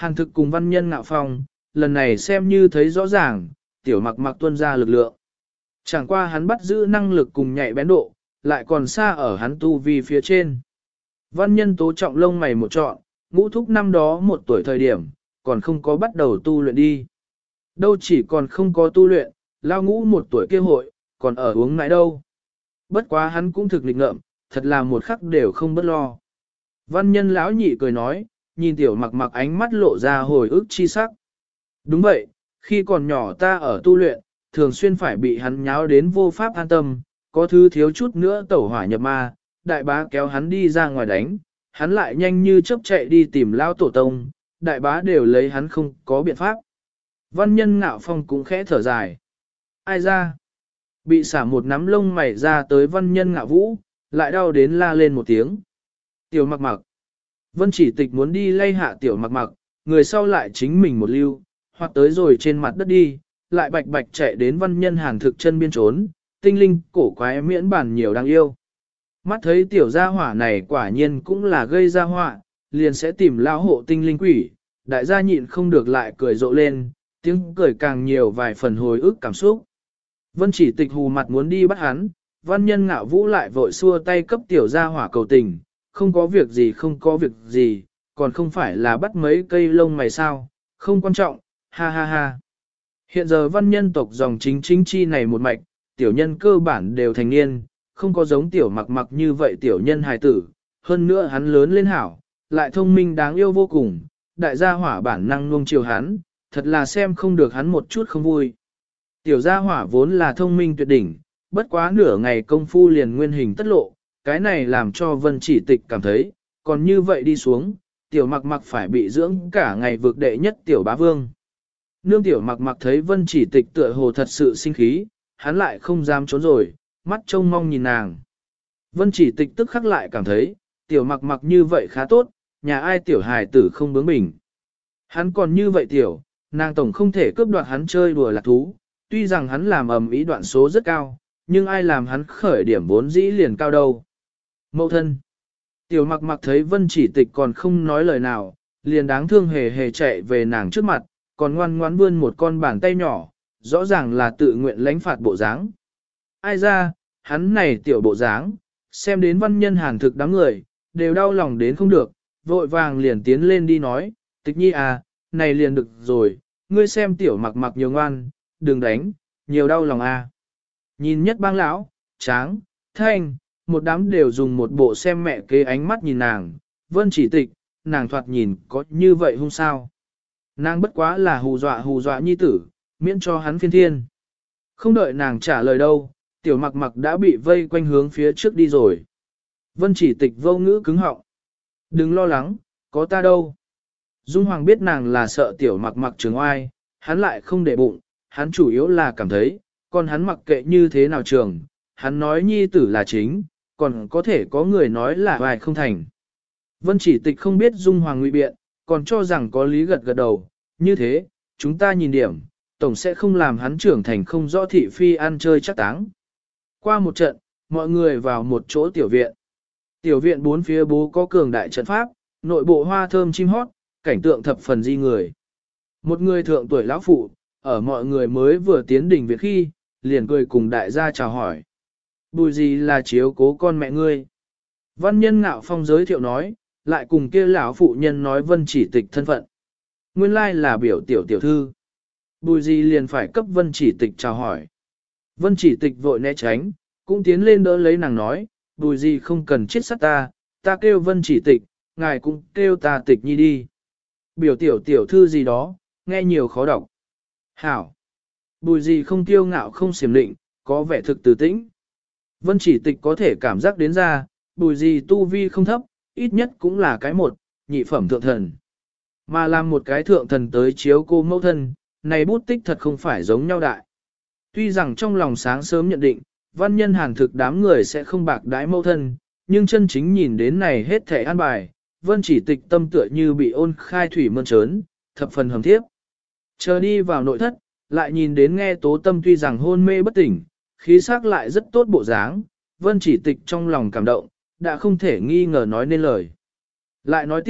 Hàn thực cùng văn nhân ngạo phong, lần này xem như thấy rõ ràng, tiểu mặc mặc tuân ra lực lượng. Chẳng qua hắn bắt giữ năng lực cùng nhạy bén độ, lại còn xa ở hắn tu vi phía trên. Văn nhân tố trọng lông mày một trọn, ngũ thúc năm đó 1 tuổi thời điểm, còn không có bắt đầu tu luyện đi. Đâu chỉ còn không có tu luyện, lao ngũ 1 tuổi kia hội, còn ở uống nãi đâu. Bất quá hắn cũng thực lịch ngợm, thật là một khắc đều không bất lo. Văn nhân lão nhị cười nói, nhìn tiểu mặc mặc ánh mắt lộ ra hồi ức chi sắc. Đúng vậy, khi còn nhỏ ta ở tu luyện, thường xuyên phải bị hắn nháo đến vô pháp an tâm, có thứ thiếu chút nữa tẩu hỏa nhập ma, đại bá kéo hắn đi ra ngoài đánh, hắn lại nhanh như chớp chạy đi tìm lao tổ tông, đại bá đều lấy hắn không có biện pháp. Văn nhân ngạo phong cũng khẽ thở dài. Ai ra? Bị xả một nắm lông mày ra tới văn nhân ngạo vũ, lại đau đến la lên một tiếng. Tiểu mặc mặc. Vân chỉ tịch muốn đi lay hạ tiểu mặc mặc, người sau lại chính mình một lưu, hoặc tới rồi trên mặt đất đi, lại bạch bạch chạy đến văn nhân hàn thực chân biên trốn, tinh linh cổ quái miễn bản nhiều đáng yêu. Mắt thấy tiểu gia hỏa này quả nhiên cũng là gây ra họa, liền sẽ tìm lão hộ tinh linh quỷ, đại gia nhịn không được lại cười rộ lên, tiếng cười càng nhiều vài phần hồi ức cảm xúc. Vân chỉ tịch hù mặt muốn đi bắt hắn, văn nhân ngạo vũ lại vội xua tay cấp tiểu gia hỏa cầu tình, không có việc gì không có việc gì, còn không phải là bắt mấy cây lông mày sao, không quan trọng, ha ha ha. Hiện giờ văn nhân tộc dòng chính chi này một mạch, tiểu nhân cơ bản đều thành niên, không có giống tiểu mặc mặc như vậy tiểu nhân hài tử, hơn nữa hắn lớn lên hảo, lại thông minh đáng yêu vô cùng, đại gia hỏa bản năng nuông chiều hắn, thật là xem không được hắn một chút không vui. Tiểu gia hỏa vốn là thông minh tuyệt đỉnh, bất quá nửa ngày công phu liền nguyên hình tất lộ, cái này làm cho Vân Chỉ Tịch cảm thấy, còn như vậy đi xuống, tiểu mặc mặc phải bị dưỡng cả ngày vực đệ nhất tiểu bá vương. Nương tiểu mặc mặc thấy Vân Chỉ Tịch tựa hồ thật sự sinh khí, hắn lại không dám trốn rồi, mắt trông mong nhìn nàng. Vân Chỉ Tịch tức khắc lại cảm thấy, tiểu mặc mặc như vậy khá tốt, nhà ai tiểu hài tử không bướng bỉnh. Hắn còn như vậy tiểu, nàng tổng không thể cướp đoạt hắn chơi đùa lạc thú, tuy rằng hắn làm ầm ĩ đoạn số rất cao, nhưng ai làm hắn khởi điểm vốn dĩ liền cao đâu. Mậu thân. Tiểu mặc mặc thấy Vân Chỉ Tịch còn không nói lời nào, liền đáng thương hề hề chạy về nàng trước mặt, còn ngoan ngoãn vươn một con bàn tay nhỏ, rõ ràng là tự nguyện lãnh phạt bộ dáng. Ai ra, hắn này tiểu bộ dáng, xem đến văn nhân hàn thực đám người, đều đau lòng đến không được, vội vàng liền tiến lên đi nói, Tịch nhi à, này liền được rồi, ngươi xem tiểu mặc mặc nhiều ngoan, đừng đánh, nhiều đau lòng à. Nhìn nhất bang lão, tráng, thanh, một đám đều dùng một bộ xem mẹ kế ánh mắt nhìn nàng, Vân Chỉ Tịch, nàng thoạt nhìn có như vậy không sao. Nàng bất quá là hù dọa nhi tử, miễn cho hắn phiên thiên. Không đợi nàng trả lời đâu, tiểu mặc mặc đã bị vây quanh hướng phía trước đi rồi. Vân Chỉ Tịch vô ngữ cứng họng. Đừng lo lắng, có ta đâu. Dung Hoàng biết nàng là sợ tiểu mặc mặc trường oai, hắn lại không để bụng, hắn chủ yếu là cảm thấy, còn hắn mặc kệ như thế nào trường, hắn nói nhi tử là chính, còn có thể có người nói là vài không thành. Vân Chỉ Tịch không biết Dung Hoàng ngụy biện, còn cho rằng có lý gật gật đầu, như thế, chúng ta nhìn điểm, tổng sẽ không làm hắn trưởng thành không rõ thị phi ăn chơi chắc táng. Qua một trận, mọi người vào một chỗ tiểu viện. Tiểu viện bốn phía bố có cường đại trận pháp, nội bộ hoa thơm chim hót, cảnh tượng thập phần di người. Một người thượng tuổi lão phụ, ở mọi người mới vừa tiến đỉnh viện khi, liền cười cùng đại gia chào hỏi. Bùi gì là chiếu cố con mẹ ngươi. Văn nhân ngạo phong giới thiệu nói, lại cùng kia lão phụ nhân nói Vân Chỉ Tịch thân phận. Nguyên lai là biểu tiểu tiểu thư. Bùi gì liền phải cấp Vân Chỉ Tịch chào hỏi. Vân Chỉ Tịch vội né tránh, cũng tiến lên đỡ lấy nàng nói, bùi gì không cần chết sát ta, ta kêu Vân Chỉ Tịch, ngài cũng kêu ta Tịch nhi đi. Biểu tiểu tiểu thư gì đó, nghe nhiều khó đọc. Hảo. Bùi gì không kiêu ngạo không xiểm định, có vẻ thực từ tĩnh. Vân Chỉ Tịch có thể cảm giác đến ra, bùi gì tu vi không thấp, ít nhất cũng là cái một, nhị phẩm thượng thần. Mà làm một cái thượng thần tới chiếu cô mẫu thân, này bút tích thật không phải giống nhau đại. Tuy rằng trong lòng sáng sớm nhận định, văn nhân hàn thực đám người sẽ không bạc đái mẫu thân, nhưng chân chính nhìn đến này hết thể an bài, Vân Chỉ Tịch tâm tựa như bị ôn khai thủy mơn trớn, thập phần hầm thiếp. Chờ đi vào nội thất, lại nhìn đến nghe tố tâm tuy rằng hôn mê bất tỉnh, khí sắc lại rất tốt bộ dáng, Vân Chỉ Tịch trong lòng cảm động, đã không thể nghi ngờ nói nên lời. Lại nói tiếp,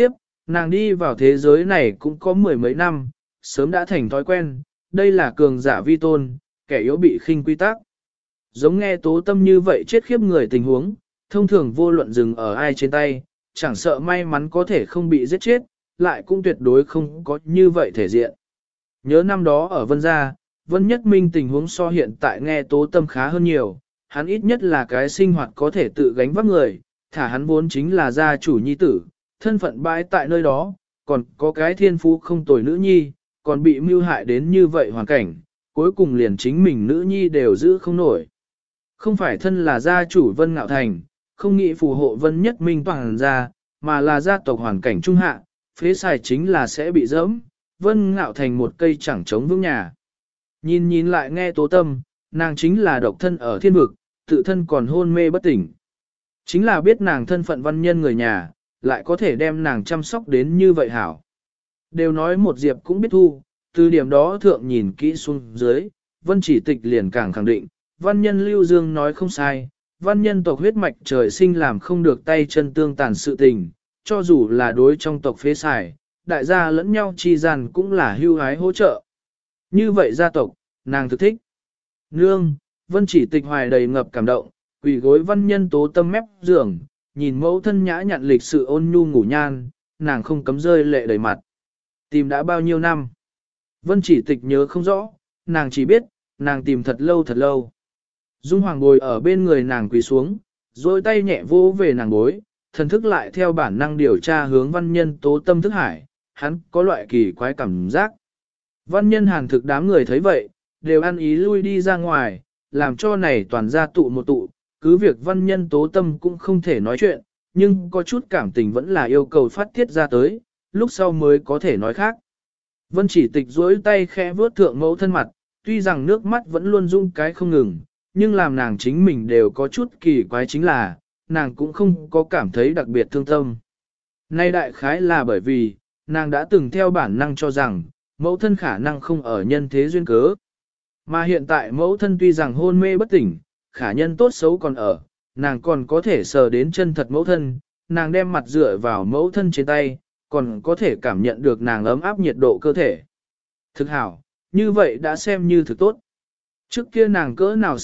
nàng đi vào thế giới này cũng có mười mấy năm, sớm đã thành thói quen, đây là cường giả vi tôn, kẻ yếu bị khinh quy tắc. Giống nghe Tố Tâm như vậy chết khiếp người tình huống, thông thường vô luận dừng ở ai trên tay, chẳng sợ may mắn có thể không bị giết chết, lại cũng tuyệt đối không có như vậy thể diện. Nhớ năm đó ở Vân Gia, Vân Nhất Minh tình huống so hiện tại nghe Tố Tâm khá hơn nhiều, hắn ít nhất là cái sinh hoạt có thể tự gánh vác người, thả hắn vốn chính là gia chủ nhi tử, thân phận bãi tại nơi đó, còn có cái thiên phú không tồi nữ nhi, còn bị mưu hại đến như vậy hoàn cảnh, cuối cùng liền chính mình nữ nhi đều giữ không nổi. Không phải thân là gia chủ Vân Ngạo Thành, không nghĩ phù hộ Vân Nhất Minh toàn ra, mà là gia tộc hoàn cảnh trung hạ, phế xài chính là sẽ bị dẫm, Vân Ngạo Thành một cây chẳng chống vững nhà. Nhìn nhìn lại nghe Tố Tâm, nàng chính là độc thân ở thiên vực, tự thân còn hôn mê bất tỉnh. Chính là biết nàng thân phận văn nhân người nhà, lại có thể đem nàng chăm sóc đến như vậy hảo. Đều nói một diệp cũng biết thu, từ điểm đó thượng nhìn kỹ xuống dưới, Vân Chỉ Tịch liền càng khẳng định, văn nhân Lưu Dương nói không sai, văn nhân tộc huyết mạch trời sinh làm không được tay chân tương tàn sự tình, cho dù là đối trong tộc phế xài, đại gia lẫn nhau chi gian cũng là hưu hái hỗ trợ. Như vậy gia tộc, nàng thực thích. Nương, Vân Chỉ Tịch hoài đầy ngập cảm động, quỳ gối văn nhân Tố Tâm mép giường, nhìn mẫu thân nhã nhặn lịch sự ôn nhu ngủ nhan, nàng không cấm rơi lệ đầy mặt. Tìm đã bao nhiêu năm? Vân Chỉ Tịch nhớ không rõ, nàng chỉ biết, nàng tìm thật lâu thật lâu. Dung Hoàng ngồi ở bên người nàng quỳ xuống, rồi tay nhẹ vô về nàng bối, thần thức lại theo bản năng điều tra hướng văn nhân Tố Tâm thức hải, hắn có loại kỳ quái cảm giác. Văn nhân Hàn Thực đám người thấy vậy, đều ăn ý lui đi ra ngoài, làm cho này toàn ra tụ một tụ, cứ việc văn nhân Tố Tâm cũng không thể nói chuyện, nhưng có chút cảm tình vẫn là yêu cầu phát tiết ra tới, lúc sau mới có thể nói khác. Vân Chỉ Tịch duỗi tay khẽ vuốt thượng mẫu thân mặt, tuy rằng nước mắt vẫn luôn rung cái không ngừng, nhưng làm nàng chính mình đều có chút kỳ quái chính là, nàng cũng không có cảm thấy đặc biệt thương tâm. Nay đại khái là bởi vì, nàng đã từng theo bản năng cho rằng, mẫu thân khả năng không ở nhân thế duyên cớ. Mà hiện tại mẫu thân tuy rằng hôn mê bất tỉnh, khả nhân tốt xấu còn ở, nàng còn có thể sờ đến chân thật mẫu thân, nàng đem mặt dựa vào mẫu thân trên tay, còn có thể cảm nhận được nàng ấm áp nhiệt độ cơ thể. Thực hảo, như vậy đã xem như thực tốt. Trước kia nàng cỡ nào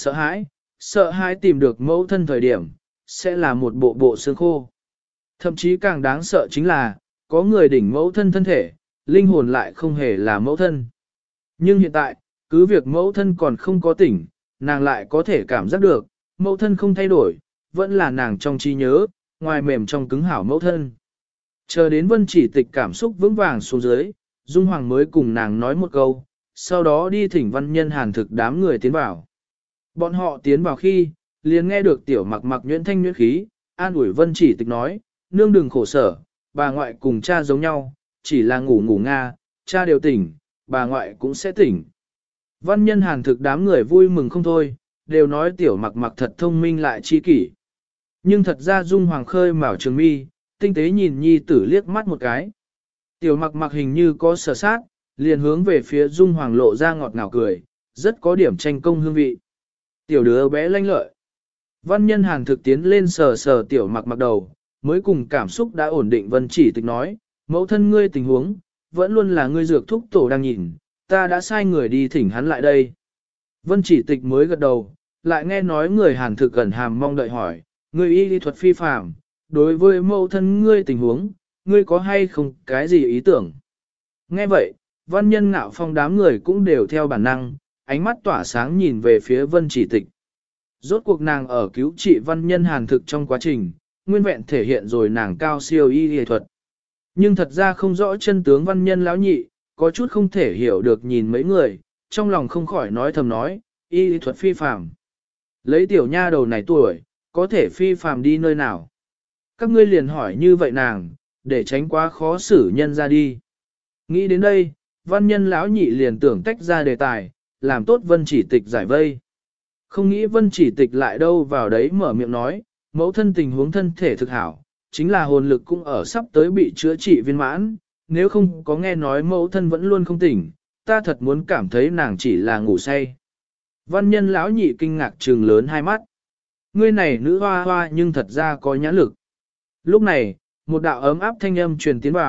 sợ hãi tìm được mẫu thân thời điểm, sẽ là một bộ bộ xương khô. Thậm chí càng đáng sợ chính là, có người đỉnh mẫu thân thân thể, linh hồn lại không hề là mẫu thân. Nhưng hiện tại, cứ việc mẫu thân còn không có tỉnh, nàng lại có thể cảm giác được, mẫu thân không thay đổi, vẫn là nàng trong trí nhớ, ngoài mềm trong cứng hảo mẫu thân. Chờ đến Vân Chỉ Tịch cảm xúc vững vàng xuống dưới, Dung Hoàng mới cùng nàng nói một câu, sau đó đi thỉnh văn nhân Hàn Thực đám người tiến vào. Bọn họ tiến vào khi, liền nghe được tiểu mặc mặc nhuyễn thanh nhuyễn khí, an ủi Vân Chỉ Tịch nói, nương đừng khổ sở, bà ngoại cùng cha giống nhau, chỉ là ngủ ngủ nga, cha đều tỉnh, bà ngoại cũng sẽ tỉnh. Văn nhân Hàn Thực đám người vui mừng không thôi, đều nói tiểu mặc mặc thật thông minh lại chi kỷ. Nhưng thật ra Dung Hoàng khơi mào trường mi, tinh tế nhìn nhi tử liếc mắt một cái. Tiểu mặc mặc hình như có sở sát, liền hướng về phía Dung Hoàng lộ ra ngọt ngào cười, rất có điểm tranh công hương vị. Tiểu đứa bé lanh lợi. Văn nhân Hàn Thực tiến lên sờ sờ tiểu mặc mặc đầu, mới cùng cảm xúc đã ổn định Vân Chỉ Tịch nói, mẫu thân ngươi tình huống, vẫn luôn là ngươi dược thúc tổ đang nhìn, ta đã sai người đi thỉnh hắn lại đây. Vân Chỉ Tịch mới gật đầu, lại nghe nói người Hàn Thực gần hàm mong đợi hỏi, ngươi y lý thuật phi phàm, đối với mẫu thân ngươi tình huống, ngươi có hay không cái gì ý tưởng? Nghe vậy, văn nhân Ngạo Phong đám người cũng đều theo bản năng, ánh mắt tỏa sáng nhìn về phía Vân Chỉ Tịch. Rốt cuộc nàng ở cứu trị văn nhân Hàn Thực trong quá trình, nguyên vẹn thể hiện rồi nàng cao siêu y lý thuật. Nhưng thật ra không rõ chân tướng văn nhân lão nhị, có chút không thể hiểu được nhìn mấy người, trong lòng không khỏi nói thầm nói, y lý thuật phi phàm. Lấy tiểu nha đầu này tuổi, có thể phi phàm đi nơi nào? Các ngươi liền hỏi như vậy nàng, để tránh quá khó xử nhân ra đi. Nghĩ đến đây, văn nhân lão nhị liền tưởng tách ra đề tài, làm tốt Vân Chỉ Tịch giải vây. Không nghĩ Vân Chỉ Tịch lại đâu vào đấy mở miệng nói, mẫu thân tình huống thân thể thực hảo, chính là hồn lực cũng ở sắp tới bị chữa trị viên mãn, nếu không có nghe nói mẫu thân vẫn luôn không tỉnh, ta thật muốn cảm thấy nàng chỉ là ngủ say. Văn nhân lão nhị kinh ngạc trừng lớn hai mắt. Ngươi này nữ hoa hoa nhưng thật ra có nhãn lực. Lúc này, một đạo ấm áp thanh âm truyền tiến vào,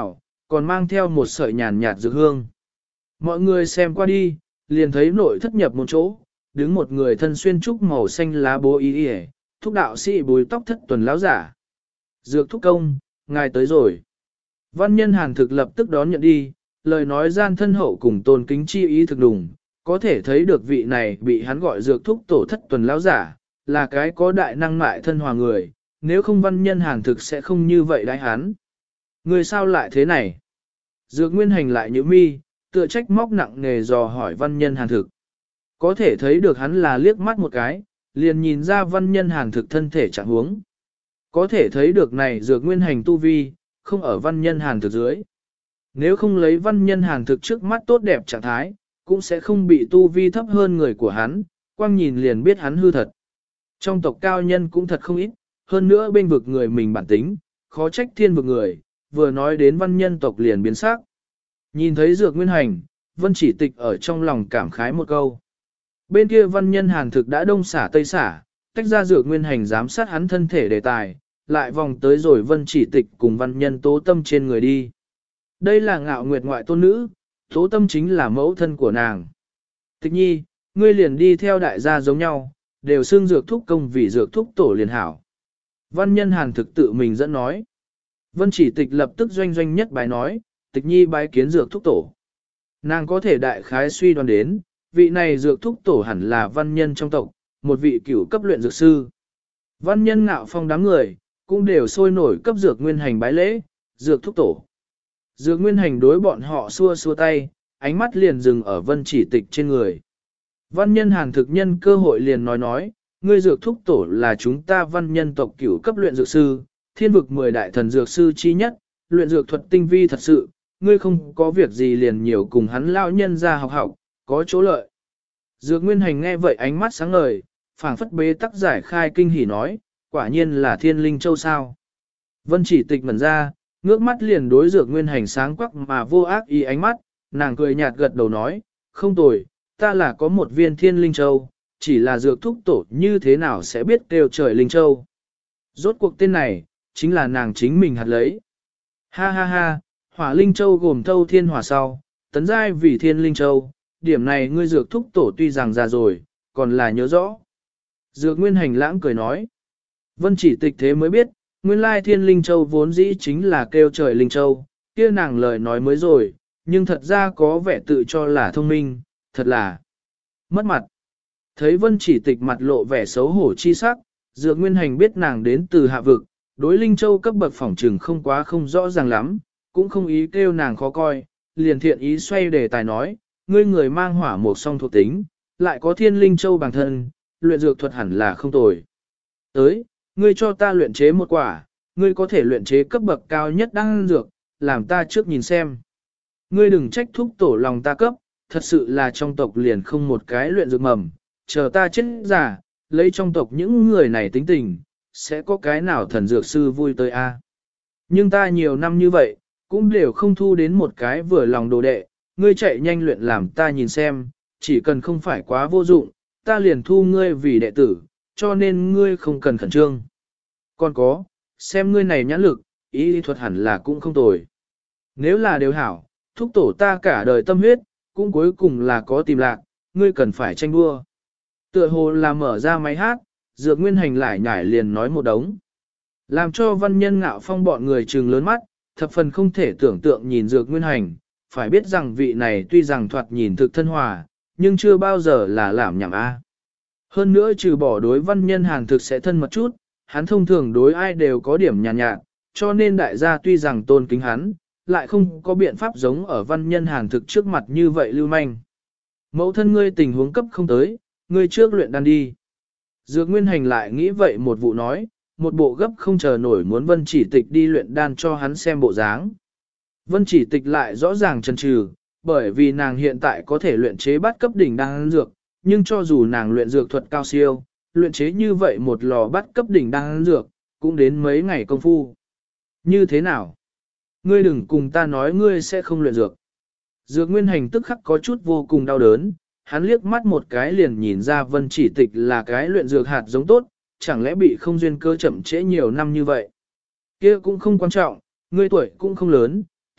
còn mang theo một sợi nhàn nhạt dược hương. Mọi người xem qua đi, liền thấy nội thất nhập một chỗ, đứng một người thân xuyên trúc màu xanh lá bố y y, thúc đạo sĩ bùi tóc thất tuần lão giả. Dược thúc công, ngài tới rồi. Văn nhân Hàn thực lập tức đón nhận đi, lời nói gian thân hậu cùng tôn kính chi ý thực đùng, có thể thấy được vị này bị hắn gọi dược thúc tổ thất tuần lão giả, là cái có đại năng mại thân hòa người, nếu không văn nhân Hàn thực sẽ không như vậy đãi hắn. Người sao lại thế này? Dược nguyên hành lại như mi, tựa trách móc nặng nề dò hỏi văn nhân Hàn thực. Có thể thấy được hắn là liếc mắt một cái, liền nhìn ra văn nhân Hàn thực thân thể trạng huống. Có thể thấy được này dược nguyên hành tu vi, không ở văn nhân Hàn thực dưới. Nếu không lấy văn nhân Hàn thực trước mắt tốt đẹp trạng thái, cũng sẽ không bị tu vi thấp hơn người của hắn, quang nhìn liền biết hắn hư thật. Trong tộc cao nhân cũng thật không ít, hơn nữa bên vực người mình bản tính, khó trách thiên vực người, vừa nói đến văn nhân tộc liền biến sắc. Nhìn thấy dược nguyên hành, vân chỉ tịch ở trong lòng cảm khái một câu. Bên kia văn nhân Hàn thực đã đông xả tây xả, tách ra dược nguyên hành giám sát hắn thân thể đề tài, lại vòng tới rồi vân chỉ tịch cùng văn nhân tố tâm trên người đi. Đây là ngạo nguyệt ngoại tôn nữ, tố tâm chính là mẫu thân của nàng. Tịch nhi, ngươi liền đi theo đại gia giống nhau, đều xưng dược thúc công vì dược thúc tổ liền hảo. Văn nhân Hàn thực tự mình dẫn nói. Vân chỉ tịch lập tức doanh doanh nhất bài nói, tịch nhi bái kiến dược thúc tổ. Nàng có thể đại khái suy đoán đến, vị này dược thúc tổ hẳn là văn nhân trong tộc, một vị cửu cấp luyện dược sư. Văn nhân ngạo phong đám người, cũng đều sôi nổi cấp dược nguyên hành bái lễ, dược thúc tổ. Dược nguyên hành đối bọn họ xua xua tay, ánh mắt liền dừng ở vân chỉ tịch trên người. Văn nhân Hàn thực nhân cơ hội liền nói, ngươi dược thúc tổ là chúng ta văn nhân tộc cửu cấp luyện dược sư, thiên vực 10 đại thần dược sư chi nhất, luyện dược thuật tinh vi thật sự, ngươi không có việc gì liền nhiều cùng hắn lao nhân ra học, có chỗ lợi. Dược nguyên hành nghe vậy ánh mắt sáng ngời, phảng phất bế tắc giải khai kinh hỉ nói, quả nhiên là thiên linh châu sao. Vân chỉ tịch ngẩn ra, ngước mắt liền đối dược nguyên hành sáng quắc mà vô ác ý ánh mắt, nàng cười nhạt gật đầu nói, không tồi, ta là có một viên thiên linh châu, chỉ là dược thúc tổ như thế nào sẽ biết kêu trời linh châu. Rốt cuộc tên này, chính là nàng chính mình hạt lấy. Ha ha ha, hỏa linh châu gồm thâu thiên hỏa sau, tấn giai vì thiên linh châu, điểm này ngươi dược thúc tổ tuy rằng già rồi, còn là nhớ rõ. Dược nguyên hành lãng cười nói. Vân chỉ tịch thế mới biết, nguyên lai thiên linh châu vốn dĩ chính là kêu trời linh châu, kia nàng lời nói mới rồi, nhưng thật ra có vẻ tự cho là thông minh, thật là mất mặt. Thấy vân chỉ tịch mặt lộ vẻ xấu hổ chi sắc, dược nguyên hành biết nàng đến từ hạ vực, đối linh châu cấp bậc phỏng trừng không quá không rõ ràng lắm, cũng không ý kêu nàng khó coi, liền thiện ý xoay đề tài nói, ngươi người mang hỏa một song thuộc tính, lại có thiên linh châu bằng thân, luyện dược thuật hẳn là không tồi. Tới, ngươi cho ta luyện chế một quả, ngươi có thể luyện chế cấp bậc cao nhất đan dược, làm ta trước nhìn xem. Ngươi đừng trách thúc tổ lòng ta cấp, thật sự là trong tộc liền không một cái luyện dược mầm, chờ ta chết giả, lấy trong tộc những người này tính tình, sẽ có cái nào thần dược sư vui tới a? Nhưng ta nhiều năm như vậy, cũng đều không thu đến một cái vừa lòng đồ đệ, ngươi chạy nhanh luyện làm ta nhìn xem, chỉ cần không phải quá vô dụng, ta liền thu ngươi vì đệ tử, cho nên ngươi không cần khẩn trương. Còn có, xem ngươi này nhãn lực, ý lý thuật hẳn là cũng không tồi. Nếu là đều hảo, thúc tổ ta cả đời tâm huyết, cũng cuối cùng là có tìm lạc, ngươi cần phải tranh đua. Tựa hồ là mở ra máy hát, dược nguyên hành lại nhảy liền nói một đống. Làm cho văn nhân ngạo phong bọn người trừng lớn mắt, thập phần không thể tưởng tượng nhìn dược nguyên hành, phải biết rằng vị này tuy rằng thoạt nhìn thực thân hòa, nhưng chưa bao giờ là làm nhảm a. Hơn nữa trừ bỏ đối văn nhân Hàn thực sẽ thân mật chút, hắn thông thường đối ai đều có điểm nhàn nhạt, cho nên đại gia tuy rằng tôn kính hắn, lại không có biện pháp giống ở văn nhân Hàn thực trước mặt như vậy lưu manh. Mẫu thân ngươi tình huống cấp không tới, ngươi trước luyện đan đi. Dược Nguyên Hành lại nghĩ vậy một vụ nói, một bộ gấp không chờ nổi muốn Vân Chỉ Tịch đi luyện đan cho hắn xem bộ dáng. Vân Chỉ Tịch lại rõ ràng chần chừ, bởi vì nàng hiện tại có thể luyện chế bát cấp đỉnh đan dược, nhưng cho dù nàng luyện dược thuật cao siêu, luyện chế như vậy một lò bát cấp đỉnh đan dược, cũng đến mấy ngày công phu. Như thế nào? Ngươi đừng cùng ta nói ngươi sẽ không luyện dược. Dược Nguyên Hành tức khắc có chút vô cùng đau đớn, hắn liếc mắt một cái liền nhìn ra Vân Chỉ Tịch là cái luyện dược hạt giống tốt, chẳng lẽ bị không duyên cơ chậm trễ nhiều năm như vậy. Kia cũng không quan trọng, ngươi tuổi cũng không lớn,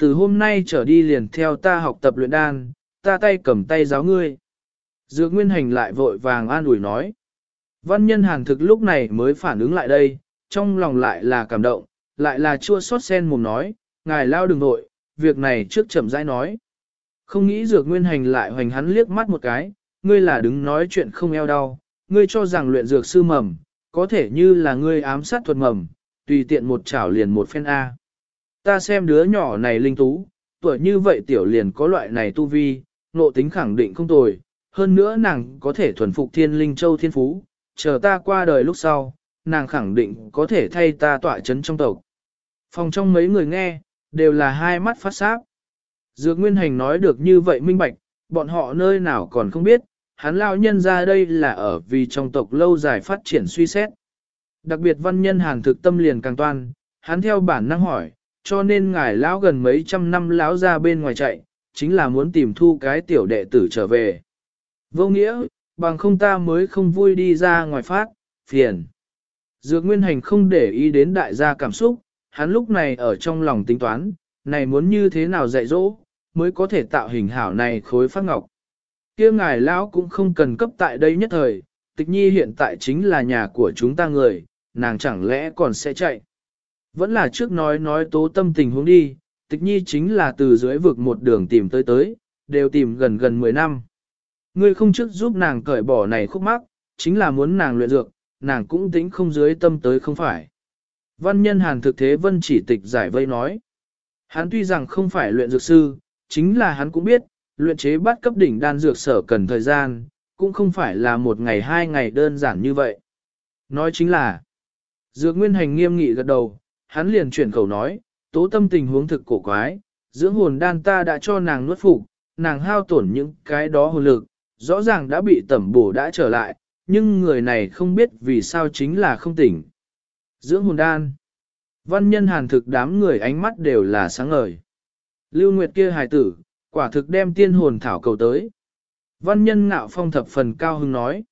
từ hôm nay trở đi liền theo ta học tập luyện đan, ta tay cầm tay giáo ngươi. Dược Nguyên Hành lại vội vàng an ủi nói. Văn nhân Hàn thực lúc này mới phản ứng lại đây, trong lòng lại là cảm động, lại là chua xót sen mồm nói, ngài lao đừng nội, việc này trước chậm rãi nói. Không nghĩ Dược Nguyên Hành lại hoành hắn liếc mắt một cái, ngươi là đứng nói chuyện không eo đau, ngươi cho rằng luyện dược sư mầm, có thể như là ngươi ám sát thuật mầm, tùy tiện một chảo liền một phen A. Ta xem đứa nhỏ này linh tú, tuổi như vậy tiểu liền có loại này tu vi, nộ tính khẳng định không tồi, hơn nữa nàng có thể thuần phục thiên linh châu thiên phú, chờ ta qua đời lúc sau, nàng khẳng định có thể thay ta tọa chấn trong tộc. Phòng trong mấy người nghe, đều là hai mắt phát sáp. Dược Nguyên Hành nói được như vậy minh bạch, bọn họ nơi nào còn không biết, hắn lao nhân ra đây là ở vì trong tộc lâu dài phát triển suy xét. Đặc biệt văn nhân Hàn thực tâm liền càng toan, hắn theo bản năng hỏi, cho nên ngài lão gần mấy trăm năm lão ra bên ngoài chạy, chính là muốn tìm thu cái tiểu đệ tử trở về. Vô nghĩa, bằng không ta mới không vui đi ra ngoài phát, phiền. Dược Nguyên Hành không để ý đến đại gia cảm xúc, hắn lúc này ở trong lòng tính toán, này muốn như thế nào dạy dỗ, mới có thể tạo hình hảo này khối phát ngọc. Kia ngài lão cũng không cần cấp tại đây nhất thời, Tịch Nhi hiện tại chính là nhà của chúng ta người, nàng chẳng lẽ còn sẽ chạy. Vẫn là trước nói tố tâm tình huống đi, Tịch Nhi chính là từ dưới vực một đường tìm tới, đều tìm gần 10 năm. Ngươi không trước giúp nàng cởi bỏ này khúc mắc, chính là muốn nàng luyện dược, nàng cũng tính không dưới tâm tới không phải. Văn nhân Hàn thực thế Vân Chỉ Tịch giải vây nói. Hắn tuy rằng không phải luyện dược sư, chính là hắn cũng biết, luyện chế bắt cấp đỉnh đan dược sở cần thời gian, cũng không phải là một ngày hai ngày đơn giản như vậy. Nói chính là, Dược Nguyên Hành nghiêm nghị gật đầu, hắn liền chuyển khẩu nói, tố tâm tình huống thực cổ quái, dưỡng hồn đan ta đã cho nàng nuốt phục, nàng hao tổn những cái đó hồn lực, rõ ràng đã bị tẩm bổ đã trở lại, nhưng người này không biết vì sao chính là không tỉnh. Dưỡng hồn đan. Văn nhân Hàn thực đám người ánh mắt đều là sáng ngời. Lưu Nguyệt kia hài tử, quả thực đem tiên hồn thảo cầu tới. Văn nhân Ngạo Phong thập phần cao hứng nói.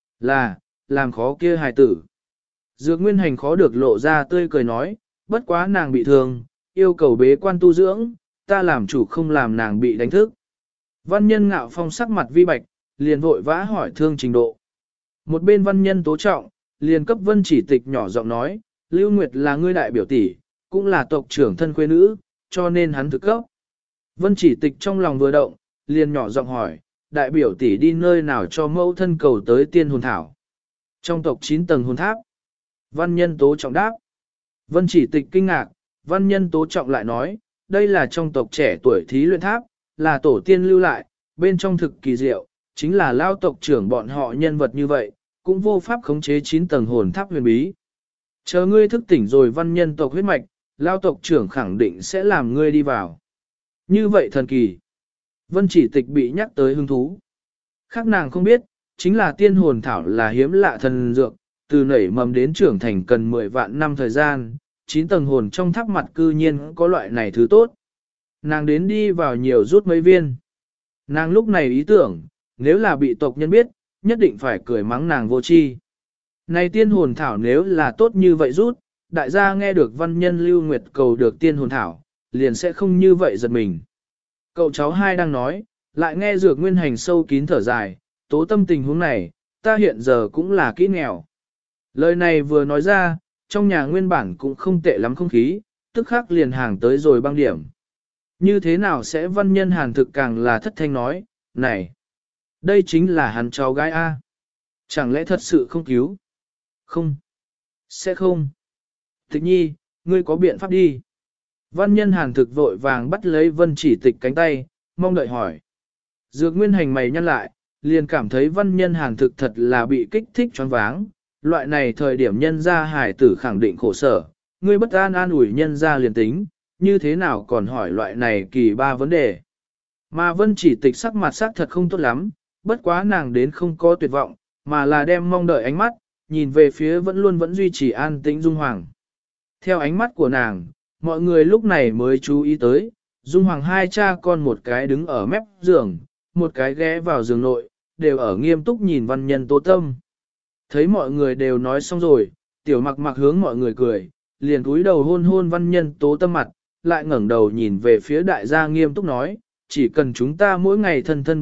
Là, làm khó kia hài tử. Dược Nguyên Hành khó được lộ ra tươi cười nói, bất quá nàng bị thương, yêu cầu bế quan tu dưỡng, ta làm chủ không làm nàng bị đánh thức. Văn nhân Ngạo Phong sắc mặt vi bạch, liền vội vã hỏi thương trình độ. Một bên văn nhân Tố Trọng, liền cấp Vân Chỉ Tịch nhỏ giọng nói, Lưu Nguyệt là ngươi đại biểu tỷ, cũng là tộc trưởng thân quê nữ, cho nên hắn thực cấp. Vân Chỉ Tịch trong lòng vừa động, liền nhỏ giọng hỏi, đại biểu tỷ đi nơi nào cho mẫu thân cầu tới tiên hồn thảo. Trong tộc 9 tầng hồn tháp. Văn nhân Tố Trọng đáp. Vân Chỉ Tịch kinh ngạc, văn nhân Tố Trọng lại nói, đây là trong tộc trẻ tuổi thí luyện tháp, là tổ tiên lưu lại, bên trong thực kỳ diệu, chính là lao tộc trưởng bọn họ nhân vật như vậy, cũng vô pháp khống chế 9 tầng hồn tháp huyền bí. Chờ ngươi thức tỉnh rồi văn nhân tộc huyết mạch, lao tộc trưởng khẳng định sẽ làm ngươi đi vào. Như vậy thần kỳ. Vân Chỉ Tịch bị nhắc tới hứng thú. Khác nàng không biết, chính là tiên hồn thảo là hiếm lạ thần dược, từ nảy mầm đến trưởng thành cần 10 vạn năm thời gian, 9 tầng hồn trong tháp mặt cư nhiên có loại này thứ tốt. Nàng đến đi vào nhiều rút mấy viên. Nàng lúc này ý tưởng, nếu là bị tộc nhân biết, nhất định phải cười mắng nàng vô tri. Này tiên hồn thảo nếu là tốt như vậy rút, đại gia nghe được văn nhân Lưu Nguyệt cầu được tiên hồn thảo, liền sẽ không như vậy giật mình. Cậu cháu hai đang nói, lại nghe Dược Nguyên Hành sâu kín thở dài, tố tâm tình huống này, ta hiện giờ cũng là kỹ nghèo. Lời này vừa nói ra, trong nhà nguyên bản cũng không tệ lắm không khí, tức khắc liền hàng tới rồi băng điểm. Như thế nào sẽ văn nhân Hàn thực càng là thất thanh nói, này, đây chính là hắn cháu gái A. Chẳng lẽ thật sự không cứu? Không. Sẽ không. Tịch Nhi, ngươi có biện pháp đi. Văn nhân Hàn thực vội vàng bắt lấy Vân Chỉ Tịch cánh tay, mong đợi hỏi. Dược Nguyên Hành mày nhăn lại, liền cảm thấy văn nhân Hàn thực thật là bị kích thích choáng váng. Loại này thời điểm nhân gia hải tử khẳng định khổ sở, ngươi bất an an ủi nhân gia liền tính, như thế nào còn hỏi loại này kỳ ba vấn đề. Mà Vân Chỉ Tịch sắc mặt sắc thật không tốt lắm, bất quá nàng đến không có tuyệt vọng, mà là đem mong đợi ánh mắt, nhìn về phía vẫn duy trì an tĩnh Dung Hoàng. Theo ánh mắt của nàng, mọi người lúc này mới chú ý tới, Dung Hoàng hai cha con một cái đứng ở mép giường, một cái ghé vào giường nội, đều ở nghiêm túc nhìn văn nhân Tố Tâm. Thấy mọi người đều nói xong rồi, tiểu mặc mặc hướng mọi người cười, liền cúi đầu hôn hôn văn nhân Tố Tâm mặt, lại ngẩng đầu nhìn về phía đại gia nghiêm túc nói, chỉ cần chúng ta mỗi ngày thân thân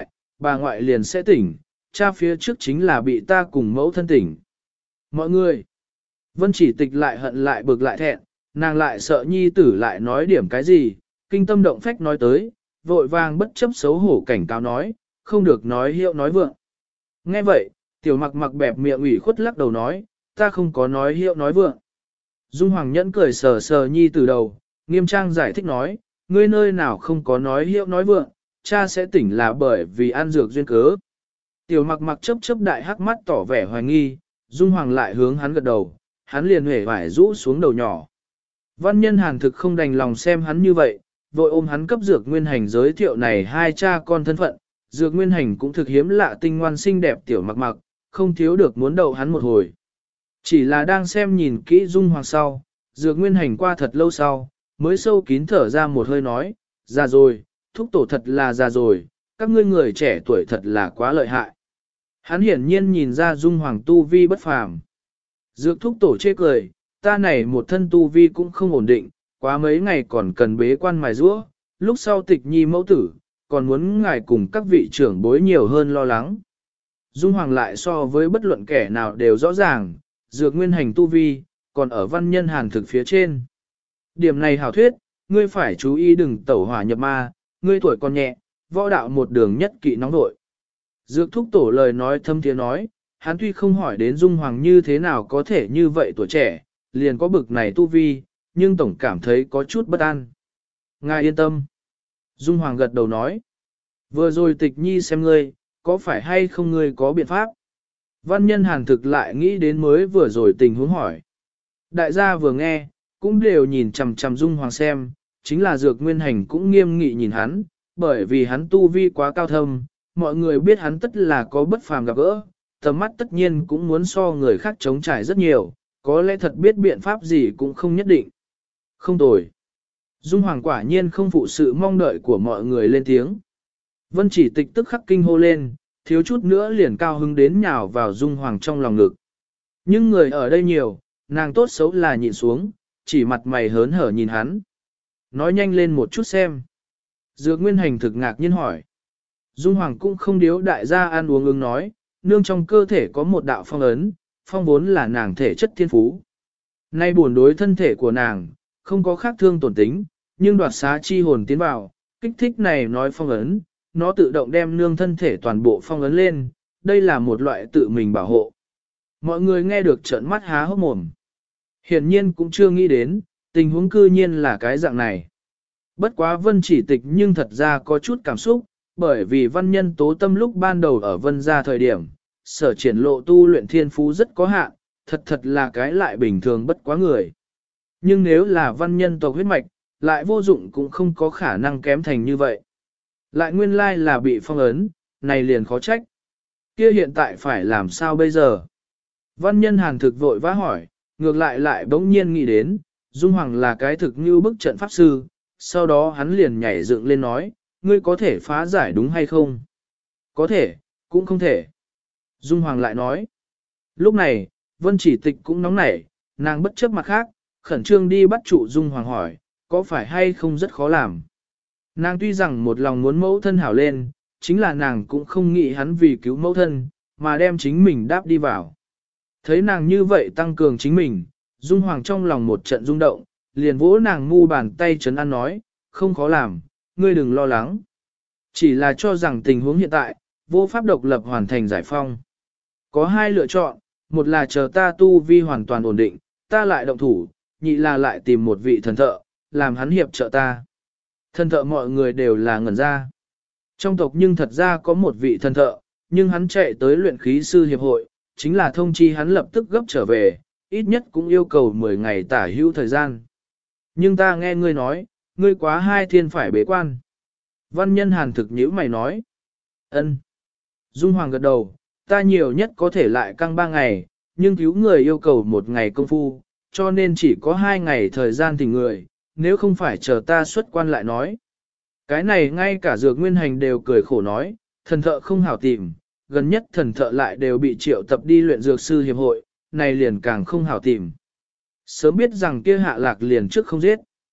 bà ngoại liền sẽ tỉnh, cha phía trước chính là bị ta cùng mẫu thân tỉnh. Mọi người, Vân Chỉ Tịch lại hận lại bực lại thẹn, nàng lại sợ nhi tử lại nói điểm cái gì, kinh tâm động phách nói tới, vội vàng bất chấp xấu hổ cảnh cáo nói, không được nói hiệu nói vượng. Nghe vậy, tiểu mặc mặc bẹp miệng ủy khuất lắc đầu nói, ta không có nói hiệu nói vượng. Dung Hoàng Nhẫn cười sờ sờ nhi từ đầu, nghiêm trang giải thích nói, ngươi nơi nào không có nói hiệu nói vượng, cha sẽ tỉnh là bởi vì ăn dược duyên cớ. Tiểu mặc mặc chớp chớp đại hắc mắt tỏ vẻ hoài nghi, Dung Hoàng lại hướng hắn gật đầu, hắn liền hề vải rũ xuống đầu nhỏ. Văn nhân Hàn thực không đành lòng xem hắn như vậy, vội ôm hắn cấp dược nguyên hành giới thiệu này hai cha con thân phận, dược nguyên hành cũng thực hiếm lạ tinh ngoan xinh đẹp tiểu mặc mặc, không thiếu được muốn đậu hắn một hồi. Chỉ là đang xem nhìn kỹ Dung Hoàng sau, dược nguyên hành qua thật lâu sau, mới sâu kín thở ra một hơi nói, già rồi, thúc tổ thật là già rồi, các ngươi người trẻ tuổi thật là quá lợi hại. Hắn hiển nhiên nhìn ra Dung Hoàng tu vi bất phàm. Dược thúc tổ chê cười, ta này một thân tu vi cũng không ổn định, quá mấy ngày còn cần bế quan mài giũa, lúc sau tịch nhi mẫu tử, còn muốn ngài cùng các vị trưởng bối nhiều hơn lo lắng. Dung Hoàng lại so với bất luận kẻ nào đều rõ ràng, dược nguyên hành tu vi, còn ở văn nhân Hàn thực phía trên. Điểm này hảo thuyết, ngươi phải chú ý đừng tẩu hỏa nhập ma, ngươi tuổi còn nhẹ, võ đạo một đường nhất kỵ nóng nội. Dược thúc tổ lời nói thâm tiếng nói, hắn tuy không hỏi đến Dung Hoàng như thế nào có thể như vậy tuổi trẻ, liền có bực này tu vi, nhưng tổng cảm thấy có chút bất an. Ngài yên tâm. Dung Hoàng gật đầu nói. Vừa rồi tịch nhi xem ngươi, có phải hay không ngươi có biện pháp? Văn nhân Hàn thực lại nghĩ đến mới vừa rồi tình huống hỏi. Đại gia vừa nghe, cũng đều nhìn chằm chằm Dung Hoàng xem, chính là dược nguyên hành cũng nghiêm nghị nhìn hắn, bởi vì hắn tu vi quá cao thâm, mọi người biết hắn tất là có bất phàm gặp gỡ, tầm mắt tất nhiên cũng muốn so người khác chống trải rất nhiều, có lẽ thật biết biện pháp gì cũng không nhất định. Không tồi. Dung Hoàng quả nhiên không phụ sự mong đợi của mọi người lên tiếng. Vân Chỉ Tịch tức khắc kinh hô lên, thiếu chút nữa liền cao hứng đến nhào vào Dung Hoàng trong lòng ngực. Nhưng người ở đây nhiều, nàng tốt xấu là nhìn xuống, chỉ mặt mày hớn hở nhìn hắn. Nói nhanh lên một chút xem. Dược Nguyên Hành thực ngạc nhiên hỏi. Dung Hoàng cũng không điếu đại gia ăn uống ứng nói, nương trong cơ thể có một đạo phong ấn, phong vốn là nàng thể chất thiên phú. Nay buồn đối thân thể của nàng, không có khác thương tổn tính, nhưng đoạt xá chi hồn tiến vào, kích thích này nói phong ấn, nó tự động đem nương thân thể toàn bộ phong ấn lên, đây là một loại tự mình bảo hộ. Mọi người nghe được trợn mắt há hốc mồm. Hiển nhiên cũng chưa nghĩ đến, tình huống cư nhiên là cái dạng này. Bất quá Vân Chỉ Tịch nhưng thật ra có chút cảm xúc, bởi vì văn nhân tố tâm lúc ban đầu ở Vân gia thời điểm, sở triển lộ tu luyện thiên phú rất có hạn, thật là cái lại bình thường bất quá người. Nhưng nếu là văn nhân tộc huyết mạch, lại vô dụng cũng không có khả năng kém thành như vậy. Lại nguyên lai là bị phong ấn, này liền khó trách. Kia hiện tại phải làm sao bây giờ? Văn nhân Hàn thực vội vã hỏi, ngược lại bỗng nhiên nghĩ đến, Dung Hoàng là cái thực như bức trận pháp sư, sau đó hắn liền nhảy dựng lên nói, ngươi có thể phá giải đúng hay không? Có thể, cũng không thể. Dung Hoàng lại nói. Lúc này, Vân Chỉ Tịch cũng nóng nảy, nàng bất chấp mặt khác, khẩn trương đi bắt trụ Dung Hoàng hỏi, có phải hay không rất khó làm? Nàng tuy rằng một lòng muốn mẫu thân hảo lên, chính là nàng cũng không nghĩ hắn vì cứu mẫu thân, mà đem chính mình đáp đi vào. Thấy nàng như vậy tăng cường chính mình, Dung Hoàng trong lòng một trận rung động, liền vỗ nàng mu bàn tay trấn an nói, không khó làm, ngươi đừng lo lắng. Chỉ là cho rằng tình huống hiện tại, vô pháp độc lập hoàn thành giải phong. Có hai lựa chọn, một là chờ ta tu vi hoàn toàn ổn định, ta lại động thủ, nhị là lại tìm một vị thần thợ, làm hắn hiệp trợ ta. Thần thợ mọi người đều là ngẩn ra. Trong tộc nhưng thật ra có một vị thần thợ, nhưng hắn chạy tới luyện khí sư hiệp hội, chính là thông chi hắn lập tức gấp trở về, ít nhất cũng yêu cầu 10 ngày tả hữu thời gian. Nhưng ta nghe ngươi nói, ngươi quá 2 thiên phải bế quan. Văn nhân Hàn thực nhữ mày nói. Ân. Dung Hoàng gật đầu, ta nhiều nhất có thể lại căng 3 ngày, nhưng cứu người yêu cầu 1 ngày công phu, cho nên chỉ có 2 ngày thời gian tìm người, nếu không phải chờ ta xuất quan lại nói. Cái này ngay cả Dược Nguyên Hành đều cười khổ nói, thần thợ không hảo tìm, gần nhất thần thợ lại đều bị triệu tập đi luyện dược sư hiệp hội, này liền càng không hảo tìm. Sớm biết rằng kia Hạ Lạc liền trước không giết.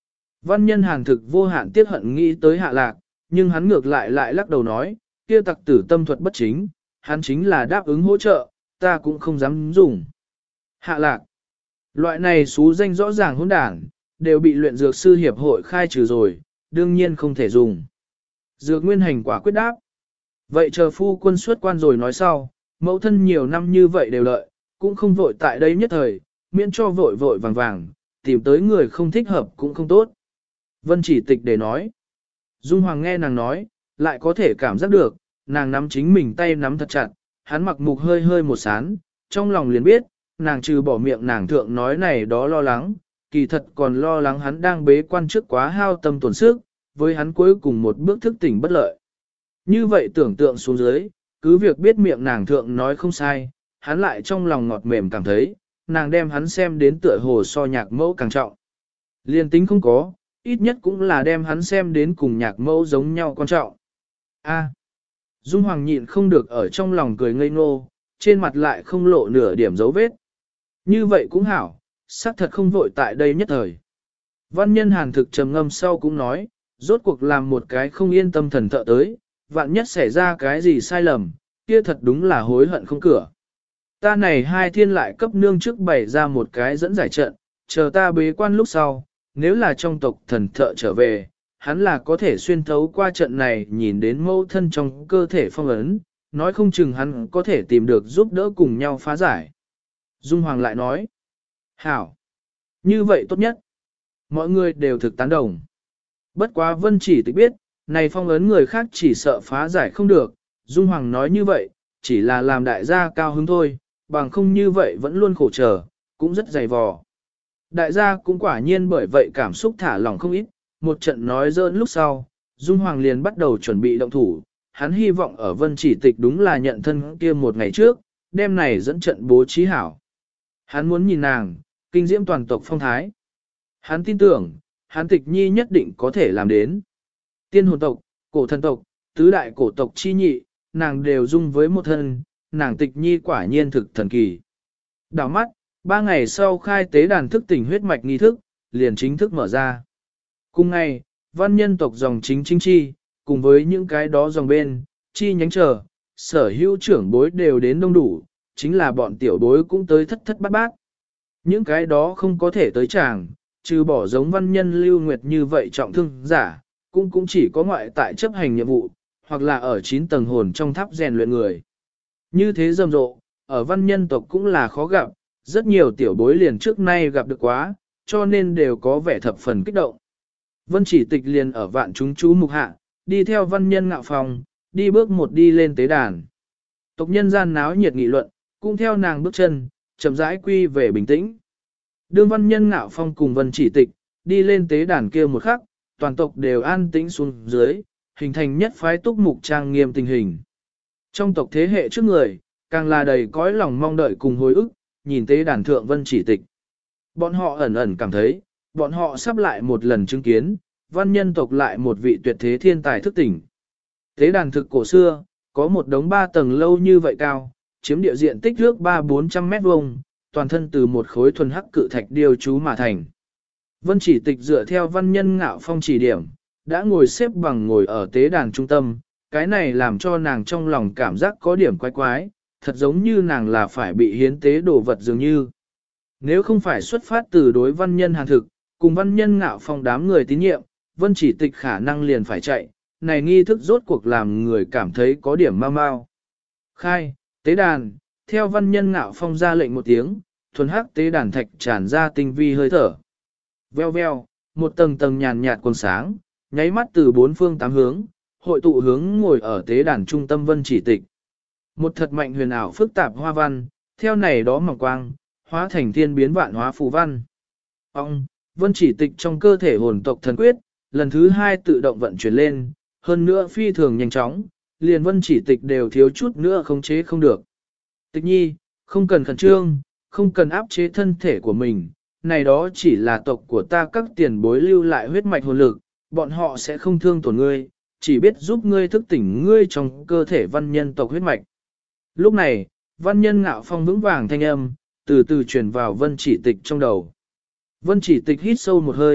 Văn nhân hàn thực vô hạn tiếc hận nghĩ tới Hạ Lạc, nhưng hắn ngược lại lắc đầu nói, kia tặc tử tâm thuật bất chính, hắn chính là đáp ứng hỗ trợ, ta cũng không dám dùng. Hạ Lạc, loại này xú danh rõ ràng hỗn đảng, đều bị luyện dược sư hiệp hội khai trừ rồi, đương nhiên không thể dùng. Dược Nguyên Hành quả quyết đáp. Vậy chờ phu quân xuất quan rồi nói sau, mẫu thân nhiều năm như vậy đều lợi, cũng không vội tại đây nhất thời, miễn cho vội vội vàng vàng, tìm tới người không thích hợp cũng không tốt. Vân Chỉ Tịch để nói. Dung Hoàng nghe nàng nói, lại có thể cảm giác được, nàng nắm chính mình tay nắm thật chặt, hắn mặc mục hơi hơi một sán, trong lòng liền biết, nàng trừ bỏ miệng nàng thượng nói này đó lo lắng, kỳ thật còn lo lắng hắn đang bế quan trước quá hao tâm tổn sức, với hắn cuối cùng một bước thức tỉnh bất lợi. Như vậy tưởng tượng xuống dưới, cứ việc biết miệng nàng thượng nói không sai, hắn lại trong lòng ngọt mềm cảm thấy, nàng đem hắn xem đến tựa hồ so nhạc mẫu càng trọng. Liên tính không có, ít nhất cũng là đem hắn xem đến cùng nhạc mẫu giống nhau quan trọng. A. Dung Hoàng nhịn không được ở trong lòng cười ngây ngô, trên mặt lại không lộ nửa điểm dấu vết. Như vậy cũng hảo, xác thật không vội tại đây nhất thời. Văn nhân hàn thực trầm ngâm sau cũng nói, rốt cuộc làm một cái không yên tâm thần thợ tới, vạn nhất xảy ra cái gì sai lầm, kia thật đúng là hối hận không cửa. Ta này hai thiên lại cấp nương trước bày ra một cái dẫn giải trận, chờ ta bế quan lúc sau, nếu là trong tộc thần thợ trở về, hắn là có thể xuyên thấu qua trận này nhìn đến mâu thân trong cơ thể phong ấn, nói không chừng hắn có thể tìm được giúp đỡ cùng nhau phá giải. Dung Hoàng lại nói, hảo, như vậy tốt nhất. Mọi người đều thực tán đồng. Bất quá Vân Chỉ Tịch biết, này phong ấn người khác chỉ sợ phá giải không được, Dung Hoàng nói như vậy, chỉ là làm đại gia cao hứng thôi, bằng không như vậy vẫn luôn khổ trở, cũng rất dày vò. Đại gia cũng quả nhiên bởi vậy cảm xúc thả lỏng không ít, một trận nói dỡn lúc sau, Dung Hoàng liền bắt đầu chuẩn bị động thủ, hắn hy vọng ở Vân Chỉ Tịch đúng là nhận thân kia một ngày trước, đêm này dẫn trận bố trí hảo. Hắn muốn nhìn nàng, kinh diễm toàn tộc phong thái. Hắn tin tưởng, hắn Tịch Nhi nhất định có thể làm đến. Tiên hồn tộc, cổ thần tộc, tứ đại cổ tộc chi nhị, nàng đều dung với một thân, nàng Tịch Nhi quả nhiên thực thần kỳ. Đảo mắt, 3 ngày sau khai tế đàn thức tỉnh huyết mạch nghi thức, liền chính thức mở ra. Cùng ngày, văn nhân tộc dòng chính chi, cùng với những cái đó dòng bên, chi nhánh chờ, sở hữu trưởng bối đều đến đông đủ, chính là bọn tiểu bối cũng tới thất thất bát bát. Những cái đó không có thể tới chàng, trừ bỏ giống văn nhân lưu nguyệt như vậy trọng thương giả, cũng chỉ có ngoại tại chấp hành nhiệm vụ, hoặc là ở 9 tầng hồn trong tháp rèn luyện người. Như thế rầm rộ, ở văn nhân tộc cũng là khó gặp, rất nhiều tiểu bối liền trước nay gặp được quá, cho nên đều có vẻ thập phần kích động. Vân Chỉ Tịch liền ở vạn chúng chú mục hạ, đi theo văn nhân ngạo phòng, đi bước một đi lên tế đàn. Tộc nhân gian náo nhiệt nghị luận, cũng theo nàng bước chân, chậm rãi quy về bình tĩnh. Đương văn nhân ngạo phong cùng Vân Chỉ Tịch, đi lên tế đàn kia một khắc, toàn tộc đều an tĩnh xuống dưới, hình thành nhất phái túc mục trang nghiêm tình hình. Trong tộc thế hệ trước người, càng là đầy cõi lòng mong đợi cùng hồi ức, nhìn tế đàn thượng Vân Chỉ Tịch. Bọn họ ẩn ẩn cảm thấy, bọn họ sắp lại một lần chứng kiến, văn nhân tộc lại một vị tuyệt thế thiên tài thức tỉnh. Tế đàn thực cổ xưa, có một đống 3 tầng lâu như vậy cao, chiếm địa diện tích nước 300-400 mét vuông, toàn thân từ một khối thuần hắc cự thạch điêu chú mà thành. Vân Chỉ Tịch dựa theo văn nhân ngạo phong chỉ điểm, đã ngồi xếp bằng ngồi ở tế đàn trung tâm, cái này làm cho nàng trong lòng cảm giác có điểm quái quái, thật giống như nàng là phải bị hiến tế đồ vật dường như. Nếu không phải xuất phát từ đối văn nhân hàn thực, cùng văn nhân ngạo phong đám người tín nhiệm, Vân Chỉ Tịch khả năng liền phải chạy, này nghi thức rốt cuộc làm người cảm thấy có điểm mau mau. Khai, tế đàn, theo văn nhân ngạo phong ra lệnh một tiếng, thuần hắc tế đàn thạch tràn ra tinh vi hơi thở. Veo veo, một tầng tầng nhàn nhạt quần sáng, nháy mắt từ 4 phương 8 hướng, hội tụ hướng ngồi ở tế đàn trung tâm Vân Chỉ Tịch. Một thật mạnh huyền ảo phức tạp hoa văn, theo này đó mỏng quang, hóa thành thiên biến vạn hóa phù văn. Ông, Vân Chỉ Tịch trong cơ thể hồn tộc thần quyết, lần thứ 2 tự động vận chuyển lên, hơn nữa phi thường nhanh chóng, liền Vân Chỉ Tịch đều thiếu chút nữa khống chế không được. Tịch Nhi, không cần khẩn trương, không cần áp chế thân thể của mình, này đó chỉ là tộc của ta các tiền bối lưu lại huyết mạch hồn lực, bọn họ sẽ không thương tổn ngươi, chỉ biết giúp ngươi thức tỉnh ngươi trong cơ thể văn nhân tộc huyết mạch. Lúc này, văn nhân ngạo phong vững vàng thanh âm, từ từ truyền vào Vân Chỉ Tịch trong đầu. Vân Chỉ Tịch hít sâu một hơi,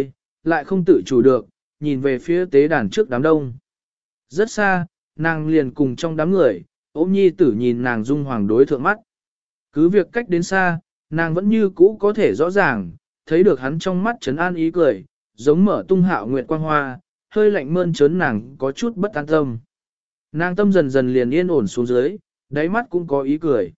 lại không tự chủ được, nhìn về phía tế đàn trước đám đông. Rất xa, nàng liền cùng trong đám người, ôm nhi tử nhìn nàng Dung Hoàng đối thượng mắt. Cứ việc cách đến xa, nàng vẫn như cũ có thể rõ ràng, thấy được hắn trong mắt trấn an ý cười, giống mở tung hạo nguyệt quang hoa, hơi lạnh mơn trớn nàng có chút bất an tâm. Nàng tâm dần dần liền yên ổn xuống dưới, đáy mắt cũng có ý cười.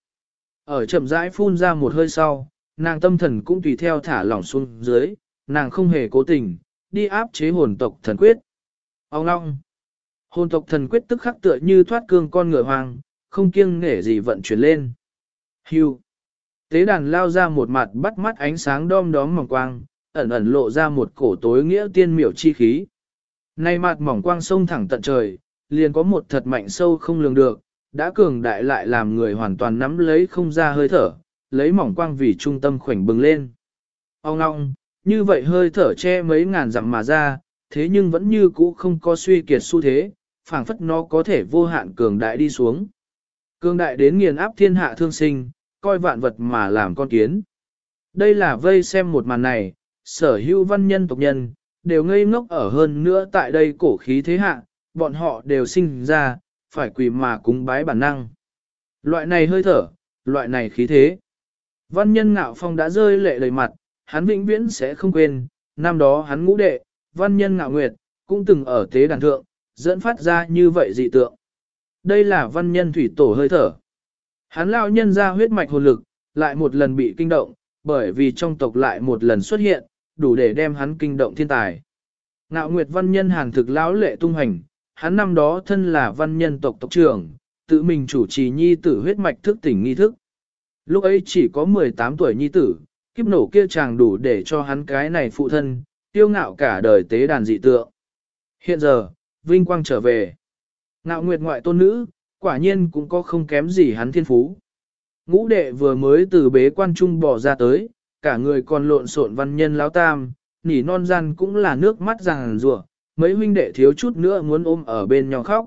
Ở chậm rãi phun ra một hơi sau, nàng tâm thần cũng tùy theo thả lỏng xuống dưới, nàng không hề cố tình, đi áp chế hồn tộc thần quyết. Ông long, hồn tộc thần quyết tức khắc tựa như thoát cương con ngựa hoang, không kiêng nể gì vận chuyển lên. Hưu, tế đàn lao ra một mặt bắt mắt ánh sáng đom đóm mỏng quang, ẩn ẩn lộ ra một cổ tối nghĩa tiên miểu chi khí. Nay mặt mỏng quang sông thẳng tận trời, liền có một thật mạnh sâu không lường được, đã cường đại lại làm người hoàn toàn nắm lấy không ra hơi thở, lấy mỏng quang vì trung tâm khoảnh bừng lên. Ông ngong, như vậy hơi thở che mấy ngàn dặm mà ra, thế nhưng vẫn như cũ không có suy kiệt xu thế, phảng phất nó có thể vô hạn cường đại đi xuống. Cường đại đến nghiền áp thiên hạ thương sinh, coi vạn vật mà làm con kiến. Đây là vây xem một màn này, sở hữu văn nhân tộc nhân, đều ngây ngốc ở hơn nữa tại đây cổ khí thế hạ, bọn họ đều sinh ra, phải quỳ mà cúng bái bản năng. Loại này hơi thở, loại này khí thế. Văn nhân Ngạo Phong đã rơi lệ đầy mặt, hắn vĩnh viễn sẽ không quên, năm đó hắn ngũ đệ, văn nhân Ngạo Nguyệt, cũng từng ở tế đàn thượng, dẫn phát ra như vậy dị tượng. Đây là văn nhân thủy tổ hơi thở. Hắn lão nhân ra huyết mạch hồn lực, lại một lần bị kinh động, bởi vì trong tộc lại một lần xuất hiện, đủ để đem hắn kinh động thiên tài. Ngạo Nguyệt văn nhân hàng thực lão lệ tung hành, hắn năm đó thân là văn nhân tộc tộc trưởng, tự mình chủ trì nhi tử huyết mạch thức tỉnh nghi thức. Lúc ấy chỉ có 18 tuổi nhi tử, kiếp nổ kia chàng đủ để cho hắn cái này phụ thân, tiêu ngạo cả đời tế đàn dị tượng. Hiện giờ, vinh quang trở về. Ngạo Nguyệt ngoại tôn nữ, quả nhiên cũng có không kém gì hắn thiên phú. Ngũ đệ vừa mới từ bế quan trung bỏ ra tới, cả người còn lộn xộn văn nhân lão tam, nỉ non gian cũng là nước mắt ràng rùa, mấy huynh đệ thiếu chút nữa muốn ôm ở bên nhau khóc.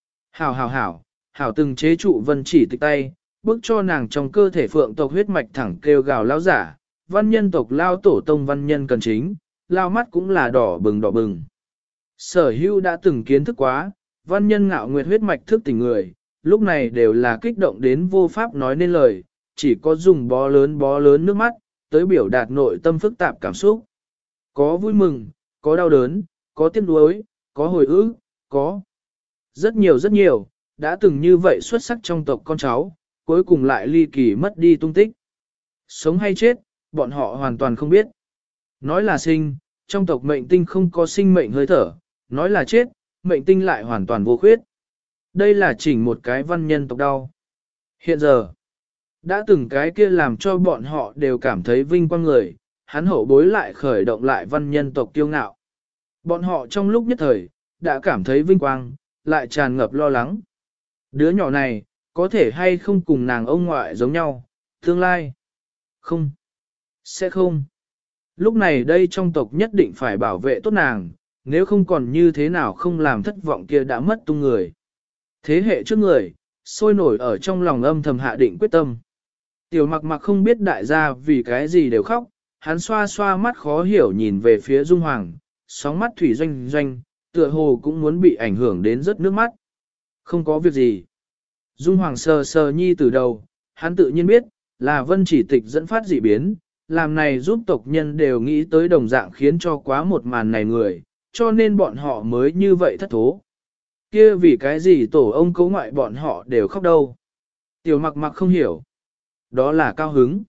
Hảo từng chế trụ vân chỉ tịch tay, bước cho nàng trong cơ thể phượng tộc huyết mạch thẳng kêu gào lão giả, văn nhân tộc lao tổ tông văn nhân cần chính, lao mắt cũng là đỏ bừng. Sở hữu đã từng kiến thức quá, văn nhân Ngạo Nguyệt huyết mạch thức tỉnh người, lúc này đều là kích động đến vô pháp nói nên lời, chỉ có dùng bó lớn nước mắt, tới biểu đạt nội tâm phức tạp cảm xúc. Có vui mừng, có đau đớn, có tiếc nuối, có hồi ức, có rất nhiều, đã từng như vậy xuất sắc trong tộc con cháu, cuối cùng lại ly kỳ mất đi tung tích. Sống hay chết, bọn họ hoàn toàn không biết. Nói là sinh, trong tộc mệnh tinh không có sinh mệnh hơi thở, nói là chết, mệnh tinh lại hoàn toàn vô khuyết. Đây là chỉnh một cái văn nhân tộc đau. Hiện giờ, đã từng cái kia làm cho bọn họ đều cảm thấy vinh quang người, hắn hậu bối lại khởi động lại văn nhân tộc kiêu ngạo. Bọn họ trong lúc nhất thời, đã cảm thấy vinh quang, lại tràn ngập lo lắng. Đứa nhỏ này, có thể hay không cùng nàng ông ngoại giống nhau, tương lai? Không. Sẽ không. Lúc này đây trong tộc nhất định phải bảo vệ tốt nàng, nếu không còn như thế nào không làm thất vọng kia đã mất tung người. Thế hệ trước người, sôi nổi ở trong lòng âm thầm hạ định quyết tâm. Tiểu Mặc không biết đại gia vì cái gì đều khóc, hắn xoa xoa mắt khó hiểu nhìn về phía Dung Hoàng, sóng mắt thủy doanh, tựa hồ cũng muốn bị ảnh hưởng đến rất nước mắt. Không có việc gì. Dung Hoàng sờ nhi từ đầu, hắn tự nhiên biết, là vân chỉ tịch dẫn phát dị biến, làm này giúp tộc nhân đều nghĩ tới đồng dạng khiến cho quá một màn này người, cho nên bọn họ mới như vậy thất thố. Kia vì cái gì tổ ông cấu ngoại bọn họ đều khóc đâu. Tiểu Mặc không hiểu. Đó là cao hứng.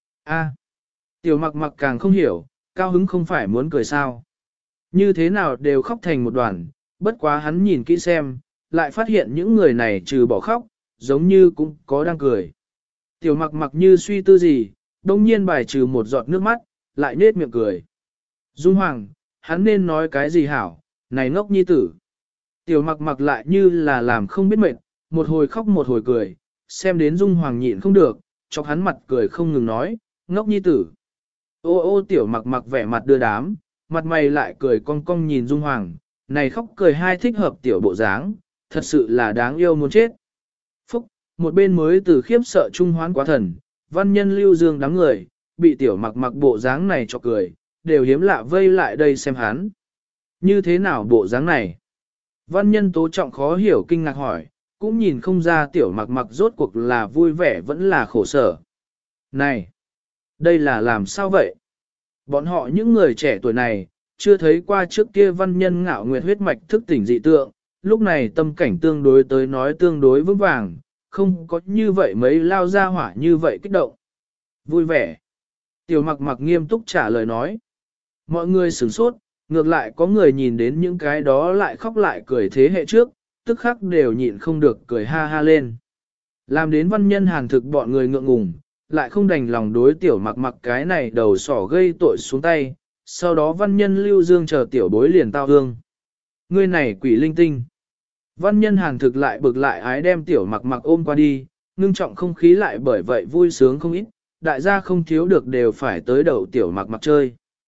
Tiểu Mặc càng không hiểu, cao hứng không phải muốn cười sao. Như thế nào đều khóc thành một đoàn, bất quá hắn nhìn kỹ xem, lại phát hiện những người này trừ bỏ khóc, giống như cũng có đang cười. Tiểu Mặc như suy tư gì, đông nhiên bài trừ một giọt nước mắt, lại nết miệng cười. Dung Hoàng, hắn nên nói cái gì hảo, này ngốc nhi tử. Tiểu Mặc lại như là làm không biết mệt, một hồi khóc một hồi cười, xem đến Dung Hoàng nhịn không được, chọc hắn mặt cười không ngừng nói, ngốc nhi tử. Ô Tiểu Mặc vẻ mặt đưa đám, mặt mày lại cười cong cong nhìn Dung Hoàng, này khóc cười hai thích hợp tiểu bộ dáng, thật sự là đáng yêu muốn chết. Phúc, một bên mới từ khiếp sợ trung hoán quá thần, văn nhân lưu dương đám người, bị Tiểu Mặc bộ dáng này cho cười, đều hiếm lạ vây lại đây xem hắn. Như thế nào bộ dáng này? Văn nhân tố trọng khó hiểu kinh ngạc hỏi, cũng nhìn không ra tiểu mặc mặc rốt cuộc là vui vẻ vẫn là khổ sở. Này! Đây là làm sao vậy? Bọn họ những người trẻ tuổi này, chưa thấy qua trước kia văn nhân ngạo nguyệt huyết mạch thức tỉnh dị tượng, lúc này tâm cảnh tương đối tới nói tương đối vững vàng, không có như vậy mấy lao ra hỏa như vậy kích động. Vui vẻ. Tiểu mặc mặc nghiêm túc trả lời nói. Mọi người sửng sốt, ngược lại có người nhìn đến những cái đó lại khóc lại cười thế hệ trước, tức khắc đều nhịn không được cười ha ha lên. Làm đến văn nhân hàn thực bọn người ngượng ngùng, lại không đành lòng đối tiểu mặc mặc cái này đầu sỏ gây tội xuống tay, sau đó văn nhân lưu dương chờ tiểu bối liền tao hương. Ngươi này quỷ linh tinh. Văn nhân hàn thực lại bực lại ái đem tiểu mặc mặc ôm qua đi, ngưng trọng không khí lại bởi vậy vui sướng không ít, đại gia không thiếu được đều phải tới đầu tiểu mặc mặc chơi.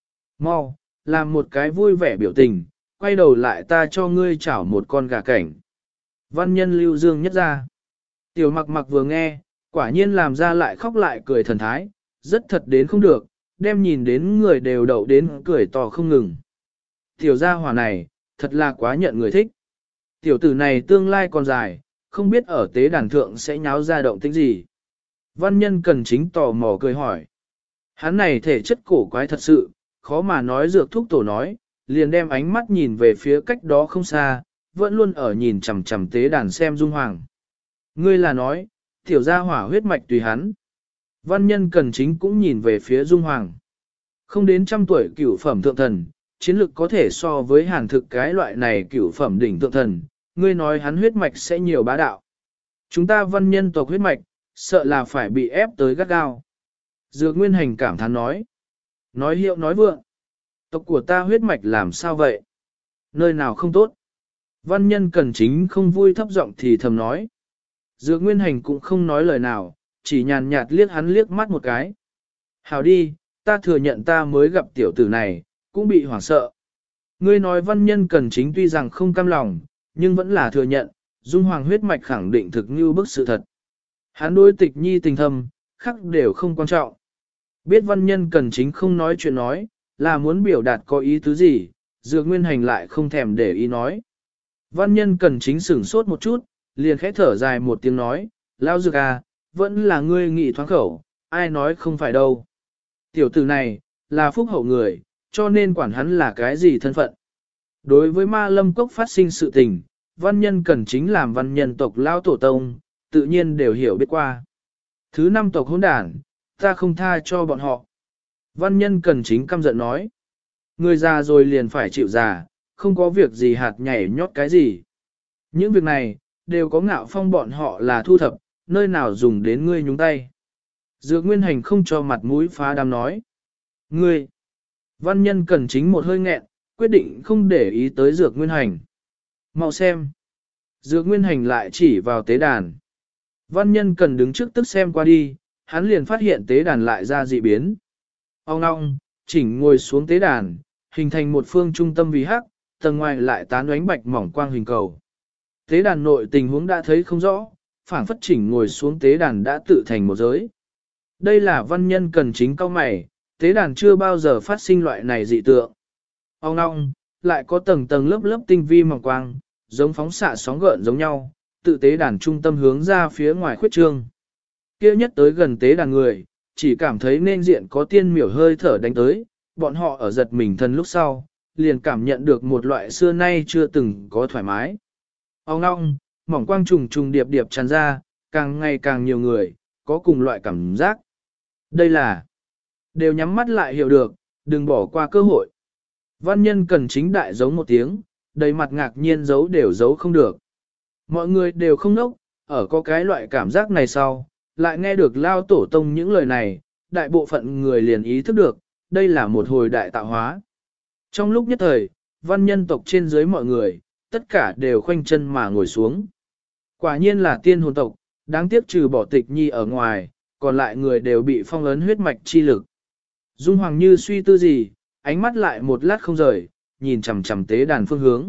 Mau, làm một cái vui vẻ biểu tình, quay đầu lại ta cho ngươi chảo một con gà cảnh. Văn nhân lưu dương nhất ra. Tiểu mặc mặc vừa nghe, quả nhiên làm ra lại khóc lại cười thần thái, rất thật đến không được, đem nhìn đến người đều đậu đến cười to không ngừng. Tiểu gia hỏa này, thật là quá nhận người thích. Tiểu tử này tương lai còn dài, không biết ở tế đàn thượng sẽ nháo ra động tĩnh gì. Văn nhân cần chính tò mò cười hỏi. Hắn này thể chất cổ quái thật sự, khó mà nói dược thuốc tổ nói, liền đem ánh mắt nhìn về phía cách đó không xa, vẫn luôn ở nhìn chằm chằm tế đàn xem Dung Hoàng. Ngươi là nói, tiểu gia hỏa huyết mạch tùy hắn. Văn nhân cần chính cũng nhìn về phía Dung Hoàng. Không đến trăm tuổi cửu phẩm thượng thần, chiến lực có thể so với hàn thực cái loại này cửu phẩm đỉnh thượng thần, ngươi nói hắn huyết mạch sẽ nhiều bá đạo. Chúng ta văn nhân tộc huyết mạch, sợ là phải bị ép tới gắt gao. Dược Nguyên Hành cảm thán nói. Nói hiệu nói vượng. Tộc của ta huyết mạch làm sao vậy? Nơi nào không tốt? Văn nhân cần chính không vui thấp giọng thì thầm nói. Dược Nguyên Hành cũng không nói lời nào, chỉ nhàn nhạt liếc hắn liếc mắt một cái. Hảo đi, ta thừa nhận ta mới gặp tiểu tử này, cũng bị hoảng sợ. Ngươi nói văn nhân cần chính tuy rằng không cam lòng, nhưng vẫn là thừa nhận, Dung Hoàng huyết mạch khẳng định thực như bức sự thật. Hắn đối Tịch Nhi tình thâm, khắc đều không quan trọng. Biết văn nhân cần chính không nói chuyện nói, là muốn biểu đạt có ý tứ gì, Dược Nguyên Hành lại không thèm để ý nói. Văn nhân cần chính sửng sốt một chút, liền khẽ thở dài một tiếng nói, Lao Dược à, vẫn là ngươi nghị thoáng khẩu, ai nói không phải đâu. Tiểu tử này, là phúc hậu người, cho nên quản hắn là cái gì thân phận. Đối với ma lâm cốc phát sinh sự tình, văn nhân cần chính làm văn nhân tộc Lao Tổ Tông, tự nhiên đều hiểu biết qua. Thứ năm tộc hỗn đản, ta không tha cho bọn họ. Văn nhân cần chính căm giận nói. Người già rồi liền phải chịu già, không có việc gì hạt nhảy nhót cái gì. Những việc này, đều có ngạo phong bọn họ là thu thập, nơi nào dùng đến ngươi nhúng tay. Dược Nguyên Hành không cho mặt mũi phá đám nói. Ngươi! Văn nhân cần chính một hơi nghẹn, quyết định không để ý tới Dược Nguyên Hành. Mau xem! Dược Nguyên Hành lại chỉ vào tế đàn. Văn nhân cần đứng trước tức xem qua đi, hắn liền phát hiện tế đàn lại ra dị biến. Ông ngong, chỉnh ngồi xuống tế đàn, hình thành một phương trung tâm vì hắc, tầng ngoài lại tán ánh bạch mỏng quang hình cầu. Tế đàn nội tình huống đã thấy không rõ, phảng phất chỉnh ngồi xuống tế đàn đã tự thành một giới. Đây là văn nhân cần chính cao mày, tế đàn chưa bao giờ phát sinh loại này dị tượng. Ông ngong, lại có tầng tầng lớp lớp tinh vi mỏng quang, giống phóng xạ sóng gợn giống nhau, tự tế đàn trung tâm hướng ra phía ngoài khuyết trương. Kia nhất tới gần tế đàn người, chỉ cảm thấy nên diện có tiên miểu hơi thở đánh tới, bọn họ ở giật mình thân lúc sau, liền cảm nhận được một loại xưa nay chưa từng có thoải mái. Ông ngong, mỏng quang trùng trùng điệp điệp tràn ra, càng ngày càng nhiều người, có cùng loại cảm giác. Đây là, đều nhắm mắt lại hiểu được, đừng bỏ qua cơ hội. Văn nhân cần chính đại giống một tiếng, đầy mặt ngạc nhiên giấu đều giấu không được. Mọi người đều không nốc, ở có cái loại cảm giác này sau, lại nghe được Lao Tổ Tông những lời này, đại bộ phận người liền ý thức được, đây là một hồi đại tạo hóa. Trong lúc nhất thời, văn nhân tộc trên dưới mọi người, tất cả đều khoanh chân mà ngồi xuống. Quả nhiên là tiên hồn tộc, đáng tiếc trừ bỏ Tịch Nhi ở ngoài, còn lại người đều bị phong ấn huyết mạch chi lực. Dung Hoàng như suy tư gì, ánh mắt lại một lát không rời, nhìn chằm chằm tế đàn phương hướng.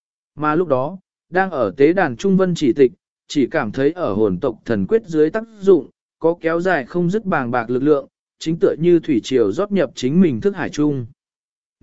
Mà lúc đó, đang ở tế đàn Trung Vân chỉ tịch, chỉ cảm thấy ở hồn tộc thần quyết dưới tác dụng, có kéo dài không dứt bàng bạc lực lượng, chính tựa như thủy triều rót nhập chính mình thức hải trung.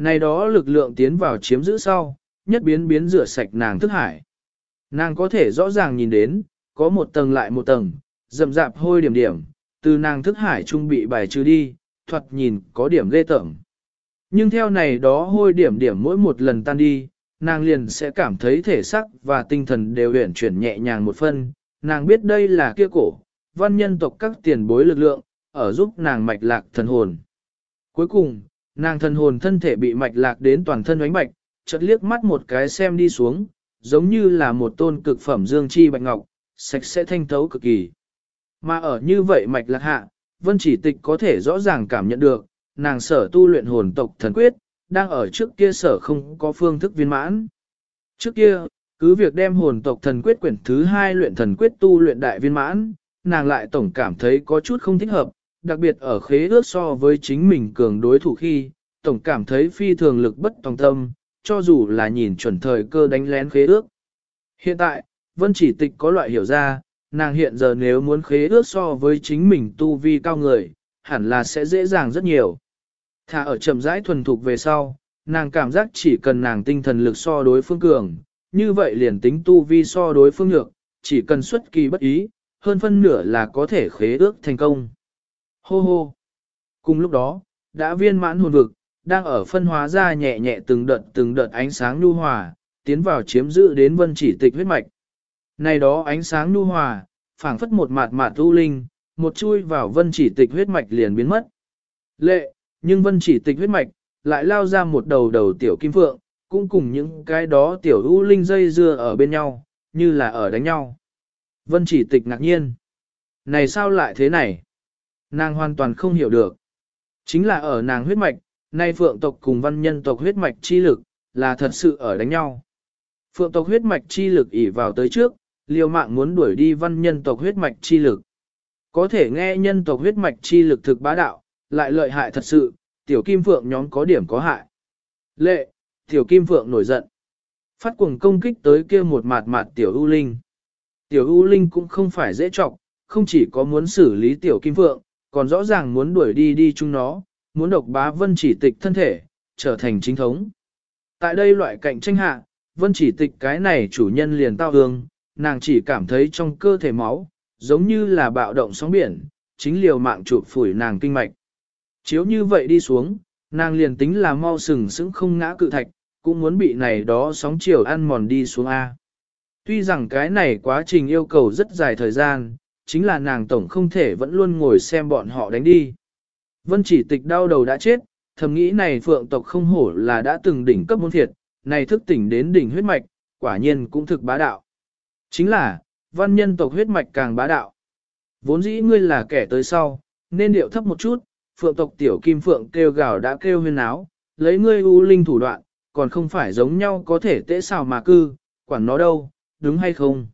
Này đó lực lượng tiến vào chiếm giữ sau, nhất biến rửa sạch nàng thức hải. Nàng có thể rõ ràng nhìn đến, có một tầng lại một tầng, rậm rạp hôi điểm điểm, từ nàng thức hải trung bị bài trừ đi, thoạt nhìn có điểm ghê tởm. Nhưng theo này đó hôi điểm điểm mỗi một lần tan đi, nàng liền sẽ cảm thấy thể xác và tinh thần đều uyển chuyển nhẹ nhàng một phân, nàng biết đây là kia cổ, văn nhân tộc các tiền bối lực lượng, ở giúp nàng mạch lạc thần hồn. Cuối cùng, nàng thần hồn thân thể bị mạch lạc đến toàn thân ánh bạch, chợt liếc mắt một cái xem đi xuống, giống như là một tôn cực phẩm dương chi bạch ngọc, sạch sẽ thanh thấu cực kỳ. Mà ở như vậy mạch lạc hạ, Vân Chỉ Tịch có thể rõ ràng cảm nhận được, nàng sở tu luyện hồn tộc thần quyết, đang ở trước kia sở không có phương thức viên mãn. Trước kia, cứ việc đem hồn tộc thần quyết quyển thứ 2 luyện thần quyết tu luyện đại viên mãn, nàng lại tổng cảm thấy có chút không thích hợp, đặc biệt ở khế ước so với chính mình cường đối thủ khi, tổng cảm thấy phi thường lực bất tòng tâm, cho dù là nhìn chuẩn thời cơ đánh lén khế ước. Hiện tại, Vân Chỉ Tịch có loại hiểu ra, nàng hiện giờ nếu muốn khế ước so với chính mình tu vi cao người, hẳn là sẽ dễ dàng rất nhiều. Thà ở chậm rãi thuần thục về sau, nàng cảm giác chỉ cần nàng tinh thần lực so đối phương cường, như vậy liền tính tu vi so đối phương nhược, chỉ cần xuất kỳ bất ý, hơn phân nửa là có thể khế ước thành công. Hô hô! Cùng lúc đó, đã viên mãn hồn vực, đang ở phân hóa ra nhẹ nhẹ từng đợt ánh sáng nhu hòa, tiến vào chiếm giữ đến Vân Chỉ Tịch huyết mạch. Này đó ánh sáng nhu hòa, phảng phất một mạt mạt u linh, một chui vào Vân Chỉ Tịch huyết mạch liền biến mất. Lệ, nhưng Vân Chỉ Tịch huyết mạch, lại lao ra một đầu đầu tiểu kim phượng, cũng cùng những cái đó tiểu u linh dây dưa ở bên nhau, như là ở đánh nhau. Vân Chỉ Tịch ngạc nhiên. Này sao lại thế này? Nàng hoàn toàn không hiểu được. Chính là ở nàng huyết mạch, nay phượng tộc cùng văn nhân tộc huyết mạch chi lực, là thật sự ở đánh nhau. Phượng tộc huyết mạch chi lực ỉ vào tới trước, liều mạng muốn đuổi đi văn nhân tộc huyết mạch chi lực. Có thể nghe nhân tộc huyết mạch chi lực thực bá đạo, lại lợi hại thật sự, tiểu kim phượng nhóm có điểm có hại. Lệ, tiểu kim phượng nổi giận. Phát cuồng công kích tới kia một mạt mạt tiểu u linh. Tiểu u linh cũng không phải dễ trọng, không chỉ có muốn xử lý tiểu kim phượng, còn rõ ràng muốn đuổi đi chúng nó, muốn độc bá Vân Chỉ Tịch thân thể, trở thành chính thống. Tại đây loại cạnh tranh hạ, Vân Chỉ Tịch cái này chủ nhân liền tao hương, nàng chỉ cảm thấy trong cơ thể máu, giống như là bạo động sóng biển, chính liều mạng chụp phủi nàng kinh mạch. Chiếu như vậy đi xuống, nàng liền tính là mau sừng sững không ngã cự thạch, cũng muốn bị này đó sóng chiều ăn mòn đi xuống A. Tuy rằng cái này quá trình yêu cầu rất dài thời gian, chính là nàng tổng không thể vẫn luôn ngồi xem bọn họ đánh đi. Vân Chỉ Tịch đau đầu đã chết, thầm nghĩ này phượng tộc không hổ là đã từng đỉnh cấp môn thiệt, này thức tỉnh đến đỉnh huyết mạch, quả nhiên cũng thực bá đạo. Chính là, văn nhân tộc huyết mạch càng bá đạo. Vốn dĩ ngươi là kẻ tới sau, nên điệu thấp một chút, phượng tộc tiểu kim phượng kêu gào đã kêu huyên áo, lấy ngươi u linh thủ đoạn, còn không phải giống nhau có thể tễ xào mà cư, quản nó đâu, đúng hay không?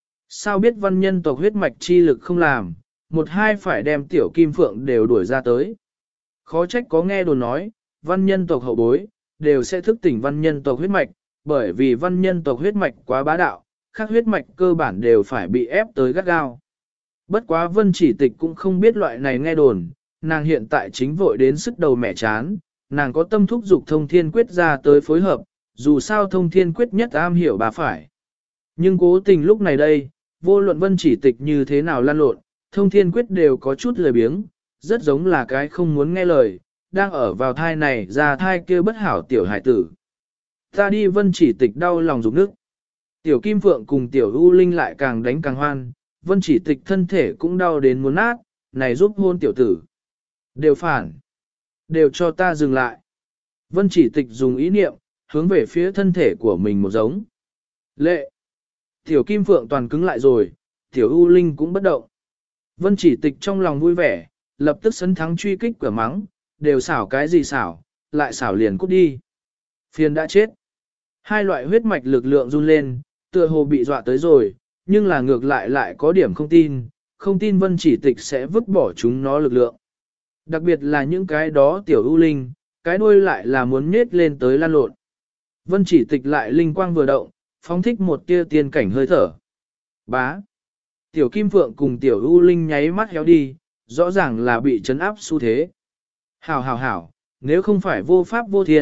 Sao biết văn nhân tộc huyết mạch chi lực không làm, một hai phải đem tiểu kim phượng đều đuổi ra tới. Khó trách có nghe đồn nói, văn nhân tộc hậu bối, đều sẽ thức tỉnh văn nhân tộc huyết mạch, bởi vì văn nhân tộc huyết mạch quá bá đạo, các huyết mạch cơ bản đều phải bị ép tới gắt gao. Bất quá Vân Chỉ Tịch cũng không biết loại này nghe đồn, nàng hiện tại chính vội đến sức đầu mẻ chán, nàng có tâm thúc dục thông thiên quyết ra tới phối hợp, dù sao thông thiên quyết nhất am hiểu bà phải. Nhưng cố tình lúc này đây, vô luận Vân Chỉ Tịch như thế nào lan lộn, thông thiên quyết đều có chút lười biếng, rất giống là cái không muốn nghe lời, đang ở vào thai này ra thai kia bất hảo tiểu hải tử. Ta đi Vân Chỉ Tịch đau lòng rụng nước. Tiểu Kim Phượng cùng tiểu U Linh lại càng đánh càng hoan, Vân Chỉ Tịch thân thể cũng đau đến muốn nát, này giúp hôn tiểu tử. Đều phản. Đều cho ta dừng lại. Vân Chỉ Tịch dùng ý niệm, hướng về phía thân thể của mình một giống. Lệ. Tiểu Kim Phượng toàn cứng lại rồi, tiểu U Linh cũng bất động. Vân Chỉ Tịch trong lòng vui vẻ, lập tức sấn thắng truy kích cửa mắng, đều xảo cái gì xảo, lại xảo liền cút đi. Phiền đã chết. Hai loại huyết mạch lực lượng run lên, tựa hồ bị dọa tới rồi, nhưng là ngược lại có điểm không tin Vân Chỉ Tịch sẽ vứt bỏ chúng nó lực lượng. Đặc biệt là những cái đó tiểu ưu linh, cái đuôi lại là muốn nhết lên tới lan lộn. Vân Chỉ Tịch lại linh quang vừa động, phóng thích một tia tiên cảnh hơi thở. Bá. Tiểu Kim Phượng cùng tiểu ưu linh nháy mắt héo đi, rõ ràng là bị chấn áp xu thế. Hảo, nếu không phải vô pháp vô thiên,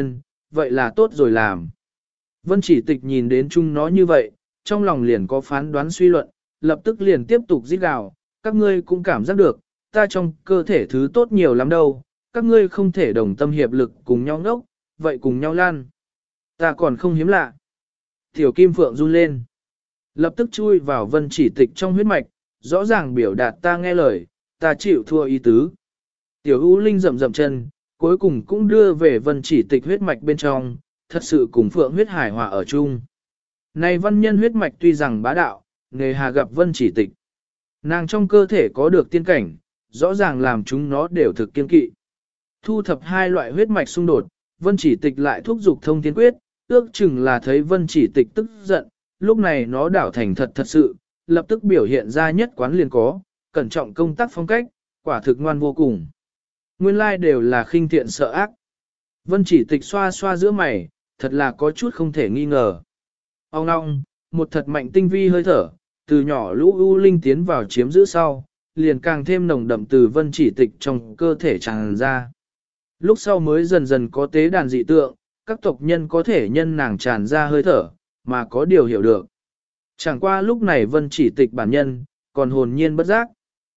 vậy là tốt rồi làm. Vân Chỉ Tịch nhìn đến chúng nó như vậy, trong lòng liền có phán đoán suy luận, lập tức liền tiếp tục rít gào, các ngươi cũng cảm giác được, ta trong cơ thể thứ tốt nhiều lắm đâu, các ngươi không thể đồng tâm hiệp lực cùng nhau ngốc, vậy cùng nhau lan. Ta còn không hiếm lạ. Tiểu Kim Phượng run lên, lập tức chui vào Vân Chỉ Tịch trong huyết mạch, rõ ràng biểu đạt ta nghe lời, ta chịu thua ý tứ. Tiểu U Linh rậm rậm chân, cuối cùng cũng đưa về Vân Chỉ Tịch huyết mạch bên trong, thật sự cùng Phượng huyết hải hòa ở chung. Này văn nhân huyết mạch tuy rằng bá đạo, nghề hà gặp Vân Chỉ Tịch. Nàng trong cơ thể có được tiên cảnh, rõ ràng làm chúng nó đều thực kiên kỵ. Thu thập hai loại huyết mạch xung đột, Vân Chỉ Tịch lại thúc giục thông thiên quyết, ước chừng là thấy Vân Chỉ Tịch tức giận, lúc này nó đảo thành thật thật sự, lập tức biểu hiện ra nhất quán liền có, cẩn trọng công tác phong cách, quả thực ngoan vô cùng. Nguyên lai đều là khinh thiện sợ ác. Vân Chỉ Tịch xoa xoa giữa mày, thật là có chút không thể nghi ngờ. Ông ngong, một thật mạnh tinh vi hơi thở, từ nhỏ lũ u linh tiến vào chiếm giữ sau, liền càng thêm nồng đậm từ Vân Chỉ Tịch trong cơ thể tràn ra. Lúc sau mới dần dần có tế đàn dị tượng, các tộc nhân có thể nhân nàng tràn ra hơi thở, mà có điều hiểu được. Chẳng qua lúc này Vân Chỉ Tịch bản nhân, còn hồn nhiên bất giác.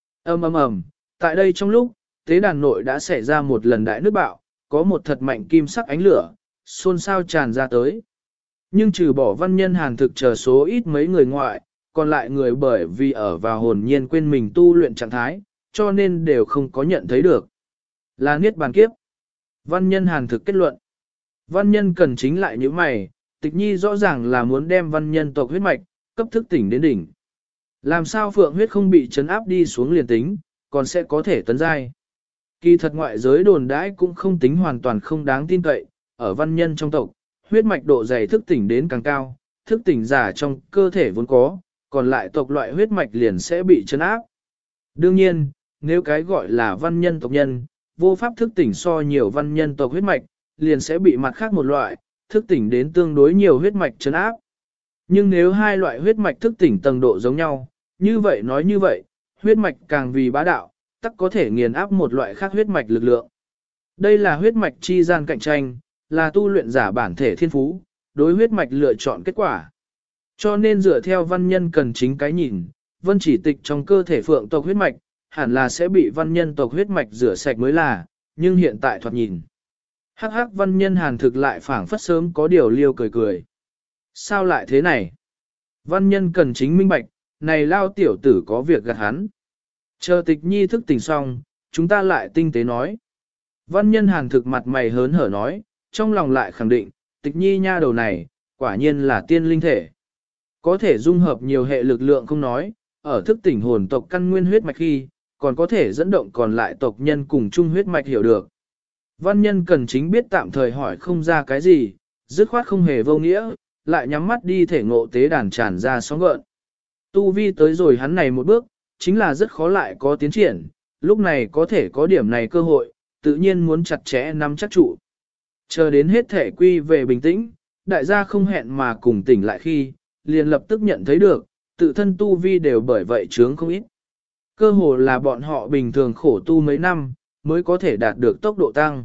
Ầm, tại đây trong lúc, tế đàn nội đã xảy ra một lần đại nước bạo, có một thật mạnh kim sắc ánh lửa, xôn xao tràn ra tới. Nhưng trừ bỏ văn nhân hàn thực chờ số ít mấy người ngoại, còn lại người bởi vì ở vào hồn nhiên quên mình tu luyện trạng thái, cho nên đều không có nhận thấy được. Là niết bàn kiếp. Văn nhân hàn thực kết luận. Văn nhân cần chính lại như mày, Tịch Nhi rõ ràng là muốn đem văn nhân tộc huyết mạch, cấp thức tỉnh đến đỉnh. Làm sao phượng huyết không bị chấn áp đi xuống liền tính, còn sẽ có thể tấn giai. Kỳ thật ngoại giới đồn đãi cũng không tính hoàn toàn không đáng tin cậy, ở văn nhân trong tộc, huyết mạch độ dày thức tỉnh đến càng cao, thức tỉnh giả trong cơ thể vốn có, còn lại tộc loại huyết mạch liền sẽ bị chấn áp. Đương nhiên, nếu cái gọi là văn nhân tộc nhân, vô pháp thức tỉnh so nhiều văn nhân tộc huyết mạch, liền sẽ bị mặt khác một loại, thức tỉnh đến tương đối nhiều huyết mạch chấn áp. Nhưng nếu hai loại huyết mạch thức tỉnh tầng độ giống nhau, như vậy nói như vậy, huyết mạch càng vì bá đạo, tắc có thể nghiền áp một loại khác huyết mạch lực lượng. Đây là huyết mạch chi gian cạnh tranh, là tu luyện giả bản thể thiên phú, đối huyết mạch lựa chọn kết quả. Cho nên dựa theo văn nhân cần chính cái nhìn, Vân Chỉ Tịch trong cơ thể phượng tộc huyết mạch, hẳn là sẽ bị văn nhân tộc huyết mạch rửa sạch mới là, nhưng hiện tại thoạt nhìn. Hắc hắc văn nhân hàn thực lại phảng phất sớm có điều liêu cười cười. Sao lại thế này? Văn nhân cần chính minh bạch, này lao tiểu tử có việc gạt hắn. Chờ Tịch Nhi thức tỉnh xong, chúng ta lại tinh tế nói. Văn nhân hàn thực mặt mày hớn hở nói, trong lòng lại khẳng định, Tịch Nhi nha đầu này, quả nhiên là tiên linh thể. Có thể dung hợp nhiều hệ lực lượng không nói, ở thức tỉnh hồn tộc căn nguyên huyết mạch khi, còn có thể dẫn động còn lại tộc nhân cùng chung huyết mạch hiểu được. Văn nhân cần chính biết tạm thời hỏi không ra cái gì, dứt khoát không hề vô nghĩa, lại nhắm mắt đi thể ngộ tế đàn tràn ra sóng gợn. Tu vi tới rồi hắn này một bước, chính là rất khó lại có tiến triển, lúc này có thể có điểm này cơ hội, tự nhiên muốn chặt chẽ nắm chắc trụ. Chờ đến hết thể quy về bình tĩnh, đại gia không hẹn mà cùng tỉnh lại khi, liền lập tức nhận thấy được, tự thân tu vi đều bởi vậy chướng không ít. Cơ hồ là bọn họ bình thường khổ tu mấy năm, mới có thể đạt được tốc độ tăng.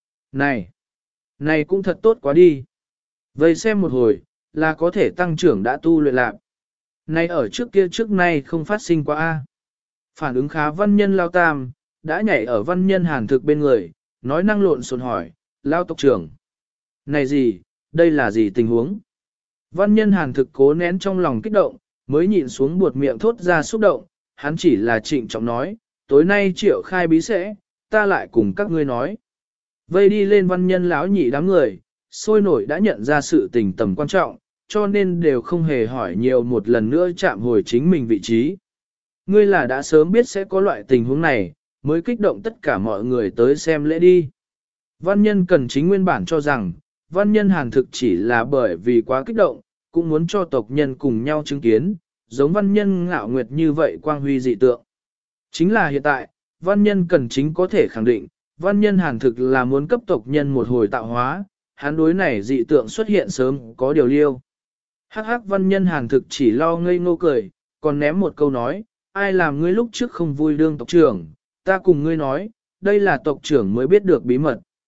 Này cũng thật tốt quá đi. Vậy xem một hồi, là có thể tăng trưởng đã tu luyện lạc. Này ở trước kia trước nay không phát sinh qua a. Phản ứng khá văn nhân lao tam, đã nhảy ở văn nhân hàn thực bên người, nói năng lộn xộn hỏi, lao tộc trưởng. Này gì, đây là gì tình huống? Văn nhân hàn thực cố nén trong lòng kích động, mới nhịn xuống buột miệng thốt ra xúc động, hắn chỉ là trịnh trọng nói, tối nay triệu khai bí sẽ, ta lại cùng các ngươi nói. Vây đi lên văn nhân lão nhị đám người, sôi nổi đã nhận ra sự tình tầm quan trọng, cho nên đều không hề hỏi nhiều một lần nữa chạm hồi chính mình vị trí. Ngươi là đã sớm biết sẽ có loại tình huống này, mới kích động tất cả mọi người tới xem lễ đi. Văn nhân cần chính nguyên bản cho rằng, văn nhân hàn thực chỉ là bởi vì quá kích động, cũng muốn cho tộc nhân cùng nhau chứng kiến, giống văn nhân ngạo nguyệt như vậy quang huy dị tượng. Chính là hiện tại, văn nhân cần chính có thể khẳng định, văn nhân hàn thực là muốn cấp tộc nhân một hồi tạo hóa, hắn đối này dị tượng xuất hiện sớm có điều liêu. Hắc hắc văn nhân hàn thực chỉ lo ngây ngô cười, còn ném một câu nói, ai làm ngươi lúc trước không vui đương tộc trưởng, ta cùng ngươi nói, đây là tộc trưởng mới biết được bí mật.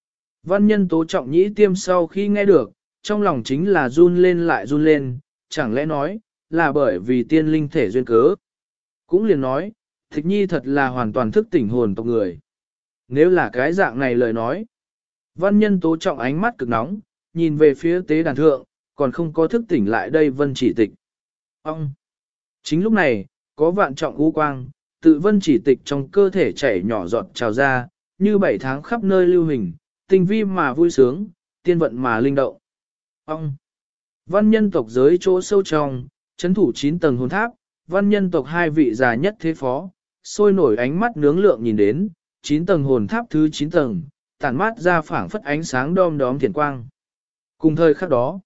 Văn nhân Tố Trọng Nhĩ Tiêm sau khi nghe được, trong lòng chính là run lên lại run lên, chẳng lẽ nói, là bởi vì tiên linh thể duyên cớ. Cũng liền nói, Tịch Nhi thật là hoàn toàn thức tỉnh hồn tộc người. Nếu là cái dạng này lời nói, văn nhân Tố Trọng ánh mắt cực nóng, nhìn về phía tế đàn thượng, còn không có thức tỉnh lại đây Vân Chỉ Tịch. Ông! Chính lúc này, có vạn trọng u quang, tự Vân Chỉ Tịch trong cơ thể chảy nhỏ giọt trào ra, như 7 tháng khắp nơi lưu hình, tinh vi mà vui sướng, tiên vận mà linh động. Ông! Văn nhân tộc giới chỗ sâu trong, chấn thủ 9 tầng hồn tháp, văn nhân tộc hai vị già nhất thế phó, sôi nổi ánh mắt nướng lượng nhìn đến, 9 tầng hồn tháp thứ 9 tầng, tản mát ra phảng phất ánh sáng đom đóm thiền quang. Cùng thời khắc đó,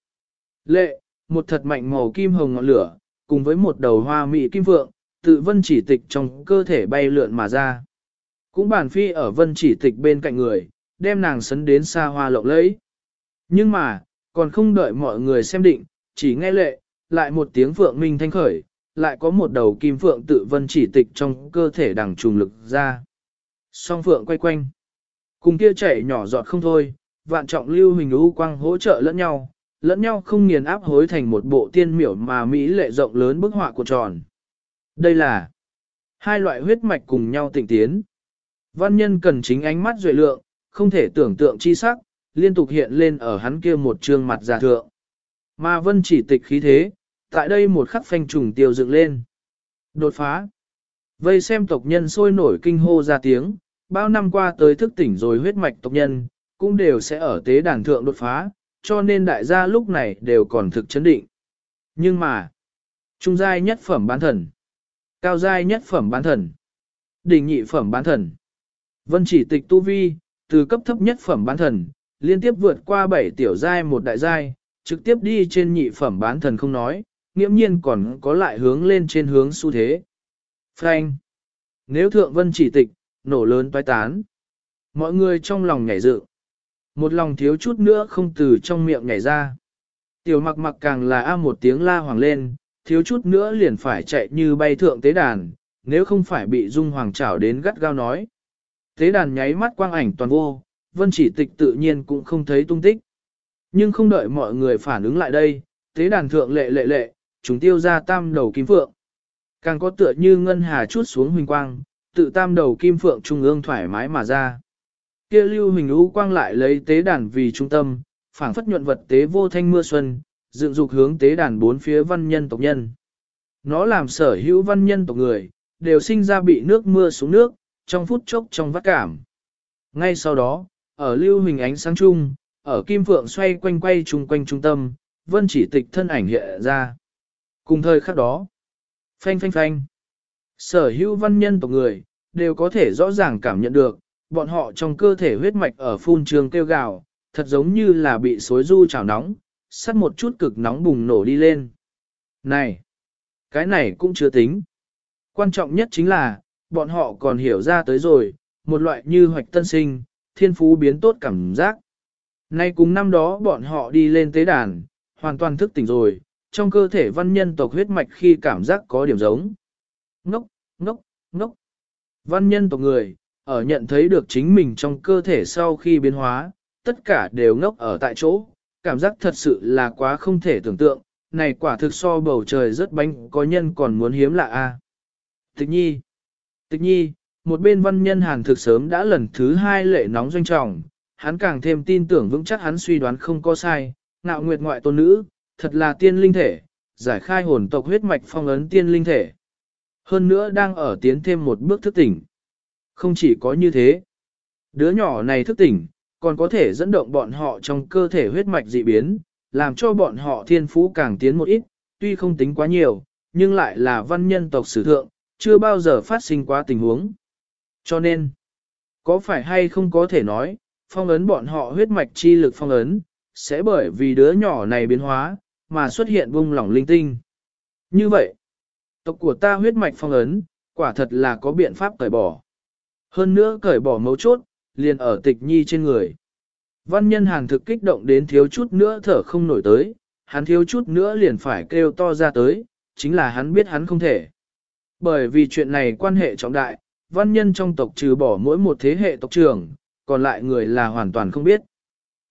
lệ, một thật mạnh màu kim hồng ngọn lửa, cùng với một đầu hoa mỹ kim vượng, tự Vân Chỉ Tịch trong cơ thể bay lượn mà ra. Cũng bản phi ở Vân Chỉ Tịch bên cạnh người, đem nàng sấn đến xa hoa lộng lẫy. Nhưng mà, còn không đợi mọi người xem định, chỉ nghe lệ, lại một tiếng phượng minh thanh khởi, lại có một đầu kim phượng tự Vân Chỉ Tịch trong cơ thể đằng trùng lực ra. Song phượng quay quanh, cùng kia chảy nhỏ giọt không thôi, vạn trọng lưu hình u quang hỗ trợ lẫn nhau không nghiền áp hối thành một bộ tiên miểu mà mỹ lệ rộng lớn bức họa của tròn. Đây là hai loại huyết mạch cùng nhau tịnh tiến. Văn nhân cần chính ánh mắt duệ lượng, không thể tưởng tượng chi sắc, liên tục hiện lên ở hắn kia một trương mặt già thượng. Mà Vân Chỉ Tịch khí thế, tại đây một khắc phanh trùng tiêu dựng lên. Đột phá. Vây xem tộc nhân sôi nổi kinh hô ra tiếng, bao năm qua tới thức tỉnh rồi huyết mạch tộc nhân, cũng đều sẽ ở tế đàn thượng đột phá, cho nên đại gia lúc này đều còn thực chấn định. Nhưng mà, trung giai nhất phẩm bán thần, cao giai nhất phẩm bán thần, đỉnh nhị phẩm bán thần. Vân Chỉ Tịch tu vi, từ cấp thấp nhất phẩm bán thần, liên tiếp vượt qua 7 tiểu giai một đại giai, trực tiếp đi trên nhị phẩm bán thần không nói, nghiễm nhiên còn có lại hướng lên trên hướng xu thế. Frank! Nếu thượng Vân Chỉ Tịch, nổ lớn toái tán. Mọi người trong lòng nhảy dựng, một lòng thiếu chút nữa không từ trong miệng nhảy ra. Tiểu mặc mặc càng là một tiếng la hoàng lên, thiếu chút nữa liền phải chạy như bay thượng tế đàn, nếu không phải bị Dung Hoàng chảo đến gắt gao nói. Tế đàn nháy mắt quang ảnh toàn vô, Vân Chỉ Tịch tự nhiên cũng không thấy tung tích. Nhưng không đợi mọi người phản ứng lại đây, tế đàn thượng lệ, chúng tiêu ra tam đầu kim phượng. Càng có tựa như ngân hà chút xuống huỳnh quang, tự tam đầu kim phượng trung ương thoải mái mà ra. Kia lưu hình u quang lại lấy tế đàn vì trung tâm, phảng phất nhuận vật tế vô thanh mưa xuân, dựng dục hướng tế đàn bốn phía văn nhân tộc nhân. Nó làm sở hữu văn nhân tộc người, đều sinh ra bị nước mưa xuống nước, trong phút chốc trong vắt cảm. Ngay sau đó, ở lưu hình ánh sáng chung, ở kim phượng xoay quanh chung quanh trung tâm, Vân Chỉ Tịch thân ảnh hiện ra. Cùng thời khắc đó, phanh. Sở hữu văn nhân tộc người, đều có thể rõ ràng cảm nhận được, bọn họ trong cơ thể huyết mạch ở phun trường kêu gào, thật giống như là bị xối du chảo nóng, sắt một chút cực nóng bùng nổ đi lên. Này, cái này cũng chưa tính. Quan trọng nhất chính là, bọn họ còn hiểu ra tới rồi, một loại như hoạch tân sinh, thiên phú biến tốt cảm giác. Nay cùng năm đó bọn họ đi lên tế đàn, hoàn toàn thức tỉnh rồi, trong cơ thể văn nhân tộc huyết mạch khi cảm giác có điểm giống. Ngốc. Văn nhân tộc người, ở nhận thấy được chính mình trong cơ thể sau khi biến hóa, tất cả đều ngốc ở tại chỗ, cảm giác thật sự là quá không thể tưởng tượng, này quả thực so bầu trời rất bánh có nhân còn muốn hiếm lạ a. Tịch Nhi, một bên văn nhân hàn thực sớm đã lần thứ 2 lệ nóng doanh trọng, hắn càng thêm tin tưởng vững chắc hắn suy đoán không có sai, ngạo nguyệt ngoại tôn nữ, thật là tiên linh thể, giải khai hồn tộc huyết mạch phong ấn tiên linh thể. Hơn nữa đang ở tiến thêm một bước thức tỉnh. Không chỉ có như thế, đứa nhỏ này thức tỉnh, còn có thể dẫn động bọn họ trong cơ thể huyết mạch dị biến, làm cho bọn họ thiên phú càng tiến một ít, tuy không tính quá nhiều, nhưng lại là văn nhân tộc sử thượng, chưa bao giờ phát sinh quá tình huống. Cho nên, có phải hay không có thể nói, phong ấn bọn họ huyết mạch chi lực phong ấn, sẽ bởi vì đứa nhỏ này biến hóa, mà xuất hiện bung lỏng linh tinh. Như vậy, tộc của ta huyết mạch phong ấn, quả thật là có biện pháp cởi bỏ. Hơn nữa cởi bỏ mấu chốt, liền ở Tịch Nhi trên người. Văn nhân hàn thực kích động đến thiếu chút nữa thở không nổi tới, hắn thiếu chút nữa liền phải kêu to ra tới, chính là hắn biết hắn không thể. Bởi vì chuyện này quan hệ trọng đại, văn nhân trong tộc trừ bỏ mỗi một thế hệ tộc trưởng, còn lại người là hoàn toàn không biết.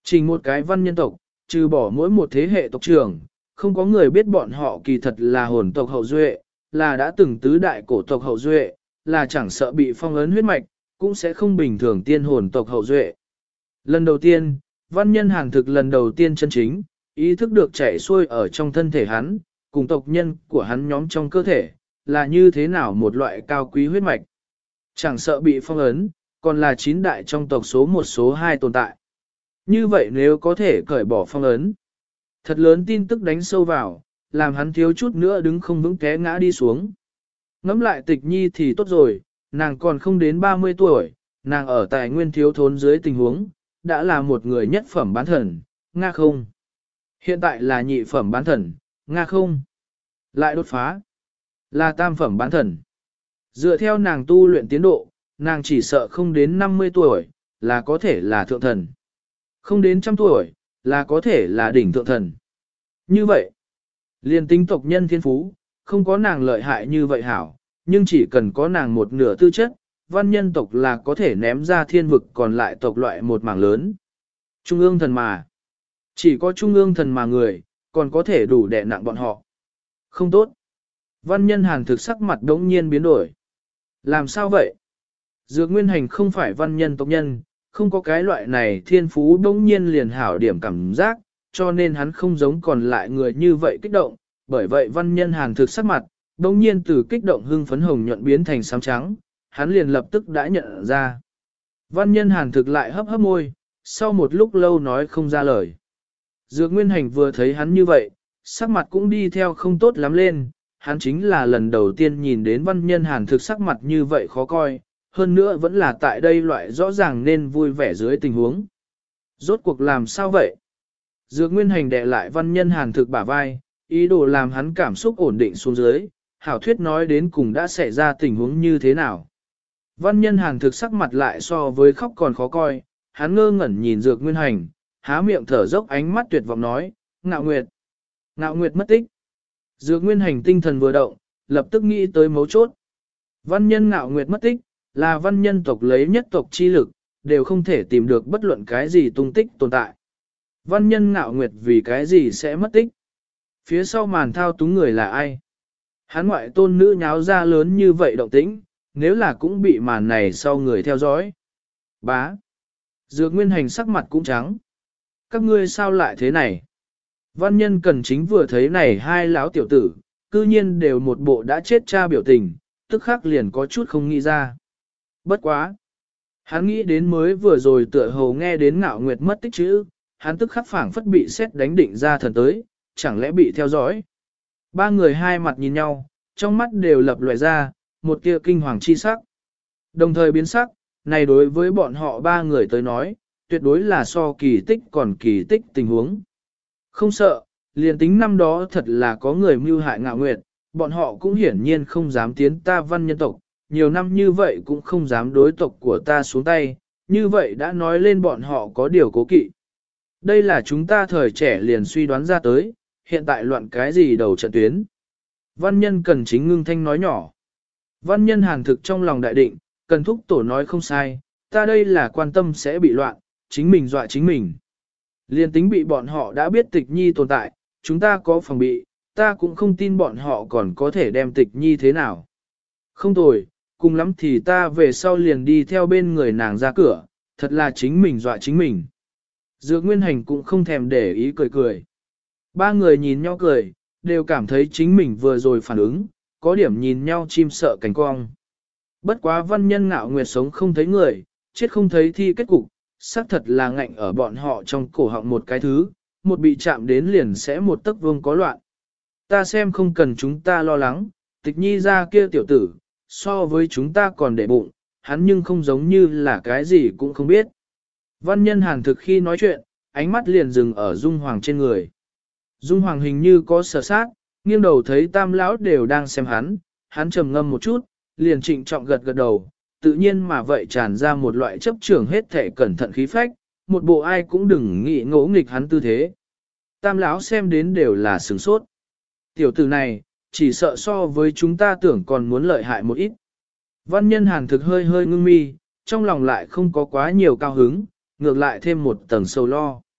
Chỉ một cái văn nhân tộc, trừ bỏ mỗi một thế hệ tộc trưởng, không có người biết bọn họ kỳ thật là hồn tộc hậu duệ, là đã từng tứ đại cổ tộc hậu duệ, là chẳng sợ bị phong ấn huyết mạch, cũng sẽ không bình thường tiên hồn tộc hậu duệ. Lần đầu tiên, văn nhân hàng thực lần đầu tiên chân chính, ý thức được chảy xuôi ở trong thân thể hắn, cùng tộc nhân của hắn nhóm trong cơ thể, là như thế nào một loại cao quý huyết mạch. Chẳng sợ bị phong ấn, còn là 9 đại trong tộc số 1 số 2 tồn tại. Như vậy nếu có thể cởi bỏ phong ấn, thật lớn tin tức đánh sâu vào, làm hắn thiếu chút nữa đứng không vững té ngã đi xuống. Ngắm lại Tịch Nhi thì tốt rồi, nàng còn không đến 30 tuổi, nàng ở tài nguyên thiếu thốn dưới tình huống, đã là một người nhất phẩm bán thần, nga không. Hiện tại là nhị phẩm bán thần, nga không. Lại đột phá, là tam phẩm bán thần. Dựa theo nàng tu luyện tiến độ, nàng chỉ sợ không đến 50 tuổi, là có thể là thượng thần. Không đến 100 tuổi, là có thể là đỉnh thượng thần. Như vậy, liền tính tộc nhân thiên phú, không có nàng lợi hại như vậy hảo, nhưng chỉ cần có nàng một nửa tư chất, văn nhân tộc là có thể ném ra thiên vực còn lại tộc loại một mảng lớn. Trung ương thần mà. Chỉ có trung ương thần mà người, còn có thể đủ đè nặng bọn họ. Không tốt. Văn nhân hàn thực sắc mặt đống nhiên biến đổi. Làm sao vậy? Dược Nguyên Hành không phải văn nhân tộc nhân, không có cái loại này thiên phú đống nhiên liền hảo điểm cảm giác, cho nên hắn không giống còn lại người như vậy kích động. Bởi vậy văn nhân hàn thực sắc mặt, đống nhiên từ kích động hưng phấn hồng nhuận biến thành xám trắng, hắn liền lập tức đã nhận ra. Văn nhân hàn thực lại hấp hấp môi, sau một lúc lâu nói không ra lời. Dược Nguyên Hành vừa thấy hắn như vậy, sắc mặt cũng đi theo không tốt lắm lên, hắn chính là lần đầu tiên nhìn đến văn nhân hàn thực sắc mặt như vậy khó coi, hơn nữa vẫn là tại đây loại rõ ràng nên vui vẻ dưới tình huống. Rốt cuộc làm sao vậy? Dược Nguyên Hành đè lại văn nhân hàn thực bả vai, ý đồ làm hắn cảm xúc ổn định xuống dưới, hảo thuyết nói đến cùng đã xảy ra tình huống như thế nào. Văn nhân hàn thực sắc mặt lại so với khóc còn khó coi, hắn ngơ ngẩn nhìn Dược Nguyên Hành, há miệng thở dốc ánh mắt tuyệt vọng nói, Ngạo Nguyệt. Ngạo Nguyệt mất tích. Dược Nguyên Hành tinh thần vừa động, lập tức nghĩ tới mấu chốt. Văn nhân Ngạo Nguyệt mất tích, là văn nhân tộc lấy nhất tộc chi lực, đều không thể tìm được bất luận cái gì tung tích tồn tại. Văn nhân Ngạo Nguyệt vì cái gì sẽ mất tích? Phía sau màn thao túng người là ai? Hắn ngoại tôn nữ nháo ra lớn như vậy động tĩnh, nếu là cũng bị màn này sau người theo dõi. Bá. Dược Nguyên Hành sắc mặt cũng trắng. Các ngươi sao lại thế này? Văn nhân Cần Chính vừa thấy này hai lão tiểu tử, cư nhiên đều một bộ đã chết cha biểu tình, tức khắc liền có chút không nghĩ ra. Bất quá. Hắn nghĩ đến mới vừa rồi tựa hồ nghe đến Ngạo Nguyệt mất tích chữ, hắn tức khắc phảng phất bị xét đánh định ra thần tới, chẳng lẽ bị theo dõi. Ba người hai mặt nhìn nhau, trong mắt đều lập lòe ra, một tia kinh hoàng chi sắc. Đồng thời biến sắc, này đối với bọn họ ba người tới nói, tuyệt đối là so kỳ tích còn kỳ tích tình huống. Không sợ, liền tính năm đó thật là có người mưu hại Ngạo Nguyệt, bọn họ cũng hiển nhiên không dám tiến ta văn nhân tộc, nhiều năm như vậy cũng không dám đối tộc của ta xuống tay, như vậy đã nói lên bọn họ có điều cố kỵ. Đây là chúng ta thời trẻ liền suy đoán ra tới, hiện tại loạn cái gì đầu trận tuyến. Văn nhân Cần Chính ngưng thanh nói nhỏ. Văn nhân Hàn thực trong lòng đại định, Cần Thúc Tổ nói không sai, ta đây là quan tâm sẽ bị loạn, chính mình dọa chính mình. Liên tính bị bọn họ đã biết Tịch Nhi tồn tại, chúng ta có phòng bị, ta cũng không tin bọn họ còn có thể đem Tịch Nhi thế nào. Không tồi, cùng lắm thì ta về sau liền đi theo bên người nàng ra cửa, thật là chính mình dọa chính mình. Dược Nguyên Hành cũng không thèm để ý cười cười. Ba người nhìn nhau cười, đều cảm thấy chính mình vừa rồi phản ứng, có điểm nhìn nhau chim sợ cánh cong. Bất quá văn nhân Ngạo Nguyệt sống không thấy người, chết không thấy thi kết cục, xác thật là ngạnh ở bọn họ trong cổ họng một cái thứ, một bị chạm đến liền sẽ một tấc vương có loạn. Ta xem không cần chúng ta lo lắng, Tịch Nhi ra kia tiểu tử, so với chúng ta còn để bụng, hắn nhưng không giống như là cái gì cũng không biết. Văn nhân Hàn thực khi nói chuyện, ánh mắt liền dừng ở Dung Hoàng trên người. Dung Hoàng hình như có sở sát, nghiêng đầu thấy tam lão đều đang xem hắn trầm ngâm một chút, liền trịnh trọng gật gật đầu, tự nhiên mà vậy tràn ra một loại chấp trưởng hết thể cẩn thận khí phách, một bộ ai cũng đừng nghĩ ngỗ nghịch hắn tư thế. Tam lão xem đến đều là sửng sốt. Tiểu tử này, chỉ sợ so với chúng ta tưởng còn muốn lợi hại một ít. Văn nhân Hàn thực hơi hơi ngưng mi, trong lòng lại không có quá nhiều cao hứng, ngược lại thêm một tầng sầu lo.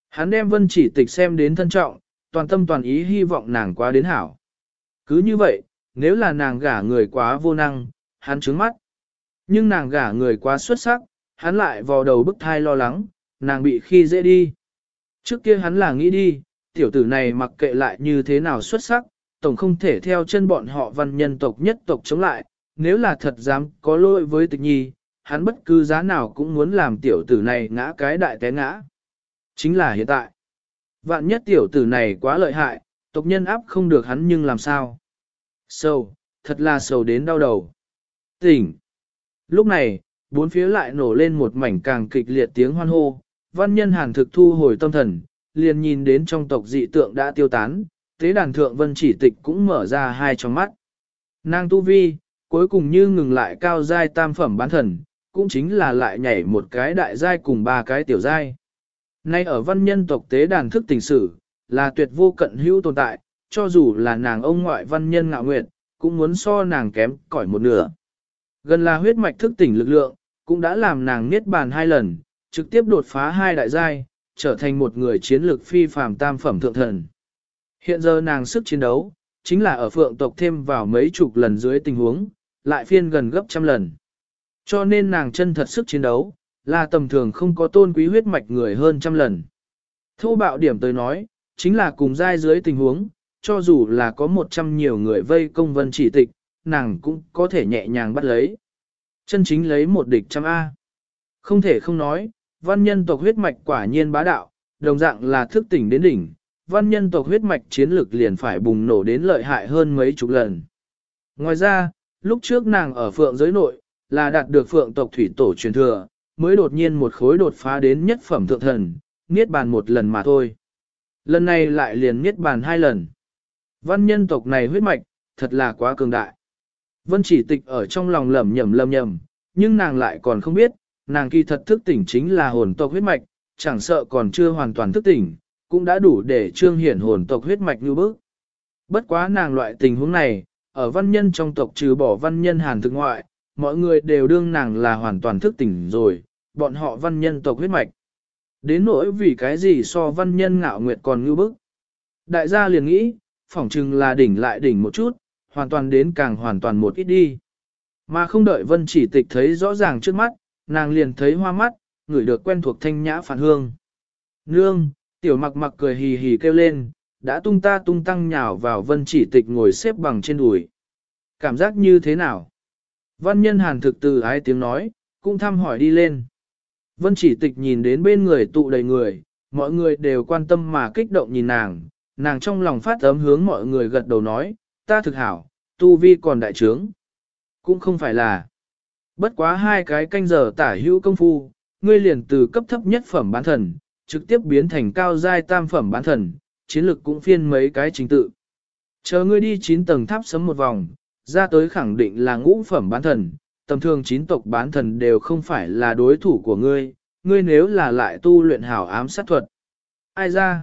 Hắn đem Vân Chỉ Tịch xem đến thân trọng, toàn tâm toàn ý hy vọng nàng quá đến hảo. Cứ như vậy, nếu là nàng gả người quá vô năng, hắn trướng mắt. Nhưng nàng gả người quá xuất sắc, hắn lại vò đầu bức thai lo lắng, nàng bị khi dễ đi. Trước kia hắn là nghĩ đi, tiểu tử này mặc kệ lại như thế nào xuất sắc, tổng không thể theo chân bọn họ văn nhân tộc nhất tộc chống lại, nếu là thật dám có lỗi với Tịch Nhi, hắn bất cứ giá nào cũng muốn làm tiểu tử này ngã cái đại té ngã. Chính là hiện tại. Vạn nhất tiểu tử này quá lợi hại, tộc nhân áp không được hắn nhưng làm sao? Sầu, thật là sầu đến đau đầu. Tỉnh. Lúc này, bốn phía lại nổ lên một mảnh càng kịch liệt tiếng hoan hô, văn nhân Hàn thực thu hồi tâm thần, liền nhìn đến trong tộc dị tượng đã tiêu tán, tế đàn thượng Vân Chỉ Tịch cũng mở ra hai tròng mắt. Nàng tu vi, cuối cùng như ngừng lại cao giai tam phẩm bán thần, cũng chính là lại nhảy một cái đại giai cùng ba cái tiểu giai. Nay ở văn nhân tộc tế đàn thức tình sử, là tuyệt vô cận hữu tồn tại, cho dù là nàng ông ngoại văn nhân Ngạo Nguyệt, cũng muốn so nàng kém cỏi một nửa. Gần là huyết mạch thức tỉnh lực lượng, cũng đã làm nàng niết bàn hai lần, trực tiếp đột phá hai đại giai, trở thành một người chiến lược phi phàm tam phẩm thượng thần. Hiện giờ nàng sức chiến đấu, chính là ở phượng tộc thêm vào mấy chục lần dưới tình huống, lại phiên gần gấp trăm lần. Cho nên nàng chân thật sức chiến đấu, là tầm thường không có tôn quý huyết mạch người hơn trăm lần. Thô bạo điểm tới nói, chính là cùng giai dưới tình huống, cho dù là có 100 nhiều người vây công Vân Chỉ Tịch, nàng cũng có thể nhẹ nhàng bắt lấy. Chân chính lấy một địch trăm A. Không thể không nói, văn nhân tộc huyết mạch quả nhiên bá đạo, đồng dạng là thức tỉnh đến đỉnh, văn nhân tộc huyết mạch chiến lực liền phải bùng nổ đến lợi hại hơn mấy chục lần. Ngoài ra, lúc trước nàng ở phượng giới nội, là đạt được phượng tộc thủy tổ truyền thừa, mới đột nhiên một khối đột phá đến nhất phẩm thượng thần, niết bàn một lần mà thôi. Lần này lại liền niết bàn hai lần. Văn nhân tộc này huyết mạch, thật là quá cường đại. Vân Chỉ Tịch ở trong lòng lẩm nhẩm, nhưng nàng lại còn không biết, nàng kỳ thật thức tỉnh chính là hồn tộc huyết mạch, chẳng sợ còn chưa hoàn toàn thức tỉnh, cũng đã đủ để trương hiển hồn tộc huyết mạch như bước. Bất quá nàng loại tình huống này, ở văn nhân trong tộc trừ bỏ văn nhân Hàn thực ngoại, mọi người đều đương nàng là hoàn toàn thức tỉnh rồi, bọn họ văn nhân tộc huyết mạch. Đến nỗi vì cái gì so văn nhân Ngạo Nguyệt còn như bức. Đại gia liền nghĩ, phỏng chừng là đỉnh lại đỉnh một chút, hoàn toàn đến càng hoàn toàn một ít đi. Mà không đợi Vân Chỉ Tịch thấy rõ ràng trước mắt, nàng liền thấy hoa mắt, ngửi được quen thuộc thanh nhã phản hương. Nương, tiểu mặc mặc cười hì hì kêu lên, đã tung ta tung tăng nhào vào Vân Chỉ Tịch ngồi xếp bằng trên đùi. Cảm giác như thế nào? Văn nhân Hàn thực từ ái tiếng nói, cũng thăm hỏi đi lên. Vân Chỉ Tịch nhìn đến bên người tụ đầy người, mọi người đều quan tâm mà kích động nhìn nàng, nàng trong lòng phát ấm hướng mọi người gật đầu nói, ta thực hảo, tu vi còn đại trướng. Cũng không phải là. Bất quá hai cái canh giờ tả hữu công phu, ngươi liền từ cấp thấp nhất phẩm bán thần, trực tiếp biến thành cao giai tam phẩm bán thần, chiến lực cũng phiên mấy cái trình tự. Chờ ngươi đi 9 tầng tháp sấm một vòng, ra tới khẳng định là ngũ phẩm bán thần, tầm thường 9 tộc bán thần đều không phải là đối thủ của ngươi, ngươi nếu là lại tu luyện hảo ám sát thuật. Ai ra?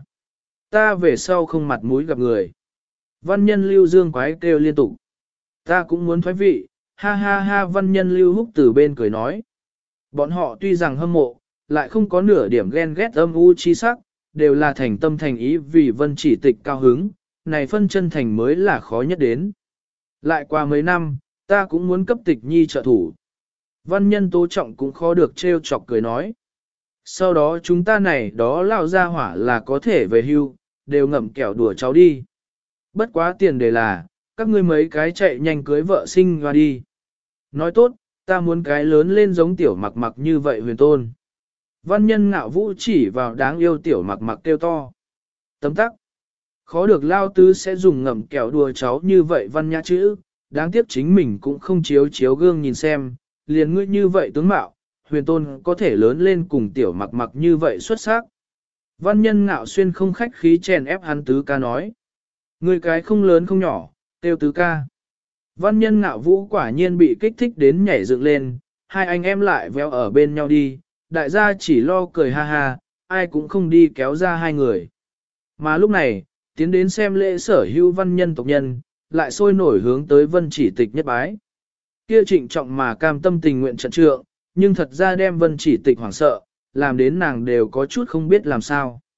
Ta về sau không mặt mũi gặp người. Văn nhân Lưu Dương quái kêu liên tục. Ta cũng muốn thoái vị, ha ha ha văn nhân Lưu Húc từ bên cười nói. Bọn họ tuy rằng hâm mộ, lại không có nửa điểm ghen ghét âm u chi sắc, đều là thành tâm thành ý vì Vân Chỉ Tịch cao hứng, này phân chân thành mới là khó nhất đến. Lại qua mấy năm, ta cũng muốn cấp Tịch Nhi trợ thủ. Văn nhân Tố Trọng cũng khó được trêu chọc cười nói. Sau đó chúng ta này đó lao ra hỏa là có thể về hưu, đều ngậm kẹo đùa cháu đi. Bất quá tiền đề là, các ngươi mấy cái chạy nhanh cưới vợ sinh hoa đi. Nói tốt, ta muốn cái lớn lên giống tiểu mặc mặc như vậy huyền tôn. Văn nhân Ngạo Vũ chỉ vào đáng yêu tiểu mặc mặc kêu to. Tấm tắc. Khó được lao tứ sẽ dùng ngậm kẹo đùa cháu như vậy văn nhã chữ, đáng tiếc chính mình cũng không chiếu chiếu gương nhìn xem, liền ngươi như vậy tướng mạo, huyền tôn có thể lớn lên cùng tiểu mặc mặc như vậy xuất sắc. Văn nhân Ngạo Xuyên không khách khí chèn ép hắn tứ ca nói. Ngươi cái không lớn không nhỏ, tiêu tứ ca. Văn nhân Ngạo Vũ quả nhiên bị kích thích đến nhảy dựng lên, hai anh em lại véo ở bên nhau đi, đại gia chỉ lo cười ha ha, ai cũng không đi kéo ra hai người. Mà lúc này, tiến đến xem lễ sở hữu văn nhân tộc nhân, lại sôi nổi hướng tới Vân Chỉ Tịch nhất bái. Kia trịnh trọng mà cam tâm tình nguyện trận trượng, nhưng thật ra đem Vân Chỉ Tịch hoảng sợ, làm đến nàng đều có chút không biết làm sao.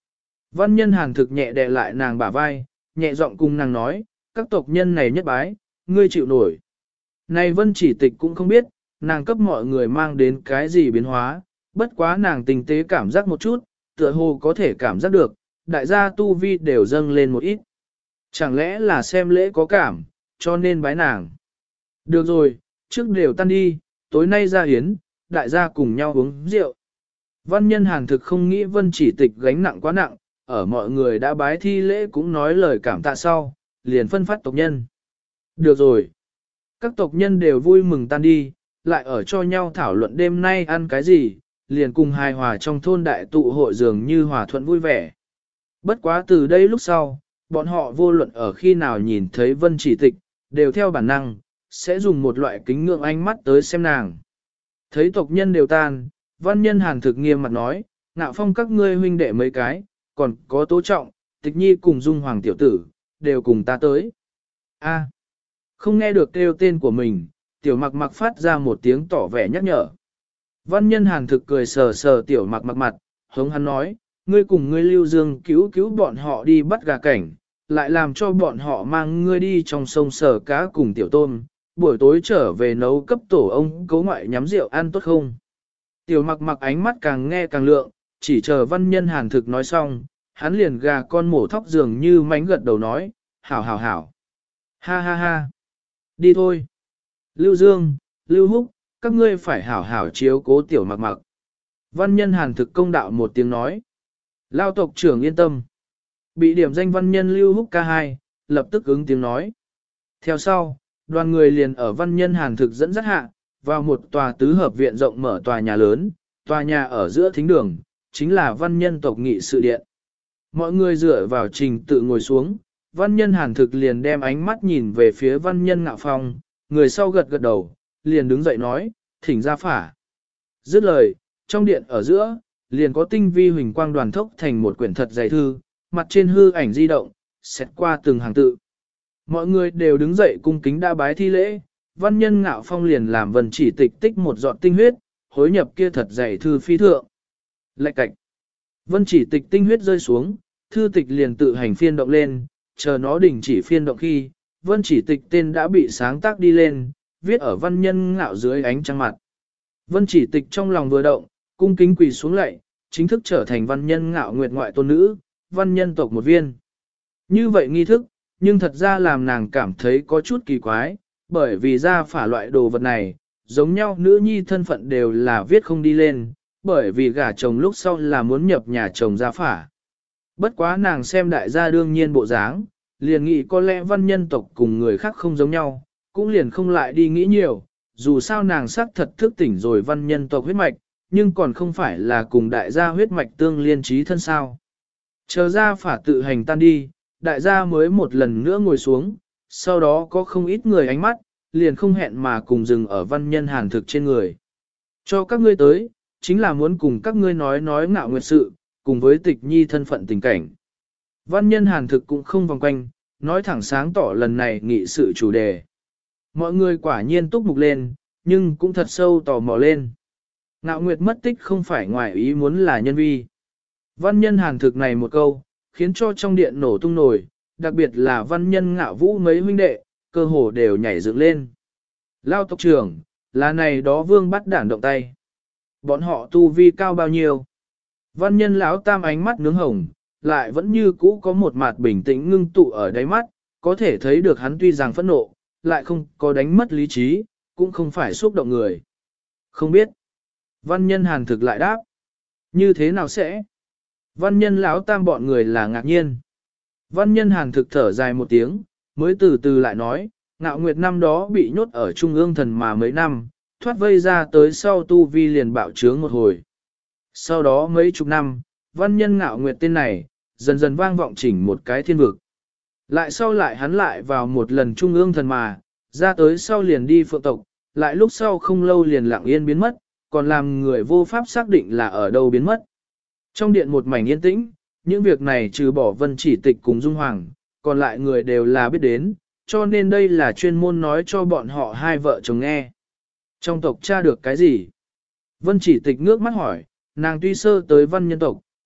Văn nhân hàn thực nhẹ đè lại nàng bả vai, nhẹ giọng cùng nàng nói, các tộc nhân này nhất bái, ngươi chịu nổi. Này vân chỉ tịch cũng không biết, nàng cấp mọi người mang đến cái gì biến hóa, bất quá nàng tinh tế cảm giác một chút, tựa hồ có thể cảm giác được, đại gia tu vi đều dâng lên một ít. Chẳng lẽ là xem lễ có cảm, cho nên bái nàng. Được rồi, trước đều tan đi, tối nay ra hiến, đại gia cùng nhau uống rượu. Văn nhân hàn thực không nghĩ vân chỉ tịch gánh nặng quá nặng, ở mọi người đã bái thi lễ cũng nói lời cảm tạ sau, liền phân phát tộc nhân. Được rồi. Các tộc nhân đều vui mừng tan đi, lại ở cho nhau thảo luận đêm nay ăn cái gì, liền cùng hài hòa trong thôn đại tụ hội dường như hòa thuận vui vẻ. Bất quá từ đây lúc sau, bọn họ vô luận ở khi nào nhìn thấy vân chỉ tịch, đều theo bản năng, sẽ dùng một loại kính ngưỡng ánh mắt tới xem nàng. Thấy tộc nhân đều tan, văn nhân hàn thực nghiêm mặt nói, Ngạo Phong các ngươi huynh đệ mấy cái, còn có Tố Trọng, Tịch Nhi cùng Dung Hoàng tiểu tử, đều cùng ta tới. A, không nghe được kêu tên của mình, tiểu mặc mặc phát ra một tiếng tỏ vẻ nhắc nhở. Văn nhân hàn thực cười sờ sờ tiểu mặc mặc mặt, hống hắn nói, ngươi cùng ngươi Lưu Dương cứu cứu bọn họ đi bắt gà cảnh, lại làm cho bọn họ mang ngươi đi trong sông sờ cá cùng tiểu tôm, buổi tối trở về nấu cấp tổ ông cấu ngoại nhắm rượu ăn tốt không? Tiểu mặc mặc ánh mắt càng nghe càng lượng, chỉ chờ văn nhân hàn thực nói xong, hắn liền gà con mổ thóc dường như mánh gật đầu nói, hảo hảo hảo. Ha ha ha. Đi thôi. Lưu Dương, Lưu Húc, các ngươi phải hảo hảo chiếu cố tiểu mặc mặc. Văn nhân hàn thực công đạo một tiếng nói. Lao tộc trưởng yên tâm. Bị điểm danh văn nhân Lưu Húc ca 2, lập tức ứng tiếng nói. Theo sau, đoàn người liền ở văn nhân hàn thực dẫn dắt hạ, vào một tòa tứ hợp viện rộng mở tòa nhà lớn, tòa nhà ở giữa thính đường, chính là văn nhân tộc nghị sự điện. Mọi người dựa vào trình tự ngồi xuống, văn nhân hàn thực liền đem ánh mắt nhìn về phía văn nhân Ngạo Phong, người sau gật gật đầu, liền đứng dậy nói, thỉnh ra phả. Dứt lời, trong điện ở giữa, liền có tinh vi huỳnh quang đoàn thốc thành một quyển thật dày thư, mặt trên hư ảnh di động, xét qua từng hàng tự. Mọi người đều đứng dậy cung kính đa bái thi lễ, văn nhân Ngạo Phong liền làm vần chỉ tịch tích một giọt tinh huyết, hối nhập kia thật dày thư phi thượng. Lạch cạch. Vân chỉ tịch tinh huyết rơi xuống, thư tịch liền tự hành phiên động lên, chờ nó đình chỉ phiên động khi, vân chỉ tịch tên đã bị sáng tác đi lên, viết ở văn nhân Ngạo dưới ánh trăng mặt. Vân chỉ tịch trong lòng vừa động, cung kính quỳ xuống lạy, chính thức trở thành văn nhân Ngạo nguyệt ngoại tôn nữ, văn nhân tộc một viên. Như vậy nghi thức, nhưng thật ra làm nàng cảm thấy có chút kỳ quái, bởi vì ra phả loại đồ vật này, giống nhau nữ nhi thân phận đều là viết không đi lên, bởi vì gả chồng lúc sau là muốn nhập nhà chồng ra phả. Bất quá nàng xem đại gia đương nhiên bộ dáng, liền nghĩ có lẽ văn nhân tộc cùng người khác không giống nhau, cũng liền không lại đi nghĩ nhiều, dù sao nàng xác thật thức tỉnh rồi văn nhân tộc huyết mạch, nhưng còn không phải là cùng đại gia huyết mạch tương liên trí thân sao. Chờ ra phả tự hành tan đi, đại gia mới một lần nữa ngồi xuống, sau đó có không ít người ánh mắt, liền không hẹn mà cùng dừng ở văn nhân hàn thực trên người. Cho các ngươi tới, chính là muốn cùng các ngươi nói Ngạo nguyệt sự, cùng với tịch nhi thân phận tình cảnh. Văn nhân hàn thực cũng không vòng quanh, nói thẳng sáng tỏ lần này nghị sự chủ đề. Mọi người quả nhiên túc mục lên, nhưng cũng thật sâu tò mò lên. Ngạo nguyệt mất tích không phải ngoài ý muốn là nhân vi. Văn nhân hàn thực này một câu, khiến cho trong điện nổ tung nổi, đặc biệt là văn nhân Ngạo Vũ mấy huynh đệ, cơ hồ đều nhảy dựng lên. Lao tộc trưởng, là này đó vương bắt đản động tay. Bọn họ tu vi cao bao nhiêu? Văn nhân lão tam ánh mắt nướng hồng, lại vẫn như cũ có một mặt bình tĩnh ngưng tụ ở đáy mắt, có thể thấy được hắn tuy rằng phẫn nộ, lại không có đánh mất lý trí, cũng không phải xúc động người. Không biết. Văn nhân hàn thực lại đáp. Như thế nào sẽ? Văn nhân lão tam bọn người là ngạc nhiên. Văn nhân hàn thực thở dài một tiếng, mới từ từ lại nói, Ngạo Nguyệt năm đó bị nhốt ở Trung ương thần mà mấy năm, thoát vây ra tới sau tu vi liền bạo trướng một hồi. Sau đó mấy chục năm, văn nhân Ngạo Nguyệt tên này, dần dần vang vọng chỉnh một cái thiên vực. Lại sau lại hắn lại vào một lần Trung ương thần mà, ra tới sau liền đi phượng tộc, lại lúc sau không lâu liền lặng yên biến mất, còn làm người vô pháp xác định là ở đâu biến mất. Trong điện một mảnh yên tĩnh, những việc này trừ bỏ vân chỉ tịch cùng Dung Hoàng, còn lại người đều là biết đến, cho nên đây là chuyên môn nói cho bọn họ hai vợ chồng nghe. Trong tộc tra được cái gì? Vân chỉ tịch ngước mắt hỏi, nàng tuy sơ tới văn nhân tộc,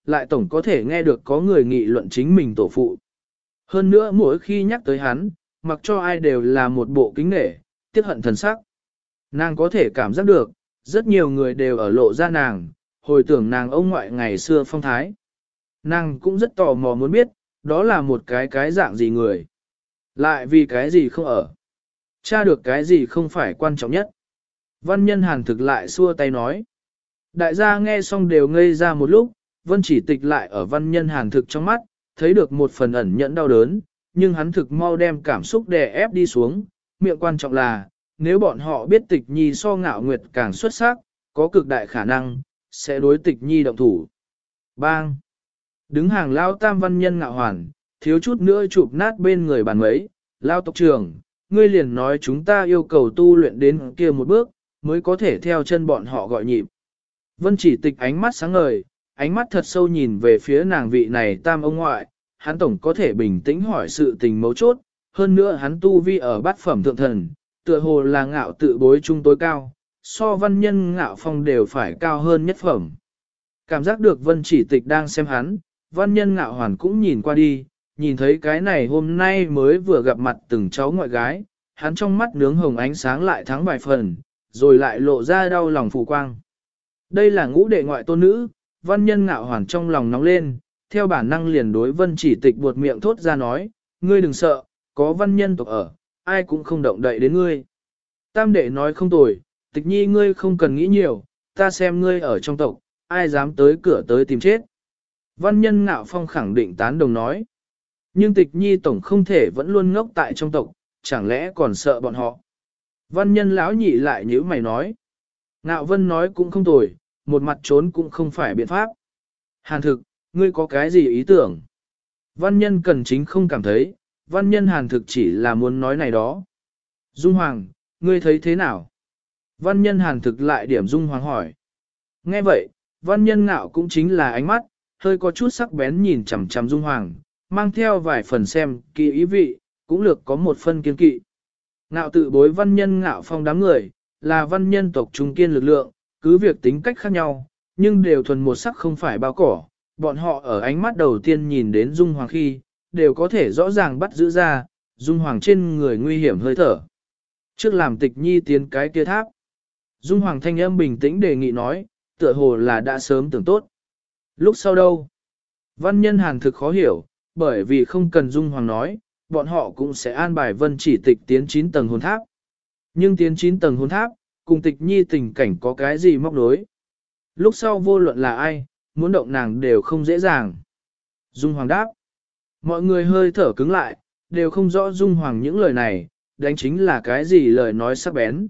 lại tổng có thể nghe được có người nghị luận chính mình tổ phụ. Hơn nữa mỗi khi nhắc tới hắn, mặc cho ai đều là một bộ kính nể, tiếc hận thần sắc. Nàng có thể cảm giác được, rất nhiều người đều ở lộ ra nàng, hồi tưởng nàng ông ngoại ngày xưa phong thái. Nàng cũng rất tò mò muốn biết, đó là một cái dạng gì người. Lại vì cái gì không ở. Tra được cái gì không phải quan trọng nhất. Văn nhân hàn thực lại xua tay nói. Đại gia nghe xong đều ngây ra một lúc, vân chỉ tịch lại ở văn nhân hàn thực trong mắt, thấy được một phần ẩn nhẫn đau đớn, nhưng hắn thực mau đem cảm xúc đè ép đi xuống. Miệng quan trọng là, nếu bọn họ biết tịch nhi so ngạo nguyệt càng xuất sắc, có cực đại khả năng, sẽ đối tịch nhi động thủ. Bang! Đứng hàng lao tam văn nhân ngạo hoàn, thiếu chút nữa chụp nát bên người bàn mấy, lao tộc trưởng, ngươi liền nói chúng ta yêu cầu tu luyện đến kia một bước, mới có thể theo chân bọn họ gọi nhịp. Vân chỉ tịch ánh mắt sáng ngời, ánh mắt thật sâu nhìn về phía nàng vị này tam ông ngoại, hắn tổng có thể bình tĩnh hỏi sự tình mấu chốt, hơn nữa hắn tu vi ở bát phẩm thượng thần, tựa hồ là ngạo tự bối trung tối cao, so văn nhân ngạo phong đều phải cao hơn nhất phẩm. Cảm giác được vân chỉ tịch đang xem hắn, văn nhân ngạo hoàn cũng nhìn qua đi, nhìn thấy cái này hôm nay mới vừa gặp mặt từng cháu ngoại gái, hắn trong mắt nướng hồng ánh sáng lại thắng vài phần, rồi lại lộ ra đau lòng phù quang. Đây là ngũ đệ ngoại tôn nữ, văn nhân ngạo hoàn trong lòng nóng lên, theo bản năng liền đối vân chỉ tịch buột miệng thốt ra nói, ngươi đừng sợ, có văn nhân tộc ở, ai cũng không động đậy đến ngươi. Tam đệ nói không tồi, tịch nhi ngươi không cần nghĩ nhiều, ta xem ngươi ở trong tộc, ai dám tới cửa tới tìm chết. Văn nhân ngạo phong khẳng định tán đồng nói. Nhưng tịch nhi tổng không thể vẫn luôn ngốc tại trong tộc, chẳng lẽ còn sợ bọn họ. Văn nhân lão nhị lại nhíu mày nói. Ngạo vân nói cũng không tồi, một mặt trốn cũng không phải biện pháp. Hàn thực, ngươi có cái gì ý tưởng? Văn nhân cần chính không cảm thấy, văn nhân hàn thực chỉ là muốn nói này đó. Dung Hoàng, ngươi thấy thế nào? Văn nhân hàn thực lại điểm Dung Hoàng hỏi. Nghe vậy, văn nhân ngạo cũng chính là ánh mắt, hơi có chút sắc bén nhìn chằm chằm Dung Hoàng, mang theo vài phần xem kỳ ý vị, cũng lược có một phân kiên kỵ. Ngạo tự bối văn nhân ngạo phong đám người, là văn nhân tộc trung kiên lực lượng, cứ việc tính cách khác nhau, nhưng đều thuần một sắc không phải bao cỏ. Bọn họ ở ánh mắt đầu tiên nhìn đến Dung Hoàng khi, đều có thể rõ ràng bắt giữ ra, Dung Hoàng trên người nguy hiểm hơi thở. Trước làm tịch nhi tiến cái kia tháp. Dung Hoàng thanh âm bình tĩnh đề nghị nói, tựa hồ là đã sớm tưởng tốt. Lúc sau đâu? Văn nhân hàn thực khó hiểu, bởi vì không cần Dung Hoàng nói, bọn họ cũng sẽ an bài vân chỉ tịch tiến 9 tầng hồn tháp. Nhưng tiến 9 tầng hồn tháp, cùng tịch nhi tình cảnh có cái gì móc nối. Lúc sau vô luận là ai, muốn động nàng đều không dễ dàng. Dung Hoàng đáp. Mọi người hơi thở cứng lại, đều không rõ Dung Hoàng những lời này, đánh chính là cái gì lời nói sắc bén.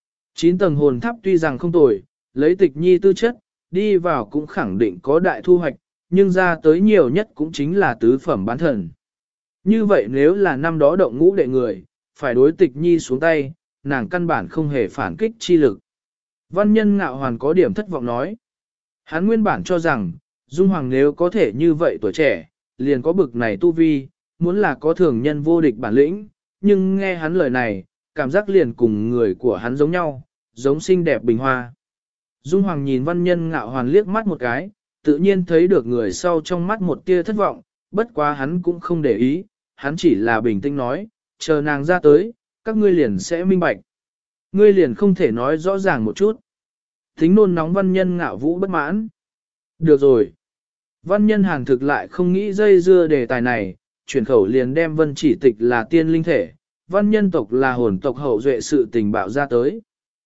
9 tầng hồn tháp tuy rằng không tồi, lấy tịch nhi tư chất, đi vào cũng khẳng định có đại thu hoạch, nhưng ra tới nhiều nhất cũng chính là tứ phẩm bán thần. Như vậy nếu là năm đó động ngũ đệ người, phải đối tịch nhi xuống tay, nàng căn bản không hề phản kích chi lực. Văn nhân ngạo hoàn có điểm thất vọng nói. Hắn nguyên bản cho rằng, Dung Hoàng nếu có thể như vậy tuổi trẻ, liền có bực này tu vi, muốn là có thường nhân vô địch bản lĩnh, nhưng nghe hắn lời này, cảm giác liền cùng người của hắn giống nhau, giống xinh đẹp bình hoa. Dung Hoàng nhìn văn nhân ngạo hoàn liếc mắt một cái, tự nhiên thấy được người sau trong mắt một tia thất vọng, bất quá hắn cũng không để ý, hắn chỉ là bình tĩnh nói, chờ nàng ra tới, các ngươi liền sẽ minh bạch. Ngươi liền không thể nói rõ ràng một chút. Thính nôn nóng văn nhân ngạo vũ bất mãn. Được rồi. Văn nhân hàn thực lại không nghĩ dây dưa đề tài này, chuyển khẩu liền đem vân chỉ tịch là tiên linh thể, văn nhân tộc là hồn tộc hậu duệ sự tình bạo ra tới.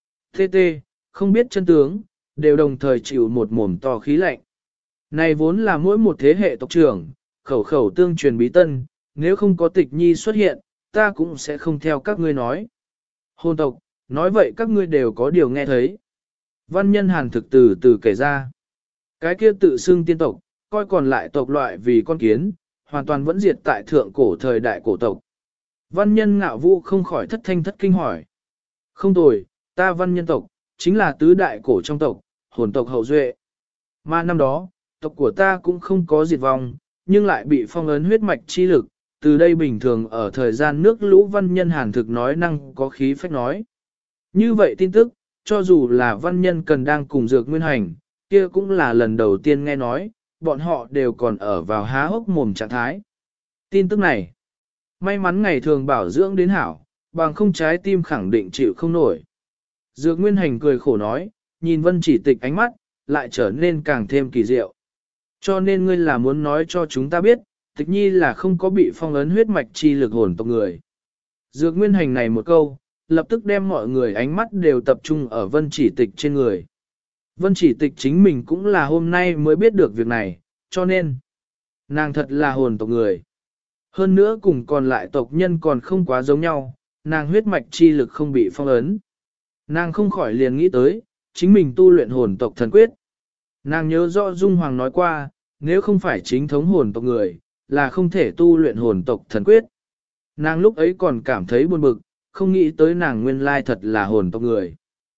Tê, không biết chân tướng, đều đồng thời chịu một mồm to khí lạnh. Này vốn là mỗi một thế hệ tộc trưởng, khẩu khẩu tương truyền bí tân, nếu không có tịch nhi xuất hiện, ta cũng sẽ không theo các ngươi nói. Hồn tộc, nói vậy các ngươi đều có điều nghe thấy. Văn nhân hàn thực từ từ kể ra. Cái kia tự xưng tiên tộc, coi còn lại tộc loại vì con kiến, hoàn toàn vẫn diệt tại thượng cổ thời đại cổ tộc. Văn nhân ngạo vũ không khỏi thất thanh thất kinh hỏi. Không tồi, ta văn nhân tộc, chính là tứ đại cổ trong tộc, hồn tộc hậu duệ. Mà năm đó, tộc của ta cũng không có diệt vong, nhưng lại bị phong ấn huyết mạch chi lực, từ đây bình thường ở thời gian nước lũ văn nhân hàn thực nói năng có khí phách nói. Như vậy tin tức, cho dù là văn nhân cần đang cùng dược nguyên hành, kia cũng là lần đầu tiên nghe nói, bọn họ đều còn ở vào há hốc mồm trạng thái. Tin tức này, may mắn ngày thường bảo dưỡng đến hảo, bằng không trái tim khẳng định chịu không nổi. Dược Nguyên Hành cười khổ nói, nhìn Vân Chỉ Tịch ánh mắt, lại trở nên càng thêm kỳ diệu. Cho nên ngươi là muốn nói cho chúng ta biết, Tịch Nhi là không có bị phong ấn huyết mạch chi lực hồn tộc người. Dược Nguyên Hành này một câu, lập tức đem mọi người ánh mắt đều tập trung ở Vân Chỉ Tịch trên người. Vân Chỉ Tịch chính mình cũng là hôm nay mới biết được việc này, cho nên, nàng thật là hồn tộc người. Hơn nữa cùng còn lại tộc nhân còn không quá giống nhau, nàng huyết mạch chi lực không bị phong ấn. Nàng không khỏi liền nghĩ tới, chính mình tu luyện hồn tộc thần quyết. Nàng nhớ rõ Dung Hoàng nói qua, nếu không phải chính thống hồn tộc người, là không thể tu luyện hồn tộc thần quyết. Nàng lúc ấy còn cảm thấy buồn bực, không nghĩ tới nàng nguyên lai thật là hồn tộc người.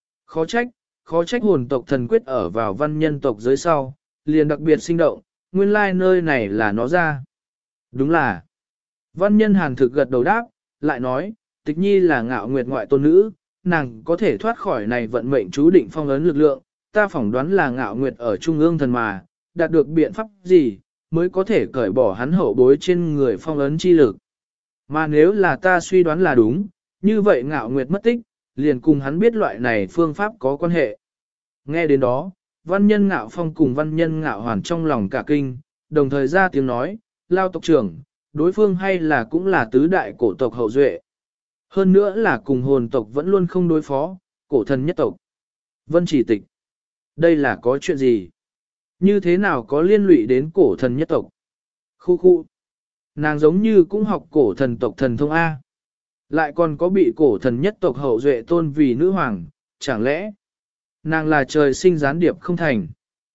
Khó trách hồn tộc thần quyết ở vào văn nhân tộc dưới sau, liền đặc biệt sinh động, nguyên lai nơi này là nó ra. Đúng là, văn nhân hàn thực gật đầu đáp, lại nói, Tịch Nhi là Ngạo Nguyệt ngoại tôn nữ, nàng có thể thoát khỏi này vận mệnh chú định phong ấn lực lượng, ta phỏng đoán là Ngạo Nguyệt ở trung ương thần mà, đạt được biện pháp gì, mới có thể cởi bỏ hắn hậu bối trên người phong ấn chi lực. Mà nếu là ta suy đoán là đúng, như vậy Ngạo Nguyệt mất tích, liền cùng hắn biết loại này phương pháp có quan hệ. Nghe đến đó, văn nhân Ngạo Phong cùng văn nhân Ngạo Hoàn trong lòng cả kinh, đồng thời ra tiếng nói, Lao tộc trưởng, đối phương hay là cũng là tứ đại cổ tộc hậu duệ. Hơn nữa là cùng hồn tộc vẫn luôn không đối phó, cổ thần nhất tộc. Vân Chỉ Tịch, đây là có chuyện gì? Như thế nào có liên lụy đến cổ thần nhất tộc? Khu. Nàng giống như cũng học cổ thần tộc thần thông A. Lại còn có bị cổ thần nhất tộc hậu duệ tôn vì nữ hoàng, chẳng lẽ nàng là trời sinh gián điệp không thành?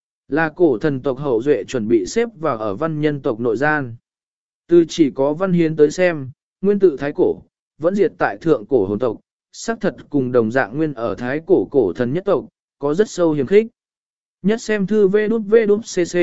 Là cổ thần tộc hậu duệ chuẩn bị xếp vào ở văn nhân tộc nội gian. Từ chỉ có văn hiến tới xem, nguyên tự thái cổ, vẫn diệt tại thượng cổ hồn tộc, xác thật cùng đồng dạng nguyên ở thái cổ cổ thần nhất tộc, có rất sâu hiềm khích. Nhất xem thư vđvđcc.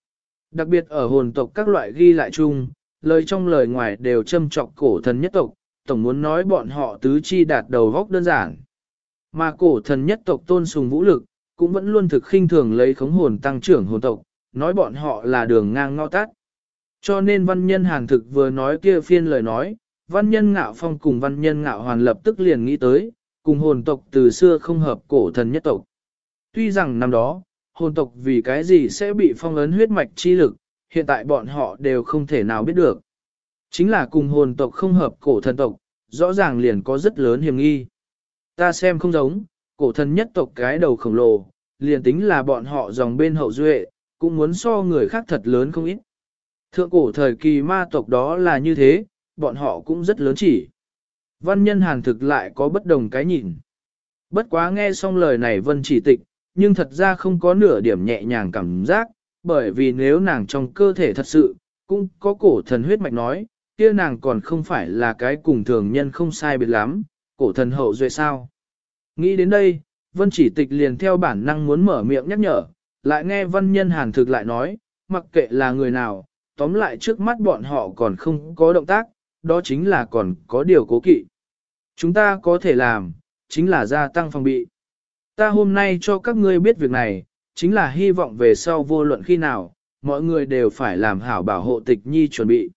Đặc biệt ở hồn tộc các loại ghi lại chung, lời trong lời ngoài đều châm trọc cổ thần nhất tộc, tổng muốn nói bọn họ tứ chi đạt đầu góc đơn giản. Mà cổ thần nhất tộc tôn sùng vũ lực, cũng vẫn luôn thực khinh thường lấy khống hồn tăng trưởng hồn tộc, nói bọn họ là đường ngang ngõ tắt. Cho nên văn nhân hàn thực vừa nói kia phiên lời nói, văn nhân Ngạo Phong cùng văn nhân Ngạo Hoàn lập tức liền nghĩ tới, cùng hồn tộc từ xưa không hợp cổ thần nhất tộc. Tuy rằng năm đó, hồn tộc vì cái gì sẽ bị phong ấn huyết mạch chi lực, hiện tại bọn họ đều không thể nào biết được. Chính là cùng hồn tộc không hợp cổ thần tộc, rõ ràng liền có rất lớn hiểm nghi. Ta xem không giống, cổ thần nhất tộc cái đầu khổng lồ, liền tính là bọn họ dòng bên hậu duệ, cũng muốn so người khác thật lớn không ít. Thượng cổ thời kỳ ma tộc đó là như thế, bọn họ cũng rất lớn chỉ. Văn nhân hàn thực lại có bất đồng cái nhìn. Bất quá nghe xong lời này Vân Chỉ Tịch, nhưng thật ra không có nửa điểm nhẹ nhàng cảm giác, bởi vì nếu nàng trong cơ thể thật sự, cũng có cổ thần huyết mạch nói, kia nàng còn không phải là cái cùng thường nhân không sai biệt lắm, cổ thần hậu duệ sao. Nghĩ đến đây, Vân Chỉ Tịch liền theo bản năng muốn mở miệng nhắc nhở, lại nghe văn nhân hàn thực lại nói, mặc kệ là người nào, tóm lại trước mắt bọn họ còn không có động tác, đó chính là còn có điều cố kỵ. Chúng ta có thể làm, chính là gia tăng phòng bị. Ta hôm nay cho các ngươi biết việc này, chính là hy vọng về sau vô luận khi nào, mọi người đều phải làm hảo bảo hộ Tịch Nhi chuẩn bị.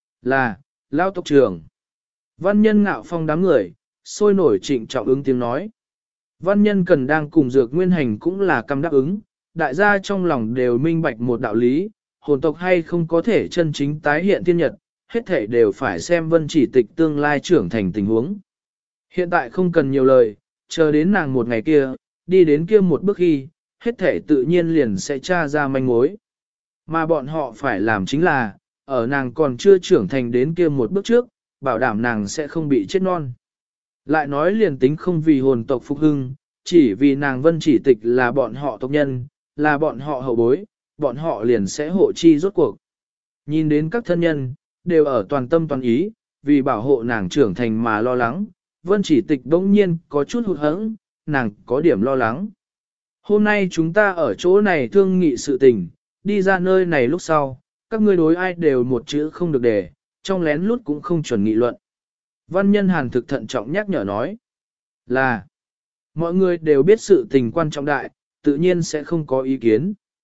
Là, Lao tộc trưởng. Văn nhân Ngạo Phong đám người, sôi nổi trịnh trọng ứng tiếng nói. Văn nhân Cần đang cùng Dược Nguyên Hành cũng là căm đáp ứng, đại gia trong lòng đều minh bạch một đạo lý, hồn tộc hay không có thể chân chính tái hiện thiên nhật, hết thể đều phải xem Vân Chỉ Tịch tương lai trưởng thành tình huống. Hiện tại không cần nhiều lời, chờ đến nàng một ngày kia, đi đến kia một bước khi, hết thể tự nhiên liền sẽ tra ra manh mối. Mà bọn họ phải làm chính là, ở nàng còn chưa trưởng thành đến kia một bước trước, bảo đảm nàng sẽ không bị chết non. Lại nói liền tính không vì hồn tộc phục hưng, chỉ vì nàng Vân Chỉ Tịch là bọn họ tộc nhân, là bọn họ hậu bối, bọn họ liền sẽ hộ chi rốt cuộc. Nhìn đến các thân nhân, đều ở toàn tâm toàn ý, vì bảo hộ nàng trưởng thành mà lo lắng, Vân Chỉ Tịch bỗng nhiên có chút hụt hẫng, nàng có điểm lo lắng. Hôm nay chúng ta ở chỗ này thương nghị sự tình, đi ra nơi này lúc sau, các ngươi đối ai đều một chữ không được để, trong lén lút cũng không chuẩn nghị luận. Văn nhân hàn thực thận trọng nhắc nhở nói, là, mọi người đều biết sự tình quan trọng đại, tự nhiên sẽ không có ý kiến.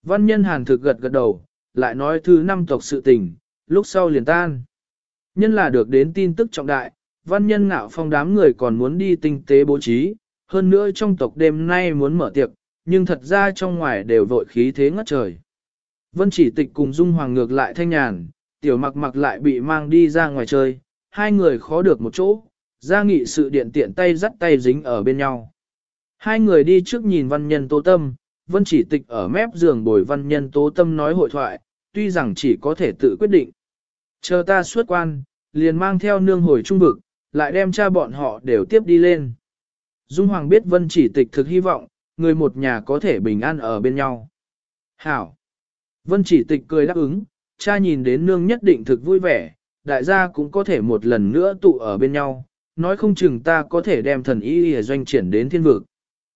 Văn nhân hàn thực gật gật đầu, lại nói thứ năm tộc sự tình, lúc sau liền tan. Nhân là được đến tin tức trọng đại, văn nhân ngạo phong đám người còn muốn đi tinh tế bố trí, hơn nữa trong tộc đêm nay muốn mở tiệc, nhưng thật ra trong ngoài đều vội khí thế ngất trời. Vân chỉ tịch cùng Dung Hoàng ngược lại thanh nhàn, tiểu mặc mặc lại bị mang đi ra ngoài chơi, hai người khó được một chỗ, ra nghị sự điện tiện tay dắt tay dính ở bên nhau. Hai người đi trước nhìn văn nhân Tố Tâm, Vân chỉ tịch ở mép giường bồi văn nhân Tố Tâm nói hội thoại, tuy rằng chỉ có thể tự quyết định. Chờ ta xuất quan, liền mang theo nương hồi trung vực, lại đem cha bọn họ đều tiếp đi lên. Dung Hoàng biết Vân chỉ tịch thực hy vọng, người một nhà có thể bình an ở bên nhau. Hảo! Vân chỉ tịch cười đáp ứng, cha nhìn đến nương nhất định thực vui vẻ, đại gia cũng có thể một lần nữa tụ ở bên nhau, nói không chừng ta có thể đem thần y ở doanh triển đến thiên vực.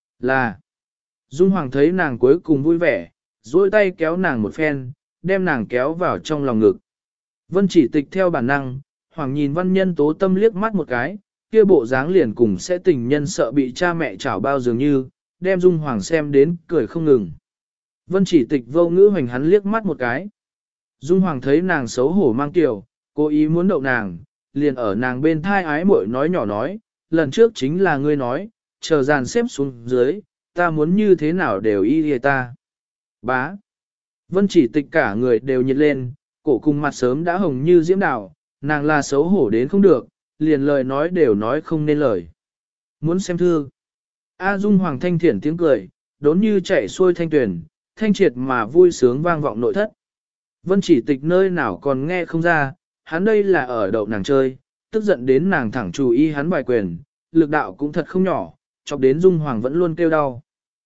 Là! Dung Hoàng thấy nàng cuối cùng vui vẻ, duỗi tay kéo nàng một phen, đem nàng kéo vào trong lòng ngực. Vân chỉ tịch theo bản năng, Hoàng nhìn văn nhân Tố Tâm liếc mắt một cái, kia bộ dáng liền cùng sẽ tình nhân sợ bị cha mẹ chảo bao dường như, đem Dung Hoàng xem đến cười không ngừng. Vân chỉ tịch vô ngữ hoành hắn liếc mắt một cái. Dung Hoàng thấy nàng xấu hổ mang tiểu, cố ý muốn đậu nàng, liền ở nàng bên thai ái muội nói nhỏ nói, lần trước chính là ngươi nói, chờ dàn xếp xuống dưới, ta muốn như thế nào đều y lìa ta. Bá. Vân chỉ tịch cả người đều nhiệt lên, cổ cùng mặt sớm đã hồng như diễm đào, nàng là xấu hổ đến không được, liền lời nói đều nói không nên lời. Muốn xem thư. A Dung Hoàng thanh thiển tiếng cười, đốn như chạy xuôi thanh tuyển, thanh triệt mà vui sướng vang vọng nội thất. Vân chỉ tịch nơi nào còn nghe không ra, hắn đây là ở đậu nàng chơi, tức giận đến nàng thẳng chú ý hắn bài quyền, lực đạo cũng thật không nhỏ, chọc đến Dung Hoàng vẫn luôn kêu đau.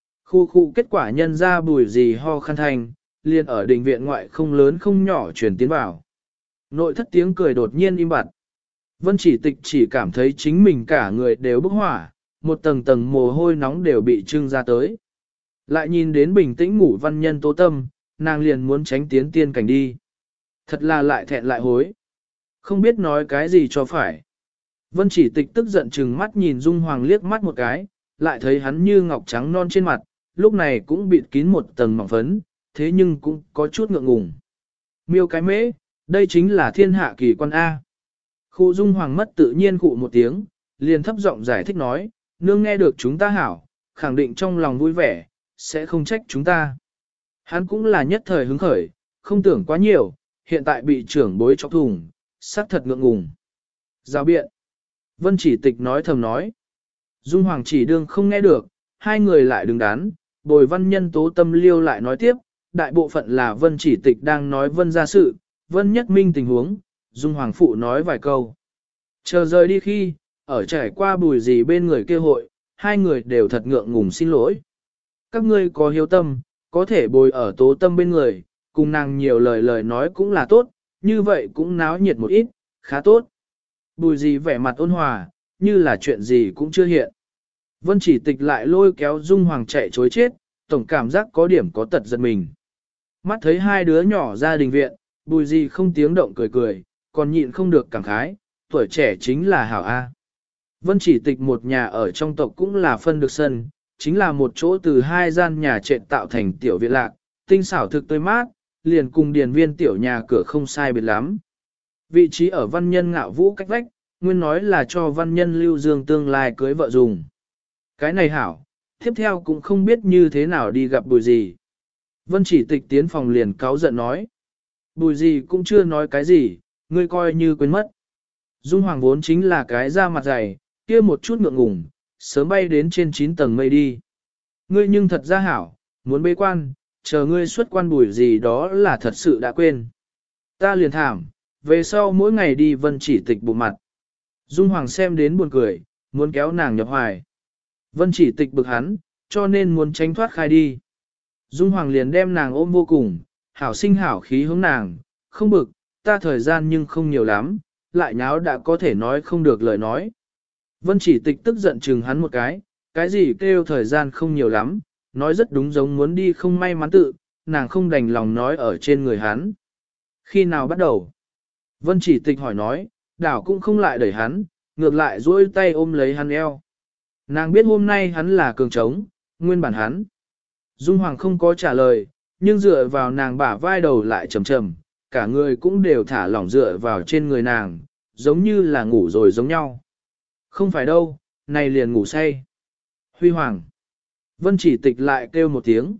Khu kết quả nhân ra bùi gì ho khăn thành, liền ở đình viện ngoại không lớn không nhỏ truyền tiến vào. Nội thất tiếng cười đột nhiên im bặt. Vân chỉ tịch chỉ cảm thấy chính mình cả người đều bốc hỏa, một tầng tầng mồ hôi nóng đều bị trưng ra tới. Lại nhìn đến bình tĩnh ngủ văn nhân Tố Tâm, nàng liền muốn tránh tiến tiên cảnh đi. Thật là lại thẹn lại hối. Không biết nói cái gì cho phải. Vân chỉ tịch tức giận chừng mắt nhìn Dung Hoàng liếc mắt một cái, lại thấy hắn như ngọc trắng non trên mặt, lúc này cũng bịt kín một tầng mỏng phấn, thế nhưng cũng có chút ngượng ngùng. Miêu cái mễ, đây chính là thiên hạ kỳ quan A. Khu Dung Hoàng mất tự nhiên cụ một tiếng, liền thấp giọng giải thích nói, nương nghe được chúng ta hảo, khẳng định trong lòng vui vẻ, sẽ không trách chúng ta. Hắn cũng là nhất thời hứng khởi, không tưởng quá nhiều, hiện tại bị trưởng bối chọc thùng, xác thật ngượng ngùng. Giao biện. Vân chỉ tịch nói thầm nói. Dung Hoàng chỉ đương không nghe được, hai người lại đứng đắn, bồi văn nhân Tố Tâm liêu lại nói tiếp, đại bộ phận là Vân chỉ tịch đang nói Vân ra sự, Vân nhất minh tình huống, Dung Hoàng phụ nói vài câu. Chờ rời đi khi, ở trải qua bùi gì bên người kêu hội, hai người đều thật ngượng ngùng xin lỗi. Các ngươi có hiếu tâm, có thể bồi ở Tố Tâm bên người, cùng nàng nhiều lời nói cũng là tốt, như vậy cũng náo nhiệt một ít, khá tốt. Bùi gì vẻ mặt ôn hòa, như là chuyện gì cũng chưa hiện. Vân chỉ tịch lại lôi kéo Dung Hoàng chạy chối chết, tổng cảm giác có điểm có tật giật mình. Mắt thấy hai đứa nhỏ ra đình viện, bùi gì không tiếng động cười cười, còn nhịn không được cảm khái, tuổi trẻ chính là hảo A. Vân chỉ tịch một nhà ở trong tộc cũng là phân được sân, chính là một chỗ từ hai gian nhà trệt tạo thành tiểu viện lạc, tinh xảo thực tươi mát, liền cùng điền viên tiểu nhà cửa không sai biệt lắm. Vị trí ở văn nhân ngạo vũ cách vách, nguyên nói là cho văn nhân lưu dương tương lai cưới vợ dùng. Cái này hảo, tiếp theo cũng không biết như thế nào đi gặp bùi gì. Vân chỉ tịch tiến phòng liền cáu giận nói. Bùi gì cũng chưa nói cái gì, ngươi coi như quên mất. Dung Hoàng vốn chính là cái da mặt dày, kia một chút ngượng ngùng, sớm bay đến trên 9 tầng mây đi. Ngươi nhưng thật ra hảo, muốn bế quan, chờ ngươi xuất quan bùi gì đó là thật sự đã quên. Ta liền thảm, về sau mỗi ngày đi Vân chỉ tịch bụng mặt. Dung Hoàng xem đến buồn cười, muốn kéo nàng nhập hoài. Vân chỉ tịch bực hắn, cho nên muốn tránh thoát khai đi. Dung Hoàng liền đem nàng ôm vô cùng, hảo sinh hảo khí hướng nàng, không bực, ta thời gian nhưng không nhiều lắm, lại nháo đã có thể nói không được lời nói. Vân chỉ tịch tức giận chừng hắn một cái gì kêu thời gian không nhiều lắm, nói rất đúng giống muốn đi không may mắn tự, nàng không đành lòng nói ở trên người hắn. Khi nào bắt đầu? Vân chỉ tịch hỏi nói, đảo cũng không lại đẩy hắn, ngược lại duỗi tay ôm lấy hắn eo. Nàng biết hôm nay hắn là cường trống, nguyên bản hắn. Dung Hoàng không có trả lời, nhưng dựa vào nàng bả vai đầu lại trầm trầm, cả người cũng đều thả lỏng dựa vào trên người nàng, giống như là ngủ rồi giống nhau. Không phải đâu, này liền ngủ say. Huy Hoàng. Vân Chỉ Tịch lại kêu một tiếng.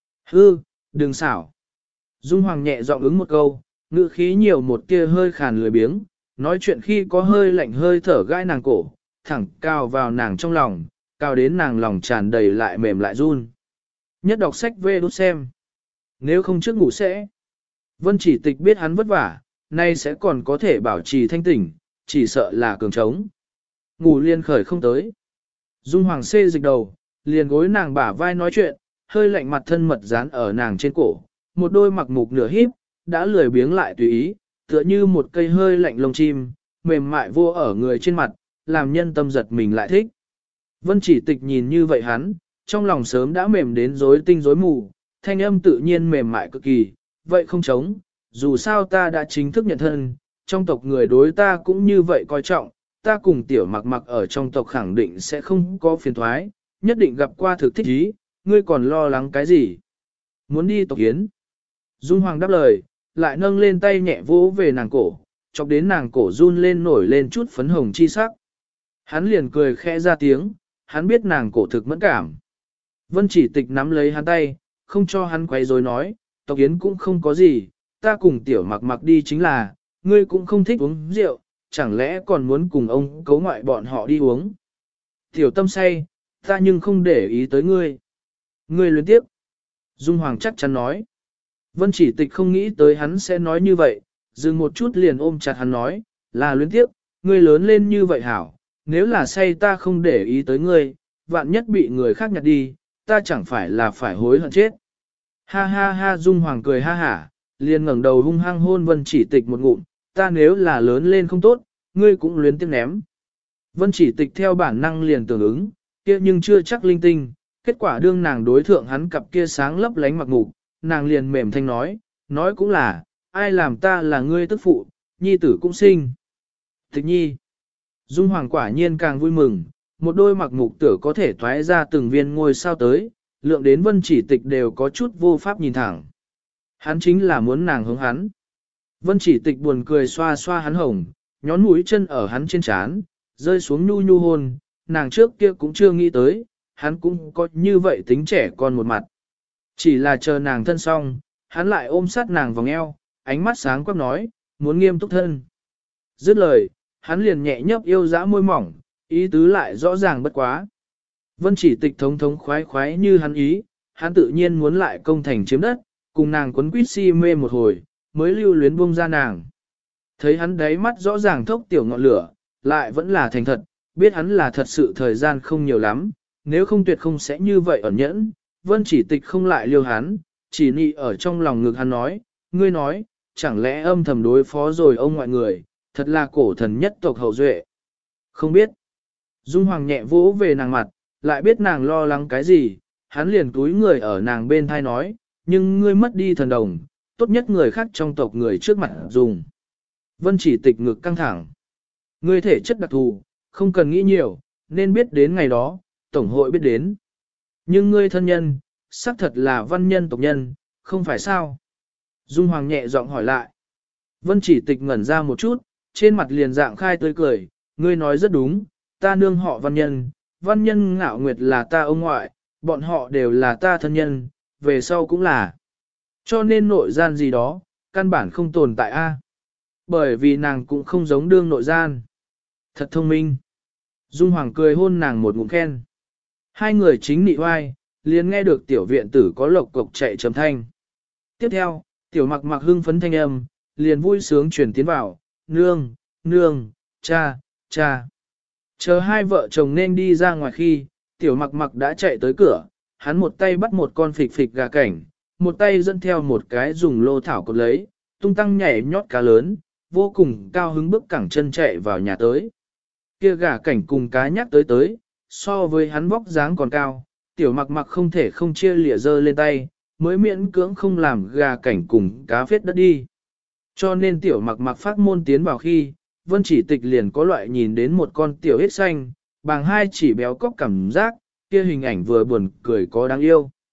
Hư, đừng xảo. Dung Hoàng nhẹ giọng ứng một câu, ngữ khí nhiều một kia hơi khàn lười biếng, nói chuyện khi có hơi lạnh hơi thở gai nàng cổ, thẳng cao vào nàng trong lòng, cao đến nàng lòng tràn đầy lại mềm lại run. Nhất đọc sách về đút xem. Nếu không trước ngủ sẽ. Vân Chỉ Tịch biết hắn vất vả, nay sẽ còn có thể bảo trì thanh tỉnh, chỉ sợ là cường trống. Ngủ liên khởi không tới. Dung Hoàng xê dịch đầu, liền gối nàng bả vai nói chuyện, hơi lạnh mặt thân mật dán ở nàng trên cổ, một đôi mặc mục nửa híp, đã lười biếng lại tùy ý, tựa như một cây hơi lạnh lông chim, mềm mại vô ở người trên mặt, làm nhân tâm giật mình lại thích. Vân Chỉ Tịch nhìn như vậy hắn, trong lòng sớm đã mềm đến rối tinh rối mù, thanh âm tự nhiên mềm mại cực kỳ, vậy không chống, dù sao ta đã chính thức nhận thân, trong tộc người đối ta cũng như vậy coi trọng, ta cùng tiểu mặc mặc ở trong tộc khẳng định sẽ không có phiền thoái, nhất định gặp qua thực thích ý, ngươi còn lo lắng cái gì? Muốn đi tộc yến? Dung Hoàng đáp lời, lại nâng lên tay nhẹ vỗ về nàng cổ, chọc đến nàng cổ run lên nổi lên chút phấn hồng chi sắc. Hắn liền cười khẽ ra tiếng, hắn biết nàng cổ thực mẫn cảm. Vân Chỉ Tịch nắm lấy hắn tay, không cho hắn quấy rối nói, tộc yến cũng không có gì, ta cùng tiểu mặc mặc đi chính là, ngươi cũng không thích uống rượu, chẳng lẽ còn muốn cùng ông cấu ngoại bọn họ đi uống. Tiểu tâm say, ta nhưng không để ý tới ngươi. Ngươi luyến tiếp. Dung Hoàng chắc chắn nói. Vân Chỉ Tịch không nghĩ tới hắn sẽ nói như vậy, dừng một chút liền ôm chặt hắn nói, là luyến tiếp, ngươi lớn lên như vậy hảo, nếu là say ta không để ý tới ngươi, vạn nhất bị người khác nhặt đi, ta chẳng phải là phải hối hận chết. Ha ha ha Dung Hoàng cười ha hả, liền ngẩng đầu hung hăng hôn Vân Chỉ Tịch một ngụm, ta nếu là lớn lên không tốt, ngươi cũng luyến tiếc ném. Vân Chỉ Tịch theo bản năng liền tưởng ứng, kia nhưng chưa chắc linh tinh, kết quả đương nàng đối thượng hắn cặp kia sáng lấp lánh mặc ngục, nàng liền mềm thanh nói cũng là, ai làm ta là ngươi tức phụ, nhi tử cũng sinh. Tịch nhi, Dung Hoàng quả nhiên càng vui mừng, một đôi mặc ngục tử có thể thoái ra từng viên ngôi sao tới, lượng đến Vân Chỉ Tịch đều có chút vô pháp nhìn thẳng. Hắn chính là muốn nàng hướng hắn. Vân Chỉ Tịch buồn cười xoa xoa hắn hồng, nhón mũi chân ở hắn trên trán, rơi xuống nhu nhu hôn, nàng trước kia cũng chưa nghĩ tới, hắn cũng có như vậy tính trẻ con một mặt. Chỉ là chờ nàng thân xong, hắn lại ôm sát nàng vòng eo, ánh mắt sáng quắc nói, muốn nghiêm túc thân. Dứt lời, hắn liền nhẹ nhấp yêu dã môi mỏng, ý tứ lại rõ ràng bất quá. Vân Chỉ Tịch thống thống khoái khoái như hắn ý, hắn tự nhiên muốn lại công thành chiếm đất, cùng nàng quấn quýt si mê một hồi, mới lưu luyến buông ra nàng. Thấy hắn đáy mắt rõ ràng thốc tiểu ngọn lửa, lại vẫn là thành thật, biết hắn là thật sự thời gian không nhiều lắm, nếu không tuyệt không sẽ như vậy ẩn nhẫn. Vân Chỉ Tịch không lại liêu hắn, chỉ nị ở trong lòng ngực hắn nói, ngươi nói, chẳng lẽ âm thầm đối phó rồi ông ngoại người, thật là cổ thần nhất tộc hậu duệ. Không biết. Dung Hoàng nhẹ vỗ về nàng mặt, lại biết nàng lo lắng cái gì, hắn liền túi người ở nàng bên thai nói, nhưng ngươi mất đi thần đồng, tốt nhất người khác trong tộc người trước mặt dùng. Vân Chỉ Tịch ngực căng thẳng. Ngươi thể chất đặc thù, không cần nghĩ nhiều, nên biết đến ngày đó, tổng hội biết đến. Nhưng ngươi thân nhân, xác thật là văn nhân tộc nhân, không phải sao? Dung Hoàng nhẹ giọng hỏi lại. Vân Chỉ Tịch ngẩn ra một chút, trên mặt liền dạng khai tươi cười, ngươi nói rất đúng, ta nương họ văn nhân Ngạo Nguyệt là ta ông ngoại, bọn họ đều là ta thân nhân, về sau cũng là. Cho nên nội gian gì đó, căn bản không tồn tại a. Bởi vì nàng cũng không giống đương nội gian. Thật thông minh. Dung Hoàng cười hôn nàng một ngụm khen. Hai người chính nị oai, liền nghe được tiểu viện tử có lộc cộc chạy trầm thanh. Tiếp theo, tiểu mặc mặc hưng phấn thanh âm, liền vui sướng truyền tiến vào, nương, nương, cha, cha. Chờ hai vợ chồng nên đi ra ngoài khi, tiểu mặc mặc đã chạy tới cửa, hắn một tay bắt một con phịch phịch gà cảnh, một tay dẫn theo một cái dùng lô thảo cột lấy, tung tăng nhảy nhót cá lớn, vô cùng cao hứng bước cẳng chân chạy vào nhà tới. Kia gà cảnh cùng cá nhắc tới, so với hắn vóc dáng còn cao, tiểu mặc mặc không thể không chia lìa dơ lên tay, mới miễn cưỡng không làm gà cảnh cùng cá phết đất đi. Cho nên tiểu mặc mặc phát môn tiến vào khi, Vân Chỉ Tịch liền có loại nhìn đến một con tiểu hết xanh, bằng hai chỉ béo cóc cảm giác, kia hình ảnh vừa buồn cười có đáng yêu.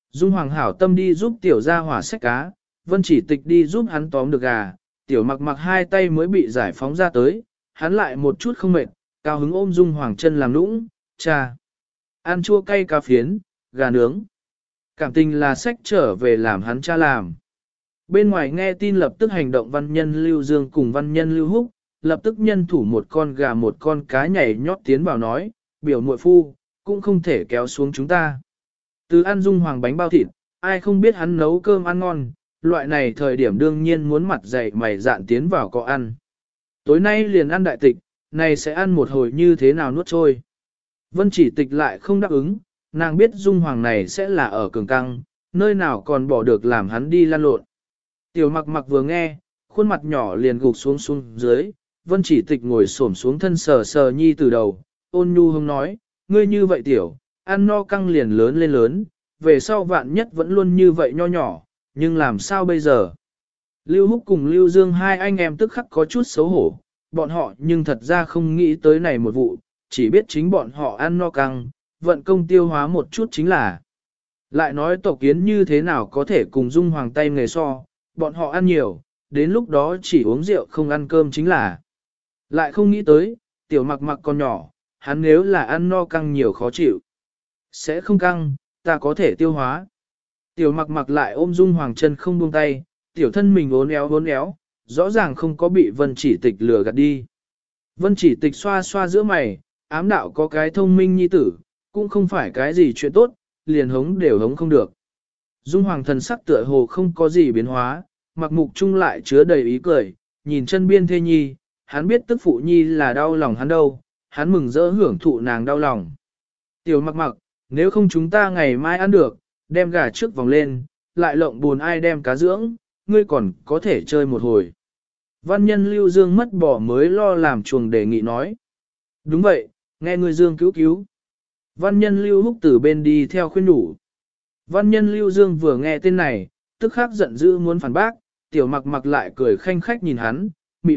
Dung Hoàng hảo tâm đi giúp tiểu gia hỏa xách cá, Vân Chỉ Tịch đi giúp hắn tóm được gà, tiểu mặc mặc hai tay mới bị giải phóng ra tới, hắn lại một chút không mệt, cao hứng ôm Dung Hoàng chân làm nũng, cha. Ăn chua cay cá phiến, gà nướng. Cảm tình là xách trở về làm hắn cha làm. Bên ngoài nghe tin lập tức hành động văn nhân Lưu Dương cùng văn nhân Lưu Húc, lập tức nhân thủ một con gà một con cá nhảy nhót tiến vào nói, biểu muội phu, cũng không thể kéo xuống chúng ta. Từ ăn Dung Hoàng bánh bao thịt, ai không biết hắn nấu cơm ăn ngon, loại này thời điểm đương nhiên muốn mặt dày mày dạn tiến vào có ăn. Tối nay liền ăn đại tịch, này sẽ ăn một hồi như thế nào nuốt trôi. Vân Chỉ Tịch lại không đáp ứng, nàng biết Dung Hoàng này sẽ là ở cường căng, nơi nào còn bỏ được làm hắn đi lăn lộn. Tiểu mặc mặc vừa nghe, khuôn mặt nhỏ liền gục xuống dưới, Vân Chỉ Tịch ngồi xổm xuống thân sờ sờ nhi từ đầu, ôn nhu hông nói, ngươi như vậy tiểu, ăn no căng liền lớn lên lớn, về sau vạn nhất vẫn luôn như vậy nho nhỏ, nhưng làm sao bây giờ? Lưu Húc cùng Lưu Dương hai anh em tức khắc có chút xấu hổ, bọn họ nhưng thật ra không nghĩ tới này một vụ, chỉ biết chính bọn họ ăn no căng, vận công tiêu hóa một chút chính là. Lại nói tổ kiến như thế nào có thể cùng Dung Hoàng tay nghề so, bọn họ ăn nhiều, đến lúc đó chỉ uống rượu không ăn cơm chính là. Lại không nghĩ tới, tiểu mặc mặc còn nhỏ, hắn nếu là ăn no căng nhiều khó chịu. Sẽ không căng, ta có thể tiêu hóa. Tiểu mặc mặc lại ôm Dung Hoàng chân không buông tay, tiểu thân mình uốn éo, rõ ràng không có bị Vân Chỉ Tịch lừa gạt đi. Vân Chỉ Tịch xoa xoa giữa mày, ám đạo có cái thông minh nhi tử, cũng không phải cái gì chuyện tốt, liền hống đều hống không được. Dung Hoàng thần sắc tựa hồ không có gì biến hóa, mặc mục trung lại chứa đầy ý cười, nhìn chân biên thê nhi, hắn biết tức phụ nhi là đau lòng hắn đâu, hắn mừng rỡ hưởng thụ nàng đau lòng. Tiểu mặc mặc, nếu không chúng ta ngày mai ăn được, đem gà trước vòng lên, lại lộng buồn ai đem cá dưỡng, ngươi còn có thể chơi một hồi. Văn nhân Lưu Dương mất bỏ mới lo làm chuồng đề nghị nói. Đúng vậy, nghe ngươi Dương cứu cứu. Văn nhân Lưu Húc từ bên đi theo khuyên nhủ. Văn nhân Lưu Dương vừa nghe tên này, tức khắc giận dữ muốn phản bác, tiểu mặc mặc lại cười khanh khách nhìn hắn, mị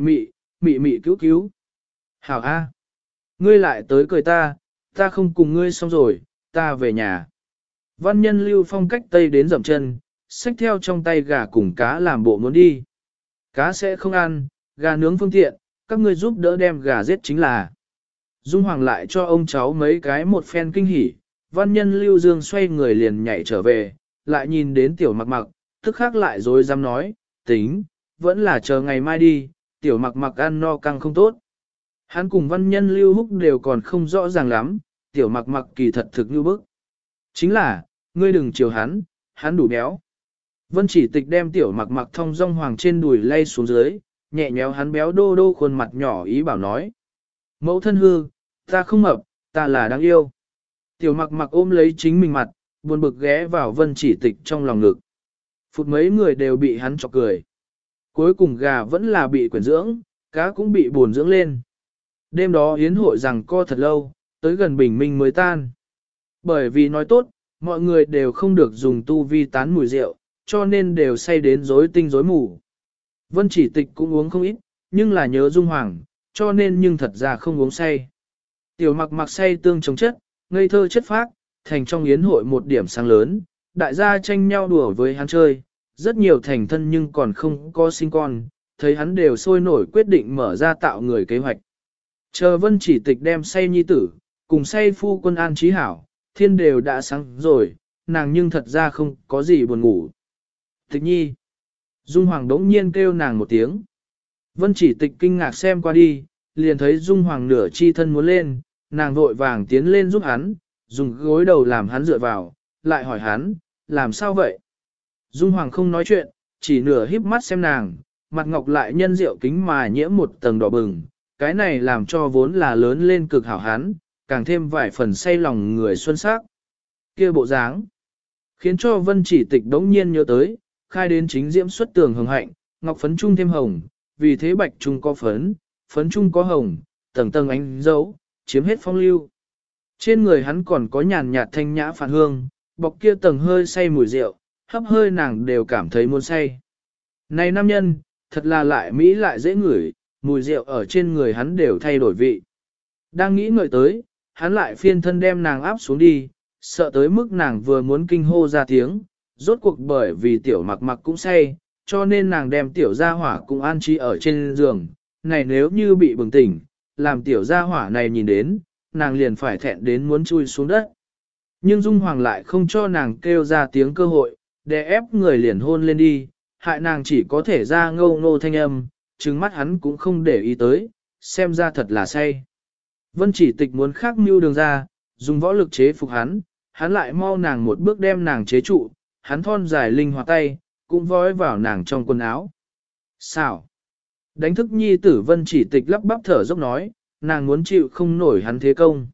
mị cứu cứu. Hảo A. Ngươi lại tới cười ta không cùng ngươi xong rồi, ta về nhà. Văn nhân Lưu Phong cách tây đến dậm chân, xách theo trong tay gà cùng cá làm bộ muốn đi. Cá sẽ không ăn, gà nướng phương tiện, các ngươi giúp đỡ đem gà giết chính là. Dung Hoàng lại cho ông cháu mấy cái một phen kinh hỉ, văn nhân Lưu Dương xoay người liền nhảy trở về, lại nhìn đến tiểu mặc mặc, tức khắc lại dối dám nói, tính, vẫn là chờ ngày mai đi, tiểu mặc mặc ăn no căng không tốt. Hắn cùng văn nhân Lưu Húc đều còn không rõ ràng lắm, tiểu mặc mặc kỳ thật thực như bức. Chính là, ngươi đừng chiều hắn đủ béo. Vân Chỉ Tịch đem tiểu mặc mặc thong dong hoàng trên đùi lay xuống dưới, nhẹ nhéo hắn béo đô đô khuôn mặt nhỏ ý bảo nói. Mẫu thân hư, ta không mập, ta là đáng yêu. Tiểu mặc mặc ôm lấy chính mình mặt, buồn bực ghé vào Vân Chỉ Tịch trong lòng ngực. Phụt mấy người đều bị hắn chọc cười. Cuối cùng gà vẫn là bị quyển dưỡng, cá cũng bị buồn dưỡng lên. Đêm đó yến hội rằng co thật lâu, tới gần bình minh mới tan. Bởi vì nói tốt, mọi người đều không được dùng tu vi tán mùi rượu, cho nên đều say đến rối tinh rối mù. Vân Chỉ Tịch cũng uống không ít, nhưng là nhớ Dung Hoàng, cho nên nhưng thật ra không uống say. Tiểu mặc mặc say tương chống chất, ngây thơ chất phác, thành trong yến hội một điểm sáng lớn, đại gia tranh nhau đùa với hắn chơi, rất nhiều thành thân nhưng còn không có sinh con, thấy hắn đều sôi nổi quyết định mở ra tạo người kế hoạch. Chờ Vân Chỉ Tịch đem say nhi tử, cùng say phu quân an trí hảo, thiên đều đã sáng rồi, nàng nhưng thật ra không có gì buồn ngủ. Tịch nhi. Dung Hoàng đống nhiên kêu nàng một tiếng. Vân Chỉ Tịch kinh ngạc xem qua đi, liền thấy Dung Hoàng nửa chi thân muốn lên, nàng vội vàng tiến lên giúp hắn, dùng gối đầu làm hắn dựa vào, lại hỏi hắn, làm sao vậy? Dung Hoàng không nói chuyện, chỉ nửa híp mắt xem nàng, mặt ngọc lại nhân rượu kính mà nhiễm một tầng đỏ bừng, cái này làm cho vốn là lớn lên cực hảo hắn, càng thêm vài phần say lòng người xuân sắc. Kia bộ dáng, khiến cho Vân Chỉ Tịch đống nhiên nhớ tới, khai đến chính diễm xuất tường hồng hạnh, ngọc phấn trung thêm hồng, vì thế bạch trung có phấn, phấn trung có hồng, tầng tầng ánh dấu, chiếm hết phong lưu. Trên người hắn còn có nhàn nhạt thanh nhã phản hương, bọc kia tầng hơi say mùi rượu, hấp hơi nàng đều cảm thấy muốn say. Này nam nhân, thật là lại mỹ lại dễ ngửi, mùi rượu ở trên người hắn đều thay đổi vị. Đang nghĩ ngợi tới, hắn lại phiên thân đem nàng áp xuống đi, sợ tới mức nàng vừa muốn kinh hô ra tiếng, rốt cuộc bởi vì tiểu mặc mặc cũng say, cho nên nàng đem tiểu gia hỏa cũng an trí ở trên giường, này nếu như bị bừng tỉnh, làm tiểu gia hỏa này nhìn đến, nàng liền phải thẹn đến muốn chui xuống đất. Nhưng Dung Hoàng lại không cho nàng kêu ra tiếng cơ hội, để ép người liền hôn lên đi, hại nàng chỉ có thể ra ngâu ngô thanh âm, trừng mắt hắn cũng không để ý tới, xem ra thật là say. Vân Chỉ Tịch muốn khác mưu đường ra, dùng võ lực chế phục hắn, hắn lại mau nàng một bước đem nàng chế trụ, hắn thon dài linh hoạt tay, cũng vói vào nàng trong quần áo. Xảo! Đánh thức nhi tử Vân Chỉ Tịch lắp bắp thở dốc nói, nàng muốn chịu không nổi hắn thế công.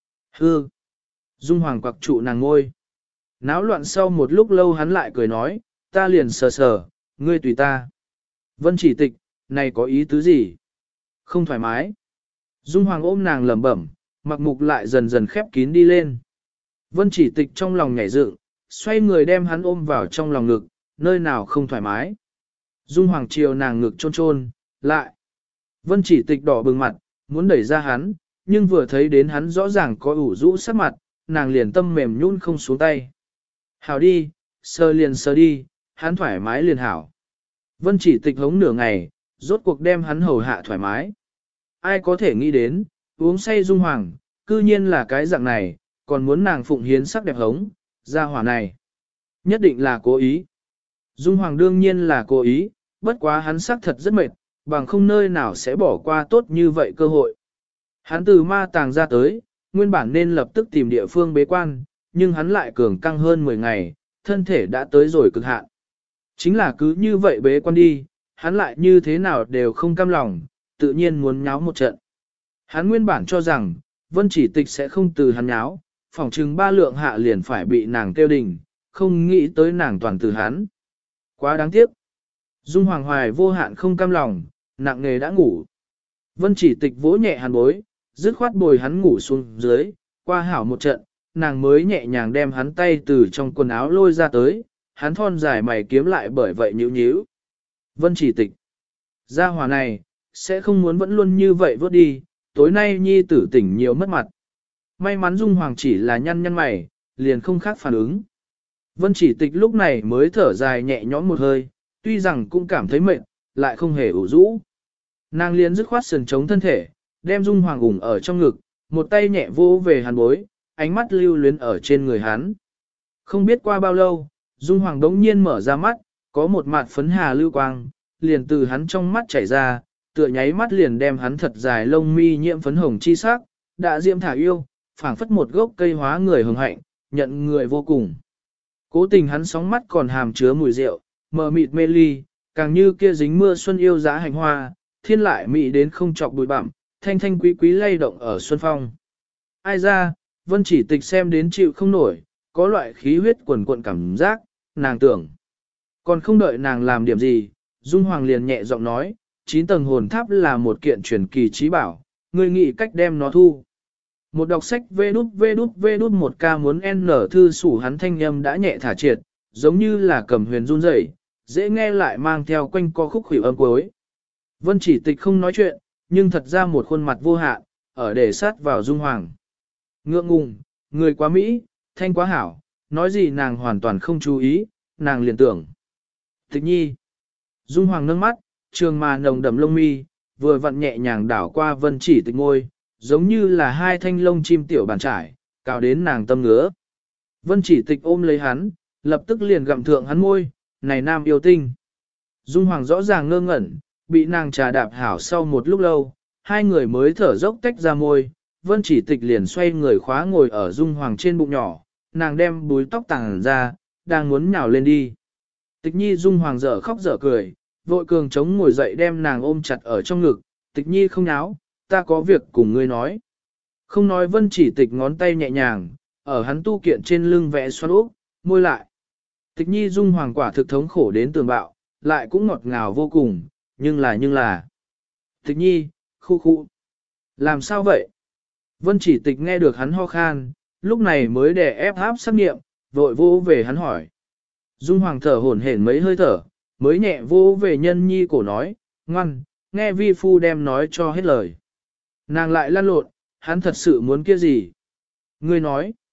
Hư! Dung Hoàng quặc trụ nàng ngôi. Náo loạn sau một lúc lâu hắn lại cười nói, ta liền sờ sờ, ngươi tùy ta. Vân Chỉ Tịch, này có ý tứ gì? Không thoải mái. Dung Hoàng ôm nàng lẩm bẩm, mặc mục lại dần dần khép kín đi lên. Vân Chỉ Tịch trong lòng nhảy dựng, xoay người đem hắn ôm vào trong lòng ngực, nơi nào không thoải mái. Dung Hoàng chiều nàng ngực chôn chôn, lại. Vân Chỉ Tịch đỏ bừng mặt, muốn đẩy ra hắn, nhưng vừa thấy đến hắn rõ ràng có ủ rũ sắc mặt, nàng liền tâm mềm nhún không xuống tay. Hảo đi, sờ liền sờ đi, hắn thoải mái liền hảo. Vân Chỉ Tịch hống nửa ngày, rốt cuộc đem hắn hầu hạ thoải mái. Ai có thể nghĩ đến, uống say Dung Hoàng, cư nhiên là cái dạng này, còn muốn nàng phụng hiến sắc đẹp hống, ra hỏa này. Nhất định là cố ý. Dung Hoàng đương nhiên là cố ý, bất quá hắn sắc thật rất mệt, bằng không nơi nào sẽ bỏ qua tốt như vậy cơ hội. Hắn từ ma tàng ra tới, nguyên bản nên lập tức tìm địa phương bế quan, nhưng hắn lại cường căng hơn 10 ngày, thân thể đã tới rồi cực hạn. Chính là cứ như vậy bế quan đi, hắn lại như thế nào đều không cam lòng, tự nhiên muốn nháo một trận. Hắn nguyên bản cho rằng, Vân Chỉ Tịch sẽ không từ hắn nháo, phỏng chừng 3 lượng hạ liền phải bị nàng tiêu đình, không nghĩ tới nàng toàn từ hắn. Quá đáng tiếc. Dung Hoàng Hoài vô hạn không cam lòng, nặng nề đã ngủ. Vân Chỉ Tịch vỗ nhẹ hắn bối, dứt khoát bồi hắn ngủ xuống dưới, qua hảo một trận, nàng mới nhẹ nhàng đem hắn tay từ trong quần áo lôi ra tới, hắn thon dài mày kiếm lại bởi vậy nhíu nhíu. Vân Chỉ Tịch. Gia hỏa này, sẽ không muốn vẫn luôn như vậy vớt đi, tối nay nhi tử tỉnh nhiều mất mặt. May mắn Dung Hoàng chỉ là nhăn nhăn mày, liền không khác phản ứng. Vân Chỉ Tịch lúc này mới thở dài nhẹ nhõm một hơi, tuy rằng cũng cảm thấy mệt, lại không hề ủ rũ. Nàng liền dứt khoát sườn chống thân thể, đem Dung Hoàng ủng ở trong ngực, một tay nhẹ vô về hắn bối, ánh mắt lưu luyến ở trên người hắn. Không biết qua bao lâu, Dung Hoàng đống nhiên mở ra mắt, có một mạt phấn hà lưu quang, liền từ hắn trong mắt chảy ra, tựa nháy mắt liền đem hắn thật dài lông mi nhiễm phấn hồng chi sắc, đã diễm thả yêu, phảng phất một gốc cây hóa người hồng hạnh, nhận người vô cùng. Cố tình hắn sóng mắt còn hàm chứa mùi rượu, mờ mịt mê ly, càng như kia dính mưa xuân yêu giá hành hoa, thiên lại mị đến không chọc bụi bặm, thanh thanh quý quý lay động ở xuân phong. Ai ra, Vân Chỉ Tịch xem đến chịu không nổi, có loại khí huyết quần cuộn cảm giác, nàng tưởng. Còn không đợi nàng làm điểm gì, Dung Hoàng liền nhẹ giọng nói, 9 tầng hồn tháp là một kiện truyền kỳ trí bảo, ngươi nghĩ cách đem nó thu. Một đọc sách vê đút một ca muốn n thư sủ hắn thanh âm đã nhẹ thả triệt, giống như là cầm huyền run rẩy, dễ nghe lại mang theo quanh co khúc khỉu âm cuối. Vân Chỉ Tịch không nói chuyện, nhưng thật ra một khuôn mặt vô hạn, ở để sát vào Dung Hoàng. Ngượng ngùng, người quá Mỹ, thanh quá hảo, nói gì nàng hoàn toàn không chú ý, nàng liền tưởng. Tịch nhi. Dung Hoàng nâng mắt, trường mà nồng đậm lông mi, vừa vặn nhẹ nhàng đảo qua Vân Chỉ Tịch ngôi, giống như là hai thanh lông chim tiểu bàn trải, cào đến nàng tâm ngứa. Vân Chỉ Tịch ôm lấy hắn, lập tức liền gặm thượng hắn môi, này nam yêu tinh. Dung Hoàng rõ ràng ngơ ngẩn, bị nàng trà đạp hảo sau một lúc lâu, hai người mới thở dốc tách ra môi, Vân Chỉ Tịch liền xoay người khóa ngồi ở Dung Hoàng trên bụng nhỏ, nàng đem búi tóc tàng ra, đang muốn nhào lên đi. Tịch nhi Dung Hoàng dở khóc dở cười, vội cường chống ngồi dậy đem nàng ôm chặt ở trong ngực, Tịch nhi không náo, ta có việc cùng ngươi nói. Không nói Vân Chỉ Tịch ngón tay nhẹ nhàng, ở hắn tu kiện trên lưng vẽ xoắn úp, môi lại. Tịch nhi Dung Hoàng quả thực thống khổ đến tường bạo, lại cũng ngọt ngào vô cùng, nhưng là. Tịch nhi, khu khu. Làm sao vậy? Vân Chỉ Tịch nghe được hắn ho khan, lúc này mới đè ép áp sắc nghiệm, vội vô về hắn hỏi. Dung Hoàng thở hổn hển mấy hơi thở, mới nhẹ vô về nhân nhi cổ nói, ngoan, nghe vi phu đem nói cho hết lời. Nàng lại lăn lộn, hắn thật sự muốn kia gì? Ngươi nói.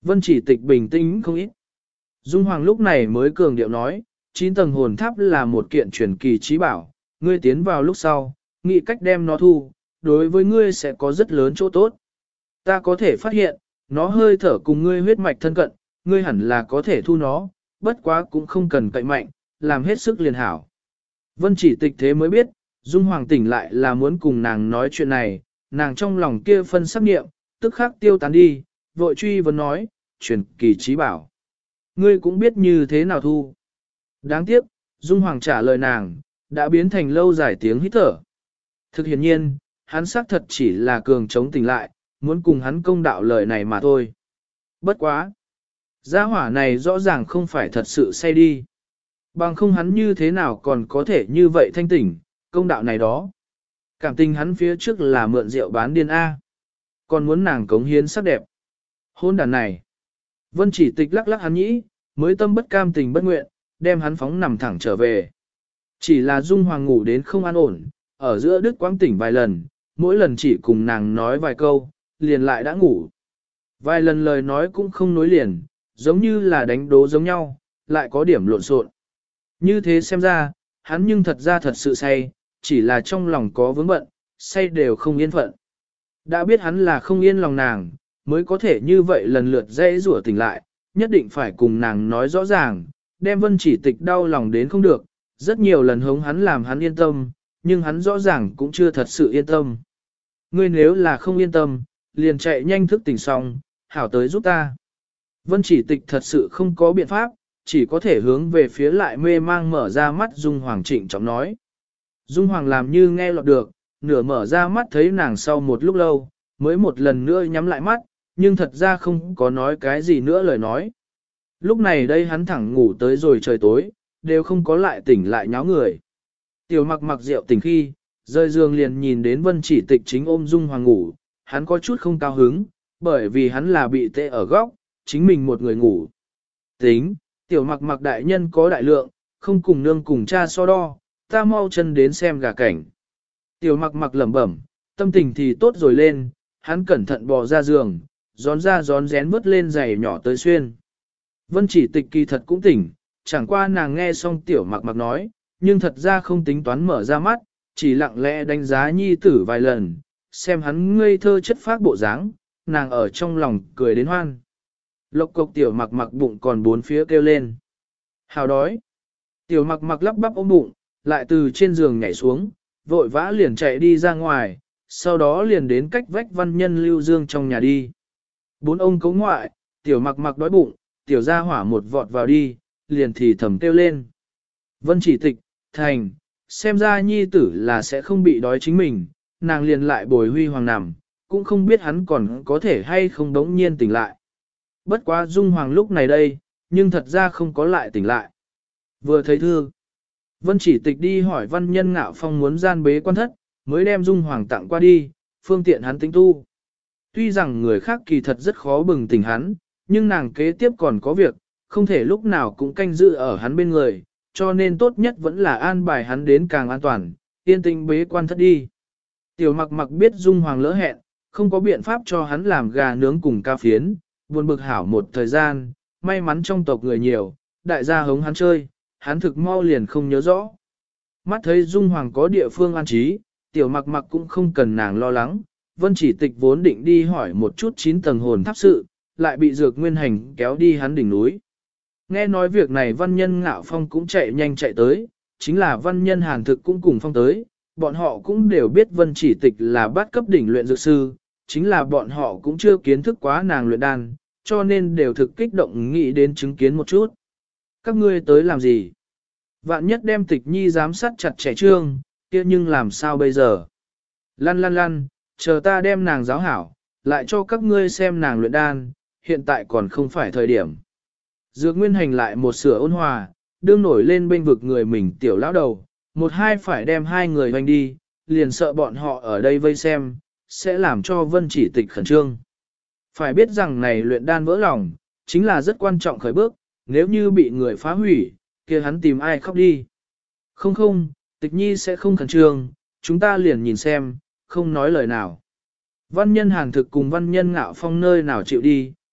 Vân Chỉ Tịch bình tĩnh không ít. Dung Hoàng lúc này mới cường điệu nói, 9 tầng hồn tháp là một kiện truyền kỳ trí bảo, ngươi tiến vào lúc sau, nghĩ cách đem nó thu, đối với ngươi sẽ có rất lớn chỗ tốt. Ta có thể phát hiện, nó hơi thở cùng ngươi huyết mạch thân cận, ngươi hẳn là có thể thu nó, bất quá cũng không cần cậy mạnh, làm hết sức liền hảo. Vân Chỉ Tịch thế mới biết, Dung Hoàng tỉnh lại là muốn cùng nàng nói chuyện này, nàng trong lòng kia phân sắc nghiệm, tức khắc tiêu tán đi, vội truy vấn nói, truyền kỳ trí bảo. Ngươi cũng biết như thế nào thu. Đáng tiếc, Dung Hoàng trả lời nàng, đã biến thành lâu dài tiếng hít thở. Thực hiện nhiên, hắn xác thật chỉ là cường chống tỉnh lại, muốn cùng hắn công đạo lời này mà thôi. Bất quá. Gia hỏa này rõ ràng không phải thật sự say đi. Bằng không hắn như thế nào còn có thể như vậy thanh tỉnh, công đạo này đó. Cảm tình hắn phía trước là mượn rượu bán điên A. Còn muốn nàng cống hiến sắc đẹp. Hôn đàn này. Vân Chỉ Tịch lắc lắc hắn nhĩ, mới tâm bất cam tình bất nguyện, đem hắn phóng nằm thẳng trở về. Chỉ là Dung Hoàng ngủ đến không an ổn, ở giữa đứt quãng tỉnh vài lần, mỗi lần chỉ cùng nàng nói vài câu, liền lại đã ngủ. Vài lần lời nói cũng không nối liền, giống như là đánh đố giống nhau, lại có điểm lộn xộn. Như thế xem ra, hắn nhưng thật ra thật sự say, chỉ là trong lòng có vướng bận, say đều không yên phận. Đã biết hắn là không yên lòng nàng, mới có thể như vậy lần lượt dễ rủa tỉnh lại, nhất định phải cùng nàng nói rõ ràng, đem Vân Chỉ Tịch đau lòng đến không được, rất nhiều lần hống hắn làm hắn yên tâm, nhưng hắn rõ ràng cũng chưa thật sự yên tâm. Ngươi nếu là không yên tâm, liền chạy nhanh thức tỉnh xong, hảo tới giúp ta. Vân Chỉ Tịch thật sự không có biện pháp, chỉ có thể hướng về phía lại mê mang mở ra mắt Dung Hoàng trịnh trọng nói. Dung Hoàng làm như nghe lọt được, nửa mở ra mắt thấy nàng sau một lúc lâu, mới một lần nữa nhắm lại mắt, nhưng thật ra không có nói cái gì nữa lời nói. Lúc này đây hắn thẳng ngủ tới rồi trời tối, đều không có lại tỉnh lại nháo người. Tiểu Mặc mặc rượu tỉnh khi, rơi giường liền nhìn đến Vân Chỉ Tịch chính ôm Dung Hoàng ngủ, hắn có chút không cao hứng, bởi vì hắn là bị tê ở góc, chính mình một người ngủ. Tính, Tiểu Mặc mặc đại nhân có đại lượng, không cùng nương cùng cha so đo, ta mau chân đến xem gà cảnh. Tiểu Mặc mặc lẩm bẩm, tâm tình thì tốt rồi lên, hắn cẩn thận bò ra giường, gión ra gión rén vứt lên giày nhỏ tới xuyên. Vân Chỉ Tịch kỳ thật cũng tỉnh, chẳng qua nàng nghe xong Tiểu Mặc mặc nói, nhưng thật ra không tính toán mở ra mắt, chỉ lặng lẽ đánh giá nhi tử vài lần, xem hắn ngây thơ chất phác bộ dáng, nàng ở trong lòng cười đến hoan. Lộc cộc Tiểu Mặc mặc bụng còn bốn phía kêu lên. Hào đói. Tiểu Mặc mặc lắp bắp ôm bụng, lại từ trên giường nhảy xuống, vội vã liền chạy đi ra ngoài, sau đó liền đến cách vách văn nhân Lưu Dương trong nhà đi. Bốn ông cấu ngoại, Tiểu Mặc mặc đói bụng, Tiểu gia hỏa một vọt vào đi, liền thì thầm kêu lên. Vân Chỉ Tịch, thành, xem ra nhi tử là sẽ không bị đói chính mình, nàng liền lại bồi Huy Hoàng nằm, cũng không biết hắn còn có thể hay không đống nhiên tỉnh lại. Bất quá Dung Hoàng lúc này đây, nhưng thật ra không có lại tỉnh lại. Vừa thấy thư, Vân Chỉ Tịch đi hỏi văn nhân Ngạo Phong muốn gian bế quan thất, mới đem Dung Hoàng tặng qua đi, phương tiện hắn tính tu. Tuy rằng người khác kỳ thật rất khó bừng tỉnh hắn, nhưng nàng kế tiếp còn có việc, không thể lúc nào cũng canh giữ ở hắn bên người, cho nên tốt nhất vẫn là an bài hắn đến càng an toàn, yên tĩnh bế quan thất đi. Tiểu Mặc mặc biết Dung Hoàng lỡ hẹn, không có biện pháp cho hắn làm gà nướng cùng ca phiến, buồn bực hảo một thời gian, may mắn trong tộc người nhiều, đại gia hống hắn chơi, hắn thực mau liền không nhớ rõ. Mắt thấy Dung Hoàng có địa phương an trí, Tiểu Mặc mặc cũng không cần nàng lo lắng, Vân Chỉ Tịch vốn định đi hỏi một chút 9 tầng hồn tháp sự, lại bị Dược Nguyên Hành kéo đi hắn đỉnh núi. Nghe nói việc này văn nhân Ngạo Phong cũng chạy nhanh chạy tới, chính là văn nhân Hàn Thực cũng cùng phong tới, bọn họ cũng đều biết Vân Chỉ Tịch là bát cấp đỉnh luyện dược sư, chính là bọn họ cũng chưa kiến thức quá nàng luyện đan, cho nên đều thực kích động nghĩ đến chứng kiến một chút. Các ngươi tới làm gì? Vạn nhất đem Tịch Nhi giám sát chặt chẽ trương, kia nhưng làm sao bây giờ? Lăn lăn lăn, chờ ta đem nàng giáo hảo, lại cho các ngươi xem nàng luyện đan, hiện tại còn không phải thời điểm. Dược Nguyên Hành lại một sửa ôn hòa, đương nổi lên bên vực người mình tiểu lão đầu, một hai phải đem hai người hoành đi, liền sợ bọn họ ở đây vây xem, sẽ làm cho Vân Chỉ Tịch khẩn trương. Phải biết rằng này luyện đan vỡ lòng, chính là rất quan trọng khởi bước, nếu như bị người phá hủy, kia hắn tìm ai khóc đi. Không không, Tịch Nhi sẽ không khẩn trương, chúng ta liền nhìn xem, không nói lời nào. Văn nhân Hàn Thực cùng văn nhân Ngạo Phong nơi nào chịu đi,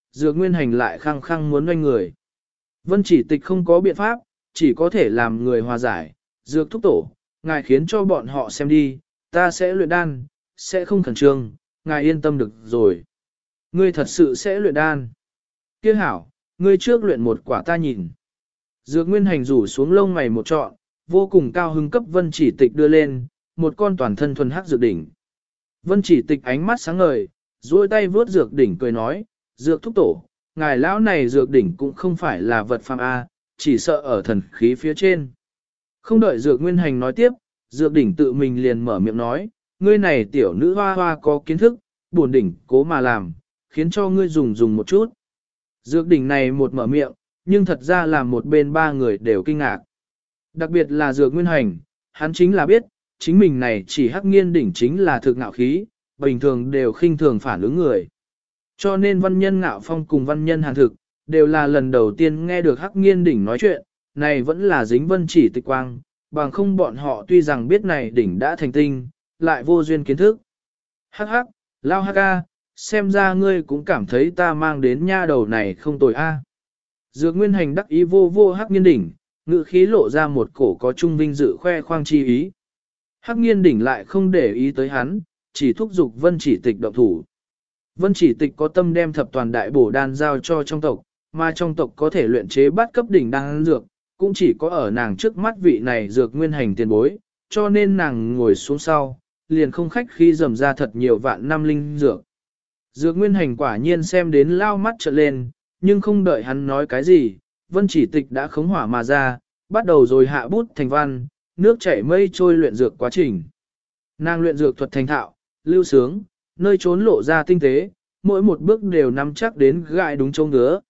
dược nguyên hành lại khăng khăng muốn doanh người. Vân chỉ tịch không có biện pháp, chỉ có thể làm người hòa giải, dược thúc tổ, ngài khiến cho bọn họ xem đi, ta sẽ luyện đan, sẽ không khẩn trương, ngài yên tâm được rồi. Ngươi thật sự sẽ luyện đan. Kia hảo, ngươi trước luyện một quả ta nhìn. Dược nguyên hành rủ xuống lông mày một trọn, vô cùng cao hứng cấp vân chỉ tịch đưa lên, một con toàn thân thuần hắc dược đỉnh. Vân chỉ tịch ánh mắt sáng ngời, duỗi tay vướt dược đỉnh cười nói, dược thúc tổ, ngài lão này dược đỉnh cũng không phải là vật phàm A, chỉ sợ ở thần khí phía trên. Không đợi dược nguyên hành nói tiếp, dược đỉnh tự mình liền mở miệng nói, ngươi này tiểu nữ hoa hoa có kiến thức, buồn đỉnh cố mà làm, khiến cho ngươi dùng một chút. Dược đỉnh này một mở miệng, nhưng thật ra là một bên ba người đều kinh ngạc. Đặc biệt là dược nguyên hành, hắn chính là biết, chính mình này chỉ hắc nghiên đỉnh chính là thực ngạo khí, bình thường đều khinh thường phản ứng người. Cho nên văn nhân ngạo phong cùng văn nhân hàn thực, đều là lần đầu tiên nghe được hắc nghiên đỉnh nói chuyện, này vẫn là dính vân chỉ tịch quang, bằng không bọn họ tuy rằng biết này đỉnh đã thành tinh, lại vô duyên kiến thức. Hắc hắc, lao hắc a, xem ra ngươi cũng cảm thấy ta mang đến nha đầu này không tồi a. Dược nguyên hành đắc ý vô vô hắc nghiên đỉnh, ngự khí lộ ra một cổ có trung vinh dự khoe khoang chi ý. Hắc nghiên đỉnh lại không để ý tới hắn, chỉ thúc giục vân chỉ tịch động thủ. Vân chỉ tịch có tâm đem thập toàn đại bổ đan giao cho trong tộc, mà trong tộc có thể luyện chế bát cấp đỉnh đan dược, cũng chỉ có ở nàng trước mắt vị này dược nguyên hành tiền bối, cho nên nàng ngồi xuống sau, liền không khách khi dầm ra thật nhiều vạn năm linh dược. Dược nguyên hành quả nhiên xem đến lao mắt trợn lên, nhưng không đợi hắn nói cái gì, vân chỉ tịch đã khống hỏa mà ra, bắt đầu rồi hạ bút thành văn, nước chảy mây trôi luyện dược quá trình. Nàng luyện dược thuật thành thạo, lưu sướng, nơi trốn lộ ra tinh tế, mỗi một bước đều nắm chắc đến gại đúng châu ngứa,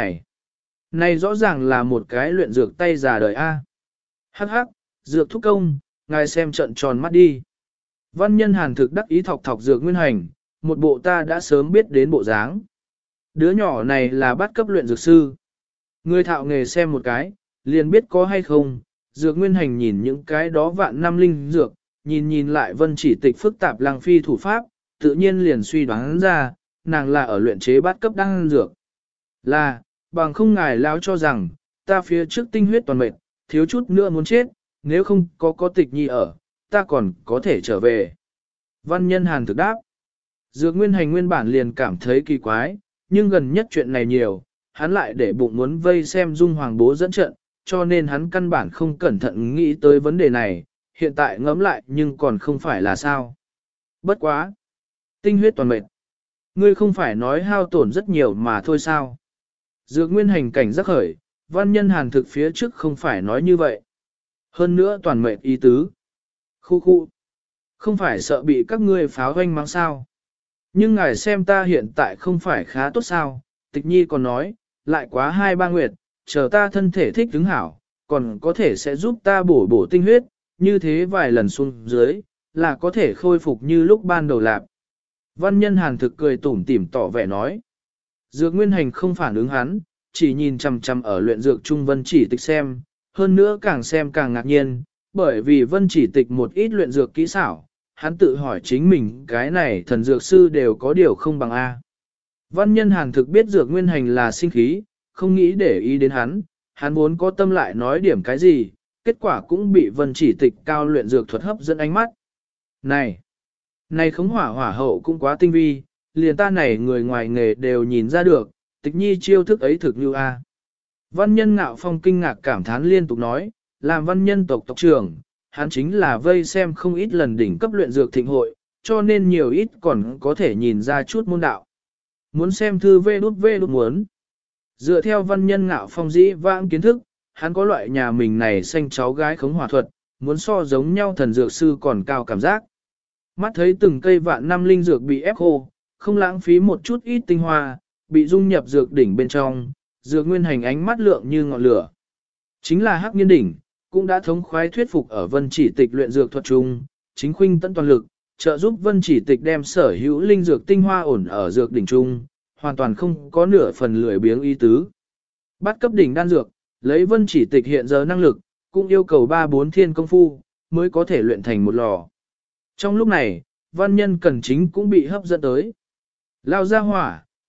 này rõ ràng là một cái luyện dược tay già đời A. Hắc hắc, dược thúc công, ngài xem trận tròn mắt đi. Văn nhân hàn thực đắc ý thọc dược nguyên hành, một bộ ta đã sớm biết đến bộ dáng. Đứa nhỏ này là bắt cấp luyện dược sư. Người thạo nghề xem một cái, liền biết có hay không, dược nguyên hành nhìn những cái đó vạn năm linh dược, nhìn lại vân chỉ tịch phức tạp lăng phi thủ pháp, tự nhiên liền suy đoán ra, nàng là ở luyện chế bát cấp đan dược. Là, bằng không ngài lão cho rằng, ta phía trước tinh huyết toàn mệt, thiếu chút nữa muốn chết, nếu không có tịch nhi ở, ta còn có thể trở về. Văn nhân hàn thực đáp. Dược nguyên hành nguyên bản liền cảm thấy kỳ quái, nhưng gần nhất chuyện này nhiều, hắn lại để bụng muốn vây xem dung hoàng bố dẫn trận, cho nên hắn căn bản không cẩn thận nghĩ tới vấn đề này, hiện tại ngẫm lại nhưng còn không phải là sao. Bất quá. Tinh huyết toàn mệt. Ngươi không phải nói hao tổn rất nhiều mà thôi sao. Dược nguyên hành cảnh giác khởi, văn nhân hàn thực phía trước không phải nói như vậy. Hơn nữa toàn mệt ý tứ. Khu. Không phải sợ bị các ngươi pháo hoanh mắng sao. Nhưng ngài xem ta hiện tại không phải khá tốt sao, tịch nhi còn nói, lại quá 2-3 nguyệt, chờ ta thân thể thích hứng hảo, còn có thể sẽ giúp ta bổ tinh huyết, như thế vài lần xuống dưới, là có thể khôi phục như lúc ban đầu lạp. Văn nhân hàn thực cười tủm tỉm tỏ vẻ nói. Dược nguyên hành không phản ứng hắn, chỉ nhìn chằm chằm ở luyện dược trung vân chỉ tịch xem, hơn nữa càng xem càng ngạc nhiên, bởi vì vân chỉ tịch một ít luyện dược kỹ xảo, hắn tự hỏi chính mình cái này thần dược sư đều có điều không bằng A. Văn nhân hàn thực biết dược nguyên hành là sinh khí, không nghĩ để ý đến hắn vốn có tâm lại nói điểm cái gì, kết quả cũng bị vân chỉ tịch cao luyện dược thuật hấp dẫn ánh mắt. Này khống hỏa hậu cũng quá tinh vi, liền ta này người ngoài nghề đều nhìn ra được, tịch nhi chiêu thức ấy thực như A. Văn nhân ngạo phong kinh ngạc cảm thán liên tục nói, làm văn nhân tộc trưởng, hắn chính là vây xem không ít lần đỉnh cấp luyện dược thịnh hội, cho nên nhiều ít còn có thể nhìn ra chút môn đạo. Muốn xem thư vê đút muốn. Dựa theo văn nhân ngạo phong dĩ vãng kiến thức, hắn có loại nhà mình này xanh cháu gái khống hỏa thuật, muốn so giống nhau thần dược sư còn cao cảm giác. Mắt thấy từng cây vạn năm linh dược bị ép khô, không lãng phí một chút ít tinh hoa, bị dung nhập dược đỉnh bên trong, dược nguyên hành ánh mắt lượng như ngọn lửa. Chính là hắc nghiên đỉnh, cũng đã thống khoái thuyết phục ở vân chỉ tịch luyện dược thuật chung, chính khuynh tận toàn lực, trợ giúp vân chỉ tịch đem sở hữu linh dược tinh hoa ổn ở dược đỉnh chung, hoàn toàn không có nửa phần lười biếng ý tứ. Bắt cấp đỉnh đan dược, lấy vân chỉ tịch hiện giờ năng lực, cũng yêu cầu 3-4 thiên công phu, mới có thể luyện thành một lò. Trong lúc này, văn nhân cẩn chính cũng bị hấp dẫn tới. Lao ra hỏa,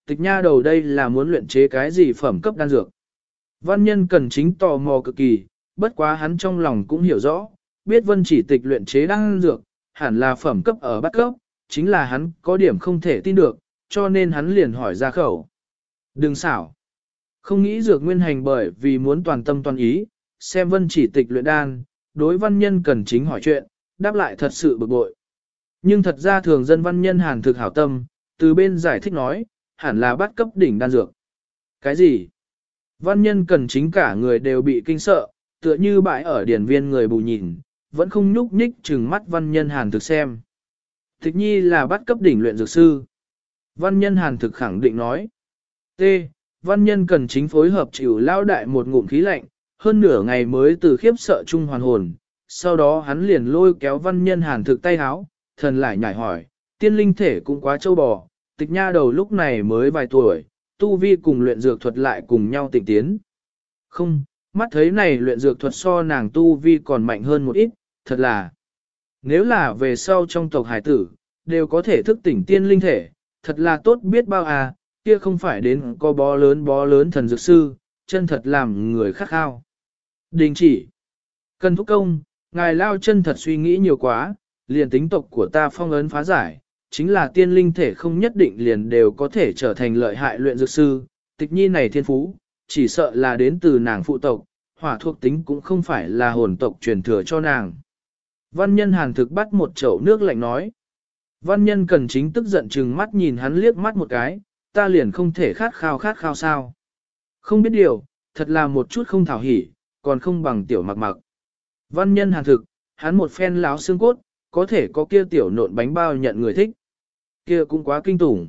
Tịch nha đầu đây là muốn luyện chế cái gì phẩm cấp đan dược. Văn nhân cần chính tò mò cực kỳ, bất quá hắn trong lòng cũng hiểu rõ, biết vân chỉ tịch luyện chế đan dược, hẳn là phẩm cấp ở bát cấp, chính là hắn có điểm không thể tin được, cho nên hắn liền hỏi ra khẩu. Đừng xảo. Không nghĩ dược nguyên hành bởi vì muốn toàn tâm toàn ý, xem vân chỉ tịch luyện đan, đối văn nhân cần chính hỏi chuyện, đáp lại thật sự bực bội. Nhưng thật ra thường dân văn nhân hàn thực hảo tâm, từ bên giải thích nói, hẳn là bắt cấp đỉnh đan dược. Cái gì? Văn nhân cần chính cả người đều bị kinh sợ, tựa như bãi ở điển viên người bù nhìn, vẫn không nhúc nhích chừng mắt văn nhân hàn thực xem. Tịch nhi là bắt cấp đỉnh luyện dược sư. Văn nhân hàn thực khẳng định nói. T. Văn nhân cần chính phối hợp chịu lao đại một ngụm khí lạnh, hơn nửa ngày mới từ khiếp sợ chung hoàn hồn. Sau đó hắn liền lôi kéo văn nhân hàn thực tay háo, thần lại nhảy hỏi, tiên linh thể cũng quá trâu bò, tịch nha đầu lúc này mới vài tuổi, tu vi cùng luyện dược thuật lại cùng nhau tịnh tiến. Không, mắt thấy này luyện dược thuật so nàng tu vi còn mạnh hơn một ít, thật là. Nếu là về sau trong tộc hải tử, đều có thể thức tỉnh tiên linh thể, thật là tốt biết bao à, kia không phải đến có bó lớn thần dược sư, chân thật làm người khắc khao. Đình chỉ. Cần thúc công, ngài lao chân thật suy nghĩ nhiều quá, liền tính tộc của ta phong ấn phá giải, chính là tiên linh thể không nhất định liền đều có thể trở thành lợi hại luyện dược sư, tịch nhi này thiên phú, chỉ sợ là đến từ nàng phụ tộc, hỏa thuộc tính cũng không phải là hồn tộc truyền thừa cho nàng. Văn nhân hàn thực bắt một chậu nước lạnh nói. Văn nhân cần chính tức giận chừng mắt nhìn hắn liếc mắt một cái, ta liền không thể khát khao sao. Không biết điều, thật là một chút không thảo hỉ, còn không bằng tiểu mặc mặc. Văn nhân hàn thực, hắn một phen láo xương cốt, có thể có kia tiểu nộn bánh bao nhận người thích. Kia cũng quá kinh tủng.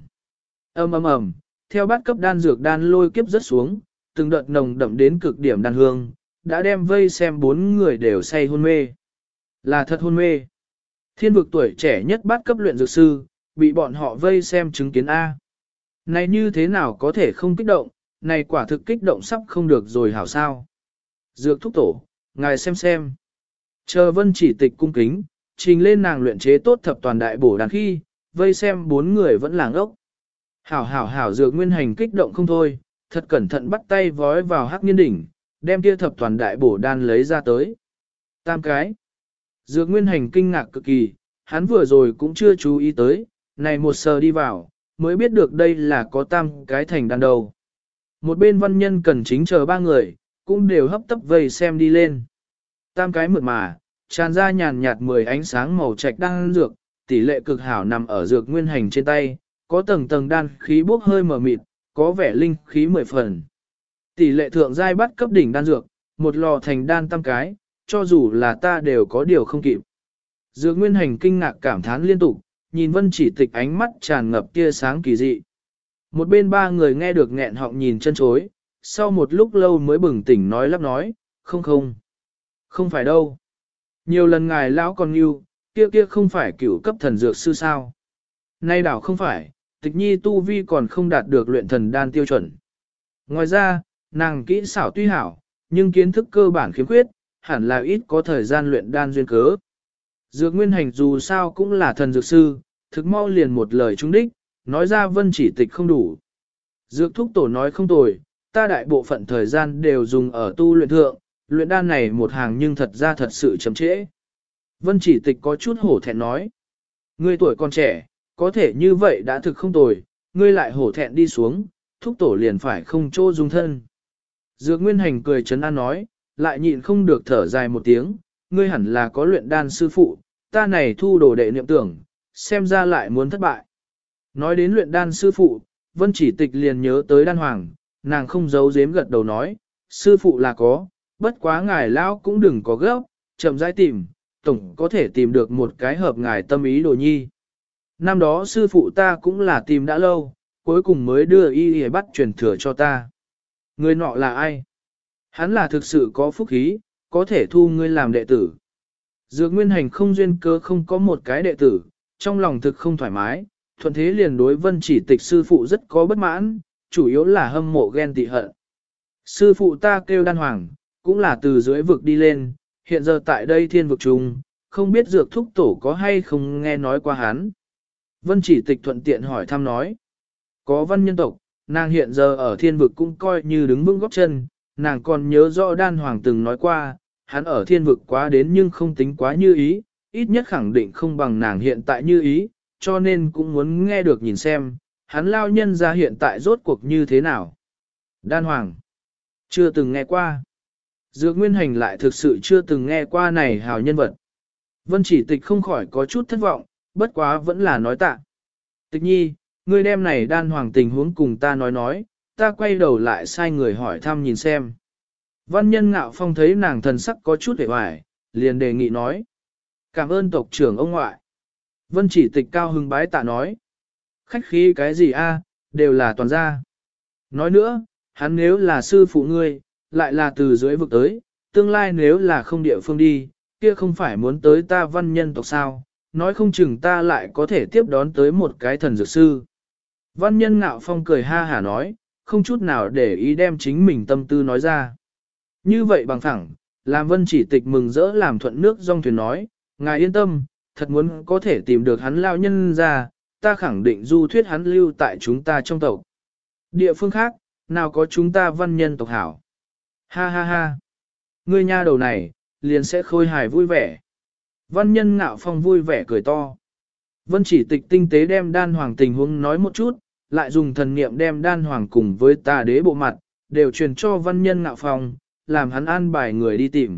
Ầm, theo bát cấp đan dược đan lôi kiếp rất xuống, từng đợt nồng đậm đến cực điểm đan hương, đã đem vây xem 4 người đều say hôn mê. Là thật hôn mê. Thiên vực tuổi trẻ nhất bát cấp luyện dược sư, bị bọn họ vây xem chứng kiến A. Này như thế nào có thể không kích động, này quả thực kích động sắp không được rồi hảo sao. Dược thúc tổ, ngài xem. Chờ vân chỉ tịch cung kính, trình lên nàng luyện chế tốt thập toàn đại bổ đan khi, vây xem 4 người vẫn làng ốc. Hảo dược nguyên hành kích động không thôi, thật cẩn thận bắt tay vói vào hắc nghiên đỉnh, đem kia thập toàn đại bổ đan lấy ra tới. Tam cái. Dược nguyên hành kinh ngạc cực kỳ, hắn vừa rồi cũng chưa chú ý tới, này một sờ đi vào, mới biết được đây là có tam cái thành đan đầu. Một bên văn nhân cần chính chờ 3 người, cũng đều hấp tấp vây xem đi lên. Tam cái mượt mà, tràn ra nhàn nhạt 10 ánh sáng màu trạch đan dược, tỷ lệ cực hảo nằm ở dược nguyên hành trên tay, có tầng đan khí bốc hơi mờ mịt, có vẻ linh khí 10 phần. Tỷ lệ thượng giai bắt cấp đỉnh đan dược, một lò thành đan tam cái, cho dù là ta đều có điều không kịp. Dược nguyên hành kinh ngạc cảm thán liên tục, nhìn vân chỉ tịch ánh mắt tràn ngập tia sáng kỳ dị. Một bên 3 người nghe được nghẹn họng nhìn chân chối, sau một lúc lâu mới bừng tỉnh nói lắp nói, không phải đâu. Nhiều lần ngài lão còn yêu, kia không phải cửu cấp thần dược sư sao. Nay đảo không phải, tịch nhi tu vi còn không đạt được luyện thần đan tiêu chuẩn. Ngoài ra, nàng kỹ xảo tuy hảo, nhưng kiến thức cơ bản khiếm khuyết, hẳn là ít có thời gian luyện đan duyên cớ. Dược nguyên hành dù sao cũng là thần dược sư, thực mau liền một lời trúng đích, nói ra vân chỉ tịch không đủ. Dược thúc tổ nói không tồi, ta đại bộ phận thời gian đều dùng ở tu luyện thượng, luyện đan này một hàng nhưng thật ra thật sự chậm trễ. Vân chỉ tịch có chút hổ thẹn nói. Ngươi tuổi còn trẻ, có thể như vậy đã thực không tồi, ngươi lại hổ thẹn đi xuống, thúc tổ liền phải không chỗ dung thân. Dược nguyên hành cười trấn an nói, lại nhịn không được thở dài một tiếng, ngươi hẳn là có luyện đan sư phụ, ta này thu đồ đệ niệm tưởng, xem ra lại muốn thất bại. Nói đến luyện đan sư phụ, vân chỉ tịch liền nhớ tới đan hoàng, nàng không giấu giếm gật đầu nói, sư phụ là có, bất quá ngài lão cũng đừng có gấp, chậm rãi tìm, tổng có thể tìm được một cái hợp ngài tâm ý đồ nhi. Năm đó sư phụ ta cũng là tìm đã lâu, cuối cùng mới đưa y bắt truyền thừa cho ta. Người nọ là ai? Hắn là thực sự có phúc khí, có thể thu ngươi làm đệ tử. Dược nguyên hành không duyên cơ không có một cái đệ tử, trong lòng thực không thoải mái, thuận thế liền đối vân chỉ tịch sư phụ rất có bất mãn, chủ yếu là hâm mộ ghen tị hận. Sư phụ ta kêu đan hoàng, cũng là từ dưới vực đi lên, hiện giờ tại đây thiên vực trùng, không biết dược thúc tổ có hay không nghe nói qua hắn. Vân chỉ tịch thuận tiện hỏi thăm nói, có văn nhân tộc, nàng hiện giờ ở thiên vực cũng coi như đứng vững góp chân, nàng còn nhớ rõ đan hoàng từng nói qua, hắn ở thiên vực quá đến nhưng không tính quá như ý, ít nhất khẳng định không bằng nàng hiện tại như ý, cho nên cũng muốn nghe được nhìn xem, hắn lao nhân ra hiện tại rốt cuộc như thế nào. Đan hoàng, chưa từng nghe qua. Dược Nguyên Hành lại thực sự chưa từng nghe qua này hào nhân vật. Vân Chỉ Tịch không khỏi có chút thất vọng, bất quá vẫn là nói tạ. Tịch nhi, ngươi đem này đan hoàng tình huống cùng ta nói, ta quay đầu lại sai người hỏi thăm nhìn xem. Văn nhân Ngạo Phong thấy nàng thần sắc có chút hề hoài, liền đề nghị nói. Cảm ơn tộc trưởng ông ngoại. Vân Chỉ Tịch cao hưng bái tạ nói. Khách khí cái gì a, đều là toàn gia. Nói nữa, hắn nếu là sư phụ ngươi, lại là từ dưới vực tới, tương lai nếu là không địa phương đi, kia không phải muốn tới ta văn nhân tộc sao, nói không chừng ta lại có thể tiếp đón tới một cái thần dược sư. Văn nhân Ngạo Phong cười ha hả nói, không chút nào để ý đem chính mình tâm tư nói ra. Như vậy bằng thẳng, làm Vân Chỉ Tịch mừng rỡ làm thuận nước dong thuyền nói, ngài yên tâm, thật muốn có thể tìm được hắn lao nhân ra, ta khẳng định du thuyết hắn lưu tại chúng ta trong tộc. Địa phương khác, nào có chúng ta văn nhân tộc hảo. Ha ha ha, ngươi nha đầu này, liền sẽ khôi hài vui vẻ. Văn nhân Ngạo Phong vui vẻ cười to. Vân Chỉ Tịch tinh tế đem đan hoàng tình huống nói một chút, lại dùng thần niệm đem đan hoàng cùng với tà đế bộ mặt, đều truyền cho văn nhân Ngạo Phong, làm hắn an bài người đi tìm.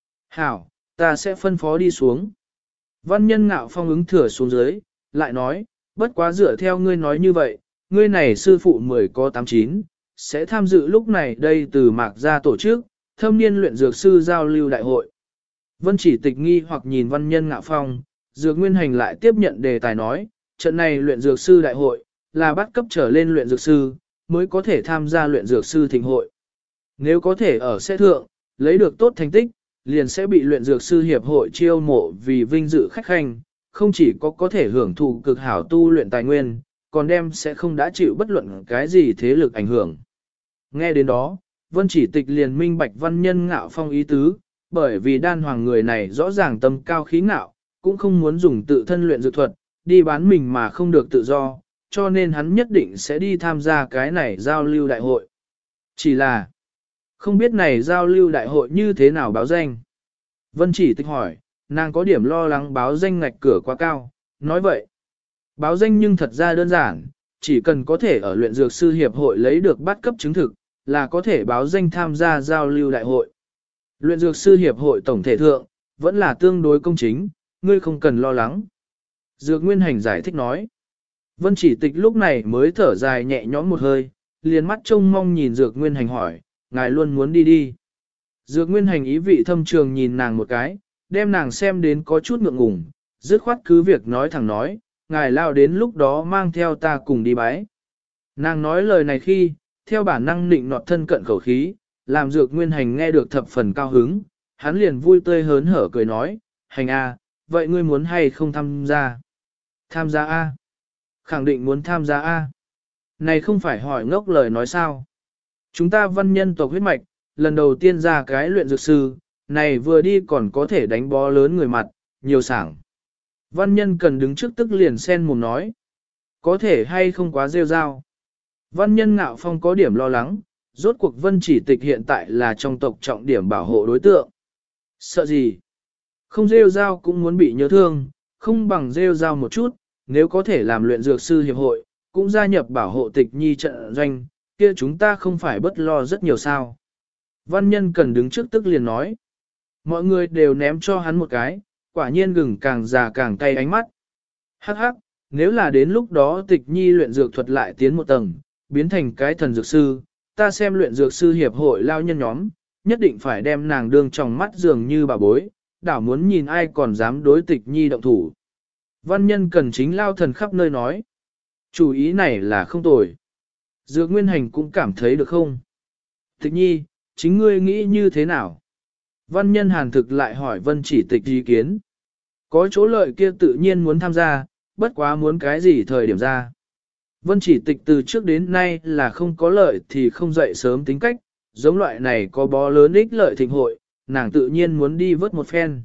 Hảo, ta sẽ phân phó đi xuống. Văn nhân Ngạo Phong ứng thừa xuống dưới, lại nói, bất quá dựa theo ngươi nói như vậy, ngươi này sư phụ 10 có 89, sẽ tham dự lúc này đây từ mạc ra tổ chức, thâm niên luyện dược sư giao lưu đại hội. Vân Chỉ Tịch nghi hoặc nhìn văn nhân Ngạo Phong, Dược Nguyên Hành lại tiếp nhận đề tài nói, trận này luyện dược sư đại hội, là bắt cấp trở lên luyện dược sư, mới có thể tham gia luyện dược sư thịnh hội. Nếu có thể ở xe thượng, lấy được tốt thành tích, liền sẽ bị luyện dược sư hiệp hội chiêu mộ vì vinh dự khách khanh, không chỉ có thể hưởng thụ cực hảo tu luyện tài nguyên, còn đem sẽ không đã chịu bất luận cái gì thế lực ảnh hưởng. Nghe đến đó, Vân Chỉ Tịch liền minh bạch văn nhân Ngạo Phong ý tứ, bởi vì đan hoàng người này rõ ràng tâm cao khí ngạo, cũng không muốn dùng tự thân luyện dược thuật, đi bán mình mà không được tự do, cho nên hắn nhất định sẽ đi tham gia cái này giao lưu đại hội. Chỉ là, không biết này giao lưu đại hội như thế nào báo danh. Vân Chỉ Tịch hỏi, nàng có điểm lo lắng báo danh ngạch cửa quá cao, nói vậy. Báo danh nhưng thật ra đơn giản, chỉ cần có thể ở luyện dược sư hiệp hội lấy được bát cấp chứng thực, là có thể báo danh tham gia giao lưu đại hội. Luyện dược sư hiệp hội tổng thể thượng, vẫn là tương đối công chính, ngươi không cần lo lắng. Dược Nguyên Hành giải thích nói. Vân Chỉ Tịch lúc này mới thở dài nhẹ nhõm một hơi, liền mắt trông mong nhìn Dược Nguyên Hành hỏi, ngài luôn muốn đi đi. Dược Nguyên Hành ý vị thâm trường nhìn nàng một cái, đem nàng xem đến có chút ngượng ngùng, dứt khoát cứ việc nói thẳng nói, ngài lao đến lúc đó mang theo ta cùng đi bái. Nàng nói lời này khi, theo bản năng định nọt thân cận khẩu khí, làm Dược Nguyên Hành nghe được thập phần cao hứng, hắn liền vui tươi hớn hở cười nói, Hành a, vậy ngươi muốn hay không tham gia? Tham gia a? Khẳng định muốn tham gia a. Này không phải hỏi ngốc lời nói sao? Chúng ta văn nhân tộc huyết mạch, lần đầu tiên ra cái luyện dược sư, này vừa đi còn có thể đánh bó lớn người mặt, nhiều sảng. Văn nhân cần đứng trước tức liền sen mồm nói. Có thể hay không quá rêu rao. Văn nhân Ngạo Phong có điểm lo lắng, rốt cuộc Vân Chỉ Tịch hiện tại là trong tộc trọng điểm bảo hộ đối tượng. Sợ gì? Không rêu rao cũng muốn bị nhớ thương, không bằng rêu rao một chút, nếu có thể làm luyện dược sư hiệp hội, cũng gia nhập bảo hộ Tịch nhi trận doanh, kia chúng ta không phải bất lo rất nhiều sao. Văn nhân cần đứng trước tức liền nói. Mọi người đều ném cho hắn một cái, quả nhiên gừng càng già càng cay ánh mắt. Hắc hắc, nếu là đến lúc đó Tịch nhi luyện dược thuật lại tiến một tầng, biến thành cái thần dược sư, ta xem luyện dược sư hiệp hội lao nhân nhóm, nhất định phải đem nàng đương trong mắt dường như bà bối, đảo muốn nhìn ai còn dám đối Tịch nhi động thủ. Văn nhân cần chính lao thần khắp nơi nói. Chủ ý này là không tồi. Dược Nguyên Hành cũng cảm thấy được không? Tịch nhi, chính ngươi nghĩ như thế nào? Văn nhân hàn thực lại hỏi Vân Chỉ Tịch ý kiến. Có chỗ lợi kia tự nhiên muốn tham gia, bất quá muốn cái gì thời điểm ra. Vân Chỉ Tịch từ trước đến nay là không có lợi thì không dậy sớm tính cách, giống loại này có bó lớn ích lợi thịnh hội, nàng tự nhiên muốn đi vớt một phen.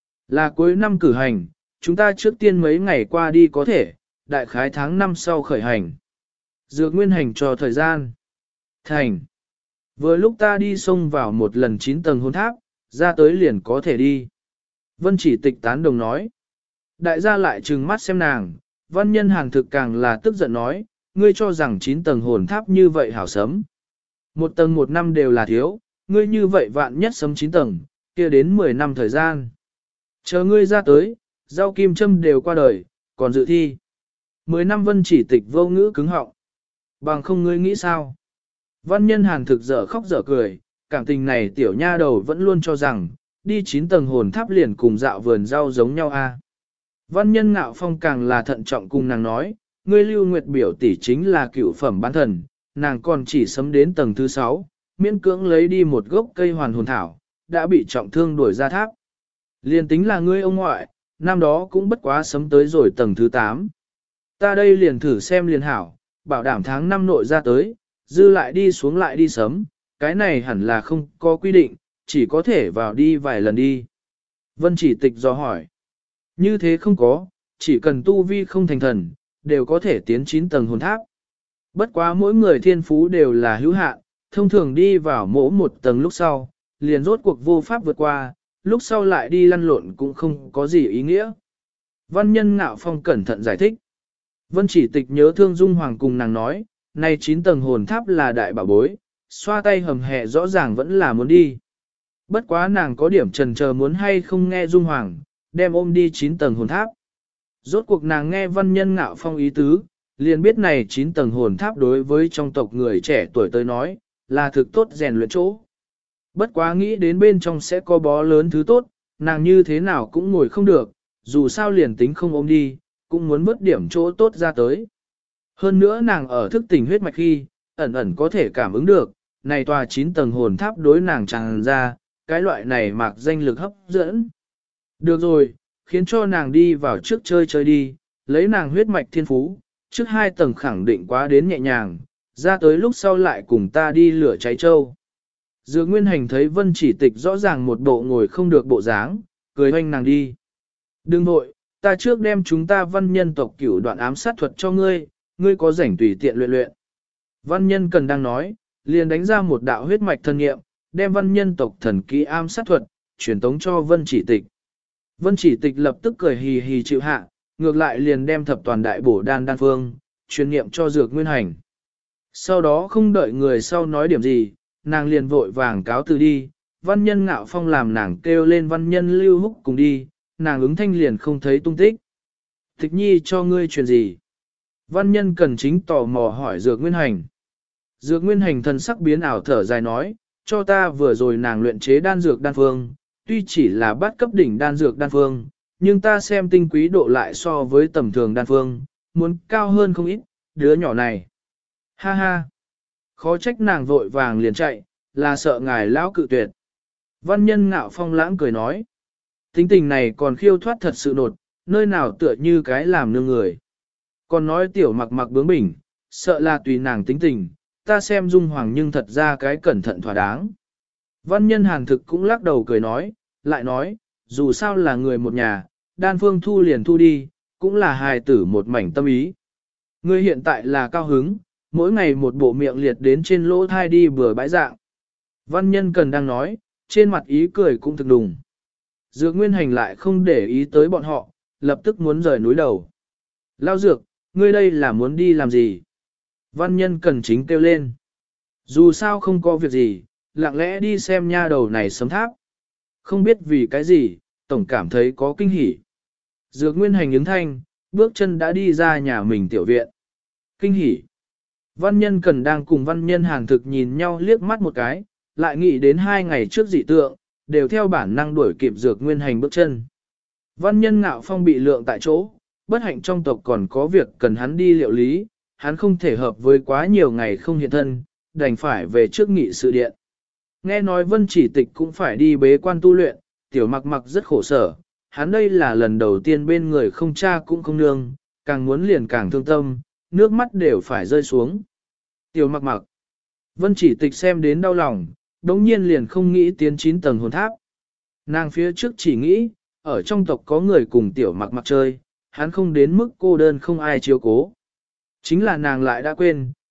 Là cuối năm cử hành, chúng ta trước tiên mấy ngày qua đi có thể, đại khái tháng 5 sau khởi hành. Dược nguyên hành cho thời gian. Thành. Vừa lúc ta đi xông vào một lần 9 tầng hồn tháp, ra tới liền có thể đi. Vân chỉ tịch tán đồng nói. Đại gia lại trừng mắt xem nàng, văn nhân hàng thực càng là tức giận nói, ngươi cho rằng 9 tầng hồn tháp như vậy hảo sấm. Một tầng một năm đều là thiếu, ngươi như vậy vạn nhất sấm 9 tầng, kia đến 10 năm thời gian. Chờ ngươi ra tới, rau kim châm đều qua đời, còn dự thi. 10 năm vân chỉ tịch vô ngữ cứng họng. Bằng không ngươi nghĩ sao? Văn nhân hàn thực dở khóc dở cười, cảm tình này tiểu nha đầu vẫn luôn cho rằng, đi 9 tầng hồn tháp liền cùng dạo vườn rau giống nhau a. Văn nhân ngạo phong càng là thận trọng cùng nàng nói, ngươi lưu nguyệt biểu tỷ chính là cựu phẩm bán thần, nàng còn chỉ sấm đến tầng thứ 6, miễn cưỡng lấy đi một gốc cây hoàn hồn thảo, đã bị trọng thương đuổi ra tháp. Liên tính là ngươi ông ngoại, năm đó cũng bất quá sấm tới rồi tầng thứ 8. Ta đây liền thử xem liền hảo, bảo đảm tháng 5 nội ra tới, dư lại đi xuống lại đi sớm, cái này hẳn là không có quy định, chỉ có thể vào đi vài lần đi. Vân chỉ tịch do hỏi. Như thế không có, chỉ cần tu vi không thành thần, đều có thể tiến 9 tầng hồn tháp. Bất quá mỗi người thiên phú đều là hữu hạn, thông thường đi vào mỗi một tầng lúc sau, liền rốt cuộc vô pháp vượt qua, lúc sau lại đi lăn lộn cũng không có gì ý nghĩa. Văn nhân ngạo phong cẩn thận giải thích. Vân chỉ tịch nhớ thương Dung Hoàng cùng nàng nói, nay 9 tầng hồn tháp là đại bảo bối, xoa tay hầm hẹ rõ ràng vẫn là muốn đi. Bất quá nàng có điểm chần chờ muốn hay không nghe Dung Hoàng, đem ôm đi 9 tầng hồn tháp. Rốt cuộc nàng nghe văn nhân ngạo phong ý tứ, liền biết này 9 tầng hồn tháp đối với trong tộc người trẻ tuổi tới nói, là thực tốt rèn luyện chỗ. Bất quá nghĩ đến bên trong sẽ có bó lớn thứ tốt, nàng như thế nào cũng ngồi không được, dù sao liền tính không ôm đi, cũng muốn mất điểm chỗ tốt ra tới. Hơn nữa nàng ở thức tỉnh huyết mạch khi, ẩn ẩn có thể cảm ứng được, này tòa 9 tầng hồn tháp đối nàng tràn ra, cái loại này mạc danh lực hấp dẫn. Được rồi, khiến cho nàng đi vào trước chơi chơi đi, lấy nàng huyết mạch thiên phú, trước 2 tầng khẳng định quá đến nhẹ nhàng, ra tới lúc sau lại cùng ta đi lửa cháy châu. Dược Nguyên Hành thấy Vân Chỉ Tịch rõ ràng một bộ ngồi không được bộ dáng, cười hoanh nàng đi. Đừng vội, ta trước đem chúng ta văn nhân tộc cửu đoạn ám sát thuật cho ngươi, ngươi có rảnh tùy tiện luyện luyện. Văn nhân cần đang nói, liền đánh ra một đạo huyết mạch thần nghiệm, đem văn nhân tộc thần kỹ ám sát thuật, truyền tống cho Vân Chỉ Tịch. Vân Chỉ Tịch lập tức cười hì hì chịu hạ, ngược lại liền đem thập toàn đại bổ đan phương, truyền nghiệm cho Dược Nguyên Hành. Sau đó không đợi người sau nói điểm gì, nàng liền vội vàng cáo từ đi, văn nhân ngạo phong làm nàng kêu lên văn nhân lưu húc cùng đi, nàng ứng thanh liền không thấy tung tích. Tịch nhi cho ngươi truyền gì? Văn nhân cần chính tò mò hỏi Dược Nguyên Hành. Dược Nguyên Hành thần sắc biến ảo thở dài nói, cho ta vừa rồi nàng luyện chế đan dược đan phương, tuy chỉ là bát cấp đỉnh đan dược đan phương, nhưng ta xem tinh quý độ lại so với tầm thường đan phương, muốn cao hơn không ít, đứa nhỏ này. Ha ha! Khó trách nàng vội vàng liền chạy, là sợ ngài lão cự tuyệt. Văn nhân ngạo phong lãng cười nói. Tính tình này còn khiêu thoát thật sự nột, nơi nào tựa như cái làm nương người. Còn nói tiểu mặc mặc bướng bỉnh, sợ là tùy nàng tính tình, ta xem Dung Hoàng nhưng thật ra cái cẩn thận thỏa đáng. Văn nhân hàn thực cũng lắc đầu cười nói, lại nói, dù sao là người một nhà, đan phương thu liền thu đi, cũng là hài tử một mảnh tâm ý. Ngươi hiện tại là cao hứng, mỗi ngày một bộ miệng liệt đến trên lỗ thai đi bừa bãi dạng. Văn nhân cần đang nói, trên mặt ý cười cũng thực đùng. Dược Nguyên Hành lại không để ý tới bọn họ, lập tức muốn rời núi đầu. Lao Dược, ngươi đây là muốn đi làm gì? Văn nhân cần chính kêu lên. Dù sao không có việc gì, lặng lẽ đi xem nha đầu này sấm tháp. Không biết vì cái gì, tổng cảm thấy có kinh hỉ. Dược Nguyên Hành ứng thanh, bước chân đã đi ra nhà mình tiểu viện. Kinh hỉ. Văn nhân cần đang cùng văn nhân hàng thực nhìn nhau liếc mắt một cái, lại nghĩ đến 2 ngày trước dị tượng, đều theo bản năng đuổi kịp Dược Nguyên Hành bước chân. Văn nhân ngạo phong bị lượng tại chỗ, bất hạnh trong tộc còn có việc cần hắn đi liệu lý, hắn không thể hợp với quá nhiều ngày không hiện thân, đành phải về trước nghị sự điện. Nghe nói Vân Chỉ Tịch cũng phải đi bế quan tu luyện, tiểu mặc mặc rất khổ sở, hắn đây là lần đầu tiên bên người không cha cũng không nương, càng muốn liền càng thương tâm, nước mắt đều phải rơi xuống. Tiểu mặc mặc, Vân Chỉ Tịch xem đến đau lòng, đống nhiên liền không nghĩ tiến 9 tầng hồn tháp. Nàng phía trước chỉ nghĩ, ở trong tộc có người cùng tiểu mặc mặc chơi, hắn không đến mức cô đơn không ai chiếu cố. Chính là nàng lại đã quên,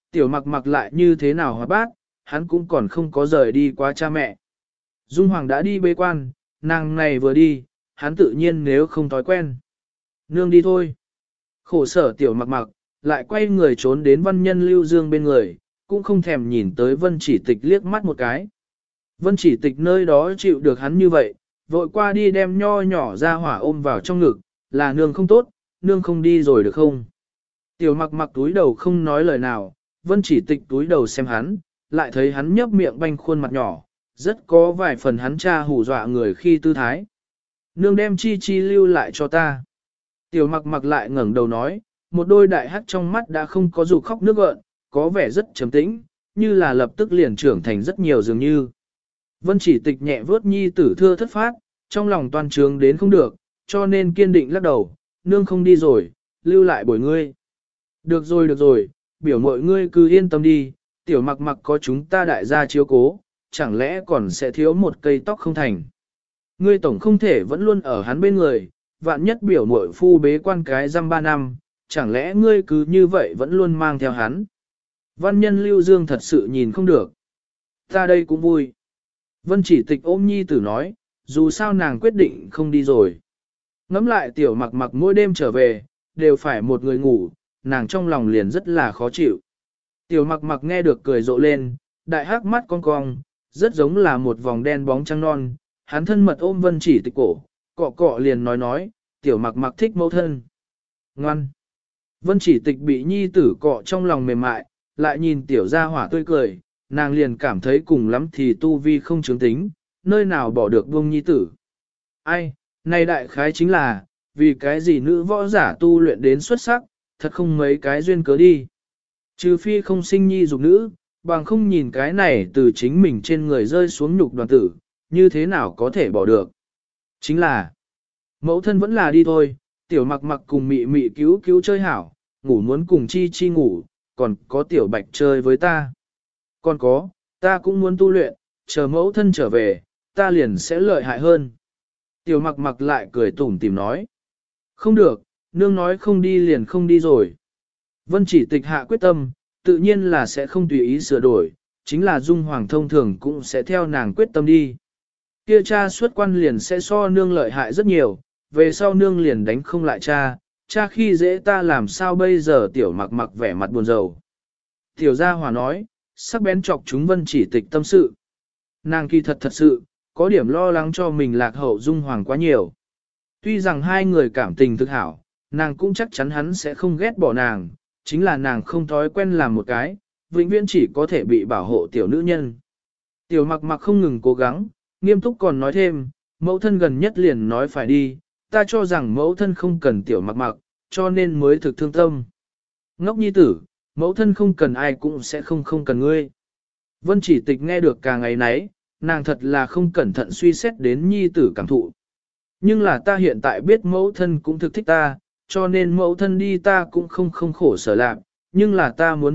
tiểu mặc mặc lại như thế nào hóa bát, hắn cũng còn không có rời đi qua cha mẹ. Dung Hoàng đã đi bế quan, nàng này vừa đi, hắn tự nhiên nếu không thói quen. Nương đi thôi. Khổ sở tiểu mặc mặc, lại quay người trốn đến văn nhân Lưu Dương bên người, cũng không thèm nhìn tới Vân Chỉ Tịch liếc mắt một cái. Vân Chỉ Tịch nơi đó chịu được hắn như vậy, vội qua đi đem nho nhỏ ra hỏa ôm vào trong ngực, là nương không tốt, nương không đi rồi được không? Tiểu mặc mặc túi đầu không nói lời nào, Vân Chỉ Tịch túi đầu xem hắn, lại thấy hắn nhấp miệng banh khuôn mặt nhỏ, rất có vài phần hắn cha hù dọa người khi tư thái. Nương đem chi chi lưu lại cho ta. Tiểu mặc mặc lại ngẩng đầu nói, một đôi đại hắc trong mắt đã không có dục khóc nước gợn, có vẻ rất trầm tĩnh, như là lập tức liền trưởng thành rất nhiều dường như. Vân Chỉ Tịch nhẹ vớt nhi tử thưa thất phát, trong lòng toàn trường đến không được, cho nên kiên định lắc đầu, nương không đi rồi, lưu lại bồi ngươi. Được rồi, biểu mọi ngươi cứ yên tâm đi, tiểu mặc mặc có chúng ta đại gia chiếu cố, chẳng lẽ còn sẽ thiếu một cây tóc không thành. Ngươi tổng không thể vẫn luôn ở hắn bên người, vạn nhất biểu muội phu bế quan cái răm 3 năm, chẳng lẽ ngươi cứ như vậy vẫn luôn mang theo hắn. Văn nhân Lưu Dương thật sự nhìn không được. Ta đây cũng vui. Vân Chỉ Tịch ôm nhi tử nói, dù sao nàng quyết định không đi rồi. Ngắm lại tiểu mặc mặc mỗi đêm trở về, đều phải một người ngủ, nàng trong lòng liền rất là khó chịu. Tiểu mặc mặc nghe được cười rộ lên, đại hắc mắt cong cong, rất giống là một vòng đen bóng trăng non, hắn thân mật ôm Vân Chỉ Tịch cổ, cọ cọ liền nói, tiểu mặc mặc thích mẫu thân. Ngoan. Vân Chỉ Tịch bị nhi tử cọ trong lòng mềm mại, lại nhìn tiểu gia hỏa tươi cười, nàng liền cảm thấy cùng lắm thì tu vi không chứng tính, nơi nào bỏ được buông nhi tử. Ai, này đại khái chính là, vì cái gì nữ võ giả tu luyện đến xuất sắc, thật không mấy cái duyên cớ đi. Trừ phi không sinh nhi dục nữ, bằng không nhìn cái này từ chính mình trên người rơi xuống nhục đoàn tử, như thế nào có thể bỏ được. Chính là, mẫu thân vẫn là đi thôi, tiểu mặc mặc cùng mị mị cứu cứu chơi hảo, ngủ muốn cùng chi chi ngủ, còn có tiểu bạch chơi với ta. Còn có, ta cũng muốn tu luyện, chờ mẫu thân trở về, ta liền sẽ lợi hại hơn. Tiểu mặc mặc lại cười tủm tìm nói. Không được, nương nói không đi liền không đi rồi. Vân Chỉ Tịch hạ quyết tâm, tự nhiên là sẽ không tùy ý sửa đổi, chính là Dung Hoàng thông thường cũng sẽ theo nàng quyết tâm đi. Kia cha xuất quan liền sẽ so nương lợi hại rất nhiều, về sau nương liền đánh không lại cha khi dễ ta làm sao bây giờ tiểu mặc mặc vẻ mặt buồn rầu. Tiểu gia hòa nói, sắc bén chọc chúng Vân Chỉ Tịch tâm sự. Nàng kỳ thật sự, có điểm lo lắng cho mình lạc hậu Dung Hoàng quá nhiều. Tuy rằng hai người cảm tình thực hảo, nàng cũng chắc chắn hắn sẽ không ghét bỏ nàng, chính là nàng không thói quen làm một cái, vĩnh viễn chỉ có thể bị bảo hộ tiểu nữ nhân. Tiểu mặc mặc không ngừng cố gắng, nghiêm túc còn nói thêm, mẫu thân gần nhất liền nói phải đi, ta cho rằng mẫu thân không cần tiểu mặc mặc, cho nên mới thực thương tâm. Ngốc nhi tử, mẫu thân không cần ai cũng sẽ không cần ngươi. Vân Chỉ Tịch nghe được càng ngày nấy, nàng thật là không cẩn thận suy xét đến nhi tử cảm thụ. Nhưng là ta hiện tại biết mẫu thân cũng thực thích ta, cho nên mẫu thân đi ta cũng không khổ sở lạc, nhưng là ta muốn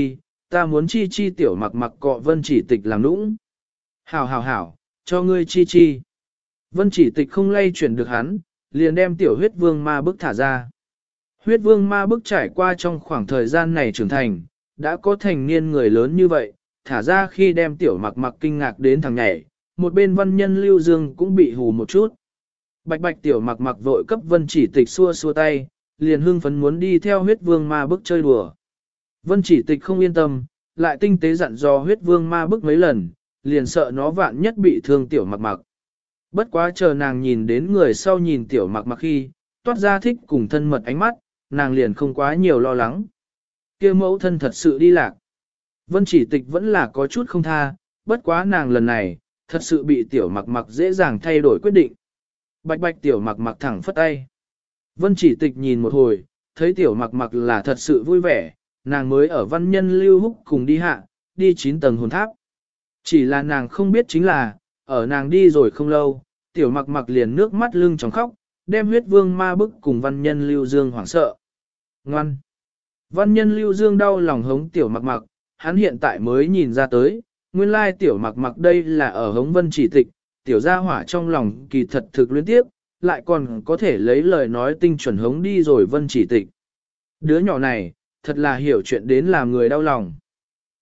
chi chi tiểu mặc mặc cọ Vân Chỉ Tịch làm nũng. Hảo, cho ngươi chi chi. Vân Chỉ Tịch không lay chuyển được hắn, liền đem tiểu huyết vương ma bức thả ra. Huyết vương ma bức trải qua trong khoảng thời gian này trưởng thành, đã có thành niên người lớn như vậy, thả ra khi đem tiểu mặc mặc kinh ngạc đến thằng nhảy, một bên văn nhân Lưu Dương cũng bị hù một chút. Bạch bạch tiểu mặc mặc vội cấp Vân Chỉ Tịch xua tay, liền hưng phấn muốn đi theo huyết vương ma bức chơi đùa. Vân Chỉ Tịch không yên tâm, lại tinh tế dặn dò huyết vương ma bức mấy lần, liền sợ nó vạn nhất bị thương tiểu mặc mặc. Bất quá chờ nàng nhìn đến người sau nhìn tiểu mặc mặc khi, toát ra thích cùng thân mật ánh mắt, nàng liền không quá nhiều lo lắng. Kia mẫu thân thật sự đi lạc. Vân Chỉ Tịch vẫn là có chút không tha, bất quá nàng lần này, thật sự bị tiểu mặc mặc dễ dàng thay đổi quyết định. Bạch bạch tiểu mặc mặc thẳng phất tay. Vân Chỉ Tịch nhìn một hồi, thấy tiểu mặc mặc là thật sự vui vẻ, nàng mới ở văn nhân Lưu Húc cùng đi hạ, đi 9 tầng hồn tháp. Chỉ là nàng không biết chính là, ở nàng đi rồi không lâu, tiểu mặc mặc liền nước mắt lưng tròng khóc, đem huyết vương ma bức cùng văn nhân Lưu Dương hoảng sợ. Ngoan! Văn nhân Lưu Dương đau lòng hống tiểu mặc mặc, hắn hiện tại mới nhìn ra tới, nguyên lai tiểu mặc mặc đây là ở hống Vân Chỉ Tịch, tiểu gia hỏa trong lòng kỳ thật thực luyến tiếp, lại còn có thể lấy lời nói tinh chuẩn hống đi rồi Vân Chỉ Tịch. Đứa nhỏ này, thật là hiểu chuyện đến làm người đau lòng.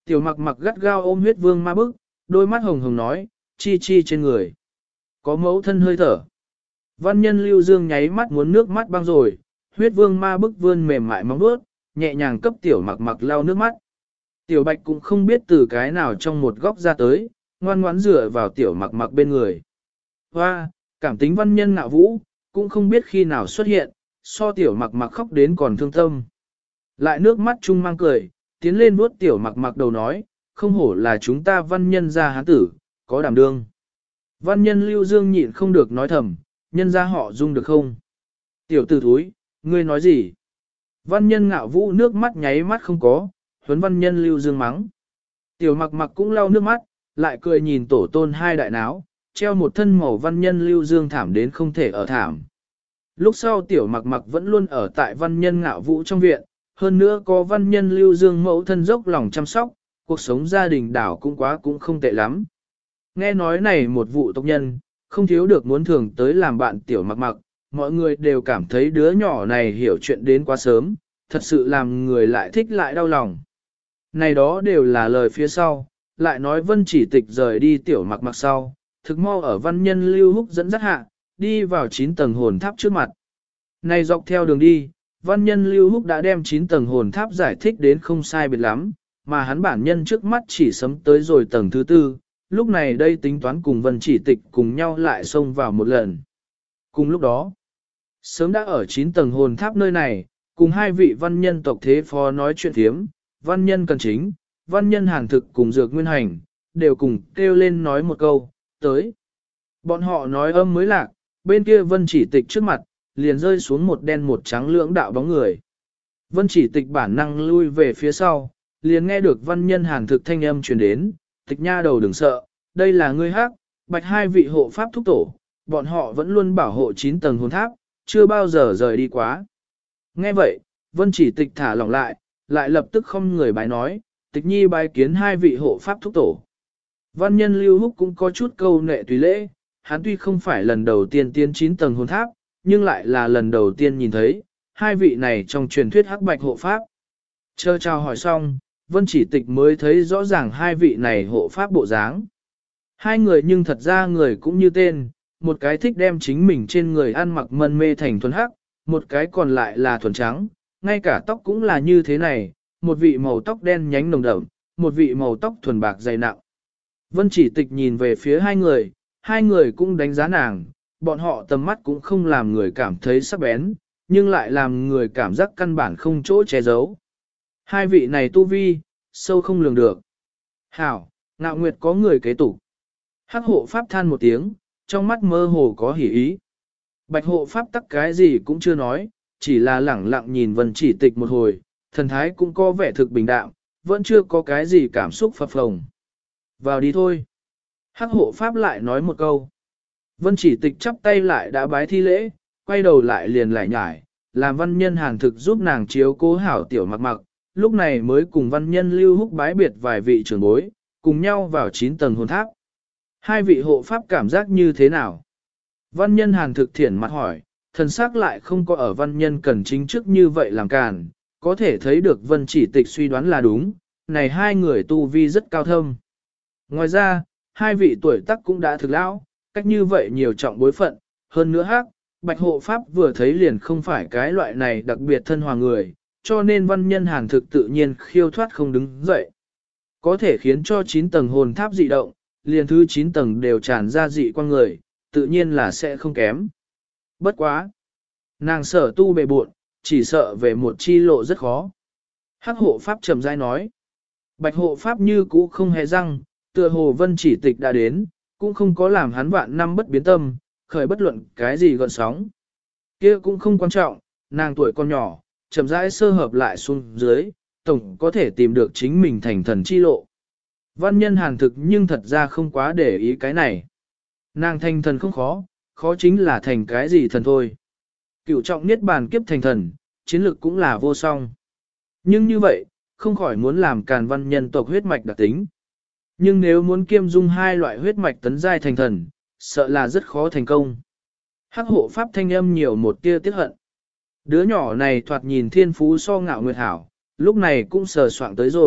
Tiểu mặc mặc gắt gao ôm huyết vương ma bức, đôi mắt hồng hồng nói, chi chi trên người. Có mẫu thân hơi thở. Văn nhân lưu dương nháy mắt muốn nước mắt băng rồi, huyết vương ma bức vươn mềm mại móng vuốt, nhẹ nhàng cấp tiểu mặc mặc lau nước mắt. Tiểu bạch cũng không biết từ cái nào trong một góc ra tới, ngoan ngoãn dựa vào tiểu mặc mặc bên người. Hoa, cảm tính văn nhân ngạo vũ, cũng không biết khi nào xuất hiện, so tiểu mặc mặc khóc đến còn thương tâm. Lại nước mắt chung mang cười, tiến lên vuốt tiểu mặc mặc đầu nói, không hổ là chúng ta văn nhân gia hán tử, có đảm đương. Văn nhân lưu dương nhịn không được nói thầm, nhân gia họ dung được không? Tiểu tử thúi, ngươi nói gì? Văn nhân ngạo vũ nước mắt nháy mắt không có, huấn văn nhân lưu dương mắng. Tiểu mặc mặc cũng lau nước mắt, lại cười nhìn tổ tôn hai đại náo, treo một thân màu văn nhân lưu dương thảm đến không thể ở thảm. Lúc sau tiểu mặc mặc vẫn luôn ở tại văn nhân ngạo vũ trong viện, hơn nữa có văn nhân lưu dương mẫu thân dốc lòng chăm sóc, cuộc sống gia đình đảo cũng không tệ lắm. Nghe nói này một vụ tộc nhân, không thiếu được muốn thường tới làm bạn tiểu mặc mặc, mọi người đều cảm thấy đứa nhỏ này hiểu chuyện đến quá sớm, thật sự làm người lại thích lại đau lòng. Này đó đều là lời phía sau, lại nói vân chỉ tịch rời đi tiểu mặc mặc sau, thực mau ở văn nhân lưu húc dẫn dắt hạ, đi vào 9 tầng hồn tháp trước mặt. Này dọc theo đường đi, văn nhân lưu húc đã đem 9 tầng hồn tháp giải thích đến không sai biệt lắm, mà hắn bản nhân trước mắt chỉ sấm tới rồi tầng thứ 4, lúc này đây tính toán cùng vân chỉ tịch cùng nhau lại xông vào một lần. Cùng lúc đó, sớm đã ở 9 tầng hồn tháp nơi này, cùng hai vị văn nhân tộc thế phó nói chuyện thiếm, văn nhân cần chính, văn nhân hàn thực cùng dược nguyên hành, đều cùng kêu lên nói một câu, tới. Bọn họ nói âm mới lạc, bên kia vân chỉ tịch trước mặt, liền rơi xuống một đen một trắng lưỡng đạo bóng người. Vân chỉ tịch bản năng lui về phía sau, liền nghe được văn nhân hàn thực thanh âm truyền đến, tịch nha đầu đừng sợ, đây là ngươi hắc, bạch hai vị hộ pháp thúc tổ, bọn họ vẫn luôn bảo hộ 9 tầng hồn tháp, chưa bao giờ rời đi quá. Nghe vậy, vân chỉ tịch thả lỏng lại lập tức không người bái nói, tịch nhi bái kiến hai vị hộ pháp thúc tổ. Văn nhân lưu húc cũng có chút câu nệ tùy lễ, hắn tuy không phải lần đầu tiên tiến 9 tầng hồn tháp, nhưng lại là lần đầu tiên nhìn thấy, hai vị này trong truyền thuyết hắc bạch hộ pháp. Chờ chào hỏi xong, vân chỉ tịch mới thấy rõ ràng hai vị này hộ pháp bộ dáng. Hai người nhưng thật ra người cũng như tên, một cái thích đem chính mình trên người ăn mặc mân mê thành thuần hắc, một cái còn lại là thuần trắng, ngay cả tóc cũng là như thế này, một vị màu tóc đen nhánh nồng đậm, một vị màu tóc thuần bạc dày nặng. Vân chỉ tịch nhìn về phía hai người cũng đánh giá nàng, bọn họ tầm mắt cũng không làm người cảm thấy sắc bén, nhưng lại làm người cảm giác căn bản không chỗ che giấu. Hai vị này tu vi, sâu không lường được. Hảo, Ngạo Nguyệt có người kế tục. Hắc hộ pháp than một tiếng, trong mắt mơ hồ có hỉ ý. Bạch hộ pháp tắc cái gì cũng chưa nói, chỉ là lẳng lặng nhìn vân chỉ tịch một hồi, thần thái cũng có vẻ thực bình đạm, vẫn chưa có cái gì cảm xúc phập phồng. Vào đi thôi. Hắc hộ pháp lại nói một câu. Vân chỉ tịch chắp tay lại đã bái thi lễ, quay đầu lại liền lại nhải, làm văn nhân hàn thực giúp nàng chiếu cố hảo tiểu mặc mặc, lúc này mới cùng văn nhân lưu húc bái biệt vài vị trưởng bối, cùng nhau vào 9 tầng hồn tháp. Hai vị hộ pháp cảm giác như thế nào? Văn nhân hàn thực thiển mặt hỏi, thần sắc lại không có ở văn nhân cần chính trước như vậy làm càn, có thể thấy được vân chỉ tịch suy đoán là đúng, này hai người tu vi rất cao thâm. Ngoài ra, hai vị tuổi tác cũng đã thực lão, cách như vậy nhiều trọng bối phận, hơn nữa hắc, bạch hộ pháp vừa thấy liền không phải cái loại này đặc biệt thân hòa người, cho nên văn nhân hàn thực tự nhiên khiêu thoát không đứng dậy. Có thể khiến cho 9 tầng hồn tháp dị động, liền thứ 9 tầng đều tràn ra dị quan người, tự nhiên là sẽ không kém. Bất quá. Nàng sở tu bề buộn, chỉ sợ về một chi lộ rất khó. Hắc hộ pháp trầm rãi nói. Bạch hộ pháp như cũ không hề răng, tựa hồ vân chỉ tịch đã đến, cũng không có làm hắn vạn năm bất biến tâm, khởi bất luận cái gì gọn sóng. Kia cũng không quan trọng, nàng tuổi còn nhỏ, chậm rãi sơ hợp lại xuống dưới, tổng có thể tìm được chính mình thành thần chi lộ. Văn nhân hàn thực nhưng thật ra không quá để ý cái này. Nàng thành thần không khó, khó chính là thành cái gì thần thôi. Cửu trọng niết bàn kiếp thành thần, chiến lực cũng là vô song. Nhưng như vậy, không khỏi muốn làm càn văn nhân tộc huyết mạch đặc tính. Nhưng nếu muốn kiêm dung hai loại huyết mạch tấn giai thành thần, sợ là rất khó thành công. Hắc hộ pháp thanh âm nhiều một tia tiếc hận. Đứa nhỏ này thoạt nhìn thiên phú so Ngạo Nguyệt hảo, lúc này cũng sờ soạng tới rồi,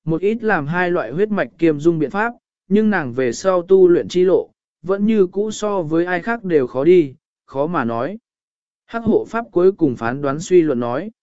một ít làm hai loại huyết mạch kiêm dung biện pháp, nhưng nàng về sau tu luyện chi lộ, vẫn như cũ so với ai khác đều khó đi, khó mà nói. Hắc hộ pháp cuối cùng phán đoán suy luận nói,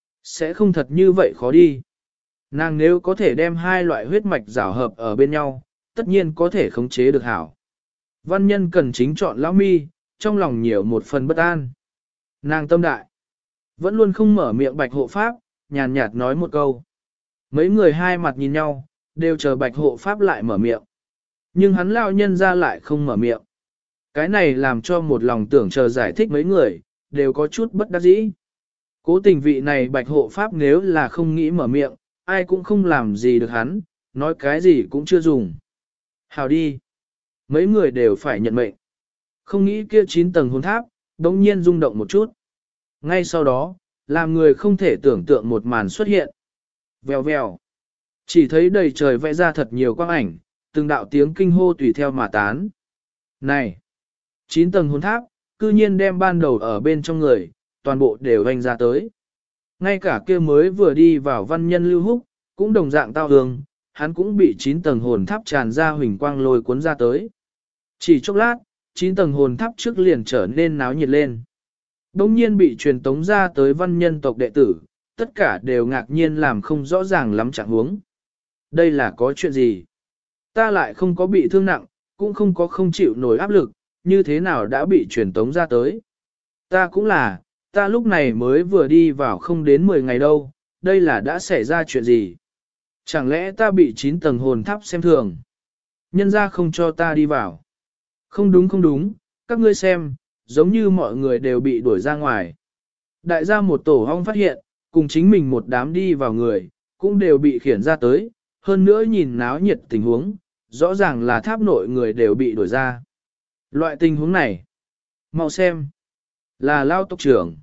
sẽ không thật như vậy khó đi. Nàng nếu có thể đem hai loại huyết mạch rảo hợp ở bên nhau, tất nhiên có thể khống chế được hảo. Văn nhân cần chính chọn lão mi, trong lòng nhiều một phần bất an. Nàng tâm đại, vẫn luôn không mở miệng bạch hộ pháp, nhàn nhạt nói một câu. Mấy người hai mặt nhìn nhau, đều chờ bạch hộ pháp lại mở miệng. Nhưng hắn lao nhân ra lại không mở miệng. Cái này làm cho một lòng tưởng chờ giải thích mấy người, đều có chút bất đắc dĩ. Cố tình vị này bạch hộ pháp nếu là không nghĩ mở miệng, ai cũng không làm gì được hắn, nói cái gì cũng chưa dùng. Hào đi. Mấy người đều phải nhận mệnh. Không nghĩ kia 9 tầng hồn tháp, đống nhiên rung động một chút. Ngay sau đó, làm người không thể tưởng tượng một màn xuất hiện. Vèo vèo. Chỉ thấy đầy trời vẽ ra thật nhiều quang ảnh, từng đạo tiếng kinh hô tùy theo mà tán. Này! 9 tầng hồn tháp, cư nhiên đem ban đầu ở bên trong người, toàn bộ đều hoành ra tới. Ngay cả kia mới vừa đi vào văn nhân Lưu Húc, cũng đồng dạng tao hương, hắn cũng bị 9 tầng hồn tháp tràn ra huỳnh quang lôi cuốn ra tới. Chỉ chốc lát, 9 tầng hồn tháp trước liền trở nên náo nhiệt lên. Đông nhiên bị truyền tống ra tới văn nhân tộc đệ tử, tất cả đều ngạc nhiên làm không rõ ràng lắm trạng huống. Đây là có chuyện gì? Ta lại không có bị thương nặng, cũng không có không chịu nổi áp lực, như thế nào đã bị truyền tống ra tới? Ta cũng là, ta lúc này mới vừa đi vào không đến 10 ngày đâu, đây là đã xảy ra chuyện gì? Chẳng lẽ ta bị 9 tầng hồn tháp xem thường? Nhân ra không cho ta đi vào. Không đúng không đúng, các ngươi xem, giống như mọi người đều bị đuổi ra ngoài. Đại gia một tổ hong phát hiện, cùng chính mình một đám đi vào người, cũng đều bị khiển ra tới, hơn nữa nhìn náo nhiệt tình huống, rõ ràng là tháp nội người đều bị đuổi ra. Loại tình huống này, mau xem, là lao tộc trưởng.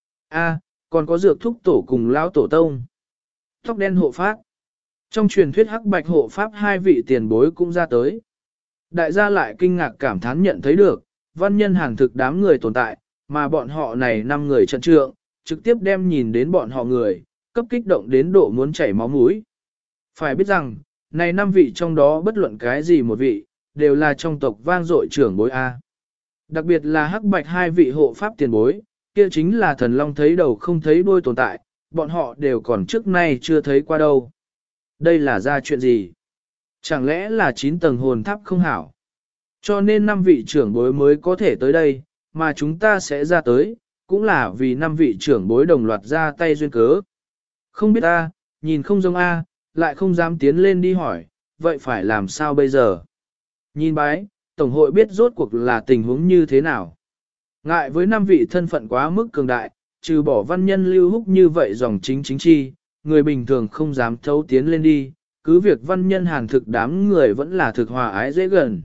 A, còn có dược thúc tổ cùng lao tổ tông. Tóc đen hộ pháp. Trong truyền thuyết hắc bạch hộ pháp hai vị tiền bối cũng ra tới. Đại gia lại kinh ngạc cảm thán nhận thấy được, văn nhân hàng thực đám người tồn tại, mà bọn họ này 5 người trận trượng, trực tiếp đem nhìn đến bọn họ người, cấp kích động đến độ muốn chảy máu mũi. Phải biết rằng, này 5 vị trong đó bất luận cái gì một vị, đều là trong tộc vang dội trưởng bối A. Đặc biệt là hắc bạch hai vị hộ pháp tiền bối, kia chính là thần long thấy đầu không thấy đuôi tồn tại, bọn họ đều còn trước nay chưa thấy qua đâu. Đây là ra chuyện gì? Chẳng lẽ là 9 tầng hồn tháp không hảo? Cho nên 5 vị trưởng bối mới có thể tới đây, mà chúng ta sẽ ra tới, cũng là vì 5 vị trưởng bối đồng loạt ra tay duyên cớ. Không biết A, nhìn không giống A, lại không dám tiến lên đi hỏi, vậy phải làm sao bây giờ? Nhìn bái, Tổng hội biết rốt cuộc là tình huống như thế nào. Ngại với 5 vị thân phận quá mức cường đại, trừ bỏ văn nhân Lưu Húc như vậy dòng chính chi, người bình thường không dám thấu tiến lên đi, cứ việc văn nhân hàn thực đám người vẫn là thực hòa ái dễ gần.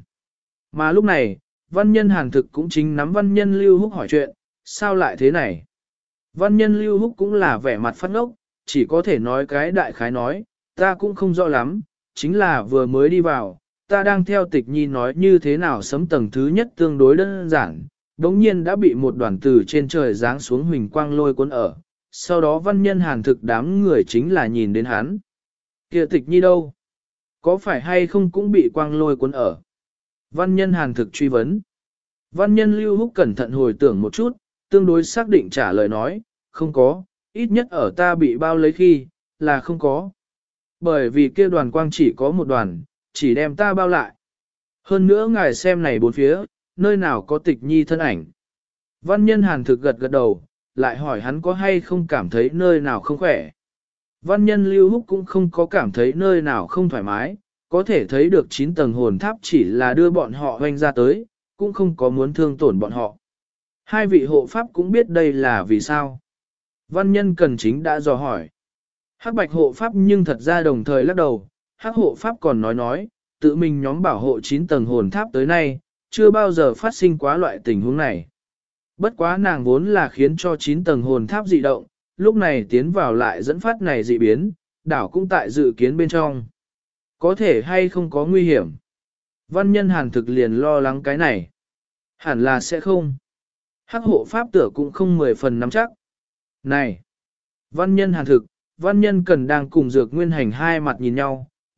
Mà lúc này, văn nhân hàn thực cũng chính nắm văn nhân Lưu Húc hỏi chuyện, sao lại thế này? Văn nhân Lưu Húc cũng là vẻ mặt phát ngốc, chỉ có thể nói cái đại khái nói, ta cũng không rõ lắm, chính là vừa mới đi vào, ta đang theo tịch nhi nói như thế nào sấm tầng thứ nhất tương đối đơn giản, đống nhiên đã bị một đoàn từ trên trời giáng xuống huỳnh quang lôi cuốn ở, sau đó văn nhân hàn thực đám người chính là nhìn đến hắn. Kia tịch nhi đâu? Có phải hay không cũng bị quang lôi cuốn ở? Văn nhân hàn thực truy vấn. Văn nhân Lưu Húc cẩn thận hồi tưởng một chút, tương đối xác định trả lời nói, không có, ít nhất ở ta bị bao lấy khi, là không có. Bởi vì kia đoàn quang chỉ có một đoàn, chỉ đem ta bao lại. Hơn nữa ngài xem này bốn phía, nơi nào có tịch nhi thân ảnh. Văn nhân hàn thực gật gật đầu, lại hỏi hắn có hay không cảm thấy nơi nào không khỏe. Văn nhân Lưu Húc cũng không có cảm thấy nơi nào không thoải mái, có thể thấy được 9 tầng hồn tháp chỉ là đưa bọn họ hoanh ra tới, cũng không có muốn thương tổn bọn họ. Hai vị hộ pháp cũng biết đây là vì sao. Văn nhân cần chính đã dò hỏi. Hắc bạch hộ pháp nhưng thật ra đồng thời lắc đầu, hắc hộ pháp còn nói, tự mình nhóm bảo hộ 9 tầng hồn tháp tới nay, chưa bao giờ phát sinh quá loại tình huống này. Bất quá nàng vốn là khiến cho 9 tầng hồn tháp dị động, lúc này tiến vào lại dẫn phát này dị biến, đảo cũng tại dự kiến bên trong. Có thể hay không có nguy hiểm. Văn nhân hàn thực liền lo lắng cái này. Hẳn là sẽ không. Hắc hộ pháp tử cũng không 10 phần nắm chắc. Này! Văn nhân hàn thực, văn nhân cần đang cùng dược nguyên hành hai mặt nhìn nhau,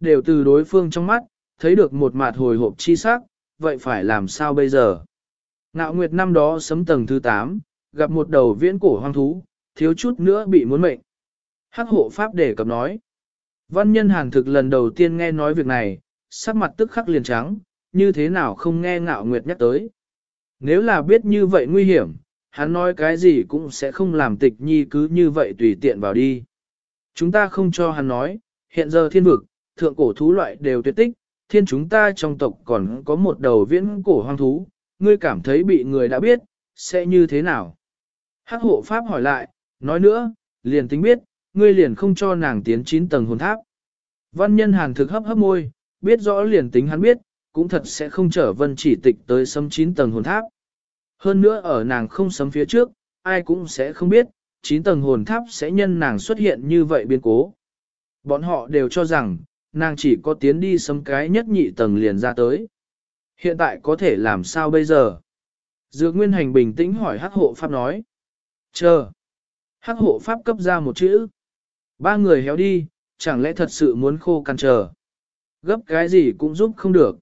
đều từ đối phương trong mắt, thấy được một mặt hồi hộp chi sắc, vậy phải làm sao bây giờ? Ngạo Nguyệt năm đó sấm tầng thứ 8, gặp một đầu viễn cổ hoang thú, thiếu chút nữa bị muốn mệnh. Hắc hộ pháp đề cập nói. Văn nhân Hàn thực lần đầu tiên nghe nói việc này, sắc mặt tức khắc liền trắng, như thế nào không nghe Ngạo Nguyệt nhắc tới. Nếu là biết như vậy nguy hiểm, hắn nói cái gì cũng sẽ không làm Tịch Nhi cứ như vậy tùy tiện vào đi. Chúng ta không cho hắn nói, hiện giờ thiên vực, thượng cổ thú loại đều tuyệt tích, thiên chúng ta trong tộc còn có một đầu viễn cổ hoang thú, ngươi cảm thấy bị người đã biết, sẽ như thế nào? Hắc hộ pháp hỏi lại, nói nữa, liền tính biết, ngươi liền không cho nàng tiến 9 tầng hồn tháp. Văn nhân Hàn thực hấp môi, biết rõ liền tính hắn biết, cũng thật sẽ không trở Vân Chỉ Tịch tới sấm 9 tầng hồn tháp. Hơn nữa ở nàng không sấm phía trước, ai cũng sẽ không biết, 9 tầng hồn tháp sẽ nhân nàng xuất hiện như vậy biến cố. Bọn họ đều cho rằng, nàng chỉ có tiến đi sấm cái nhất nhị tầng liền ra tới. Hiện tại có thể làm sao bây giờ? Dược Nguyên Hành bình tĩnh hỏi Hắc hộ pháp nói. Chờ. Hắc hộ pháp cấp ra một chữ. Ba người héo đi, chẳng lẽ thật sự muốn khô cằn chờ. Gấp cái gì cũng giúp không được.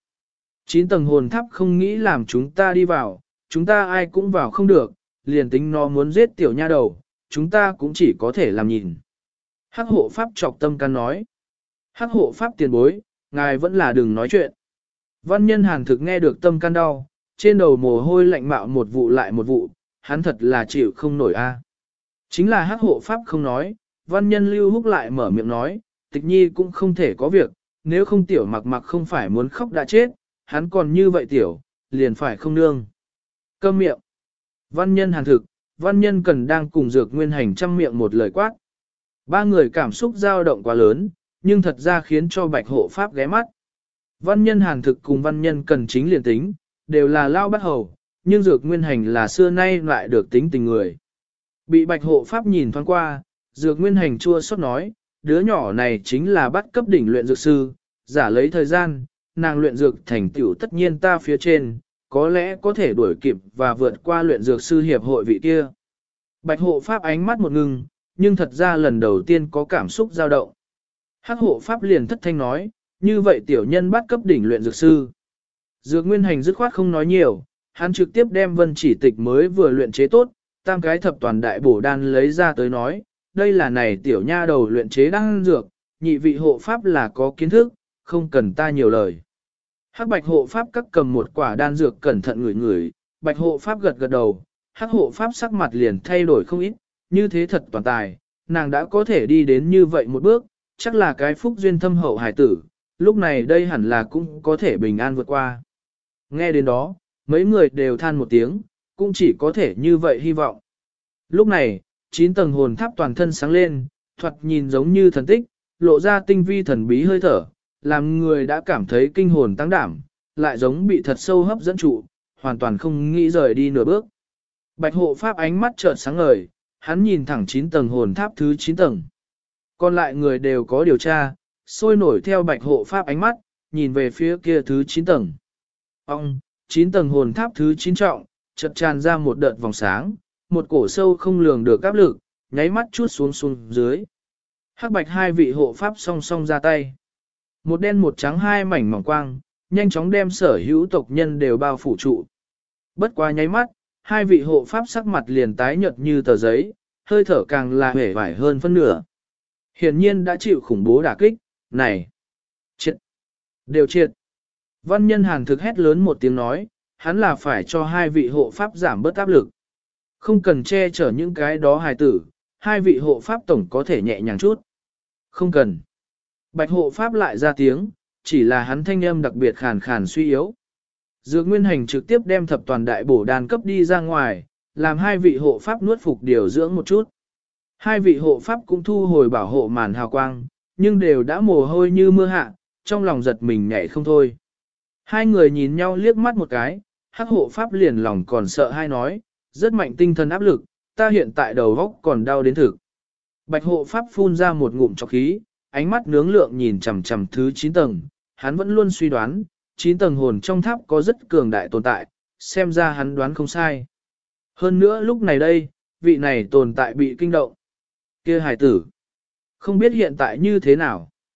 9 tầng hồn tháp không nghĩ làm chúng ta đi vào, chúng ta ai cũng vào không được, liền tính nó muốn giết tiểu nha đầu, chúng ta cũng chỉ có thể làm nhìn. Hắc hộ pháp chọc tâm can nói. Hắc hộ pháp tiền bối, ngài vẫn là đừng nói chuyện. Văn nhân Hàn thực nghe được tâm can đau, trên đầu mồ hôi lạnh mạo một vụ lại một vụ, hắn thật là chịu không nổi a. Chính là Hắc hộ pháp không nói, văn nhân Lưu Húc lại mở miệng nói, Tịch Nhi cũng không thể có việc, nếu không tiểu mặc mặc không phải muốn khóc đã chết, hắn còn như vậy tiểu, liền phải không nương. Câm miệng. Văn nhân Hàn thực, văn nhân Cần đang cùng Dược Nguyên Hành trăm miệng một lời quát. Ba người cảm xúc dao động quá lớn, nhưng thật ra khiến cho Bạch hộ pháp ghé mắt. Văn nhân Hàn thực cùng văn nhân Cần chính liền tính, đều là lao bắt hầu, nhưng Dược Nguyên Hành là xưa nay lại được tính tình người. Bị Bạch hộ pháp nhìn thoáng qua, Dược Nguyên Hành chua xót nói, đứa nhỏ này chính là bắt cấp đỉnh luyện dược sư, giả lấy thời gian, nàng luyện dược thành tựu tất nhiên ta phía trên, có lẽ có thể đuổi kịp và vượt qua luyện dược sư hiệp hội vị kia. Bạch hộ pháp ánh mắt một ngừng, nhưng thật ra lần đầu tiên có cảm xúc dao động. Hắc hộ pháp liền thất thanh nói, như vậy tiểu nhân bắt cấp đỉnh luyện dược sư. Dược Nguyên Hành dứt khoát không nói nhiều, hắn trực tiếp đem Vân Chỉ Tịch mới vừa luyện chế tốt, tam cái thập toàn đại bổ đan lấy ra tới nói, đây là này tiểu nha đầu luyện chế đan dược, nhị vị hộ pháp là có kiến thức, không cần ta nhiều lời. Hắc Bạch hộ pháp cắt cầm một quả đan dược cẩn thận ngửi ngửi, Bạch hộ pháp gật gật đầu, Hắc hộ pháp sắc mặt liền thay đổi không ít, như thế thật toàn tài, nàng đã có thể đi đến như vậy một bước, chắc là cái phúc duyên thâm hậu hải tử, lúc này đây hẳn là cũng có thể bình an vượt qua. Nghe đến đó, mấy người đều than một tiếng, cũng chỉ có thể như vậy hy vọng. Lúc này, 9 tầng hồn tháp toàn thân sáng lên, thoạt nhìn giống như thần tích, lộ ra tinh vi thần bí hơi thở, làm người đã cảm thấy kinh hồn tăng đảm, lại giống bị thật sâu hấp dẫn trụ, hoàn toàn không nghĩ rời đi nửa bước. Bạch hộ pháp ánh mắt chợt sáng ngời, hắn nhìn thẳng 9 tầng hồn tháp thứ 9 tầng. Còn lại người đều có điều tra, sôi nổi theo bạch hộ pháp ánh mắt, nhìn về phía kia thứ 9 tầng. Ông, 9 tầng hồn tháp thứ 9 trọng, chợt tràn ra một đợt vòng sáng, một cổ sâu không lường được áp lực, nháy mắt chút xuống dưới. Hắc bạch hai vị hộ pháp song song ra tay. Một đen một trắng hai mảnh mỏng quang, nhanh chóng đem sở hữu tộc nhân đều bao phủ trụ. Bất quá nháy mắt, hai vị hộ pháp sắc mặt liền tái nhợt như tờ giấy, hơi thở càng là hể vải hơn phân nửa. Hiển nhiên đã chịu khủng bố đả kích, này, triệt, đều triệt. Văn nhân Hàn thực hét lớn một tiếng nói, hắn là phải cho hai vị hộ pháp giảm bớt áp lực. Không cần che chở những cái đó hài tử, hai vị hộ pháp tổng có thể nhẹ nhàng chút. Không cần. Bạch hộ pháp lại ra tiếng, chỉ là hắn thanh âm đặc biệt khàn khàn suy yếu. Dược Nguyên Hành trực tiếp đem thập toàn đại bổ đan cấp đi ra ngoài, làm hai vị hộ pháp nuốt phục điều dưỡng một chút. Hai vị hộ pháp cũng thu hồi bảo hộ màn hào quang, nhưng đều đã mồ hôi như mưa hạ, trong lòng giật mình nhảy không thôi. Hai người nhìn nhau liếc mắt một cái, Hắc hộ pháp liền lòng còn sợ hai nói, rất mạnh tinh thần áp lực, ta hiện tại đầu óc còn đau đến thực. Bạch hộ pháp phun ra một ngụm trọc khí, ánh mắt nướng lượng nhìn chằm chằm thứ 9 tầng, hắn vẫn luôn suy đoán, 9 tầng hồn trong tháp có rất cường đại tồn tại, xem ra hắn đoán không sai. Hơn nữa lúc này đây, vị này tồn tại bị kinh động. Kia hài tử, không biết hiện tại như thế nào.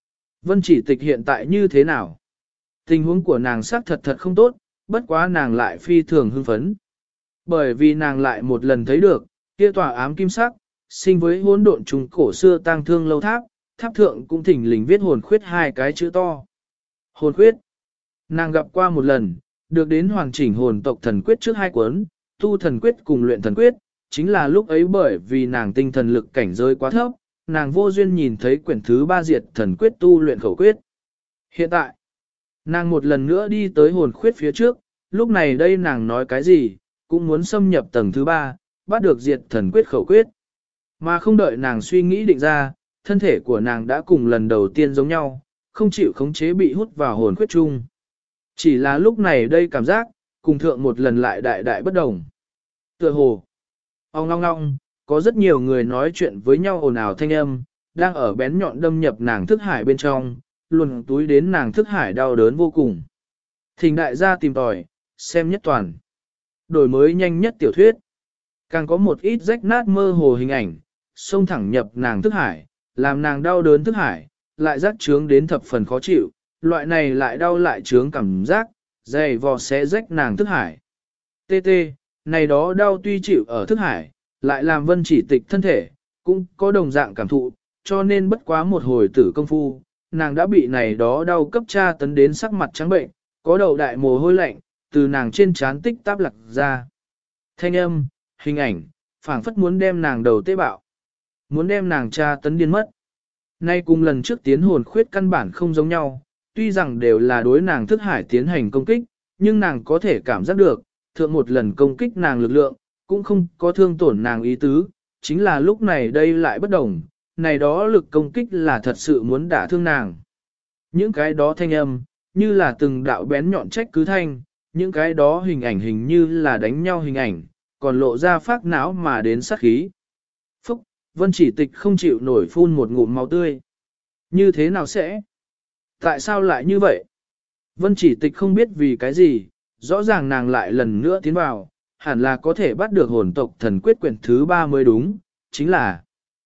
Vân Chỉ Tịch hiện tại như thế nào? Tình huống của nàng xác thật thật không tốt, bất quá nàng lại phi thường hưng phấn. Bởi vì nàng lại một lần thấy được, kia tòa ám kim sắc, sinh với hỗn độn trùng cổ xưa tang thương lâu tháp, tháp thượng cũng thỉnh lình viết hồn khuyết hai cái chữ to. Hồn khuyết. Nàng gặp qua một lần, được đến hoàn chỉnh hồn tộc thần quyết trước hai cuốn, tu thần quyết cùng luyện thần quyết, chính là lúc ấy bởi vì nàng tinh thần lực cảnh giới quá thấp, nàng vô duyên nhìn thấy quyển thứ ba diệt thần quyết tu luyện khẩu quyết. Hiện tại, nàng một lần nữa đi tới hồn khuyết phía trước, lúc này đây nàng nói cái gì, cũng muốn xâm nhập tầng thứ ba, bắt được diệt thần quyết khẩu quyết. Mà không đợi nàng suy nghĩ định ra, thân thể của nàng đã cùng lần đầu tiên giống nhau, không chịu khống chế bị hút vào hồn khuyết chung. Chỉ là lúc này đây cảm giác, cùng thượng một lần lại đại đại bất đồng. Tựa hồ, ong long long, có rất nhiều người nói chuyện với nhau ồn ào thanh âm, đang ở bén nhọn đâm nhập nàng thức hải bên trong, luồn túi đến nàng thức hải đau đớn vô cùng. Thỉnh đại gia tìm tòi, xem nhất toàn. Đổi mới nhanh nhất tiểu thuyết. Càng có một ít rách nát mơ hồ hình ảnh, xông thẳng nhập nàng thức hải, làm nàng đau đớn thức hải, lại rắc trướng đến thập phần khó chịu, loại này lại đau lại trướng cảm giác, dày vò sẽ rách nàng thức hải. Tê tê, này đó đau tuy chịu ở thức hải, lại làm Vân Chỉ Tịch thân thể, cũng có đồng dạng cảm thụ, cho nên bất quá một hồi tử công phu, nàng đã bị này đó đau cấp tra tấn đến sắc mặt trắng bệnh, có đầu đại mồ hôi lạnh, từ nàng trên trán tích táp lạc ra. Thanh âm, hình ảnh, phảng phất muốn đem nàng đầu tế bạo, muốn đem nàng tra tấn điên mất. Nay cùng lần trước tiến hồn khuyết căn bản không giống nhau, tuy rằng đều là đối nàng thức hải tiến hành công kích, nhưng nàng có thể cảm giác được, thượng một lần công kích nàng lực lượng, cũng không có thương tổn nàng ý tứ, chính là lúc này đây lại bất đồng, này đó lực công kích là thật sự muốn đả thương nàng. Những cái đó thanh âm, như là từng đạo bén nhọn trách cứ thanh, những cái đó hình ảnh hình như là đánh nhau hình ảnh, còn lộ ra phát não mà đến sát khí. Phúc, Vân Chỉ Tịch không chịu nổi phun một ngụm máu tươi. Như thế nào sẽ? Tại sao lại như vậy? Vân Chỉ Tịch không biết vì cái gì, rõ ràng nàng lại lần nữa tiến vào, hẳn là có thể bắt được hồn tộc thần quyết quyển thứ 3 mới đúng, chính là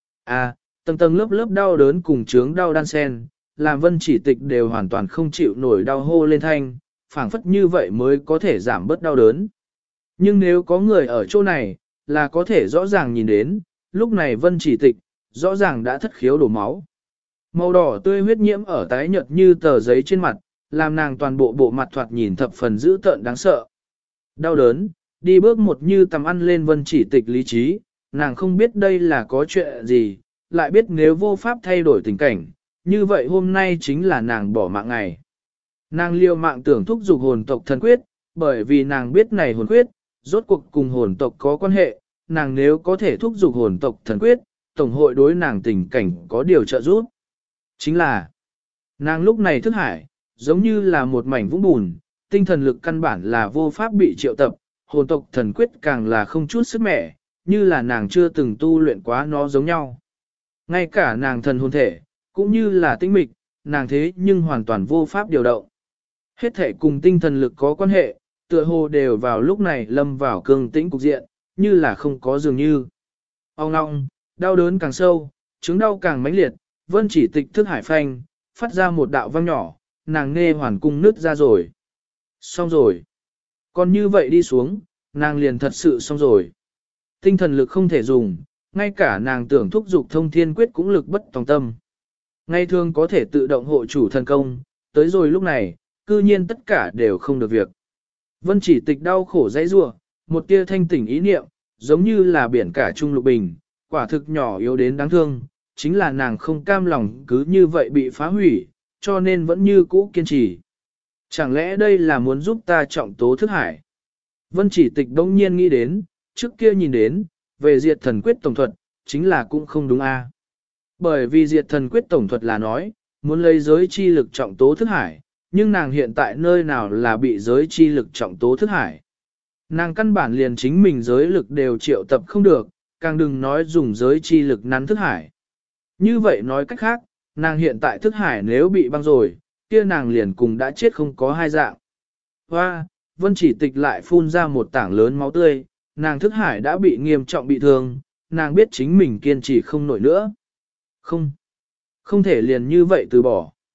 tầng tầng lớp lớp đau đớn cùng chướng đau đan sen, làm Vân Chỉ Tịch đều hoàn toàn không chịu nổi đau hô lên thanh, phảng phất như vậy mới có thể giảm bớt đau đớn. Nhưng nếu có người ở chỗ này, là có thể rõ ràng nhìn đến, lúc này Vân Chỉ Tịch, rõ ràng đã thất khiếu đổ máu. Màu đỏ tươi huyết nhiễm ở tái nhợt như tờ giấy trên mặt, làm nàng toàn bộ bộ mặt thoạt nhìn thập phần dữ tợn đáng sợ. Đau đớn, đi bước một như tầm ăn lên Vân Chỉ Tịch lý trí, nàng không biết đây là có chuyện gì, lại biết nếu vô pháp thay đổi tình cảnh, như vậy hôm nay chính là nàng bỏ mạng ngày. Nàng liều mạng tưởng thúc giục hồn tộc thần quyết, bởi vì nàng biết này hồn quyết, rốt cuộc cùng hồn tộc có quan hệ, nàng nếu có thể thúc giục hồn tộc thần quyết, tổng hội đối nàng tình cảnh có điều trợ giúp. Chính là, nàng lúc này thức hải, giống như là một mảnh vũng bùn, tinh thần lực căn bản là vô pháp bị triệu tập, hồn tộc thần quyết càng là không chút sức mẻ, như là nàng chưa từng tu luyện quá nó giống nhau. Ngay cả nàng thần hồn thể, cũng như là tinh mịch, nàng thế nhưng hoàn toàn vô pháp điều động. Hết thể cùng tinh thần lực có quan hệ, tựa hồ đều vào lúc này lâm vào cương tĩnh cục diện, như là không có dường như. Ông ngong, đau đớn càng sâu, chứng đau càng mãnh liệt, Vân Chỉ Tịch thức hải phanh, phát ra một đạo vang nhỏ, nàng nghe hoàn cung nứt ra rồi. Xong rồi. Còn như vậy đi xuống, nàng liền thật sự xong rồi. Tinh thần lực không thể dùng, ngay cả nàng tưởng thúc dục thông thiên quyết cũng lực bất tòng tâm. Ngày thường có thể tự động hộ chủ thần công, tới rồi lúc này, cư nhiên tất cả đều không được việc. Vân Chỉ Tịch đau khổ dãy rủa, một tia thanh tỉnh ý niệm, giống như là biển cả trung lục bình, quả thực nhỏ yếu đến đáng thương, chính là nàng không cam lòng cứ như vậy bị phá hủy, cho nên vẫn như cũ kiên trì. Chẳng lẽ đây là muốn giúp ta trọng tố thức hải? Vân Chỉ Tịch đông nhiên nghĩ đến, trước kia nhìn đến, về diệt thần quyết tổng thuật, chính là cũng không đúng a. Bởi vì diệt thần quyết tổng thuật là nói, muốn lấy giới chi lực trọng tố thức hải, nhưng nàng hiện tại nơi nào là bị giới chi lực trọng tố thức hải. Nàng căn bản liền chính mình giới lực đều triệu tập không được, càng đừng nói dùng giới chi lực nắn thức hải. Như vậy nói cách khác, nàng hiện tại thức hải nếu bị băng rồi, kia nàng liền cùng đã chết không có hai dạng. Hoa, Vân Chỉ Tịch lại phun ra một tảng lớn máu tươi, nàng thức hải đã bị nghiêm trọng bị thương, nàng biết chính mình kiên trì không nổi nữa. Không thể liền như vậy từ bỏ.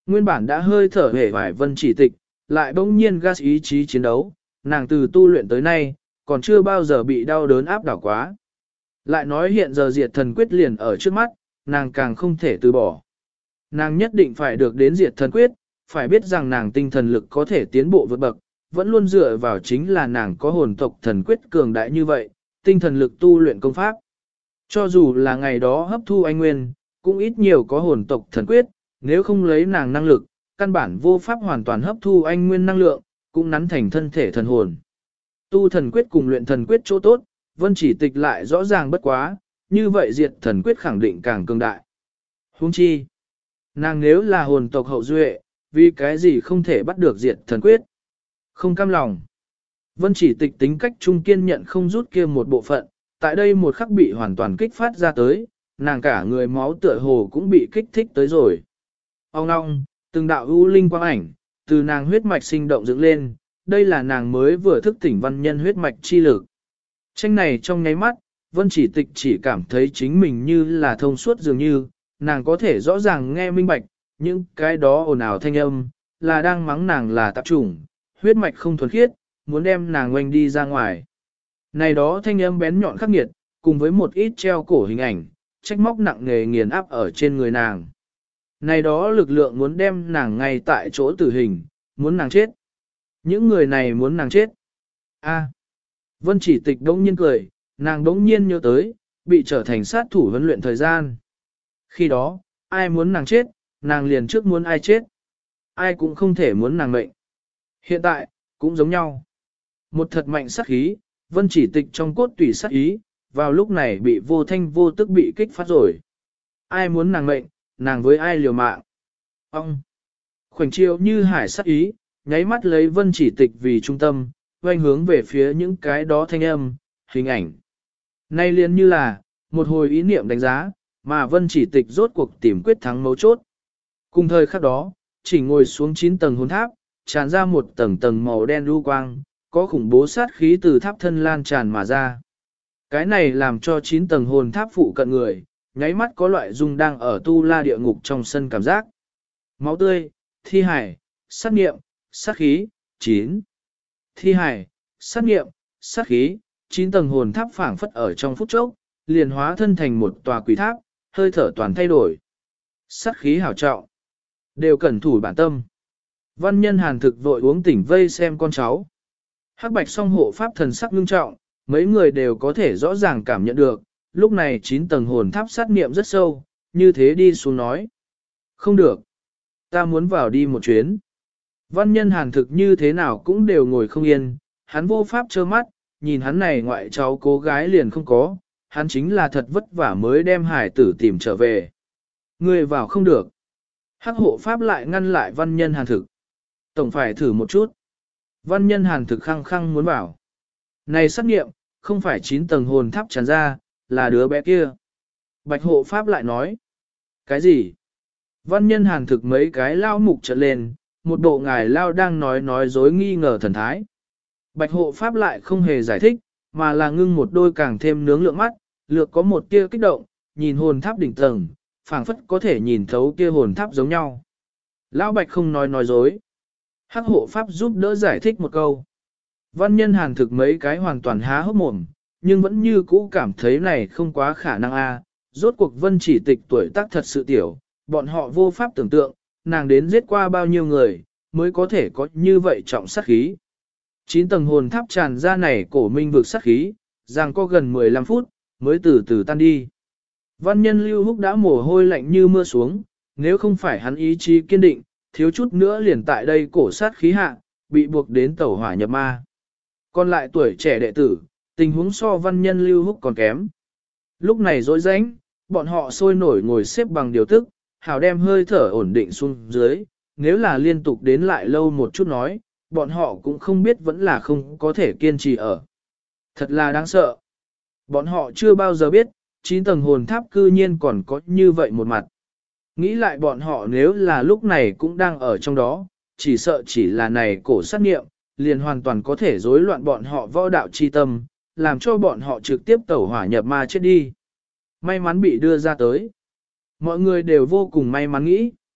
Nguyên bản đã hơi thở hề vải Vân Chỉ Tịch, lại bỗng nhiên gas ý chí chiến đấu, nàng từ tu luyện tới nay, còn chưa bao giờ bị đau đớn áp đảo quá. Lại nói hiện giờ diệt thần quyết liền ở trước mắt, nàng càng không thể từ bỏ. Nàng nhất định phải được đến diệt thần quyết, phải biết rằng nàng tinh thần lực có thể tiến bộ vượt bậc, vẫn luôn dựa vào chính là nàng có hồn tộc thần quyết cường đại như vậy, tinh thần lực tu luyện công pháp. Cho dù là ngày đó hấp thu anh nguyên, cũng ít nhiều có hồn tộc thần quyết, nếu không lấy nàng năng lực, căn bản vô pháp hoàn toàn hấp thu anh nguyên năng lượng, cũng nắn thành thân thể thần hồn. Tu thần quyết cùng luyện thần quyết chỗ tốt, Vân Chỉ Tịch lại rõ ràng bất quá, như vậy diệt thần quyết khẳng định càng cường đại. Huống chi, nàng nếu là hồn tộc hậu duệ, vì cái gì không thể bắt được diệt thần quyết? Không cam lòng. Vân Chỉ Tịch tính cách trung kiên nhận không rút kia một bộ phận, tại đây một khắc bị hoàn toàn kích phát ra tới, nàng cả người máu tựa hồ cũng bị kích thích tới rồi. Ông ngong, từng đạo ưu linh quang ảnh, từ nàng huyết mạch sinh động dựng lên, đây là nàng mới vừa thức tỉnh văn nhân huyết mạch chi lực. Tranh này trong nháy mắt, Vân Chỉ Tịch chỉ cảm thấy chính mình như là thông suốt dường như, nàng có thể rõ ràng nghe minh bạch, những cái đó ồn ào thanh âm, là đang mắng nàng là tạp chủng, huyết mạch không thuần khiết, muốn đem nàng oanh đi ra ngoài. Này đó thanh âm bén nhọn khắc nghiệt, cùng với một ít treo cổ hình ảnh, trách móc nặng nề nghiền áp ở trên người nàng. Này đó lực lượng muốn đem nàng ngay tại chỗ tử hình, muốn nàng chết. Những người này muốn nàng chết. A. Vân Chỉ Tịch đống nhiên cười, nàng đống nhiên nhớ tới, bị trở thành sát thủ huấn luyện thời gian. Khi đó, ai muốn nàng chết, nàng liền trước muốn ai chết. Ai cũng không thể muốn nàng mệnh. Hiện tại, cũng giống nhau. Một thật mạnh sát khí, Vân Chỉ Tịch trong cốt tủy sát ý, vào lúc này bị vô thanh vô tức bị kích phát rồi. Ai muốn nàng mệnh, nàng với ai liều mạng. Ông! Khoảnh chiều như hải sát ý, nháy mắt lấy Vân Chỉ Tịch vì trung tâm, quanh hướng về phía những cái đó thanh âm, hình ảnh. Nay liền như là, một hồi ý niệm đánh giá, mà Vân Chỉ Tịch rốt cuộc tìm quyết thắng mấu chốt. Cùng thời khắc đó, chỉ ngồi xuống 9 tầng hồn tháp, tràn ra một tầng tầng màu đen lưu quang, có khủng bố sát khí từ tháp thân lan tràn mà ra. Cái này làm cho 9 tầng hồn tháp phụ cận người, nháy mắt có loại dung đang ở tu la địa ngục trong sân cảm giác. Máu tươi, thi hải, sát nghiệm, sát khí, 9. Thi hải, sát nghiệm, sát khí, 9 tầng hồn tháp phảng phất ở trong phút chốc, liền hóa thân thành một tòa quỷ tháp, hơi thở toàn thay đổi. Sát khí hảo trọng, đều cẩn thủ bản tâm. Văn nhân Hàn Thực vội uống tỉnh vây xem con cháu. Hắc bạch song hộ pháp thần sắc ngưng trọng, mấy người đều có thể rõ ràng cảm nhận được, lúc này 9 tầng hồn tháp sát niệm rất sâu, như thế đi xuống nói. Không được, ta muốn vào đi một chuyến. Văn nhân Hàn Thực như thế nào cũng đều ngồi không yên, hắn vô pháp trơ mắt, nhìn hắn này ngoại cháu cô gái liền không có, hắn chính là thật vất vả mới đem hải tử tìm trở về. Người vào không được. Hắc hộ pháp lại ngăn lại văn nhân Hàn Thực. Tổng phải thử một chút. Văn nhân Hàn Thực khăng khăng muốn bảo. Này sát nghiệm, không phải 9 tầng hồn tháp tràn ra, là đứa bé kia. Bạch hộ pháp lại nói. Cái gì? Văn nhân Hàn Thực mấy cái lao mục trợn lên, một bộ ngài lao đang nói dối nghi ngờ thần thái. Bạch hộ pháp lại không hề giải thích, mà là ngưng một đôi càng thêm nướng lượng mắt, lược có một tia kích động, nhìn hồn tháp đỉnh tầng, phảng phất có thể nhìn thấu kia hồn tháp giống nhau. Lão Bạch không nói dối. Hắc hộ pháp giúp đỡ giải thích một câu. Văn nhân Hàn Thực mấy cái hoàn toàn há hốc mồm, nhưng vẫn như cũ cảm thấy này không quá khả năng a. Rốt cuộc Vân Chỉ Tịch tuổi tác thật sự tiểu, bọn họ vô pháp tưởng tượng, nàng đến giết qua bao nhiêu người, mới có thể có như vậy trọng sát khí. 9 tầng hồn tháp tràn ra này cổ minh vực sát khí, rằng có gần 15 phút, mới từ từ tan đi. Văn nhân Lưu Húc đã mồ hôi lạnh như mưa xuống, nếu không phải hắn ý chí kiên định, thiếu chút nữa liền tại đây cổ sát khí hạ, bị buộc đến tẩu hỏa nhập ma. Còn lại tuổi trẻ đệ tử, tình huống so văn nhân Lưu Húc còn kém. Lúc này rối rãnh, bọn họ sôi nổi ngồi xếp bằng điều tức, hảo đem hơi thở ổn định xuống dưới, nếu là liên tục đến lại lâu một chút nói, bọn họ cũng không biết vẫn là không có thể kiên trì ở. Thật là đáng sợ. Bọn họ chưa bao giờ biết, 9 tầng hồn tháp cư nhiên còn có như vậy một mặt. Nghĩ lại bọn họ nếu là lúc này cũng đang ở trong đó, chỉ sợ chỉ là này cổ sát nghiệm, liền hoàn toàn có thể rối loạn bọn họ võ đạo chi tâm, làm cho bọn họ trực tiếp tẩu hỏa nhập ma chết đi. May mắn bị đưa ra tới. Mọi người đều vô cùng may mắn nghĩ.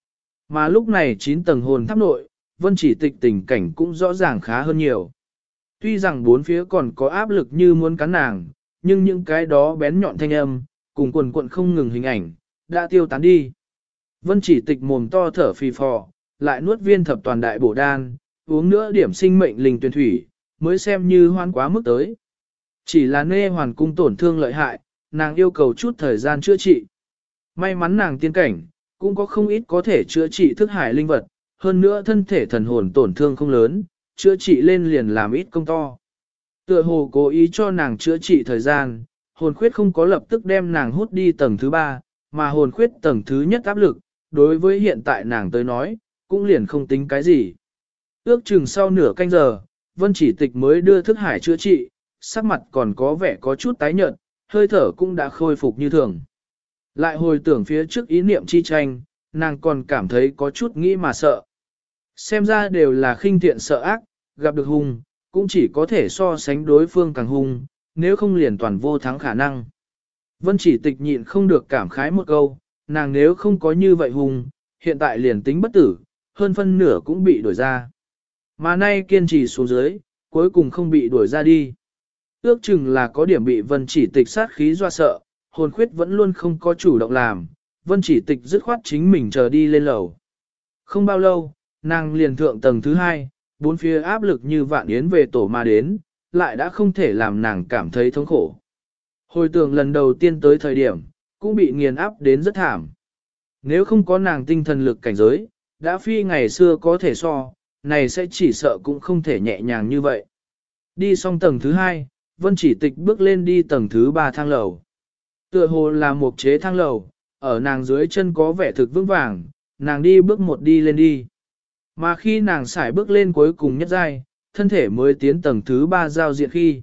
Mà lúc này 9 tầng hồn tháp nội, Vân Chỉ Tịch tình cảnh cũng rõ ràng khá hơn nhiều. Tuy rằng bốn phía còn có áp lực như muốn cắn nàng, nhưng những cái đó bén nhọn thanh âm, cùng quần quận không ngừng hình ảnh, đã tiêu tán đi. Vân Chỉ Tịch mồm to thở phì phò, lại nuốt viên thập toàn đại bổ đan, uống nữa điểm sinh mệnh linh tuyển thủy, mới xem như hoan quá mức tới. Chỉ là nê hoàn cung tổn thương lợi hại, nàng yêu cầu chút thời gian chữa trị. May mắn nàng tiên cảnh, cũng có không ít có thể chữa trị thức hải linh vật, hơn nữa thân thể thần hồn tổn thương không lớn, chữa trị lên liền làm ít công to. Tựa hồ cố ý cho nàng chữa trị thời gian, hồn khuyết không có lập tức đem nàng hút đi tầng thứ 3, mà hồn khuyết tầng thứ nhất áp lực, đối với hiện tại nàng tới nói, cũng liền không tính cái gì. Ước chừng sau nửa canh giờ, Vân Chỉ Tịch mới đưa thức hải chữa trị, sắc mặt còn có vẻ có chút tái nhợt, hơi thở cũng đã khôi phục như thường. Lại hồi tưởng phía trước ý niệm chi tranh, nàng còn cảm thấy có chút nghĩ mà sợ. Xem ra đều là khinh thiện sợ ác, gặp được hung, cũng chỉ có thể so sánh đối phương càng hung, nếu không liền toàn vô thắng khả năng. Vân Chỉ Tịch nhịn không được cảm khái một câu, nàng nếu không có như vậy hung, hiện tại liền tính bất tử, hơn phân nửa cũng bị đuổi ra. Mà nay kiên trì xuống dưới, cuối cùng không bị đuổi ra đi. Ước chừng là có điểm bị Vân Chỉ Tịch sát khí doa sợ, hồn khuyết vẫn luôn không có chủ động làm, Vân Chỉ Tịch dứt khoát chính mình chờ đi lên lầu. Không bao lâu, nàng liền thượng tầng thứ 2, bốn phía áp lực như vạn yến về tổ mà đến, lại đã không thể làm nàng cảm thấy thống khổ. Hồi tưởng lần đầu tiên tới thời điểm, cũng bị nghiền áp đến rất thảm. Nếu không có nàng tinh thần lực cảnh giới, đã phi ngày xưa có thể so, này sẽ chỉ sợ cũng không thể nhẹ nhàng như vậy. Đi xong tầng thứ 2, Vân Chỉ Tịch bước lên đi tầng thứ 3 thang lầu. Tựa hồ là một chế thang lầu, ở nàng dưới chân có vẻ thực vững vàng, nàng đi bước một đi lên đi. Mà khi nàng xài bước lên cuối cùng nhất giai, thân thể mới tiến tầng thứ 3 giao diện khi.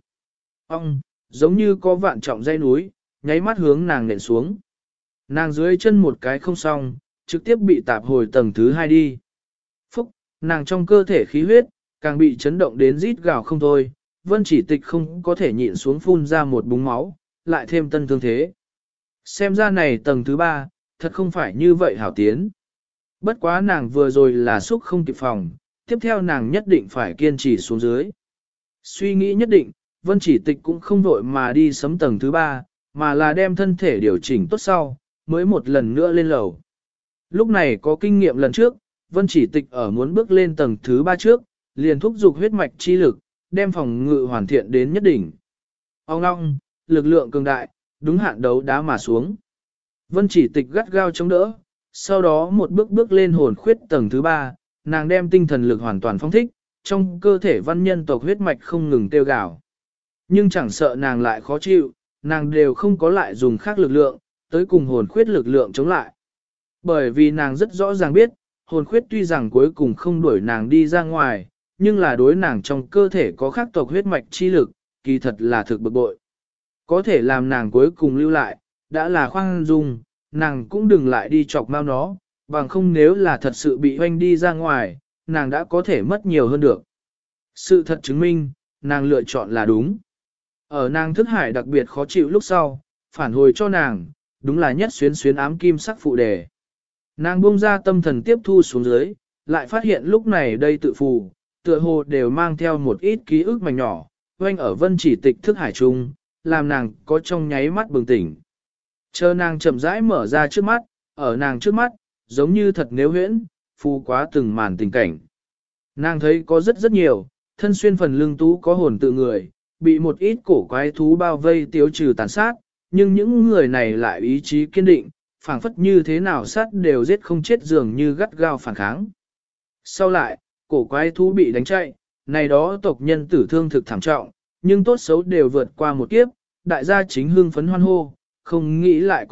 Giống như có vạn trọng dây núi, nháy mắt hướng nàng nện xuống. Nàng dưới chân một cái không xong, trực tiếp bị tạp hồi tầng thứ 2 đi. Phúc, nàng trong cơ thể khí huyết, càng bị chấn động đến rít gào không thôi, Vân Chỉ Tịch không có thể nhịn xuống phun ra một búng máu, lại thêm tân thương thế. Xem ra này tầng thứ 3, thật không phải như vậy hảo tiến. Bất quá nàng vừa rồi là xúc không kịp phòng, tiếp theo nàng nhất định phải kiên trì xuống dưới. Suy nghĩ nhất định, Vân Chỉ Tịch cũng không vội mà đi sấm tầng thứ 3, mà là đem thân thể điều chỉnh tốt sau, mới một lần nữa lên lầu. Lúc này có kinh nghiệm lần trước, Vân Chỉ Tịch ở muốn bước lên tầng thứ 3 trước, liền thúc giục huyết mạch chi lực, đem phòng ngự hoàn thiện đến nhất đỉnh. Ông long, lực lượng cường đại, đúng hạn đấu đá mà xuống. Vân Chỉ Tịch gắt gao chống đỡ, sau đó một bước bước lên hồn khuyết tầng thứ 3, nàng đem tinh thần lực hoàn toàn phong thích, trong cơ thể văn nhân tộc huyết mạch không ngừng tiêu gào. Nhưng chẳng sợ nàng lại khó chịu, nàng đều không có lại dùng khác lực lượng, tới cùng hồn khuyết lực lượng chống lại. Bởi vì nàng rất rõ ràng biết, hồn khuyết tuy rằng cuối cùng không đuổi nàng đi ra ngoài, nhưng là đối nàng trong cơ thể có khác tộc huyết mạch chi lực, kỳ thật là thực bực bội. Có thể làm nàng cuối cùng lưu lại, đã là khoan dung, nàng cũng đừng lại đi chọc mau nó, bằng không nếu là thật sự bị hoanh đi ra ngoài, nàng đã có thể mất nhiều hơn được. Sự thật chứng minh, nàng lựa chọn là đúng. Ở nàng thức hải đặc biệt khó chịu lúc sau, phản hồi cho nàng, đúng là nhất xuyến xuyến ám kim sắc phụ đề. Nàng buông ra tâm thần tiếp thu xuống dưới, lại phát hiện lúc này đây tự phù, tựa hồ đều mang theo một ít ký ức mảnh nhỏ, oanh ở Vân Chỉ Tịch thức hải trung, làm nàng có trong nháy mắt bừng tỉnh. Chờ nàng chậm rãi mở ra trước mắt, ở nàng trước mắt, giống như thật nếu huyễn, phù quá từng màn tình cảnh. Nàng thấy có rất nhiều, thân xuyên phần lưng tú có hồn tự người, bị một ít cổ quái thú bao vây tiêu trừ tàn sát, nhưng những người này lại ý chí kiên định, phảng phất như thế nào sát đều giết không chết dường như gắt gao phản kháng. Sau lại, cổ quái thú bị đánh chạy, này đó tộc nhân tử thương thực thảm trọng, nhưng tốt xấu đều vượt qua một kiếp, đại gia chính hưng phấn hoan hô, không nghĩ lại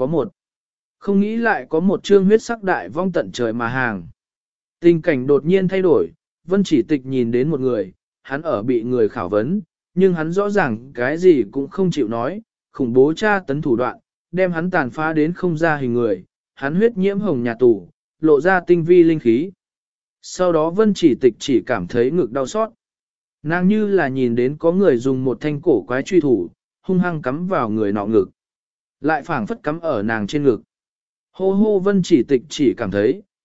có một chương huyết sắc đại vong tận trời mà hàng. Tình cảnh đột nhiên thay đổi, Vân Chỉ Tịch nhìn đến một người, hắn ở bị người khảo vấn, nhưng hắn rõ ràng cái gì cũng không chịu nói, khủng bố tra tấn thủ đoạn, đem hắn tàn phá đến không ra hình người, hắn huyết nhiễm hồng nhà tù, lộ ra tinh vi linh khí. Sau đó Vân Chỉ Tịch chỉ cảm thấy ngực đau xót. Nàng như là nhìn đến có người dùng một thanh cổ quái truy thủ, hung hăng cắm vào người nọ ngực. Lại phảng phất cắm ở nàng trên ngực. Hô hô Vân Chỉ Tịch chỉ cảm thấy,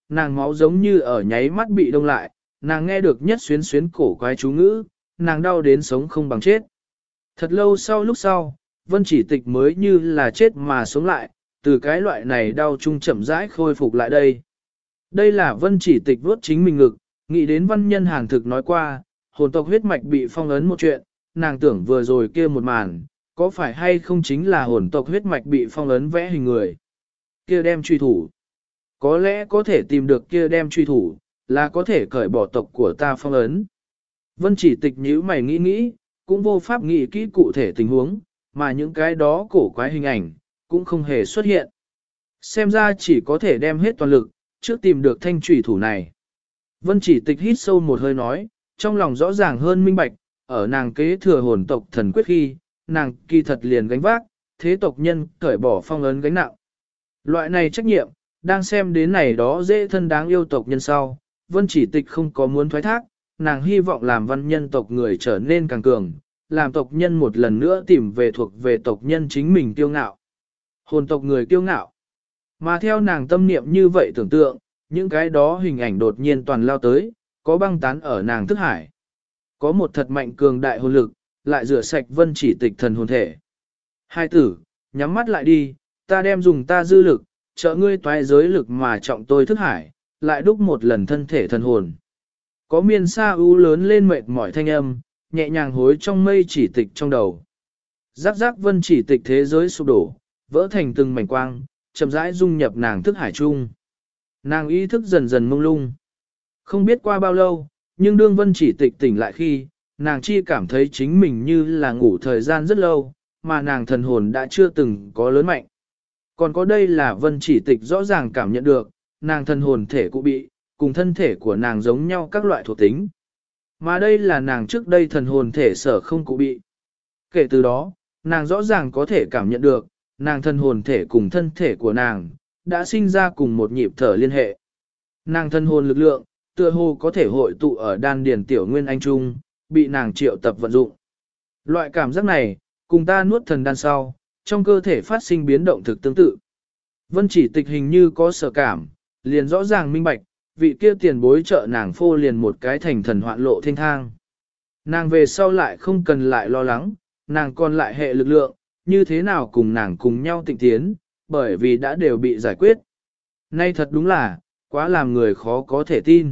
nàng máu giống như ở nháy mắt bị đông lại, nàng nghe được nhất xuyến xuyến cổ quái chú ngữ, nàng đau đến sống không bằng chết. Thật lâu sau lúc sau, Vân Chỉ Tịch mới như là chết mà sống lại, từ cái loại này đau chung chậm rãi khôi phục lại đây. Đây là Vân Chỉ Tịch vuốt chính mình ngực, nghĩ đến văn nhân hàng thực nói qua, hồn tộc huyết mạch bị phong ấn một chuyện, nàng tưởng vừa rồi kia một màn, có phải hay không chính là hồn tộc huyết mạch bị phong ấn vẽ hình người. Kia đem truy thủ. Có lẽ có thể tìm được kia đem truy thủ, là có thể cởi bỏ tộc của ta phong ấn. Vân Chỉ Tịch nhíu mày nghĩ nghĩ, cũng vô pháp nghĩ kỹ cụ thể tình huống, mà những cái đó cổ quái hình ảnh, cũng không hề xuất hiện. Xem ra chỉ có thể đem hết toàn lực, trước tìm được thanh trùy thủ này. Vân Chỉ Tịch hít sâu một hơi nói, trong lòng rõ ràng hơn minh bạch, ở nàng kế thừa hồn tộc thần quyết khi, nàng kỳ thật liền gánh vác, thế tộc nhân cởi bỏ phong ấn gánh nặng. Loại này trách nhiệm, đang xem đến này đó dễ thân đáng yêu tộc nhân sau, Vân Chỉ Tịch không có muốn thoái thác, nàng hy vọng làm văn nhân tộc người trở nên càng cường, làm tộc nhân một lần nữa tìm về thuộc về tộc nhân chính mình kiêu ngạo. Hồn tộc người kiêu ngạo. Mà theo nàng tâm niệm như vậy tưởng tượng, những cái đó hình ảnh đột nhiên toàn lao tới, có băng tán ở nàng thức hải. Có một thật mạnh cường đại hồn lực, lại rửa sạch Vân Chỉ Tịch thần hồn thể. Hai tử, nhắm mắt lại đi, ta đem dùng ta dư lực, trợ ngươi toái giới lực mà trọng tôi thức hải, lại đúc một lần thân thể thần hồn. Có miên sa ưu lớn lên mệt mỏi thanh âm, nhẹ nhàng hối trong mây Chỉ Tịch trong đầu. Giác giác Vân Chỉ Tịch thế giới sụp đổ, vỡ thành từng mảnh quang, chậm rãi dung nhập nàng thức hải chung. Nàng ý thức dần dần mông lung. Không biết qua bao lâu, nhưng đương Vân Chỉ Tịch tỉnh lại khi, nàng chi cảm thấy chính mình như là ngủ thời gian rất lâu, mà nàng thần hồn đã chưa từng có lớn mạnh. Còn có đây là Vân Chỉ Tịch rõ ràng cảm nhận được, nàng thần hồn thể cụ bị, cùng thân thể của nàng giống nhau các loại thuộc tính. Mà đây là nàng trước đây thần hồn thể sở không cụ bị. Kể từ đó, nàng rõ ràng có thể cảm nhận được, nàng thần hồn thể cùng thân thể của nàng, đã sinh ra cùng một nhịp thở liên hệ. Nàng thần hồn lực lượng, tựa hồ có thể hội tụ ở đan điền tiểu nguyên anh trung, bị nàng triệu tập vận dụng. Loại cảm giác này, cùng ta nuốt thần đan sau, trong cơ thể phát sinh biến động thực tương tự. Vân Chỉ Tịch hình như có sở cảm, liền rõ ràng minh bạch, vị kia tiền bối trợ nàng phô liền một cái thành thần hoạn lộ thiên thang. Nàng về sau lại không cần lại lo lắng, nàng còn lại hệ lực lượng, như thế nào cùng nàng cùng nhau tịnh tiến, bởi vì đã đều bị giải quyết. Nay thật đúng là, quá làm người khó có thể tin.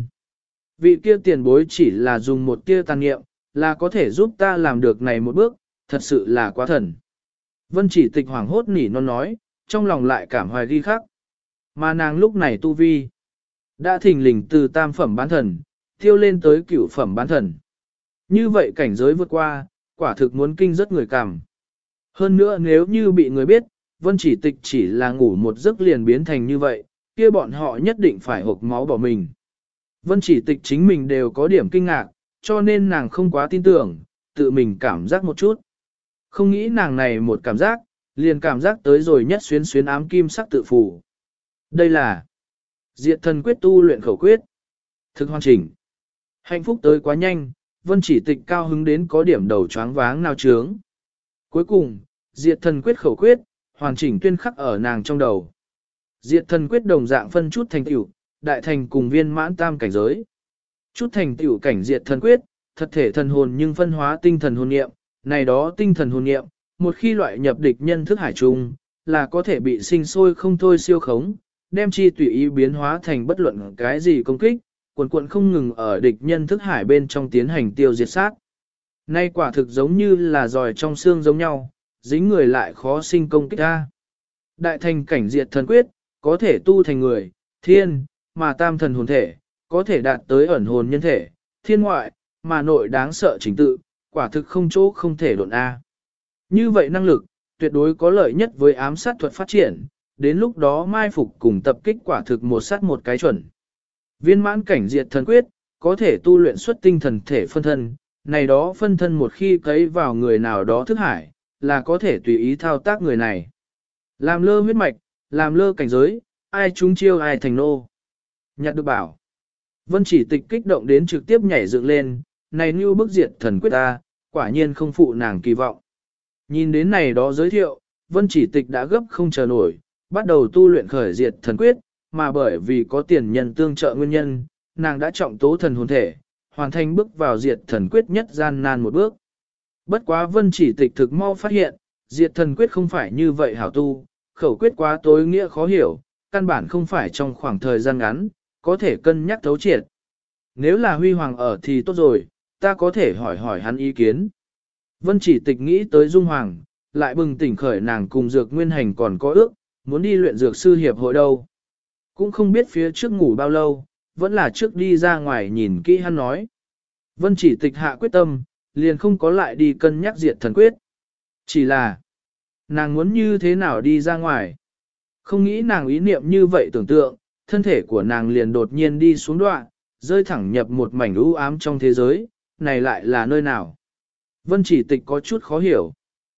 Vị kia tiền bối chỉ là dùng một tia tàn niệm, là có thể giúp ta làm được này một bước, thật sự là quá thần. Vân Chỉ Tịch hoảng hốt nỉ non nói, trong lòng lại cảm hoài ghi khắc. Mà nàng lúc này tu vi, đã thình lình từ tam phẩm bán thần, tiêu lên tới cửu phẩm bán thần. Như vậy cảnh giới vượt qua, quả thực muốn kinh rất người cảm. Hơn nữa nếu như bị người biết, Vân Chỉ Tịch chỉ là ngủ một giấc liền biến thành như vậy, kia bọn họ nhất định phải hộc máu bỏ mình. Vân Chỉ Tịch chính mình đều có điểm kinh ngạc, cho nên nàng không quá tin tưởng, tự mình cảm giác một chút. Không nghĩ nàng này một cảm giác, liền cảm giác tới rồi nhất xuyến xuyến ám kim sắc tự phủ. Đây là Diệt Thần Quyết tu luyện khẩu quyết. Thực hoàn chỉnh. Hạnh phúc tới quá nhanh, Vân Chỉ Tịch cao hứng đến có điểm đầu choáng váng nao trướng. Cuối cùng, Diệt Thần Quyết khẩu quyết, hoàn chỉnh tuyên khắc ở nàng trong đầu. Diệt Thần Quyết đồng dạng phân chút thành tựu, đại thành cùng viên mãn tam cảnh giới. Chút thành tựu cảnh Diệt Thần Quyết, thật thể thần hồn nhưng phân hóa tinh thần hồn niệm, này đó tinh thần hồn niệm, một khi loại nhập địch nhân thức hải trung, là có thể bị sinh sôi không thôi siêu khống, đem chi tùy ý biến hóa thành bất luận cái gì công kích, quần quận không ngừng ở địch nhân thức hải bên trong tiến hành tiêu diệt sát. Nay quả thực giống như là giòi trong xương giống nhau, dính người lại khó sinh công kích ra. Đại thành cảnh Diệt Thần Quyết, có thể tu thành người, thiên, mà tam thần hồn thể, có thể đạt tới ẩn hồn nhân thể, thiên ngoại, mà nội đáng sợ chính tự, quả thực không chỗ không thể độn A. Như vậy năng lực, tuyệt đối có lợi nhất với ám sát thuật phát triển, đến lúc đó mai phục cùng tập kích quả thực một sát một cái chuẩn. Viên mãn cảnh Diệt Thần Quyết, có thể tu luyện xuất tinh thần thể phân thân, này đó phân thân một khi cấy vào người nào đó thức hải, là có thể tùy ý thao tác người này. Làm lơ huyết mạch, làm lơ cảnh giới, ai trúng chiêu ai thành nô. Nhặt được bảo. Vân Chỉ Tịch kích động đến trực tiếp nhảy dựng lên, này như bức Diệt Thần Quyết ta, quả nhiên không phụ nàng kỳ vọng. Nhìn đến này đó giới thiệu, Vân Chỉ Tịch đã gấp không chờ nổi, bắt đầu tu luyện khởi Diệt Thần Quyết, mà bởi vì có tiền nhân tương trợ nguyên nhân, nàng đã trọng tố thần hồn thể, hoàn thành bước vào diệt thần quyết nhất gian nan một bước. Bất quá Vân Chỉ Tịch thực mau phát hiện, diệt thần quyết không phải như vậy hảo tu, khẩu quyết quá tối nghĩa khó hiểu, căn bản không phải trong khoảng thời gian ngắn, có thể cân nhắc thấu triệt. Nếu là Huy Hoàng ở thì tốt rồi, ta có thể hỏi hỏi hắn ý kiến. Vân Chỉ Tịch nghĩ tới Dung Hoàng, lại bừng tỉnh khởi nàng cùng Dược Nguyên Hành còn có ước, muốn đi luyện dược sư hiệp hội đâu. Cũng không biết phía trước ngủ bao lâu, vẫn là trước đi ra ngoài nhìn kỹ hắn nói. Vân Chỉ Tịch hạ quyết tâm, liền không có lại đi cân nhắc diệt thần quyết. Chỉ là, nàng muốn như thế nào đi ra ngoài. Không nghĩ nàng ý niệm như vậy tưởng tượng, thân thể của nàng liền đột nhiên đi xuống đoạn, rơi thẳng nhập một mảnh u ám trong thế giới, này lại là nơi nào. Vân Chỉ Tịch có chút khó hiểu.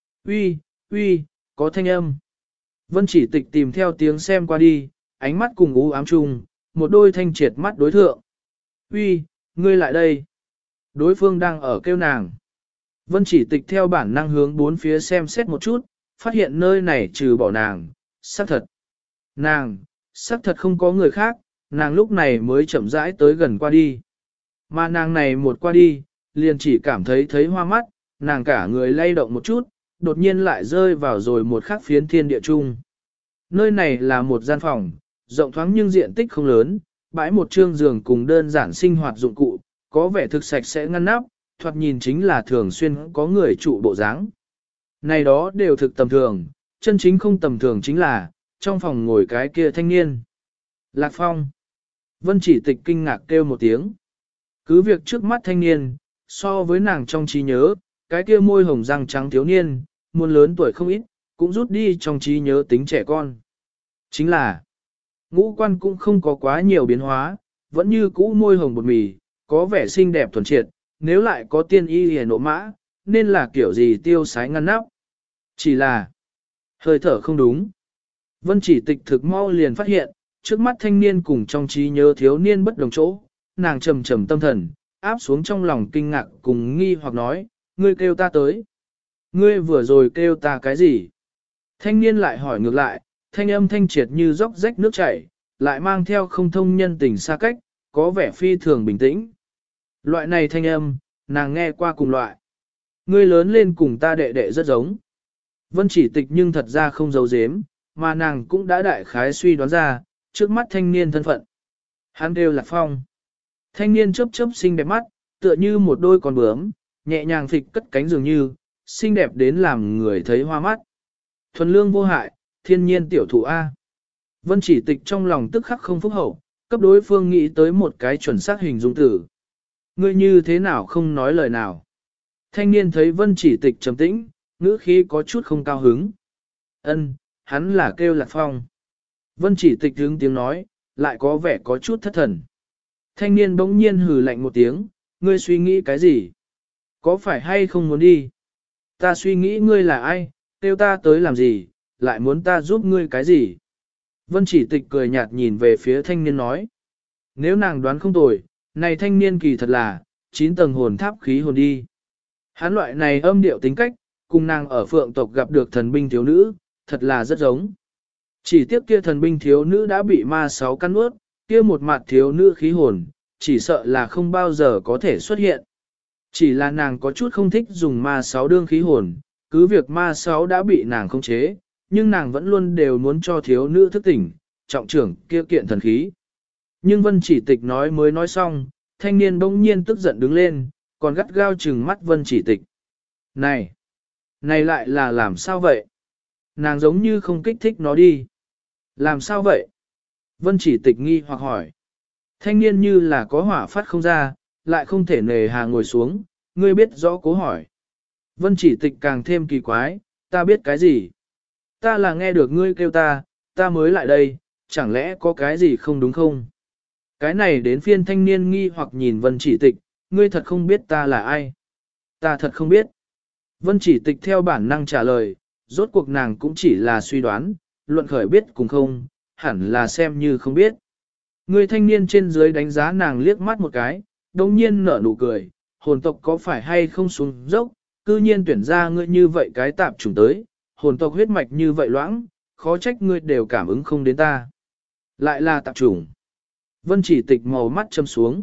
Uy, có thanh âm. Vân Chỉ Tịch tìm theo tiếng xem qua đi, ánh mắt cùng u ám chung, một đôi thanh triệt mắt đối thượng. Uy, ngươi lại đây. Đối phương đang ở kêu nàng. Vân Chỉ Tịch theo bản năng hướng bốn phía xem xét một chút, phát hiện nơi này trừ bỏ nàng, xác thật. Nàng, xác thật không có người khác, nàng lúc này mới chậm rãi tới gần qua đi. Mà nàng này một qua đi, liền chỉ cảm thấy hoa mắt, nàng cả người lay động một chút, đột nhiên lại rơi vào rồi một khắc phiến thiên địa chung. Nơi này là một gian phòng, rộng thoáng nhưng diện tích không lớn, bãi một trương giường cùng đơn giản sinh hoạt dụng cụ, có vẻ thực sạch sẽ ngăn nắp, thoạt nhìn chính là thường xuyên có người trụ bộ dáng. Này đó đều thực tầm thường, chân chính không tầm thường chính là, trong phòng ngồi cái kia thanh niên. Lạc Phong. Vân Chỉ Tịch kinh ngạc kêu một tiếng. Cứ việc trước mắt thanh niên, so với nàng trong trí nhớ, cái kia môi hồng răng trắng thiếu niên, muôn lớn tuổi không ít, cũng rút đi trong trí nhớ tính trẻ con. Chính là, ngũ quan cũng không có quá nhiều biến hóa, vẫn như cũ môi hồng bột mì, có vẻ xinh đẹp thuần triệt, nếu lại có tiên y hề nộ mã, nên là kiểu gì tiêu sái ngăn nắp. Chỉ là, hơi thở không đúng. Vân Chỉ Tịch thực mau liền phát hiện, trước mắt thanh niên cùng trong trí nhớ thiếu niên bất đồng chỗ, nàng trầm trầm tâm thần, áp xuống trong lòng kinh ngạc cùng nghi hoặc nói, ngươi kêu ta tới. Ngươi vừa rồi kêu ta cái gì? Thanh niên lại hỏi ngược lại, thanh âm thanh triệt như róc rách nước chảy, lại mang theo không thông nhân tình xa cách, có vẻ phi thường bình tĩnh. Loại này thanh âm, nàng nghe qua cùng loại. Ngươi lớn lên cùng ta đệ đệ rất giống. Vân Chỉ Tịch nhưng thật ra không giấu giếm, mà nàng cũng đã đại khái suy đoán ra, trước mắt thanh niên thân phận. Hắn kêu Lạc Phong. Thanh niên chớp chớp xinh đẹp mắt, tựa như một đôi con bướm, nhẹ nhàng phịch cất cánh dường như, xinh đẹp đến làm người thấy hoa mắt. Thuần lương vô hại, thiên nhiên tiểu thủ A. Vân Chỉ Tịch trong lòng tức khắc không phúc hậu, cấp đối phương nghĩ tới một cái chuẩn xác hình dung tử. Ngươi như thế nào không nói lời nào. Thanh niên thấy Vân Chỉ Tịch trầm tĩnh, ngữ khí có chút không cao hứng. Ân, hắn là kêu Lạc Phong. Vân Chỉ Tịch hướng tiếng nói, lại có vẻ có chút thất thần. Thanh niên bỗng nhiên hừ lạnh một tiếng, ngươi suy nghĩ cái gì? Có phải hay không muốn đi? Ta suy nghĩ ngươi là ai, kêu ta tới làm gì, lại muốn ta giúp ngươi cái gì? Vân Chỉ Tịch cười nhạt nhìn về phía thanh niên nói. Nếu nàng đoán không tồi, này thanh niên kỳ thật là, 9 tầng hồn tháp khí hồn đi. Hắn loại này âm điệu tính cách, cùng nàng ở phượng tộc gặp được thần binh thiếu nữ, thật là rất giống. Chỉ tiếc kia thần binh thiếu nữ đã bị ma 6 căn ướt, kia một mặt thiếu nữ khí hồn, chỉ sợ là không bao giờ có thể xuất hiện. Chỉ là nàng có chút không thích dùng ma 6 đương khí hồn, cứ việc ma 6 đã bị nàng khống chế, nhưng nàng vẫn luôn đều muốn cho thiếu nữ thức tỉnh, trọng trưởng kia kiện thần khí. Nhưng Vân Chỉ Tịch nói mới nói xong, thanh niên bỗng nhiên tức giận đứng lên, còn gắt gao trừng mắt Vân Chỉ Tịch. Này lại là làm sao vậy? Nàng giống như không kích thích nó đi. Làm sao vậy? Vân Chỉ Tịch nghi hoặc hỏi. Thanh niên như là có hỏa phát không ra, lại không thể nề hà ngồi xuống, ngươi biết rõ cố hỏi. Vân Chỉ Tịch càng thêm kỳ quái, ta biết cái gì? Ta là nghe được ngươi kêu ta mới lại đây, chẳng lẽ có cái gì không đúng không? Cái này đến phiên thanh niên nghi hoặc nhìn Vân Chỉ Tịch, ngươi thật không biết ta là ai? Ta thật không biết. Vân Chỉ Tịch theo bản năng trả lời, rốt cuộc nàng cũng chỉ là suy đoán, luận khởi biết cùng không, hẳn là xem như không biết. Người thanh niên trên dưới đánh giá nàng liếc mắt một cái, đồng nhiên nở nụ cười, hồn tộc có phải hay không xuống dốc, cư nhiên tuyển ra ngươi như vậy cái tạp chủng tới, hồn tộc huyết mạch như vậy loãng, khó trách ngươi đều cảm ứng không đến ta. Lại là tạp chủng. Vân chỉ tịch màu mắt châm xuống.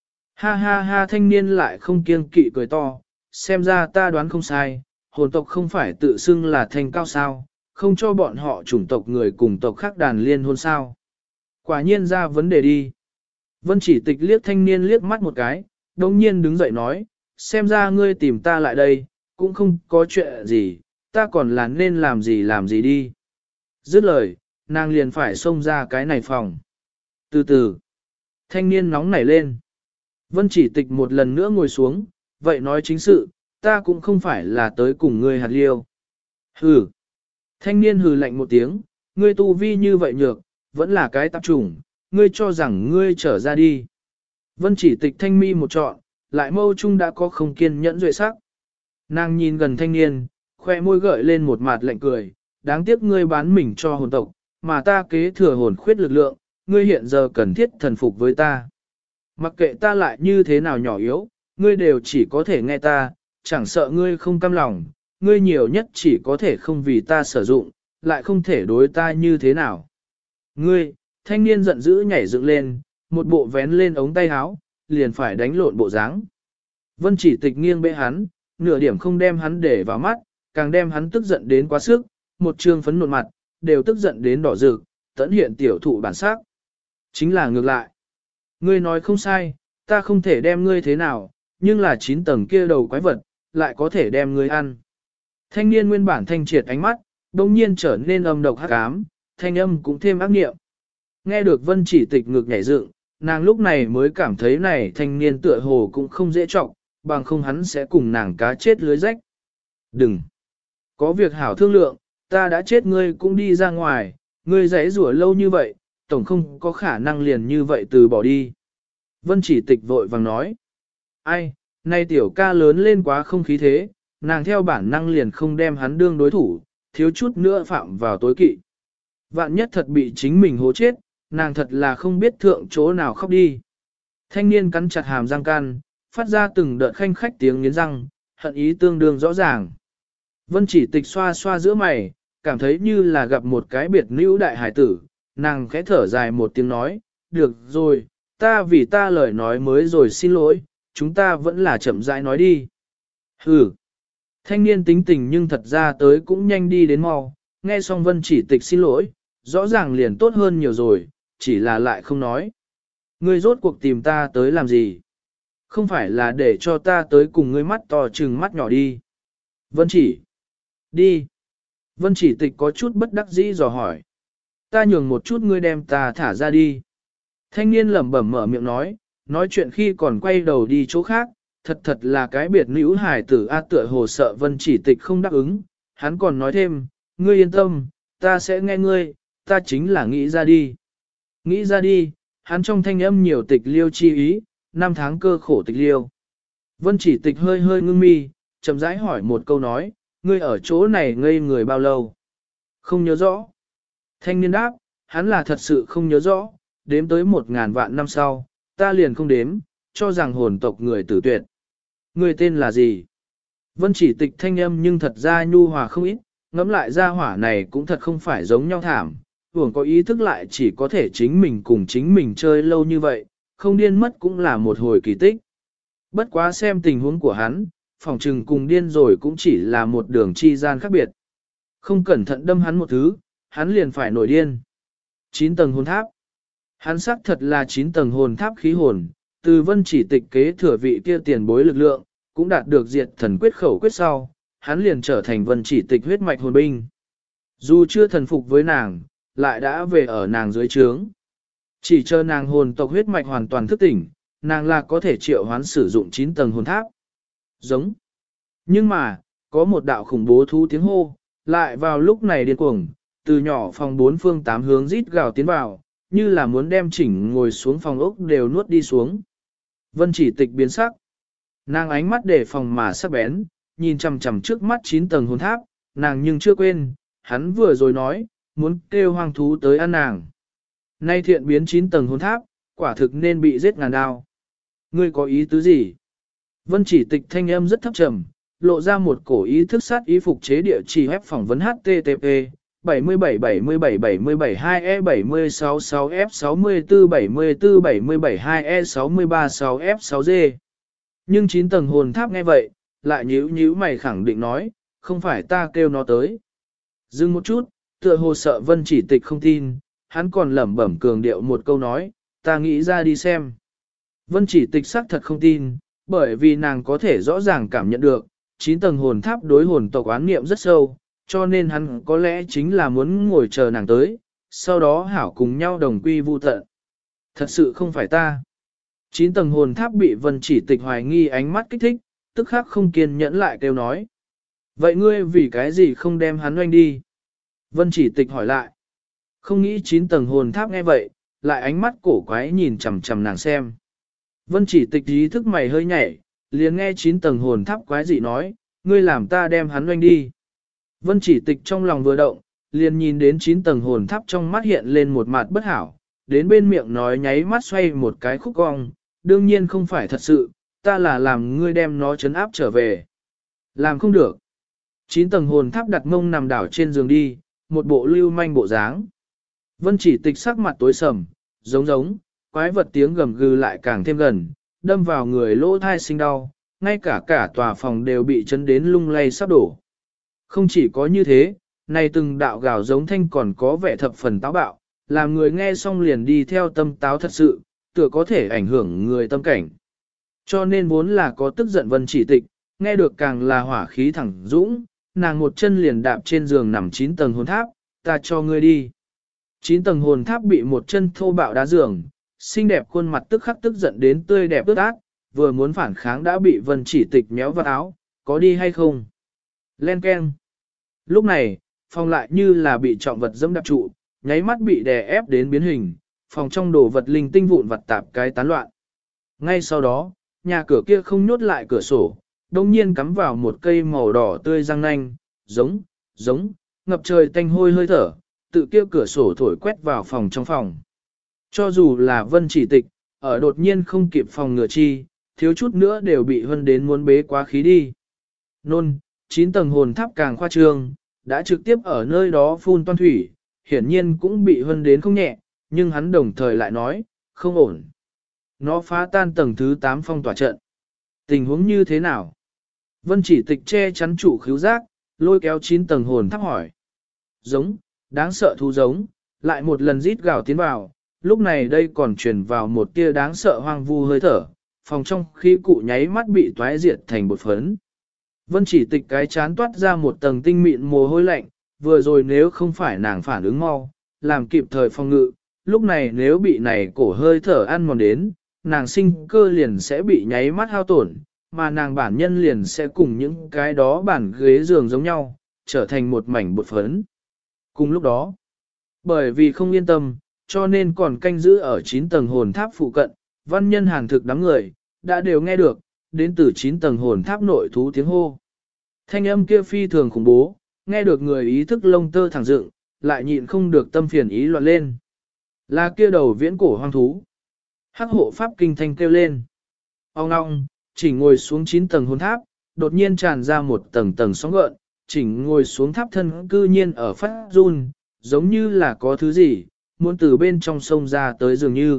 Ha ha ha, thanh niên lại không kiêng kỵ cười to, xem ra ta đoán không sai, hồn tộc không phải tự xưng là thanh cao sao, không cho bọn họ chủng tộc người cùng tộc khác đàn liên hôn sao. Quả nhiên ra vấn đề đi. Vân chỉ tịch liếc thanh niên liếc mắt một cái, đồng nhiên đứng dậy nói, xem ra ngươi tìm ta lại đây, cũng không có chuyện gì, ta còn là nên làm gì đi. Dứt lời, nàng liền phải xông ra cái này phòng. Từ từ, thanh niên nóng nảy lên. Vân chỉ tịch một lần nữa ngồi xuống, vậy nói chính sự, ta cũng không phải là tới cùng ngươi hạt liêu. Hừ. Thanh niên hừ lạnh một tiếng, ngươi tu vi như vậy nhược, vẫn là cái tạp chủng, ngươi cho rằng ngươi trở ra đi. Vân chỉ tịch thanh mi một trọn, lại mâu trung đã có không kiên nhẫn duệ sắc. Nàng nhìn gần thanh niên, khoe môi gợi lên một mặt lạnh cười, đáng tiếc ngươi bán mình cho hồn tộc, mà ta kế thừa hồn khuyết lực lượng, ngươi hiện giờ cần thiết thần phục với ta. Mặc kệ ta lại như thế nào nhỏ yếu, ngươi đều chỉ có thể nghe ta, chẳng sợ ngươi không cam lòng, ngươi nhiều nhất chỉ có thể không vì ta sử dụng, lại không thể đối ta như thế nào. Ngươi, thanh niên giận dữ nhảy dựng lên, một bộ vén lên ống tay áo, liền phải đánh lộn bộ dáng. Vân chỉ tịch nghiêng bệ hắn, nửa điểm không đem hắn để vào mắt, càng đem hắn tức giận đến quá sức, một trương phấn nộn mặt, đều tức giận đến đỏ rực, tẫn hiện tiểu thụ bản sắc. Chính là ngược lại. Ngươi nói không sai, ta không thể đem ngươi thế nào, nhưng là 9 tầng kia đầu quái vật, lại có thể đem ngươi ăn. Thanh niên nguyên bản thanh triệt ánh mắt, đồng nhiên trở nên âm độc hắc ám, thanh âm cũng thêm ác nghiệm. Nghe được Vân chỉ tịch ngực nhảy dựng, nàng lúc này mới cảm thấy này thanh niên tựa hồ cũng không dễ trọng, bằng không hắn sẽ cùng nàng cá chết lưới rách. Đừng! Có việc hảo thương lượng, ta đã chết ngươi cũng đi ra ngoài, ngươi giãy rủa lâu như vậy, tổng không có khả năng liền như vậy từ bỏ đi. Vân chỉ tịch vội vàng nói. Ai, nay tiểu ca lớn lên quá không khí thế, nàng theo bản năng liền không đem hắn đương đối thủ, thiếu chút nữa phạm vào tối kỵ. Vạn nhất thật bị chính mình hố chết, nàng thật là không biết thượng chỗ nào khóc đi. Thanh niên cắn chặt hàm răng can, phát ra từng đợt khanh khách tiếng nghiến răng, hận ý tương đương rõ ràng. Vân chỉ tịch xoa xoa giữa mày, cảm thấy như là gặp một cái biệt nữ đại hải tử, nàng khẽ thở dài một tiếng nói, được rồi, ta vì ta lời nói mới rồi xin lỗi, chúng ta vẫn là chậm rãi nói đi. Hừ. Thanh niên tính tình nhưng thật ra tới cũng nhanh đi đến mau, nghe xong Vân chỉ tịch xin lỗi, rõ ràng liền tốt hơn nhiều rồi, chỉ là lại không nói. Ngươi rốt cuộc tìm ta tới làm gì? Không phải là để cho ta tới cùng ngươi mắt to trừng mắt nhỏ đi. Vân chỉ. Đi. Vân chỉ tịch có chút bất đắc dĩ dò hỏi. Ta nhường một chút ngươi đem ta thả ra đi. Thanh niên lẩm bẩm mở miệng nói chuyện khi còn quay đầu đi chỗ khác, thật là cái biệt nữ hài tử A tựa hồ sợ Vân chỉ tịch không đáp ứng, hắn còn nói thêm, ngươi yên tâm, ta sẽ nghe ngươi, ta chính là nghĩ ra đi. Nghĩ ra đi, hắn trong thanh âm nhiều tịch liêu chi ý, 5 tháng cơ khổ tịch liêu. Vân chỉ tịch hơi hơi ngưng mi, chậm rãi hỏi một câu nói, ngươi ở chỗ này ngây người bao lâu? Không nhớ rõ. Thanh niên đáp, hắn là thật sự không nhớ rõ, đếm tới 1000 vạn năm sau, ta liền không đếm, cho rằng hồn tộc người tử tuyệt. Người tên là gì? Vân chỉ tịch thanh âm nhưng thật ra nhu hòa không ít, ngẫm lại ra hỏa này cũng thật không phải giống nhau thảm, hưởng có ý thức lại chỉ có thể chính mình cùng chính mình chơi lâu như vậy, không điên mất cũng là một hồi kỳ tích. Bất quá xem tình huống của hắn, phòng trừng cùng điên rồi cũng chỉ là một đường chi gian khác biệt. Không cẩn thận đâm hắn một thứ, hắn liền phải nổi điên. 9 tầng hồn tháp. Hắn xác thật là 9 tầng hồn tháp khí hồn, từ Vân chỉ tịch kế thừa vị kia tiền bối lực lượng, cũng đạt được diệt thần quyết khẩu quyết sau, hắn liền trở thành Vân chỉ tịch huyết mạch hồn binh. Dù chưa thần phục với nàng, lại đã về ở nàng dưới trướng. Chỉ chờ nàng hồn tộc huyết mạch hoàn toàn thức tỉnh, nàng là có thể triệu hoán sử dụng 9 tầng hồn tháp. Giống. Nhưng mà, có một đạo khủng bố thú tiếng hô, lại vào lúc này điên cuồng, từ nhỏ phòng 4 phương 8 hướng rít gào tiến vào, như là muốn đem chỉnh ngồi xuống phòng ốc đều nuốt đi xuống. Vân chỉ tịch biến sắc. Nàng ánh mắt để phòng mà sắc bén, nhìn chằm chằm trước mắt 9 tầng hồn tháp, nàng nhưng chưa quên, hắn vừa rồi nói, muốn kêu hoang thú tới ăn nàng. Nay thiện biến 9 tầng hồn tháp, quả thực nên bị giết ngàn đao. Ngươi có ý tứ gì? Vân chỉ tịch thanh âm rất thấp trầm, lộ ra một cổ ý thức sát ý phục chế địa chỉ web phỏng vấn HTTP, 77 2E 76 6F 64 74 77 2E 63 6F 6G. Nhưng 9 tầng hồn tháp nghe vậy, lại nhíu mày khẳng định nói, không phải ta kêu nó tới. Dừng một chút, tựa hồ sợ Vân Chỉ Tịch không tin, hắn còn lẩm bẩm cường điệu một câu nói, ta nghĩ ra đi xem. Vân Chỉ Tịch xác thật không tin, bởi vì nàng có thể rõ ràng cảm nhận được, 9 tầng hồn tháp đối hồn tộc oán niệm rất sâu, cho nên hắn có lẽ chính là muốn ngồi chờ nàng tới, sau đó hảo cùng nhau đồng quy vu tận. Thật sự không phải ta. 9 tầng hồn tháp bị Vân Chỉ Tịch hoài nghi ánh mắt kích thích, tức khắc không kiên nhẫn lại kêu nói. Vậy ngươi vì cái gì không đem hắn oanh đi? Vân Chỉ Tịch hỏi lại. Không nghĩ 9 tầng hồn tháp nghe vậy, lại ánh mắt cổ quái nhìn chằm chằm nàng xem. Vân Chỉ Tịch ý thức mày hơi nhảy, liền nghe 9 tầng hồn tháp quái dị nói, ngươi làm ta đem hắn oanh đi. Vân Chỉ Tịch trong lòng vừa động, liền nhìn đến 9 tầng hồn tháp trong mắt hiện lên một mặt bất hảo, đến bên miệng nói nháy mắt xoay một cái khúc cong, đương nhiên không phải thật sự, ta là làm ngươi đem nó trấn áp trở về. Làm không được. 9 tầng hồn tháp đặt mông nằm đảo trên giường đi, một bộ lưu manh bộ dáng. Vân Chỉ Tịch sắc mặt tối sầm, giống, quái vật tiếng gầm gừ lại càng thêm gần, đâm vào người lỗ thai sinh đau, ngay cả tòa phòng đều bị chấn đến lung lay sắp đổ. Không chỉ có như thế, này từng đạo gào giống thanh còn có vẻ thập phần táo bạo, làm người nghe xong liền đi theo tâm táo thật sự, tựa có thể ảnh hưởng người tâm cảnh. Cho nên vốn là có tức giận Vân Chỉ Tịch, nghe được càng là hỏa khí thẳng dũng, nàng một chân liền đạp trên giường nằm 9 tầng hồn tháp, ta cho ngươi đi. 9 tầng hồn tháp bị một chân thô bạo đá giường, xinh đẹp khuôn mặt tức khắc tức giận đến tươi đẹp ướt át, vừa muốn phản kháng đã bị Vân Chỉ Tịch méo vào áo, có đi hay không? Len keng. Lúc này, phòng lại như là bị trọng vật dẫm đạp trụ, nháy mắt bị đè ép đến biến hình, phòng trong đồ vật linh tinh vụn vặt tạp cái tán loạn. Ngay sau đó, nhà cửa kia không nhốt lại cửa sổ, đông nhiên cắm vào một cây màu đỏ tươi răng nanh, giống, ngập trời tanh hôi hơi thở, tự kia cửa sổ thổi quét vào phòng trong phòng. Cho dù là Vân Chỉ Tịch, ở đột nhiên không kịp phòng ngừa chi, thiếu chút nữa đều bị hân đến muốn bế quá khí đi. Nôn, 9 tầng hồn tháp càng khoa trương, đã trực tiếp ở nơi đó phun toan thủy, hiển nhiên cũng bị hân đến không nhẹ, nhưng hắn đồng thời lại nói, không ổn. Nó phá tan tầng thứ 8 phong tỏa trận. Tình huống như thế nào? Vân Chỉ Tịch che chắn chủ khứu giác, lôi kéo 9 tầng hồn tháp hỏi. Giống, đáng sợ thú giống, lại một lần rít gào tiến vào, lúc này đây còn truyền vào một tia đáng sợ hoang vu hơi thở, phòng trong khí cụ nháy mắt bị toái diệt thành bột phấn. Vân Chỉ Tịch cái chán toát ra một tầng tinh mịn mồ hôi lạnh, vừa rồi nếu không phải nàng phản ứng mau, làm kịp thời phòng ngự, lúc này nếu bị này cổ hơi thở ăn mòn đến, nàng sinh cơ liền sẽ bị nháy mắt hao tổn, mà nàng bản nhân liền sẽ cùng những cái đó bản ghế giường giống nhau, trở thành một mảnh bột phấn. Cùng lúc đó, bởi vì không yên tâm, cho nên còn canh giữ ở 9 tầng hồn tháp phụ cận, văn nhân hàng thực đám người, đã đều nghe được, đến từ 9 tầng hồn tháp nội thú tiếng hô. Thanh âm kia phi thường khủng bố, nghe được người ý thức lông tơ thẳng dựng, lại nhịn không được tâm phiền ý loạn lên. Là kia đầu viễn cổ hoang thú. Hắc hộ pháp kinh thanh kêu lên. Ông ngong, chỉnh ngồi xuống 9 tầng hồn tháp, đột nhiên tràn ra một tầng sóng gợn, chỉnh ngồi xuống tháp thân cư nhiên ở phát run, giống như là có thứ gì, muốn từ bên trong sông ra tới dường như.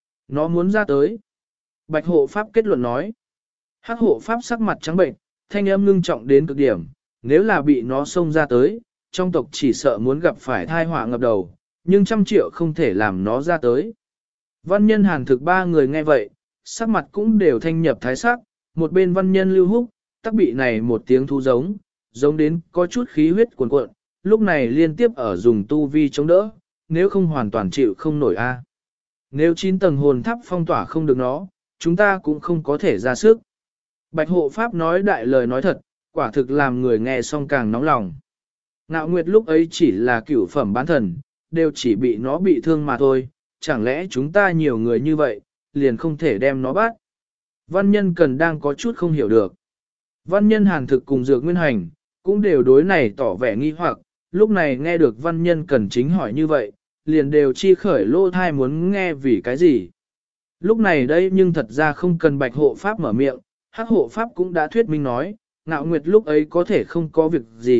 Nó muốn ra tới. Bạch hộ pháp kết luận nói. Hắc hộ pháp sắc mặt trắng bệnh, thanh âm ngưng trọng đến cực điểm, nếu là bị nó xông ra tới, trong tộc chỉ sợ muốn gặp phải thai họa ngập đầu, nhưng 100 triệu không thể làm nó ra tới. Văn nhân hàn thực 3 người nghe vậy, sắc mặt cũng đều thanh nhập thái sắc, một bên văn nhân lưu húc, tắc bị này một tiếng thu giống đến có chút khí huyết cuồn cuộn, lúc này liên tiếp ở dùng tu vi chống đỡ, nếu không hoàn toàn chịu không nổi a. Nếu 9 tầng hồn tháp phong tỏa không được nó, chúng ta cũng không có thể ra sức. Bạch hộ pháp nói đại lời nói thật, quả thực làm người nghe xong càng nóng lòng. Ngạo Nguyệt lúc ấy chỉ là cửu phẩm bán thần, đều chỉ bị nó bị thương mà thôi, chẳng lẽ chúng ta nhiều người như vậy, liền không thể đem nó bắt. Văn nhân cần đang có chút không hiểu được. Văn nhân hàn thực cùng dược nguyên hành, cũng đều đối này tỏ vẻ nghi hoặc, lúc này nghe được văn nhân cần chính hỏi như vậy, liền đều chi khởi lô thai muốn nghe vì cái gì. Lúc này đây nhưng thật ra không cần bạch hộ pháp mở miệng, hắc hộ pháp cũng đã thuyết minh nói, Ngạo Nguyệt lúc ấy có thể không có việc gì,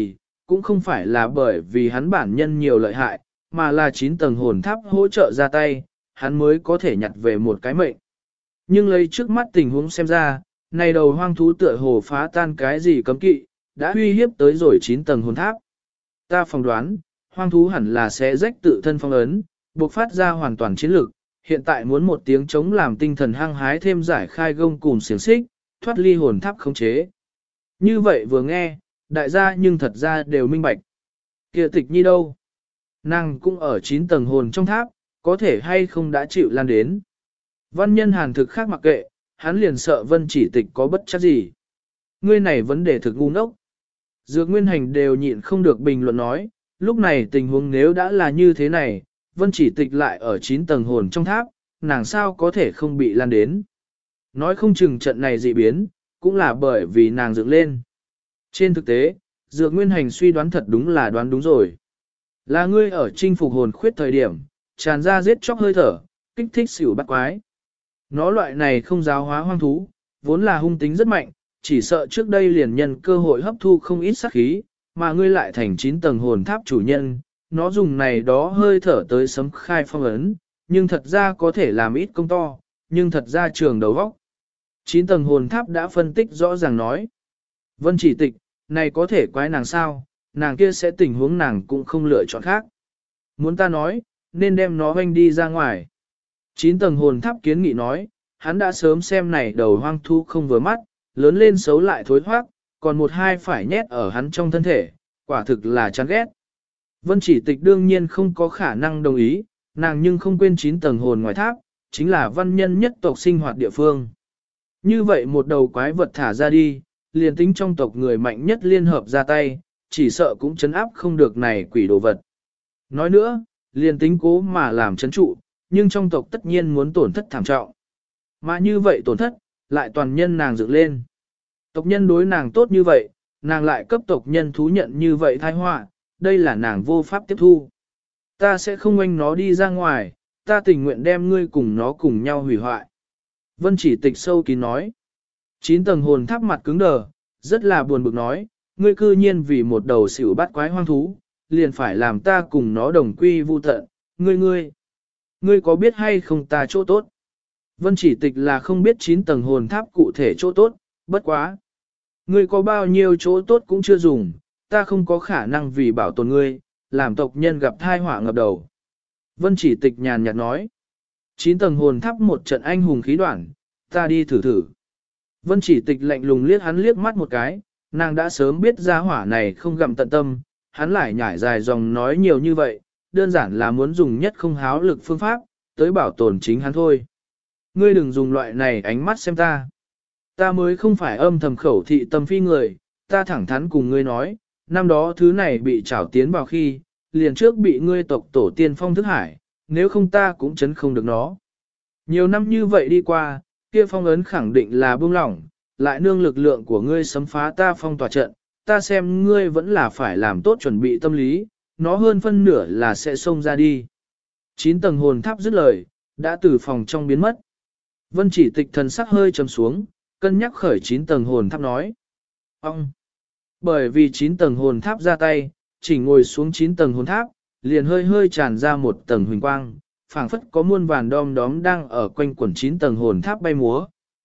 cũng không phải là bởi vì hắn bản nhân nhiều lợi hại, mà là 9 tầng hồn tháp hỗ trợ ra tay, hắn mới có thể nhặt về một cái mệnh. Nhưng lấy trước mắt tình huống xem ra, này đầu hoang thú tựa hồ phá tan cái gì cấm kỵ, đã uy hiếp tới rồi 9 tầng hồn tháp. Ta phỏng đoán, hoang thú hẳn là sẽ rách tự thân phong ấn, buộc phát ra hoàn toàn chiến lực, hiện tại muốn một tiếng chống làm tinh thần hăng hái thêm giải khai gông cùm xiềng xích, thoát ly hồn tháp khống chế. Như vậy vừa nghe, đại gia nhưng thật ra đều minh bạch. Kia Tịch Nhi đâu? Nàng cũng ở 9 tầng hồn trong tháp, có thể hay không đã chịu lan đến. Văn Nhân Hàn thực khác mặc kệ, hắn liền sợ Vân Chỉ Tịch có bất chắc gì. Ngươi này vấn đề thực ngu ngốc. Dược Nguyên Hành đều nhịn không được bình luận nói, lúc này tình huống nếu đã là như thế này, Vân Chỉ Tịch lại ở 9 tầng hồn trong tháp, nàng sao có thể không bị lan đến. Nói không chừng trận này dị biến, cũng là bởi vì nàng dựng lên. Trên thực tế, Dược Nguyên Hành suy đoán thật đúng là đoán đúng rồi. Là ngươi ở chinh phục hồn khuyết thời điểm, tràn ra giết chóc hơi thở, kích thích xỉu bắt quái. Nó loại này không giáo hóa hoang thú, vốn là hung tính rất mạnh, chỉ sợ trước đây liền nhân cơ hội hấp thu không ít sát khí, mà ngươi lại thành 9 tầng hồn tháp chủ nhân, nó dùng này đó hơi thở tới sấm khai phong ấn, nhưng thật ra có thể làm ít công to, nhưng thật ra trường đầu vóc. 9 tầng hồn tháp đã phân tích rõ ràng nói. Vân Chỉ Tịch, này có thể quái nàng sao, nàng kia sẽ tình huống nàng cũng không lựa chọn khác. Muốn ta nói, nên đem nó hoanh đi ra ngoài. 9 tầng hồn tháp kiến nghị nói, hắn đã sớm xem này đầu hoang thú không vừa mắt, lớn lên xấu lại thối thoát, còn một hai phải nhét ở hắn trong thân thể, quả thực là chán ghét. Vân Chỉ Tịch đương nhiên không có khả năng đồng ý, nàng nhưng không quên 9 tầng hồn ngoài tháp, chính là văn nhân nhất tộc sinh hoạt địa phương. Như vậy một đầu quái vật thả ra đi, liền tính trong tộc người mạnh nhất liên hợp ra tay, chỉ sợ cũng chấn áp không được này quỷ đồ vật. Nói nữa, liền tính cố mà làm chấn trụ, nhưng trong tộc tất nhiên muốn tổn thất thảm trọng. Mà như vậy tổn thất, lại toàn nhân nàng dựng lên. Tộc nhân đối nàng tốt như vậy, nàng lại cấp tộc nhân thú nhận như vậy tai họa, đây là nàng vô pháp tiếp thu. Ta sẽ không oanh nó đi ra ngoài, ta tình nguyện đem ngươi cùng nó cùng nhau hủy hoại. Vân Chỉ Tịch sâu kín nói. 9 tầng hồn tháp mặt cứng đờ, rất là buồn bực nói, ngươi cư nhiên vì một đầu xỉu bắt quái hoang thú, liền phải làm ta cùng nó đồng quy vu tận, ngươi có biết hay không ta chỗ tốt? Vân Chỉ Tịch là không biết 9 tầng hồn tháp cụ thể chỗ tốt, bất quá. Ngươi có bao nhiêu chỗ tốt cũng chưa dùng, ta không có khả năng vì bảo tồn ngươi, làm tộc nhân gặp thai họa ngập đầu. Vân Chỉ Tịch nhàn nhạt nói. 9 tầng hồn tháp một trận anh hùng khí đoạn, ta đi thử thử. Vân Chỉ Tịch lạnh lùng liếc hắn liếc mắt một cái, nàng đã sớm biết ra hỏa này không gặm tận tâm, hắn lại nhảy dài dòng nói nhiều như vậy, đơn giản là muốn dùng nhất không háo lực phương pháp, tới bảo tồn chính hắn thôi. Ngươi đừng dùng loại này ánh mắt xem ta. Ta mới không phải âm thầm khẩu thị tâm phi người, ta thẳng thắn cùng ngươi nói, năm đó thứ này bị trảo tiến vào khi, liền trước bị ngươi tộc tổ tiên phong thức hải, nếu không ta cũng chấn không được nó. Nhiều năm như vậy đi qua, kia phong ấn khẳng định là buông lỏng, lại nương lực lượng của ngươi sấm phá ta phong tỏa trận, ta xem ngươi vẫn là phải làm tốt chuẩn bị tâm lý, nó hơn phân nửa là sẽ xông ra đi. 9 tầng hồn tháp dứt lời, đã từ phòng trong biến mất. Vân Chỉ Tịch thần sắc hơi trầm xuống, cân nhắc khởi 9 tầng hồn tháp nói. Ông! Bởi vì 9 tầng hồn tháp ra tay, chỉ ngồi xuống 9 tầng hồn tháp, liền hơi hơi tràn ra một tầng huỳnh quang, phảng phất có muôn vàn đom đóm đang ở quanh quẩn 9 tầng hồn tháp bay múa.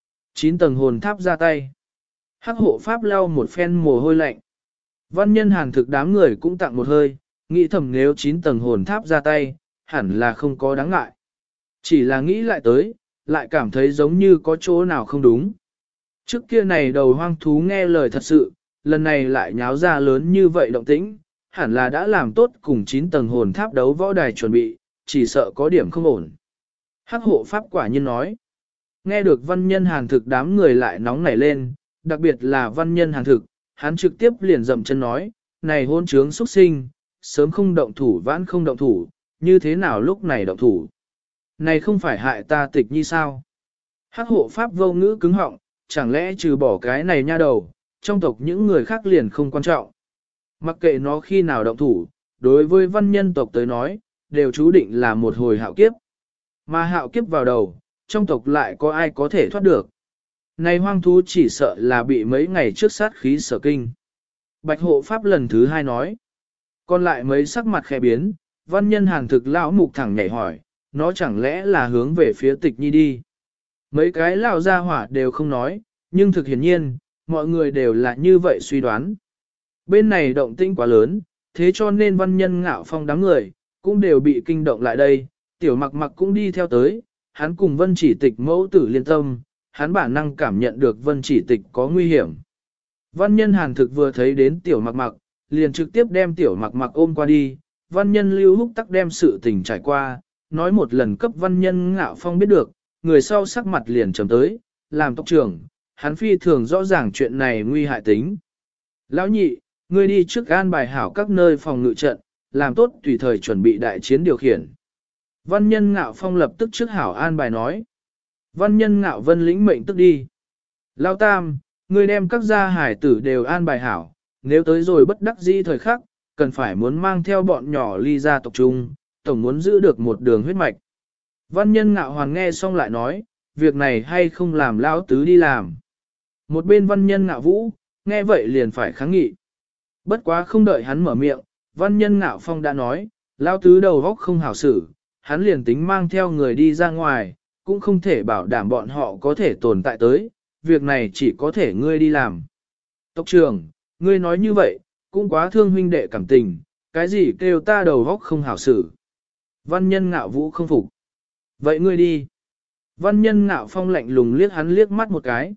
9 tầng hồn tháp ra tay. Hắc hộ pháp lau một phen mồ hôi lạnh. Văn Nhân Hàn thực đám người cũng tặng một hơi, nghĩ thầm nếu 9 tầng hồn tháp ra tay, hẳn là không có đáng ngại. Chỉ là nghĩ lại tới, lại cảm thấy giống như có chỗ nào không đúng. Trước kia này đầu hoang thú nghe lời thật sự, lần này lại nháo ra lớn như vậy động tĩnh, hẳn là đã làm tốt cùng 9 tầng hồn tháp đấu võ đài chuẩn bị, chỉ sợ có điểm không ổn. Hắc hộ pháp quả nhiên nói. Nghe được Văn Nhân Hàn thực đám người lại nóng nảy lên, đặc biệt là Văn Nhân Hàn thực, hắn trực tiếp liền dậm chân nói, này hôn trướng xuất sinh, sớm không động thủ vãn không động thủ, như thế nào lúc này động thủ. Này không phải hại ta Tịch Nhi sao? Hắc hộ pháp vô ngữ cứng họng, chẳng lẽ trừ bỏ cái này nha đầu, trong tộc những người khác liền không quan trọng. Mặc kệ nó khi nào động thủ, đối với văn nhân tộc tới nói, đều chú định là một hồi hạo kiếp. Mà hạo kiếp vào đầu, trong tộc lại có ai có thể thoát được. Này hoang thú chỉ sợ là bị mấy ngày trước sát khí sở kinh. Bạch hộ pháp lần thứ hai nói. Còn lại mấy sắc mặt khẽ biến, văn nhân hàn thực lão mục thẳng nhảy hỏi, nó chẳng lẽ là hướng về phía tịch nhi đi. Mấy cái lão gia hỏa đều không nói, nhưng thực hiển nhiên, mọi người đều là như vậy suy đoán. Bên này động tĩnh quá lớn, thế cho nên văn nhân ngạo phong đám người, cũng đều bị kinh động lại đây, tiểu mặc mặc cũng đi theo tới, hắn cùng vân chỉ tịch mẫu tử liên tâm, hắn bản năng cảm nhận được vân chỉ tịch có nguy hiểm. Văn nhân hàn thực vừa thấy đến tiểu mặc mặc, liền trực tiếp đem tiểu mặc mặc ôm qua đi, văn nhân lưu húc tắc đem sự tình trải qua, nói một lần cấp văn nhân ngạo phong biết được, người sau sắc mặt liền trầm tới, làm tộc trưởng, hắn phi thường rõ ràng chuyện này nguy hại tính. Lão nhị, ngươi đi trước an bài hảo các nơi phòng ngự trận, làm tốt tùy thời chuẩn bị đại chiến điều khiển. Văn nhân ngạo phong lập tức trước hảo an bài nói. Văn nhân ngạo vân lĩnh mệnh tức đi. Lão tam, ngươi đem các gia hải tử đều an bài hảo, nếu tới rồi bất đắc dĩ thời khắc, cần phải muốn mang theo bọn nhỏ ly ra tộc trung, tổng muốn giữ được một đường huyết mạch. Văn nhân ngạo hoàn nghe xong lại nói, việc này hay không làm lão tứ đi làm. Một bên văn nhân ngạo vũ, nghe vậy liền phải kháng nghị. Bất quá không đợi hắn mở miệng, văn nhân ngạo phong đã nói, lão tứ đầu góc không hảo xử, hắn liền tính mang theo người đi ra ngoài, cũng không thể bảo đảm bọn họ có thể tồn tại tới, việc này chỉ có thể ngươi đi làm. Tộc trưởng, ngươi nói như vậy, cũng quá thương huynh đệ cảm tình, cái gì kêu ta đầu góc không hảo xử. Văn nhân ngạo vũ không phục. Vậy ngươi đi. Văn nhân ngạo phong lạnh lùng liếc hắn liếc mắt một cái.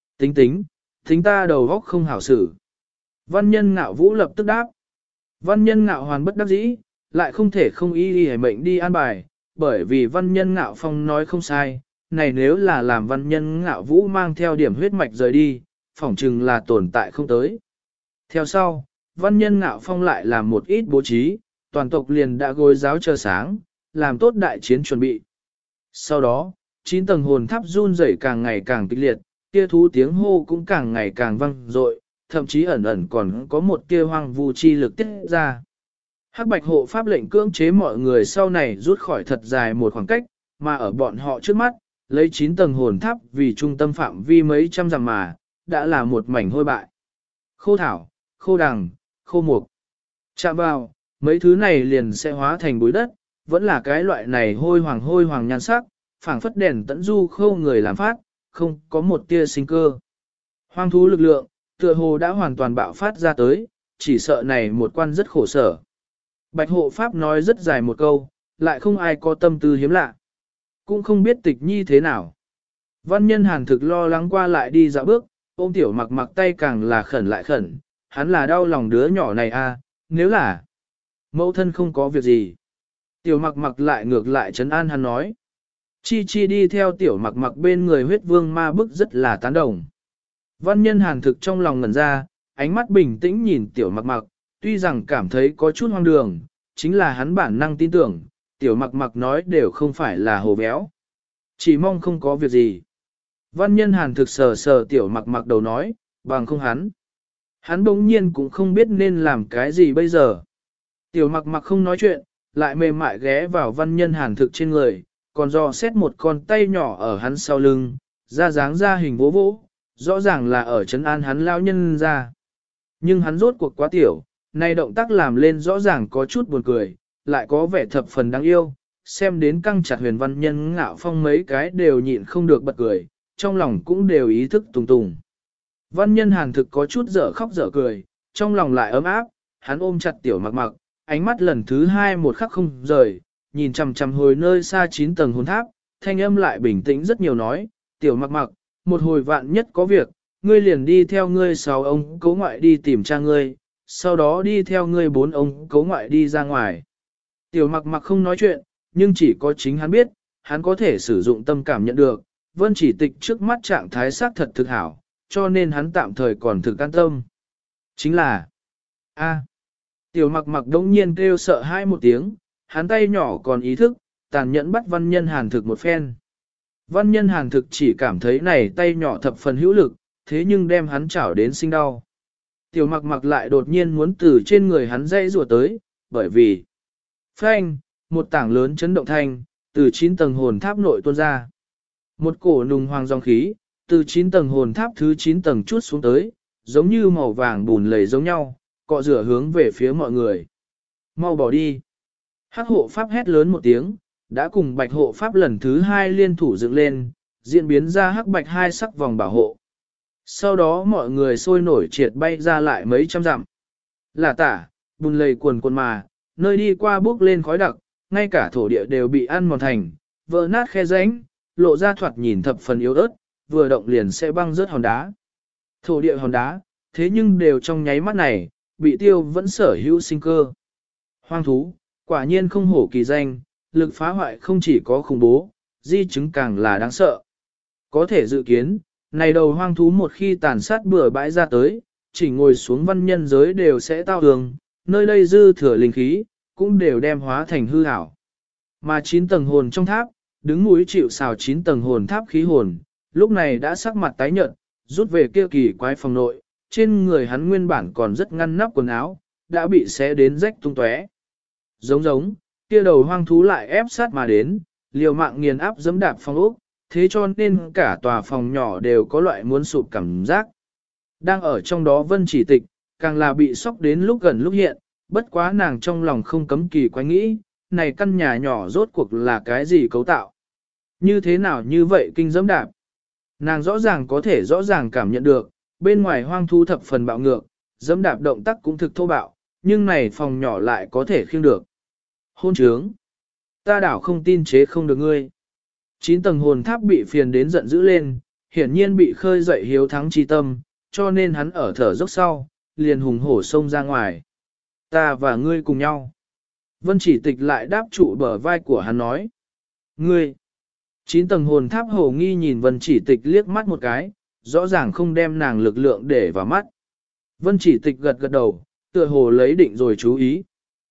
Tính ta đầu góc không hảo xử. Văn nhân ngạo vũ lập tức đáp. Văn nhân ngạo hoàn bất đắc dĩ, lại không thể không y đi mệnh đi an bài, bởi vì văn nhân ngạo phong nói không sai, này nếu là làm văn nhân ngạo vũ mang theo điểm huyết mạch rời đi, phỏng chừng là tồn tại không tới. Theo sau, văn nhân ngạo phong lại làm một ít bố trí, toàn tộc liền đã gối giáo chờ sáng, làm tốt đại chiến chuẩn bị. Sau đó, 9 tầng hồn tháp run rẩy càng ngày càng kịch liệt, kia thú tiếng hô cũng càng ngày càng vang dội, thậm chí ẩn ẩn còn có một kia hoang vu chi lực tiết ra. Hắc Bạch hộ pháp lệnh cưỡng chế mọi người sau này rút khỏi thật dài một khoảng cách, mà ở bọn họ trước mắt, lấy 9 tầng hồn tháp vì trung tâm phạm vi mấy trăm dặm mà, đã là một mảnh hôi bại. Khô thảo, khô đằng, khô mục. Chạm vào, mấy thứ này liền sẽ hóa thành bụi đất, vẫn là cái loại này hôi hoàng nhan sắc, phảng phất đèn tận du khâu người làm phát, không có một tia sinh cơ. Hoang thú lực lượng, tựa hồ đã hoàn toàn bạo phát ra tới, chỉ sợ này một quan rất khổ sở. Bạch hộ pháp nói rất dài một câu, lại không ai có tâm tư hiếm lạ. Cũng không biết tịch nhi thế nào. Văn nhân hàn thực lo lắng qua lại đi dạo bước, ôm tiểu mặc mặc tay càng là khẩn lại khẩn, hắn là đau lòng đứa nhỏ này à, nếu là mẫu thân không có việc gì. Tiểu mặc mặc lại ngược lại trấn an hắn nói. Chi chi đi theo tiểu mặc mặc bên người huyết vương ma bức rất là tán đồng. Văn nhân hàn thực trong lòng ngẩn ra, ánh mắt bình tĩnh nhìn tiểu mặc mặc, tuy rằng cảm thấy có chút hoang đường, chính là hắn bản năng tin tưởng, tiểu mặc mặc nói đều không phải là hồ béo. Chỉ mong không có việc gì. Văn nhân hàn thực sờ sờ tiểu mặc mặc đầu nói, bằng không hắn. Hắn bỗng nhiên cũng không biết nên làm cái gì bây giờ. Tiểu mặc mặc không nói chuyện, lại mềm mại ghé vào văn nhân hàn thực trên người, còn dò xét một con tay nhỏ ở hắn sau lưng, ra dáng ra hình vỗ vỗ, rõ ràng là ở trấn an hắn lao nhân ra. Nhưng hắn rốt cuộc quá tiểu, nay động tác làm lên rõ ràng có chút buồn cười, lại có vẻ thập phần đáng yêu, xem đến căng chặt huyền văn nhân ngạo phong mấy cái đều nhịn không được bật cười, trong lòng cũng đều ý thức tùng tùng. Văn nhân hàn thực có chút dở khóc dở cười, trong lòng lại ấm áp, hắn ôm chặt tiểu mặc mặc, ánh mắt lần thứ hai một khắc không rời, nhìn chằm chằm hồi nơi xa 9 tầng hồn tháp, thanh âm lại bình tĩnh rất nhiều nói, tiểu mặc mặc, một hồi vạn nhất có việc, ngươi liền đi theo ngươi 6 ông cố ngoại đi tìm cha ngươi, sau đó đi theo ngươi 4 ông cố ngoại đi ra ngoài. Tiểu mặc mặc không nói chuyện, nhưng chỉ có chính hắn biết, hắn có thể sử dụng tâm cảm nhận được, vân chỉ tịch trước mắt trạng thái xác thật thực hảo, cho nên hắn tạm thời còn thực an tâm. Chính là, tiểu mặc mặc đống nhiên kêu sợ hai một tiếng, hắn tay nhỏ còn ý thức, tàn nhẫn bắt văn nhân hàn thực một phen. Văn nhân hàn thực chỉ cảm thấy này tay nhỏ thập phần hữu lực, thế nhưng đem hắn chảo đến sinh đau. Tiểu mặc mặc lại đột nhiên muốn từ trên người hắn dây rùa tới, bởi vì phanh, một tảng lớn chấn động thanh, từ 9 tầng hồn tháp nội tuôn ra. Một cổ nùng hoàng dòng khí, từ 9 tầng hồn tháp thứ 9 tầng chút xuống tới, giống như màu vàng bùn lầy giống nhau, cọ rửa hướng về phía mọi người. Mau bỏ đi. Hắc hộ pháp hét lớn một tiếng, đã cùng bạch hộ pháp lần thứ hai liên thủ dựng lên, diễn biến ra hắc bạch hai sắc vòng bảo hộ. Sau đó mọi người sôi nổi triệt bay ra lại mấy trăm dặm. Là tả, bùn lầy cuồn cuộn mà, nơi đi qua bước lên khói đặc, ngay cả thổ địa đều bị ăn mòn thành, vỡ nát khe rãnh, lộ ra thoạt nhìn thập phần yếu ớt, vừa động liền sẽ băng rớt hòn đá. Thổ địa hòn đá, thế nhưng đều trong nháy mắt này, bị tiêu vẫn sở hữu sinh cơ. Hoang thú, quả nhiên không hổ kỳ danh, lực phá hoại không chỉ có khủng bố, di chứng càng là đáng sợ. Có thể dự kiến, này đầu hoang thú một khi tàn sát bừa bãi ra tới, chỉ ngồi xuống văn nhân giới đều sẽ tao tường, nơi đây dư thừa linh khí, cũng đều đem hóa thành hư ảo. Mà 9 tầng hồn trong tháp, đứng núi chịu xào 9 tầng hồn tháp khí hồn, lúc này đã sắc mặt tái nhợt, rút về kia kỳ quái phòng nội, trên người hắn nguyên bản còn rất ngăn nắp quần áo, đã bị xé đến rách tung tóe. Giống, kia đầu hoang thú lại ép sát mà đến, liều mạng nghiền áp giẫm đạp phòng ốc, thế cho nên cả tòa phòng nhỏ đều có loại muốn sụp cảm giác. Đang ở trong đó Vân Chỉ Tịch, càng là bị sốc đến lúc gần lúc hiện, bất quá nàng trong lòng không cấm kỳ quái nghĩ, này căn nhà nhỏ rốt cuộc là cái gì cấu tạo? Như thế nào như vậy kinh dẫm đạp? Nàng có thể rõ ràng cảm nhận được, bên ngoài hoang thú thập phần bạo ngược, dẫm đạp động tác cũng thực thô bạo, nhưng này phòng nhỏ lại có thể khiêng được. Hôn trướng! Ta đảo không tin chế không được ngươi. 9 tầng hồn tháp bị phiền đến giận dữ lên, hiển nhiên bị khơi dậy hiếu thắng chi tâm, cho nên hắn ở thở dốc sau, liền hùng hổ xông ra ngoài. Ta và ngươi cùng nhau. Vân Chỉ Tịch lại đáp trụ bờ vai của hắn nói. Ngươi! 9 tầng hồn tháp hồ nghi nhìn Vân Chỉ Tịch liếc mắt một cái, rõ ràng không đem nàng lực lượng để vào mắt. Vân Chỉ Tịch gật gật đầu, tựa hồ lấy định rồi chú ý.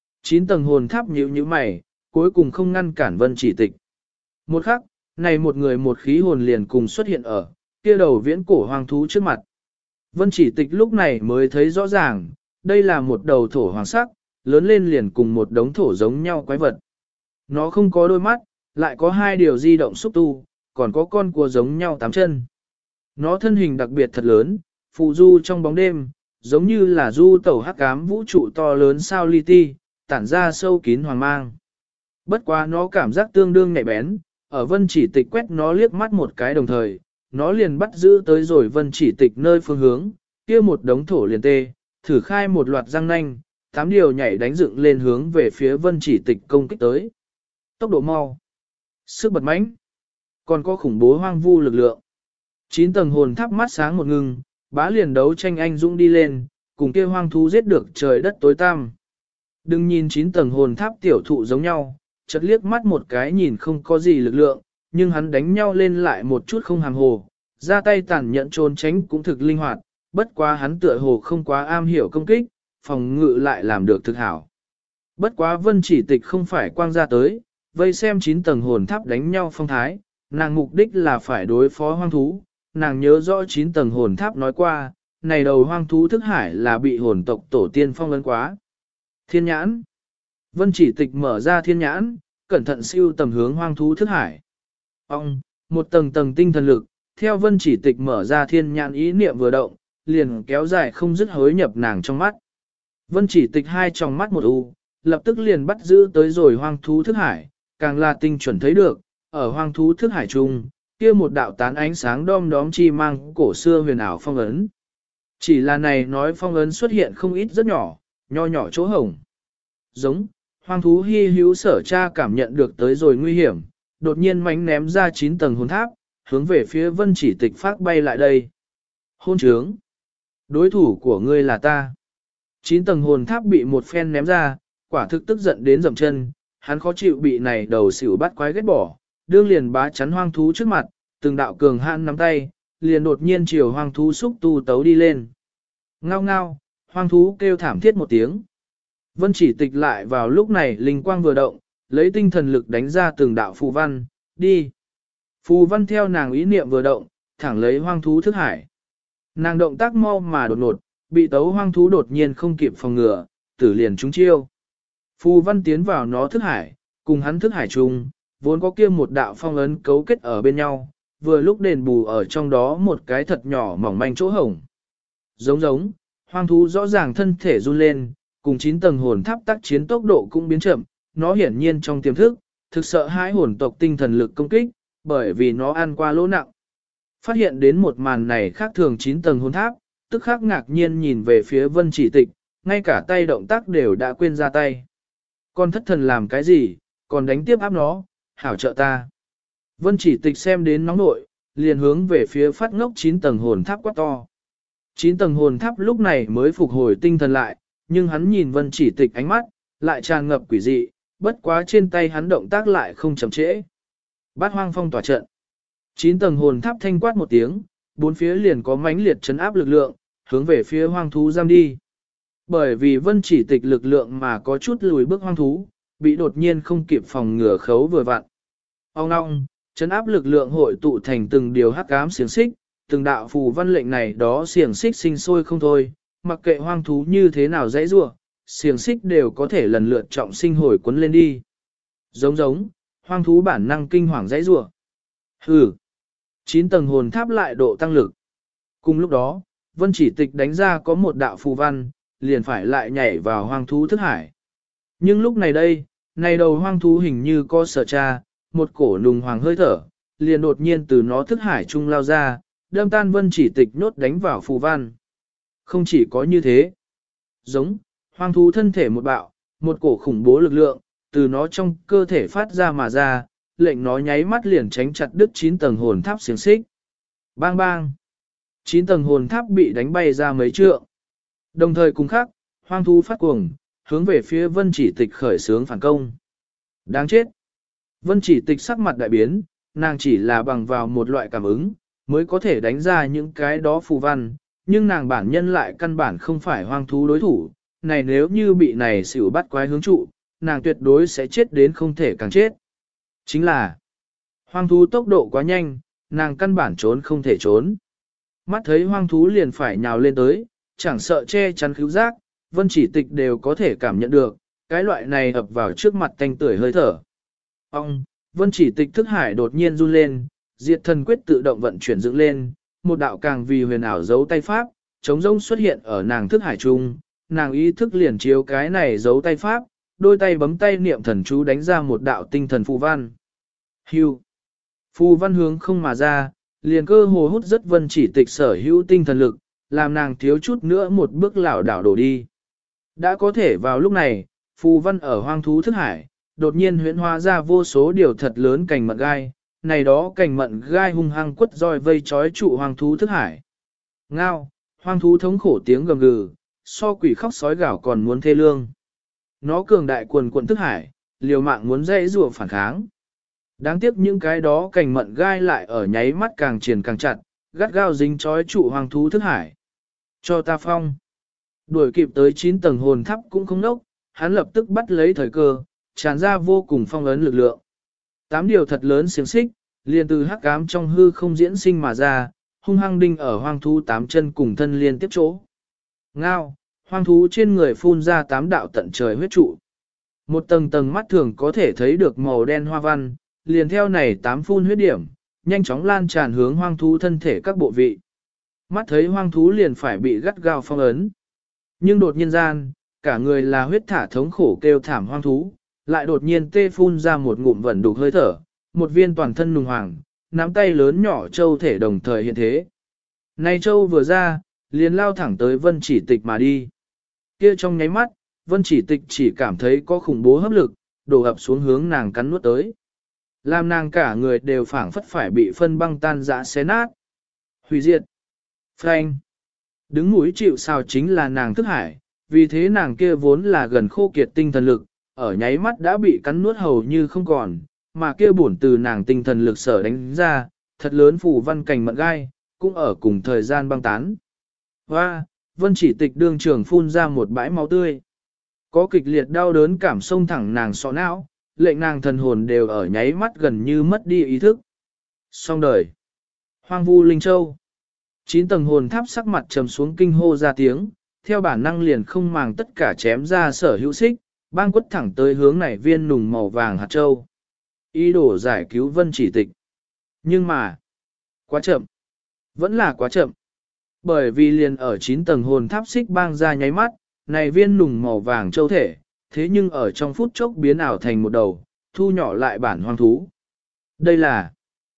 9 tầng hồn tháp nhíu nhíu mày, cuối cùng không ngăn cản Vân Chỉ Tịch. Một khắc, này một người một khí hồn liền cùng xuất hiện ở kia đầu viễn cổ hoang thú trước mặt. Vân Chỉ Tịch lúc này mới thấy rõ ràng, đây là một đầu thổ hoàng sắc, lớn lên liền cùng một đống thổ giống nhau quái vật. Nó không có đôi mắt, lại có hai điều di động xúc tu, còn có con cua giống nhau 8 chân. Nó thân hình đặc biệt thật lớn, phù du trong bóng đêm, giống như là du tẩu hắc ám vũ trụ to lớn sao li ti, tản ra sâu kín hoàng mang. Bất quá nó cảm giác tương đương nhạy bén, ở Vân Chỉ Tịch quét nó liếc mắt một cái đồng thời, nó liền bắt giữ tới rồi Vân Chỉ Tịch nơi phương hướng, kia một đống thổ liền tê, thử khai một loạt răng nanh, 8 điều nhảy đánh dựng lên hướng về phía Vân Chỉ Tịch công kích tới. Tốc độ mau, sức bật mãnh, còn có khủng bố hoang vu lực lượng. 9 tầng hồn tháp mắt sáng một ngừng, bá liền đấu tranh anh dũng đi lên, cùng kia hoang thú giết được trời đất tối tăm. Đừng nhìn 9 tầng hồn tháp tiểu thụ giống nhau, chợt liếc mắt một cái nhìn không có gì lực lượng, nhưng hắn đánh nhau lên lại một chút không hàm hồ, ra tay tàn nhẫn trốn tránh cũng thực linh hoạt, bất quá hắn tựa hồ không quá am hiểu công kích, phòng ngự lại làm được thực hảo. Bất quá Vân Chỉ Tịch không phải quang ra tới, vây xem 9 tầng hồn tháp đánh nhau phong thái, nàng mục đích là phải đối phó hoang thú, nàng nhớ rõ 9 tầng hồn tháp nói qua, này đầu hoang thú thức hải là bị hồn tộc tổ tiên phong ấn quá. Thiên nhãn. Vân Chỉ Tịch mở ra thiên nhãn, cẩn thận siêu tầm hướng hoang thú thức hải. Một tầng tầng tinh thần lực, theo Vân Chỉ Tịch mở ra thiên nhãn ý niệm vừa động, liền kéo dài không dứt hối nhập nàng trong mắt. Vân Chỉ Tịch hai tròng mắt một u, lập tức liền bắt giữ tới rồi hoang thú thức hải, càng là tinh chuẩn thấy được, ở hoang thú thức hải trung, kia một đạo tán ánh sáng đom đóm chi mang cổ xưa huyền ảo phong ấn. Chỉ là này nói phong ấn xuất hiện không ít rất nhỏ, nho nhỏ chỗ hổng. Giống, hoang thú hy hữu sở cha cảm nhận được tới rồi nguy hiểm, đột nhiên mánh ném ra 9 tầng hồn tháp, hướng về phía Vân Chỉ Tịch phát bay lại đây. Hôn trướng! Đối thủ của ngươi là ta. 9 tầng hồn tháp bị một phen ném ra, quả thực tức giận đến dậm chân, hắn khó chịu bị này đầu xỉu bắt quái ghét bỏ, đương liền bá chắn hoang thú trước mặt, từng đạo cường hãn nắm tay, liền đột nhiên chiều hoang thú xúc tu tấu đi lên. Ngao ngao, hoang thú kêu thảm thiết một tiếng. Vân Chỉ Tịch lại vào lúc này linh quang vừa động, lấy tinh thần lực đánh ra từng đạo phù văn, đi. Phù văn theo nàng ý niệm vừa động, thẳng lấy hoang thú thức hải. Nàng động tác mau mà đột ngột, bị tấu hoang thú đột nhiên không kịp phòng ngừa, tử liền trúng chiêu. Phù văn tiến vào nó thức hải, cùng hắn thức hải chung, vốn có kia một đạo phong ấn cấu kết ở bên nhau, vừa lúc đền bù ở trong đó một cái thật nhỏ mỏng manh chỗ hổng. Giống giống, hoang thú rõ ràng thân thể run lên, cùng 9 tầng hồn tháp tác chiến tốc độ cũng biến chậm, nó hiển nhiên trong tiềm thức, thực sợ hãi hồn tộc tinh thần lực công kích, bởi vì nó ăn qua lỗ nặng. Phát hiện đến một màn này khác thường 9 tầng hồn tháp, tức khắc ngạc nhiên nhìn về phía Vân Chỉ Tịch, ngay cả tay động tác đều đã quên ra tay. Con thất thần làm cái gì, còn đánh tiếp áp nó, hảo trợ ta. Vân Chỉ Tịch xem đến nóng nội, liền hướng về phía phát ngốc 9 tầng hồn tháp quát to. 9 tầng hồn tháp lúc này mới phục hồi tinh thần lại, nhưng hắn nhìn Vân Chỉ Tịch ánh mắt, lại tràn ngập quỷ dị, bất quá trên tay hắn động tác lại không chậm trễ. Bát hoang phong tỏa trận. 9 tầng hồn tháp thanh quát một tiếng, bốn phía liền có mãnh liệt chấn áp lực lượng, hướng về phía hoang thú giam đi. Bởi vì Vân Chỉ Tịch lực lượng mà có chút lùi bước hoang thú, bị đột nhiên không kịp phòng ngừa khấu vừa vặn. Ông ngong, chấn áp lực lượng hội tụ thành từng điều hắc ám xiềng xích, từng đạo phù văn lệnh này đó xiềng xích sinh sôi không thôi, mặc kệ hoang thú như thế nào dãy rủa, xiềng xích đều có thể lần lượt trọng sinh hồi cuốn lên đi. Giống giống, hoang thú bản năng kinh hoàng dãy rủa. Hừ. 9 tầng hồn tháp lại độ tăng lực. Cùng lúc đó, Vân Chỉ Tịch đánh ra có một đạo phù văn, liền phải lại nhảy vào hoang thú thức hải. Nhưng lúc này đây, này đầu hoang thú hình như có sở tra, một cổ nùng hoàng hơi thở, liền đột nhiên từ nó thức hải trung lao ra, đâm tan Vân Chỉ Tịch nhốt đánh vào phù văn. Không chỉ có như thế. Giống, hoang thú thân thể một bạo, một cổ khủng bố lực lượng, từ nó trong cơ thể phát ra mà ra, lệnh nó nháy mắt liền tránh chặt đứt 9 tầng hồn tháp xiềng xích. Bang bang. 9 tầng hồn tháp bị đánh bay ra mấy trượng. Đồng thời cùng khác, hoang thú phát cuồng, hướng về phía Vân Chỉ Tịch khởi xướng phản công. Đáng chết. Vân Chỉ Tịch sắc mặt đại biến, nàng chỉ là bằng vào một loại cảm ứng, mới có thể đánh ra những cái đó phù văn, nhưng nàng bản nhân lại căn bản không phải hoang thú đối thủ. Này nếu như bị này xỉu bắt quái hướng trụ, nàng tuyệt đối sẽ chết đến không thể càng chết. Chính là, hoang thú tốc độ quá nhanh, nàng căn bản trốn không thể trốn. Mắt thấy hoang thú liền phải nhào lên tới, chẳng sợ che chắn khứu giác, Vân Chỉ Tịch đều có thể cảm nhận được, cái loại này ập vào trước mặt tanh tưởi hơi thở. Vân Chỉ Tịch thức hải đột nhiên run lên, diệt thần quyết tự động vận chuyển dựng lên, một đạo càng vì huyền ảo dấu tay pháp, trống rỗng xuất hiện ở nàng thức hải trung, nàng ý thức liền chiếu cái này dấu tay pháp, đôi tay bấm tay niệm thần chú đánh ra một đạo tinh thần phù văn. Hưu. Phù văn hướng không mà ra, liền cơ hồ hút rất Vân Chỉ Tịch sở hữu tinh thần lực, làm nàng thiếu chút nữa một bước lảo đảo đổ đi. Đã có thể vào lúc này, phù văn ở hoang thú thức hải, đột nhiên huyễn hóa ra vô số điều thật lớn cành mận gai, này đó cành mận gai hung hăng quất roi vây trói trụ hoang thú thức hải. Ngao, hoang thú thống khổ tiếng gầm gừ, so quỷ khóc sói gào còn muốn thê lương. Nó cường đại quần quận thức hải, liều mạng muốn dãy rủa phản kháng. Đáng tiếc những cái đó cành mận gai lại ở nháy mắt càng triển càng chặt, gắt gao dính trói trụ hoang thú thức hải. Cho ta phong. Đuổi kịp tới 9 tầng hồn tháp cũng không nốc, hắn lập tức bắt lấy thời cơ, tràn ra vô cùng phong ấn lực lượng. 8 điều thật lớn xiềng xích, liền từ hắc ám trong hư không diễn sinh mà ra, hung hăng đinh ở hoang thú 8 chân cùng thân liên tiếp chỗ. Ngao, hoang thú trên người phun ra 8 đạo tận trời huyết trụ. Một tầng tầng mắt thường có thể thấy được màu đen hoa văn, liền theo này 8 phun huyết điểm, nhanh chóng lan tràn hướng hoang thú thân thể các bộ vị. Mắt thấy hoang thú liền phải bị gắt gao phong ấn. Nhưng đột nhiên gian, cả người là huyết thả thống khổ kêu thảm hoang thú, lại đột nhiên tê phun ra một ngụm vẩn đục hơi thở, một viên toàn thân nùng hoàng, nắm tay lớn nhỏ châu thể đồng thời hiện thế. Này châu vừa ra, liền lao thẳng tới Vân Chỉ Tịch mà đi. Kia trong nháy mắt, Vân Chỉ Tịch chỉ cảm thấy có khủng bố hấp lực, đổ ập xuống hướng nàng cắn nuốt tới. Làm nàng cả người đều phảng phất phải bị phân băng tan rã xé nát. Hủy diệt. Phanh. Đứng mũi chịu sào chính là nàng thức hải, vì thế nàng kia vốn là gần khô kiệt tinh thần lực, ở nháy mắt đã bị cắn nuốt hầu như không còn, mà kia bổn từ nàng tinh thần lực sở đánh ra, thật lớn phù văn cành mận gai, cũng ở cùng thời gian băng tán. Và, Vân Chỉ Tịch đương trường phun ra một bãi máu tươi. Có kịch liệt đau đớn cảm xông thẳng nàng sọ não, lệnh nàng thần hồn đều ở nháy mắt gần như mất đi ý thức. Xong đời. Hoang vu Linh Châu. 9 tầng hồn tháp sắc mặt trầm xuống kinh hô ra tiếng, theo bản năng liền không màng tất cả chém ra sở hữu xích, bang quất thẳng tới hướng này viên nùng màu vàng hạt châu. Ý đồ giải cứu Vân Chỉ Tịch. Nhưng mà, quá chậm. Vẫn là quá chậm. Bởi vì liền ở 9 tầng hồn tháp xích bang ra nháy mắt, này viên nùng màu vàng châu thể, thế nhưng ở trong phút chốc biến ảo thành một đầu, thu nhỏ lại bản hoang thú. Đây là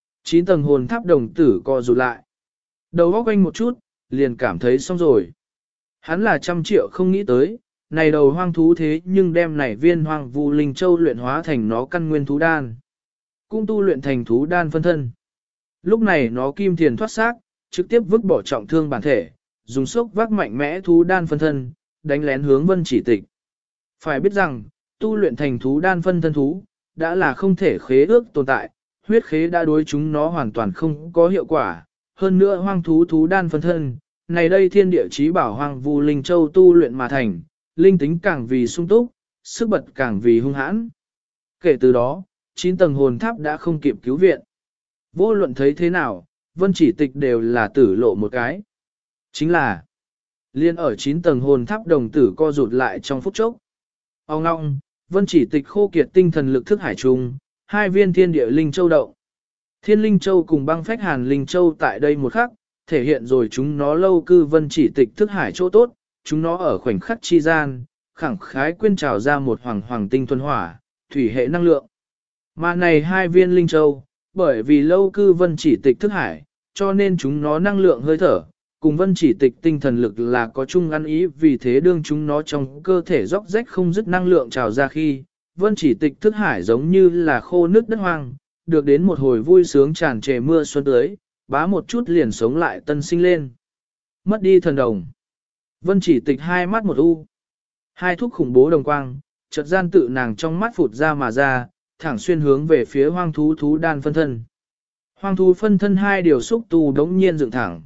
9 tầng hồn tháp đồng tử co rụt lại. Đầu góc quanh một chút, liền cảm thấy xong rồi. Hắn là 100 triệu không nghĩ tới, này đầu hoang thú thế nhưng đem này viên hoang vu linh châu luyện hóa thành nó căn nguyên thú đan. Cũng tu luyện thành thú đan phân thân. Lúc này nó kim thiền thoát xác, trực tiếp vứt bỏ trọng thương bản thể, dùng sốc vác mạnh mẽ thú đan phân thân, đánh lén hướng Vân Chỉ Tịch. Phải biết rằng, tu luyện thành thú đan phân thân thú, đã là không thể khế ước tồn tại, huyết khế đã đối chúng nó hoàn toàn không có hiệu quả. Hơn nữa hoang thú thú đan phân thân, này đây thiên địa chí bảo hoang vu linh châu tu luyện mà thành, linh tính càng vì sung túc, sức bật càng vì hung hãn. Kể từ đó, 9 tầng hồn tháp đã không kịp cứu viện. Vô luận thấy thế nào, Vân Chỉ Tịch đều là tử lộ một cái. Chính là, liên ở 9 tầng hồn tháp đồng tử co rụt lại trong phút chốc. Ông ngong, Vân Chỉ Tịch khô kiệt tinh thần lực thức hải trùng, 2 viên thiên địa linh châu động. Thiên linh châu cùng băng phách hàn linh châu tại đây một khắc, thể hiện rồi chúng nó lâu cư Vân Chỉ Tịch thức hải chỗ tốt, chúng nó ở khoảnh khắc chi gian, khẳng khái quyên trào ra một hoàng hoàng tinh thuần hỏa, thủy hệ năng lượng. Mà này 2 viên linh châu, bởi vì lâu cư Vân Chỉ Tịch thức hải, cho nên chúng nó năng lượng hơi thở, cùng Vân Chỉ Tịch tinh thần lực là có chung ăn ý, vì thế đương chúng nó trong cơ thể róc rách không dứt năng lượng trào ra khi, Vân Chỉ Tịch thức hải giống như là khô nước đất hoang, được đến một hồi vui sướng tràn trề mưa xuân tưới, bá một chút liền sống lại tân sinh lên. Mất đi thần đồng. Vân Chỉ Tịch hai mắt một u. Hai thúc khủng bố đồng quang, chợt gian tự nàng trong mắt phụt ra mà ra, thẳng xuyên hướng về phía hoang thú thú đan phân thân. Hoang thú phân thân hai điều xúc tu đống nhiên dựng thẳng.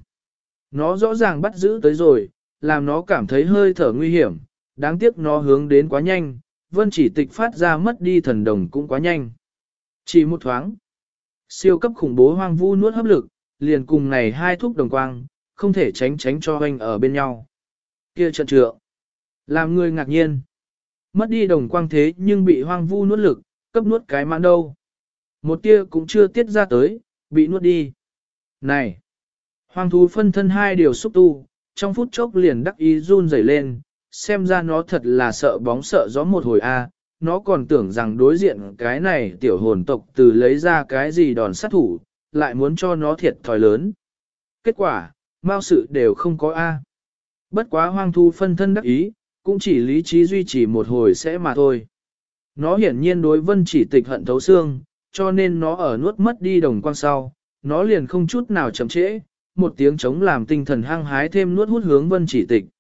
Nó rõ ràng bắt giữ tới rồi, làm nó cảm thấy hơi thở nguy hiểm, đáng tiếc nó hướng đến quá nhanh, Vân Chỉ Tịch phát ra mất đi thần đồng cũng quá nhanh. Chỉ một thoáng, siêu cấp khủng bố hoang vu nuốt hấp lực, liền cùng này hai thúc đồng quang, không thể tránh cho hoành ở bên nhau. Kia trận trượng, làm người ngạc nhiên. Mất đi đồng quang thế nhưng bị hoang vu nuốt lực, cấp nuốt cái mãn đâu. Một tia cũng chưa tiết ra tới, bị nuốt đi. Này! Hoang thú phân thân hai điều xúc tu, trong phút chốc liền đắc ý run rẩy lên, xem ra nó thật là sợ bóng sợ gió một hồi a. Nó còn tưởng rằng đối diện cái này tiểu hồn tộc từ lấy ra cái gì đòn sát thủ, lại muốn cho nó thiệt thòi lớn. Kết quả, mao sự đều không có a. Bất quá hoang thú phân thân đắc ý, cũng chỉ lý trí duy trì một hồi sẽ mà thôi. Nó hiển nhiên đối Vân Chỉ Tịch hận thấu xương, cho nên nó ở nuốt mất đi đồng quang sau, nó liền không chút nào chậm trễ, một tiếng chống làm tinh thần hăng hái thêm nuốt hút hướng Vân Chỉ Tịch.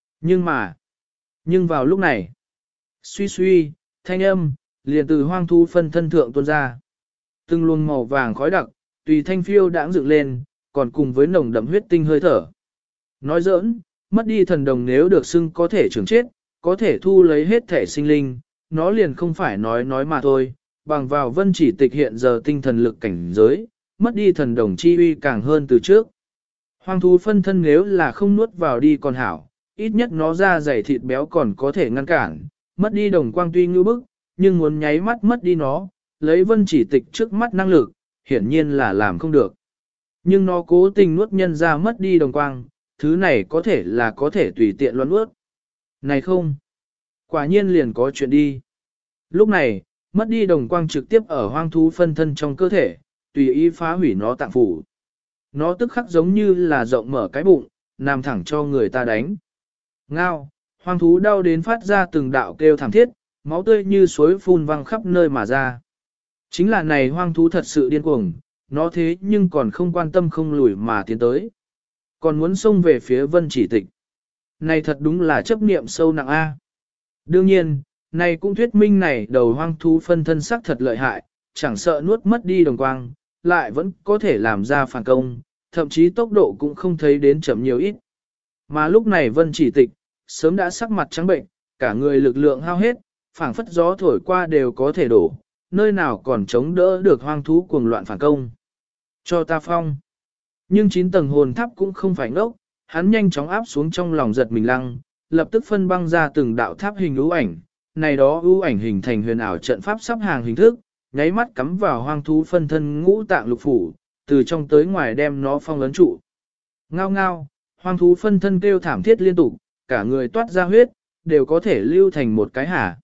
Nhưng vào lúc này, suy suy, thanh âm, liền từ hoang thú phân thân thượng tuôn ra. Từng luồng màu vàng khói đặc, tùy thanh phiêu đãng dựng lên, còn cùng với nồng đậm huyết tinh hơi thở. Nói giỡn, mất đi thần đồng nếu được xưng có thể trường chết, có thể thu lấy hết thể sinh linh, nó liền không phải nói mà thôi, bằng vào Vân Chỉ Tịch hiện giờ tinh thần lực cảnh giới, mất đi thần đồng chi uy càng hơn từ trước. Hoang thú phân thân nếu là không nuốt vào đi còn hảo, ít nhất nó ra dày thịt béo còn có thể ngăn cản, mất đi đồng quang tuy ngư bức, nhưng muốn nháy mắt mất đi nó, lấy Vân Chỉ Tịch trước mắt năng lực, hiển nhiên là làm không được. Nhưng nó cố tình nuốt nhân ra mất đi đồng quang, thứ này có thể là có thể tùy tiện loạn nuốt. Này không, quả nhiên liền có chuyện đi. Lúc này, mất đi đồng quang trực tiếp ở hoang thú phân thân trong cơ thể, tùy ý phá hủy nó tạng phủ. Nó tức khắc giống như là rộng mở cái bụng, nằm thẳng cho người ta đánh. Ngao, hoang thú đau đến phát ra từng đạo kêu thảm thiết, máu tươi như suối phun văng khắp nơi mà ra. Chính là này hoang thú thật sự điên cuồng, nó thế nhưng còn không quan tâm không lùi mà tiến tới. Còn muốn xông về phía Vân Chỉ Tịch. Này thật đúng là chấp niệm sâu nặng a. Đương nhiên, này cũng thuyết minh này đầu hoang thú phân thân sắc thật lợi hại, chẳng sợ nuốt mất đi đồng quang, lại vẫn có thể làm ra phản công, thậm chí tốc độ cũng không thấy đến chậm nhiều ít. Mà lúc này Vân Chỉ Tịch, sớm đã sắc mặt trắng bệnh, cả người lực lượng hao hết, phảng phất gió thổi qua đều có thể đổ, nơi nào còn chống đỡ được hoang thú cuồng loạn phản công. Cho ta phong. Nhưng 9 tầng hồn tháp cũng không phải ngốc, hắn nhanh chóng áp xuống trong lòng giật mình lăng, lập tức phân băng ra từng đạo tháp hình ưu ảnh, này đó ưu ảnh hình thành huyền ảo trận pháp sắp hàng hình thức, nháy mắt cắm vào hoang thú phân thân ngũ tạng lục phủ, từ trong tới ngoài đem nó phong ấn trụ. Ngao ngao, Hoang thú phân thân kêu thảm thiết liên tục, cả người toát ra huyết, đều có thể lưu thành một cái hả.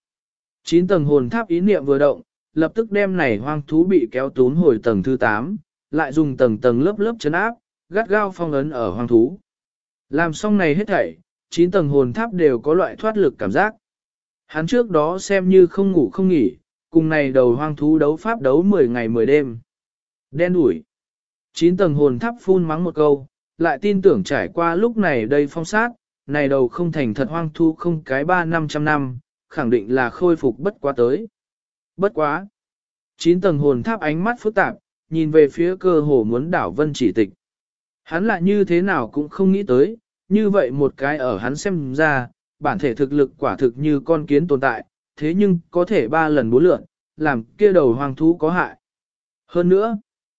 9 tầng hồn tháp ý niệm vừa động, lập tức đem này hoang thú bị kéo tún hồi tầng thứ 8, lại dùng tầng tầng lớp lớp chấn áp, gắt gao phong ấn ở hoang thú. Làm xong này hết thảy, 9 tầng hồn tháp đều có loại thoát lực cảm giác. Hắn trước đó xem như không ngủ không nghỉ, cùng này đầu hoang thú đấu pháp đấu 10 ngày 10 đêm. Đen đủi. 9 tầng hồn tháp phun mắng một câu, lại tin tưởng trải qua lúc này đây phong sát, này đầu không thành thật hoang thú không cái 3-500 năm, khẳng định là khôi phục bất quá tới. Bất quá. 9 tầng hồn tháp ánh mắt phức tạp, nhìn về phía cơ hồ muốn đảo Vân Chỉ Tịch. Hắn lại như thế nào cũng không nghĩ tới, như vậy một cái ở hắn xem ra, bản thể thực lực quả thực như con kiến tồn tại, thế nhưng có thể 3 lần 4 lượn, làm kia đầu hoang thú có hại. Hơn nữa,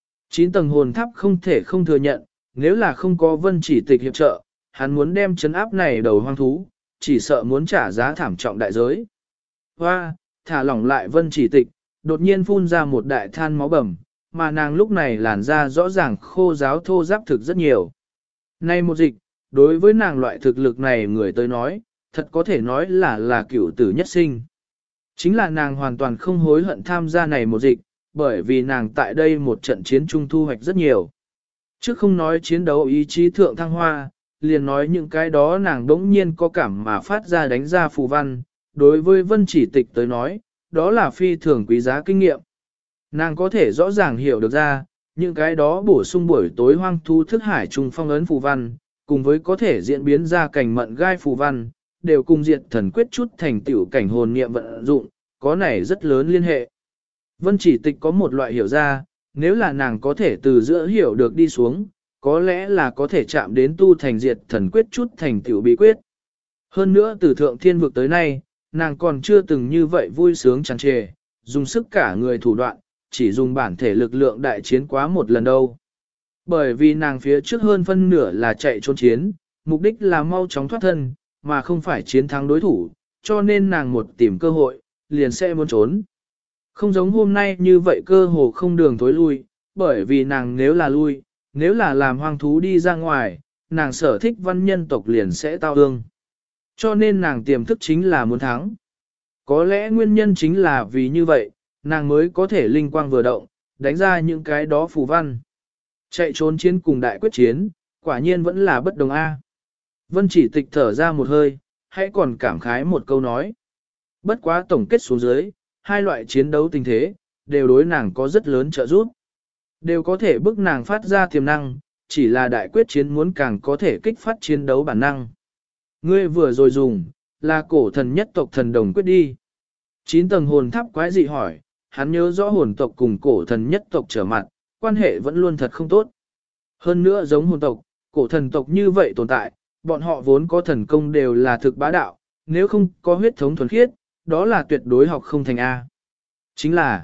9 tầng hồn tháp không thể không thừa nhận, nếu là không có Vân Chỉ Tịch hiệp trợ, hắn muốn đem chấn áp này đầu hoang thú, chỉ sợ muốn trả giá thảm trọng đại giới. Hoa, thả lỏng lại Vân Chỉ Tịch, đột nhiên phun ra một đại than máu bầm, mà nàng lúc này làn da rõ ràng khô ráo thô ráp thực rất nhiều. Nay một dịch, đối với nàng loại thực lực này người tới nói, thật có thể nói là cửu tử nhất sinh. Chính là nàng hoàn toàn không hối hận tham gia này một dịch, bởi vì nàng tại đây một trận chiến trung thu hoạch rất nhiều. Chứ không nói chiến đấu ý chí thượng thăng hoa, liền nói những cái đó nàng đống nhiên có cảm mà phát ra đánh ra phù văn, đối với Vân Chỉ Tịch tới nói, đó là phi thường quý giá kinh nghiệm. Nàng có thể rõ ràng hiểu được ra, những cái đó bổ sung buổi tối hoang thú thức hải trùng phong ấn phù văn, cùng với có thể diễn biến ra cảnh mận gai phù văn, đều cùng diệt thần quyết chút thành tiểu cảnh hồn niệm vận dụng, có này rất lớn liên hệ. Vân Chỉ Tịch có một loại hiểu ra, nếu là nàng có thể từ giữa hiểu được đi xuống, có lẽ là có thể chạm đến tu thành diệt thần quyết chút thành tiểu bí quyết. Hơn nữa từ thượng thiên vực tới nay, nàng còn chưa từng như vậy vui sướng tràn trề, dùng sức cả người thủ đoạn, chỉ dùng bản thể lực lượng đại chiến quá một lần đâu. Bởi vì nàng phía trước hơn phân nửa là chạy trốn chiến, mục đích là mau chóng thoát thân, mà không phải chiến thắng đối thủ, cho nên nàng một tìm cơ hội, liền sẽ muốn trốn. Không giống hôm nay như vậy cơ hồ không đường tối lui, bởi vì nàng nếu là làm hoang thú đi ra ngoài, nàng sở thích văn nhân tộc liền sẽ tao ương. Cho nên nàng tiềm thức chính là muốn thắng. Có lẽ nguyên nhân chính là vì như vậy, nàng mới có thể linh quang vừa động, đánh ra những cái đó phù văn. Chạy trốn chiến cùng đại quyết chiến, quả nhiên vẫn là bất đồng A. Vân Chỉ Tịch thở ra một hơi, hãy còn cảm khái một câu nói. Bất quá tổng kết xuống dưới, hai loại chiến đấu tình thế, đều đối nàng có rất lớn trợ giúp. Đều có thể bức nàng phát ra tiềm năng, chỉ là đại quyết chiến muốn càng có thể kích phát chiến đấu bản năng. Ngươi vừa rồi dùng, là cổ thần nhất tộc thần đồng quyết đi. 9 tầng hồn tháp quái dị hỏi, hắn nhớ rõ hồn tộc cùng cổ thần nhất tộc trở mặt, quan hệ vẫn luôn thật không tốt. Hơn nữa giống hồn tộc, cổ thần tộc như vậy tồn tại, bọn họ vốn có thần công đều là thực bá đạo, nếu không có huyết thống thuần khiết, đó là tuyệt đối học không thành A. Chính là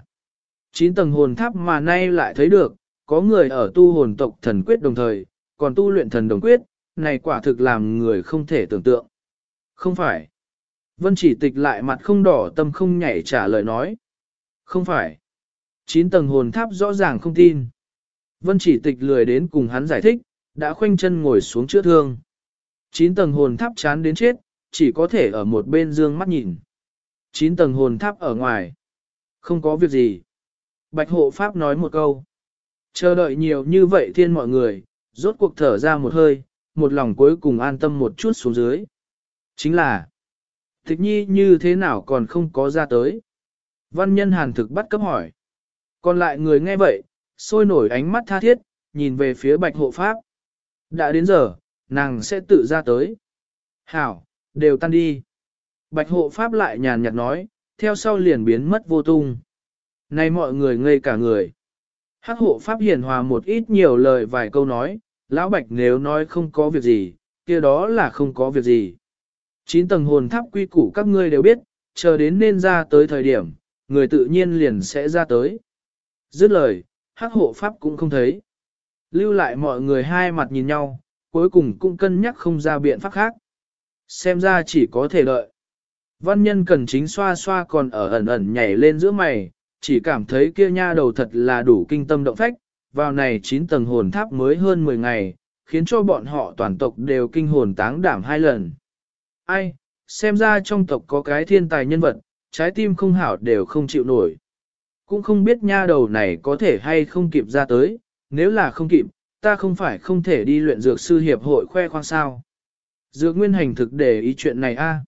9 tầng hồn tháp mà nay lại thấy được, có người ở tu hồn tộc thần quyết đồng thời, còn tu luyện thần đồng quyết, này quả thực làm người không thể tưởng tượng. Không phải. Vân Chỉ Tịch lại mặt không đỏ tâm không nhảy trả lời nói. Không phải. 9 tầng hồn tháp rõ ràng không tin. Vân Chỉ Tịch lười đến cùng hắn giải thích, đã khoanh chân ngồi xuống chữa thương. 9 tầng hồn tháp chán đến chết, chỉ có thể ở một bên dương mắt nhìn. 9 tầng hồn tháp ở ngoài. Không có việc gì. Bạch hộ pháp nói một câu. Chờ đợi nhiều như vậy thiên mọi người, rốt cuộc thở ra một hơi, một lòng cuối cùng an tâm một chút xuống dưới. Chính là, Tịch Nhi như thế nào còn không có ra tới. Văn nhân hàn thực bắt cấp hỏi. Còn lại người nghe vậy, sôi nổi ánh mắt tha thiết, nhìn về phía bạch hộ pháp. Đã đến giờ, nàng sẽ tự ra tới. Hảo, đều tan đi. Bạch hộ pháp lại nhàn nhạt nói, theo sau liền biến mất vô tung. Này mọi người ngây cả người. Hắc hộ pháp hiền hòa một ít nhiều lời vài câu nói, lão bạch nếu nói không có việc gì, kia đó là không có việc gì. 9 tầng hồn tháp quy củ các ngươi đều biết, chờ đến nên ra tới thời điểm, người tự nhiên liền sẽ ra tới. Dứt lời, hắc hộ pháp cũng không thấy. Lưu lại mọi người hai mặt nhìn nhau, cuối cùng cũng cân nhắc không ra biện pháp khác. Xem ra chỉ có thể đợi. Văn nhân cần chính xoa xoa còn ở ẩn ẩn nhảy lên giữa mày, chỉ cảm thấy kia nha đầu thật là đủ kinh tâm động phách, vào này 9 tầng hồn tháp mới hơn 10 ngày, khiến cho bọn họ toàn tộc đều kinh hồn táng đảm 2 lần. Ai, xem ra trong tộc có cái thiên tài nhân vật, trái tim không hảo đều không chịu nổi. Cũng không biết nha đầu này có thể hay không kịp ra tới, nếu là không kịp, ta không phải không thể đi luyện dược sư hiệp hội khoe khoang sao. Dược Nguyên Hành thực để ý chuyện này a,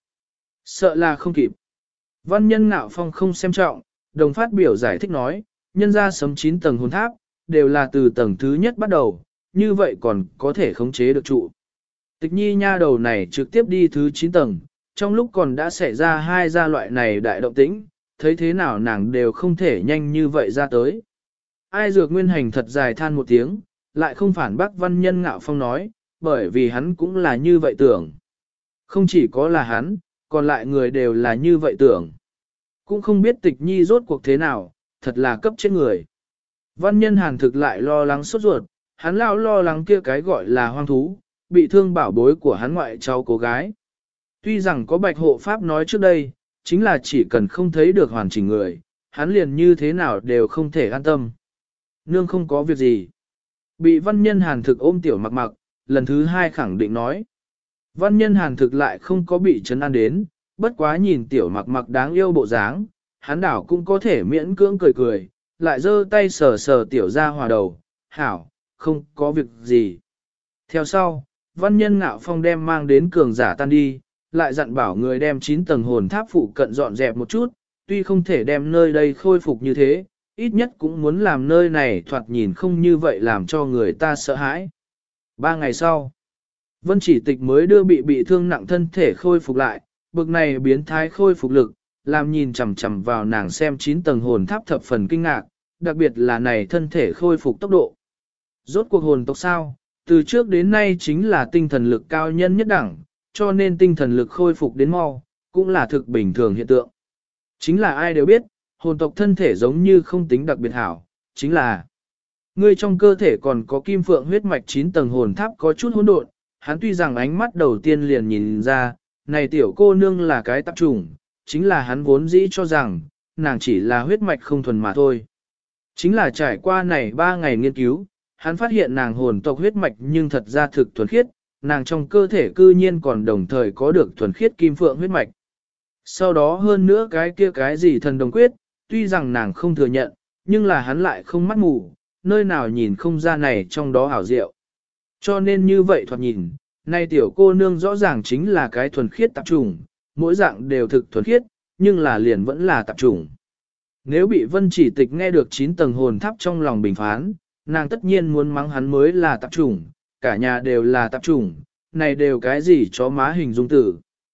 sợ là không kịp. Văn nhân Ngạo Phong không xem trọng, đồng phát biểu giải thích nói, nhân ra sấm 9 tầng hồn tháp, đều là từ tầng thứ nhất bắt đầu, như vậy còn có thể khống chế được trụ. Tịch nhi nha đầu này trực tiếp đi thứ 9 tầng, trong lúc còn đã xảy ra 2 gia loại này đại động tĩnh, thấy thế nào nàng đều không thể nhanh như vậy ra tới. Ai Dược Nguyên Hành thật dài than một tiếng, lại không phản bác văn nhân Ngạo Phong nói, bởi vì hắn cũng là như vậy tưởng. Không chỉ có là hắn, còn lại người đều là như vậy tưởng. Cũng không biết tịch nhi rốt cuộc thế nào, thật là cấp chết người. Văn nhân Hàn thực lại lo lắng sốt ruột, hắn lao lo lắng kia cái gọi là hoang thú, bị thương bảo bối của hắn ngoại cháu cô gái. Tuy rằng có bạch hộ pháp nói trước đây, chính là chỉ cần không thấy được hoàn chỉnh người, hắn liền như thế nào đều không thể an tâm. Nương không có việc gì. Bị văn nhân Hàn thực ôm tiểu mặc mặc, lần thứ 2 khẳng định nói. Văn nhân Hàn thực lại không có bị chấn an đến, bất quá nhìn tiểu mặc mặc đáng yêu bộ dáng, hắn đảo cũng có thể miễn cưỡng cười cười, lại giơ tay sờ sờ tiểu ra hòa đầu, hảo, không có việc gì. Theo sau, văn nhân Ngạo Phong đem mang đến cường giả tan đi, lại dặn bảo người đem 9 tầng hồn tháp phụ cận dọn dẹp một chút, tuy không thể đem nơi đây khôi phục như thế, ít nhất cũng muốn làm nơi này thoạt nhìn không như vậy làm cho người ta sợ hãi. 3 ngày sau, Vân Chỉ Tịch mới đưa bị thương nặng thân thể khôi phục lại, bực này biến thái khôi phục lực, làm nhìn chằm chằm vào nàng xem 9 tầng hồn tháp thập phần kinh ngạc, đặc biệt là này thân thể khôi phục tốc độ. Rốt cuộc hồn tộc sao, từ trước đến nay chính là tinh thần lực cao nhân nhất đẳng, cho nên tinh thần lực khôi phục đến mau, cũng là thực bình thường hiện tượng. Chính là ai đều biết, hồn tộc thân thể giống như không tính đặc biệt hảo, chính là người trong cơ thể còn có kim phượng huyết mạch 9 tầng hồn tháp có chút hỗn độn, hắn tuy rằng ánh mắt đầu tiên liền nhìn ra, này tiểu cô nương là cái tạp chủng, chính là hắn vốn dĩ cho rằng, nàng chỉ là huyết mạch không thuần mà thôi. Chính là trải qua này 3 ngày nghiên cứu, hắn phát hiện nàng hồn tộc huyết mạch nhưng thật ra thực thuần khiết, nàng trong cơ thể cư nhiên còn đồng thời có được thuần khiết kim phượng huyết mạch. Sau đó hơn nữa cái gì thần đồng quyết, tuy rằng nàng không thừa nhận, nhưng là hắn lại không mắt mù, nơi nào nhìn không ra này trong đó ảo diệu. Cho nên như vậy thoạt nhìn, nay tiểu cô nương rõ ràng chính là cái thuần khiết tạp chủng, mỗi dạng đều thực thuần khiết, nhưng là liền vẫn là tạp chủng. Nếu bị Vân Chỉ Tịch nghe được 9 tầng hồn tháp trong lòng bình phán, nàng tất nhiên muốn mắng hắn mới là tạp chủng, cả nhà đều là tạp chủng, này đều cái gì chó má hình dung tử.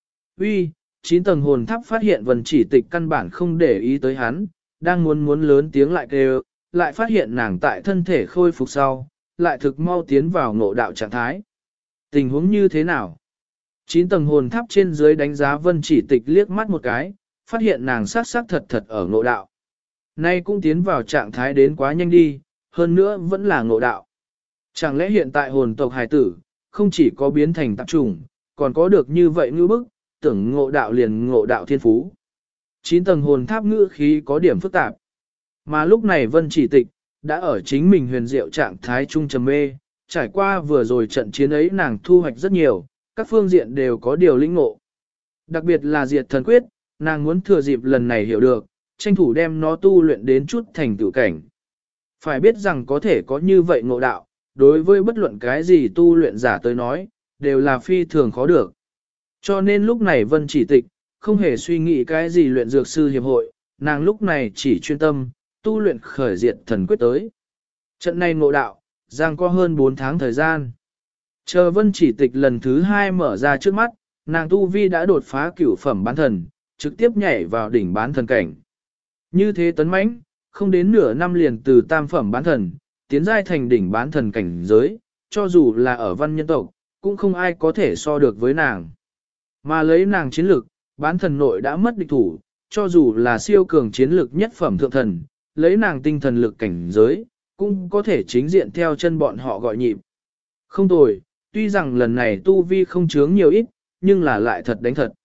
Uy, 9 tầng hồn tháp phát hiện Vân Chỉ Tịch căn bản không để ý tới hắn, đang muốn lớn tiếng lại kêu, lại phát hiện nàng tại thân thể khôi phục sau, lại thực mau tiến vào ngộ đạo trạng thái. Tình huống như thế nào? 9 tầng hồn tháp trên dưới đánh giá Vân Chỉ Tịch liếc mắt một cái, phát hiện nàng sát thật ở ngộ đạo. Nay cũng tiến vào trạng thái đến quá nhanh đi, hơn nữa vẫn là ngộ đạo. Chẳng lẽ hiện tại hồn tộc hài tử, không chỉ có biến thành tạp chủng, còn có được như vậy ngư bức, tưởng ngộ đạo liền ngộ đạo thiên phú. 9 tầng hồn tháp ngữ khí có điểm phức tạp. Mà lúc này Vân Chỉ Tịch, đã ở chính mình huyền diệu trạng thái trung trầm mê, trải qua vừa rồi trận chiến ấy nàng thu hoạch rất nhiều, các phương diện đều có điều lĩnh ngộ. Đặc biệt là diệt thần quyết, nàng muốn thừa dịp lần này hiểu được, tranh thủ đem nó tu luyện đến chút thành tựu cảnh. Phải biết rằng có thể có như vậy ngộ đạo, đối với bất luận cái gì tu luyện giả tới nói, đều là phi thường khó được. Cho nên lúc này Vân Chỉ Tịch, không hề suy nghĩ cái gì luyện dược sư hiệp hội, nàng lúc này chỉ chuyên tâm, tu luyện khởi diệt thần quyết tới. Trận này ngộ đạo, giang có hơn 4 tháng thời gian. Chờ Vân Chỉ Tịch lần thứ 2 mở ra trước mắt, nàng tu vi đã đột phá cửu phẩm bán thần, trực tiếp nhảy vào đỉnh bán thần cảnh. Như thế tấn mãnh, không đến nửa năm liền từ tam phẩm bán thần, tiến giai thành đỉnh bán thần cảnh giới, cho dù là ở văn nhân tộc, cũng không ai có thể so được với nàng. Mà lấy nàng chiến lực, bán thần nội đã mất địch thủ, cho dù là siêu cường chiến lực nhất phẩm thượng thần, lấy nàng tinh thần lực cảnh giới, cũng có thể chính diện theo chân bọn họ gọi nhịp. Không tồi, tuy rằng lần này tu vi không chướng nhiều ít, nhưng là lại thật đánh thật.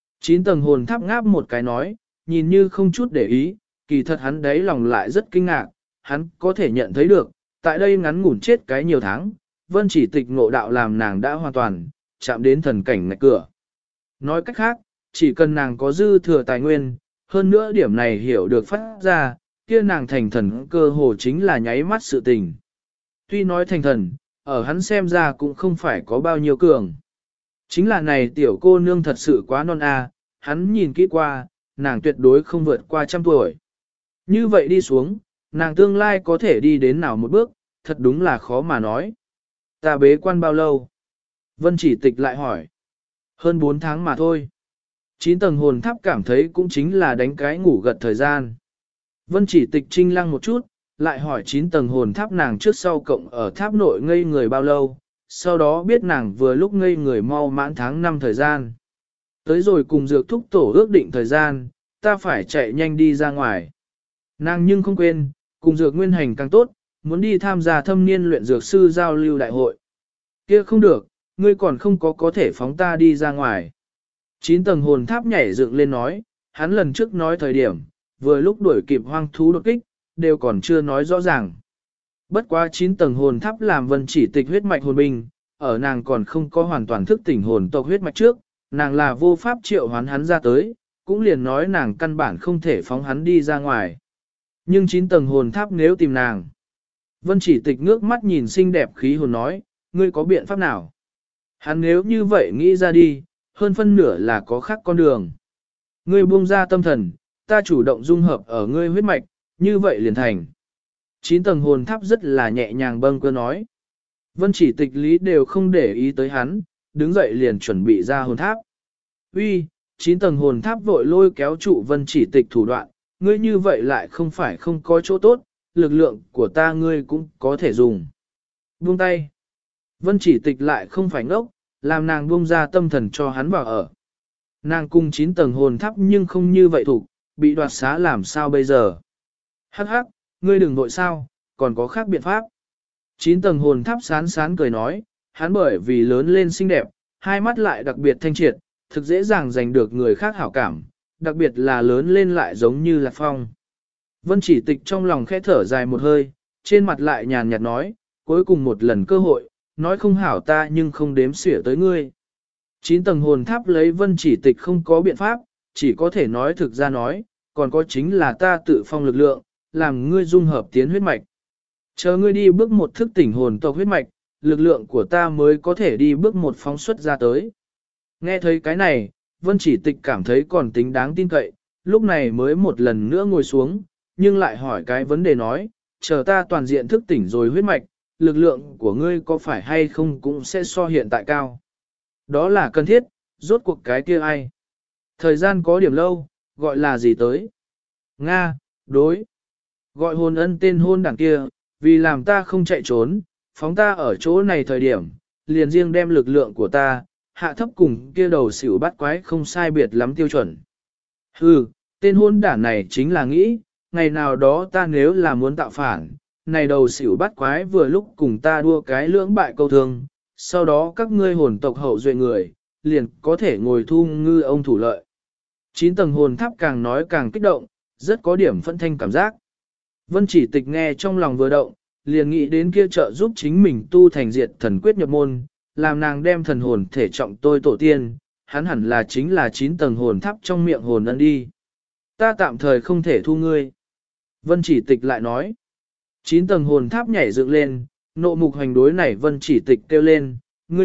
9 tầng hồn tháp ngáp một cái nói, nhìn như không chút để ý, kỳ thật hắn đấy lòng lại rất kinh ngạc, hắn có thể nhận thấy được, tại đây ngắn ngủn chết cái nhiều tháng, Vân Chỉ Tịch ngộ đạo làm nàng đã hoàn toàn chạm đến thần cảnh ngạch cửa. Nói cách khác, chỉ cần nàng có dư thừa tài nguyên, hơn nữa điểm này hiểu được phát ra, kia nàng thành thần cơ hồ chính là nháy mắt sự tình. Tuy nói thành thần, ở hắn xem ra cũng không phải có bao nhiêu cường. Chính là này tiểu cô nương thật sự quá non hắn nhìn kỹ qua, nàng tuyệt đối không vượt qua 100 tuổi. Như vậy đi xuống, nàng tương lai có thể đi đến nào một bước, thật đúng là khó mà nói. Ta bế quan bao lâu? Vân Chỉ Tịch lại hỏi. Hơn 4 tháng mà thôi. 9 tầng hồn tháp cảm thấy cũng chính là đánh cái ngủ gật thời gian. Vân Chỉ Tịch trinh lăng một chút, lại hỏi 9 tầng hồn tháp nàng trước sau cộng ở tháp nội ngây người bao lâu, sau đó biết nàng vừa lúc ngây người mau mãn tháng 5 thời gian. Tới rồi cùng dược thúc tổ ước định thời gian, ta phải chạy nhanh đi ra ngoài. Nàng nhưng không quên, cùng dược nguyên hành càng tốt, muốn đi tham gia thâm niên luyện dược sư giao lưu đại hội. Kia không được, ngươi còn không có thể phóng ta đi ra ngoài. 9 tầng hồn tháp nhảy dựng lên nói, hắn lần trước nói thời điểm, vừa lúc đuổi kịp hoang thú đột kích, đều còn chưa nói rõ ràng. Bất quá 9 tầng hồn tháp làm Vân Chỉ Tịch huyết mạch hồn binh, ở nàng còn không có hoàn toàn thức tỉnh hồn tộc huyết mạch trước, nàng là vô pháp triệu hoán hắn ra tới, cũng liền nói nàng căn bản không thể phóng hắn đi ra ngoài. Nhưng 9 tầng hồn tháp nếu tìm nàng. Vân Chỉ Tịch ngước mắt nhìn xinh đẹp khí hồn nói, ngươi có biện pháp nào? Hắn nếu như vậy nghĩ ra đi, hơn phân nửa là có khác con đường. Ngươi buông ra tâm thần, ta chủ động dung hợp ở ngươi huyết mạch, như vậy liền thành. 9 tầng hồn tháp rất là nhẹ nhàng bâng cơ nói. Vân Chỉ Tịch lý đều không để ý tới hắn, đứng dậy liền chuẩn bị ra hồn tháp. Uy, 9 tầng hồn tháp vội lôi kéo trụ Vân Chỉ Tịch thủ đoạn, ngươi như vậy lại không phải không có chỗ tốt, lực lượng của ta ngươi cũng có thể dùng. Buông tay. Vân Chỉ Tịch lại không phải ngốc, làm nàng buông ra tâm thần cho hắn vào ở. Nàng cùng 9 tầng hồn tháp nhưng không như vậy thủ, bị đoạt xá làm sao bây giờ? Hắc hắc, ngươi đừng vội sao, còn có khác biện pháp. 9 tầng hồn tháp sán sán cười nói, hắn bởi vì lớn lên xinh đẹp, hai mắt lại đặc biệt thanh triệt, thực dễ dàng giành được người khác hảo cảm, đặc biệt là lớn lên lại giống như Lạc Phong. Vân Chỉ Tịch trong lòng khẽ thở dài một hơi, trên mặt lại nhàn nhạt nói, cuối cùng một lần cơ hội, nói không hảo ta nhưng không đếm xỉa tới ngươi. 9 tầng hồn tháp lấy Vân Chỉ Tịch không có biện pháp, chỉ có thể nói thực ra nói, còn có chính là ta tự phong lực lượng, làm ngươi dung hợp tiến huyết mạch. Chờ ngươi đi bước một thức tỉnh hồn tộc huyết mạch, lực lượng của ta mới có thể đi bước một phóng xuất ra tới. Nghe thấy cái này, Vân Chỉ Tịch cảm thấy còn tính đáng tin cậy, lúc này mới một lần nữa ngồi xuống, nhưng lại hỏi cái vấn đề nói, chờ ta toàn diện thức tỉnh rồi huyết mạch, lực lượng của ngươi có phải hay không cũng sẽ so hiện tại cao. Đó là cần thiết, rốt cuộc cái kia ai. Thời gian có điểm lâu, gọi là gì tới? Nga, đối. Gọi hồn ân tên hôn đảng kia, vì làm ta không chạy trốn, phóng ta ở chỗ này thời điểm, liền riêng đem lực lượng của ta, hạ thấp cùng kia đầu xỉu bắt quái không sai biệt lắm tiêu chuẩn. Hừ, tên hôn đảng này chính là nghĩ, ngày nào đó ta nếu là muốn tạo phản, này đầu xỉu bắt quái vừa lúc cùng ta đua cái lưỡng bại câu thương, sau đó các ngươi hồn tộc hậu duệ người, liền có thể ngồi thu ngư ông thủ lợi. 9 tầng hồn tháp càng nói càng kích động, rất có điểm phân thanh cảm giác. Vân Chỉ Tịch nghe trong lòng vừa động, liền nghĩ đến kia trợ giúp chính mình tu thành diệt thần quyết nhập môn, làm nàng đem thần hồn thể trọng tôi tổ tiên, hắn hẳn là chính là 9 tầng hồn tháp trong miệng hồn ân đi. Ta tạm thời không thể thu ngươi. Vân Chỉ Tịch lại nói. 9 tầng hồn tháp nhảy dựng lên, nộ mục hành đối này Vân Chỉ Tịch kêu lên,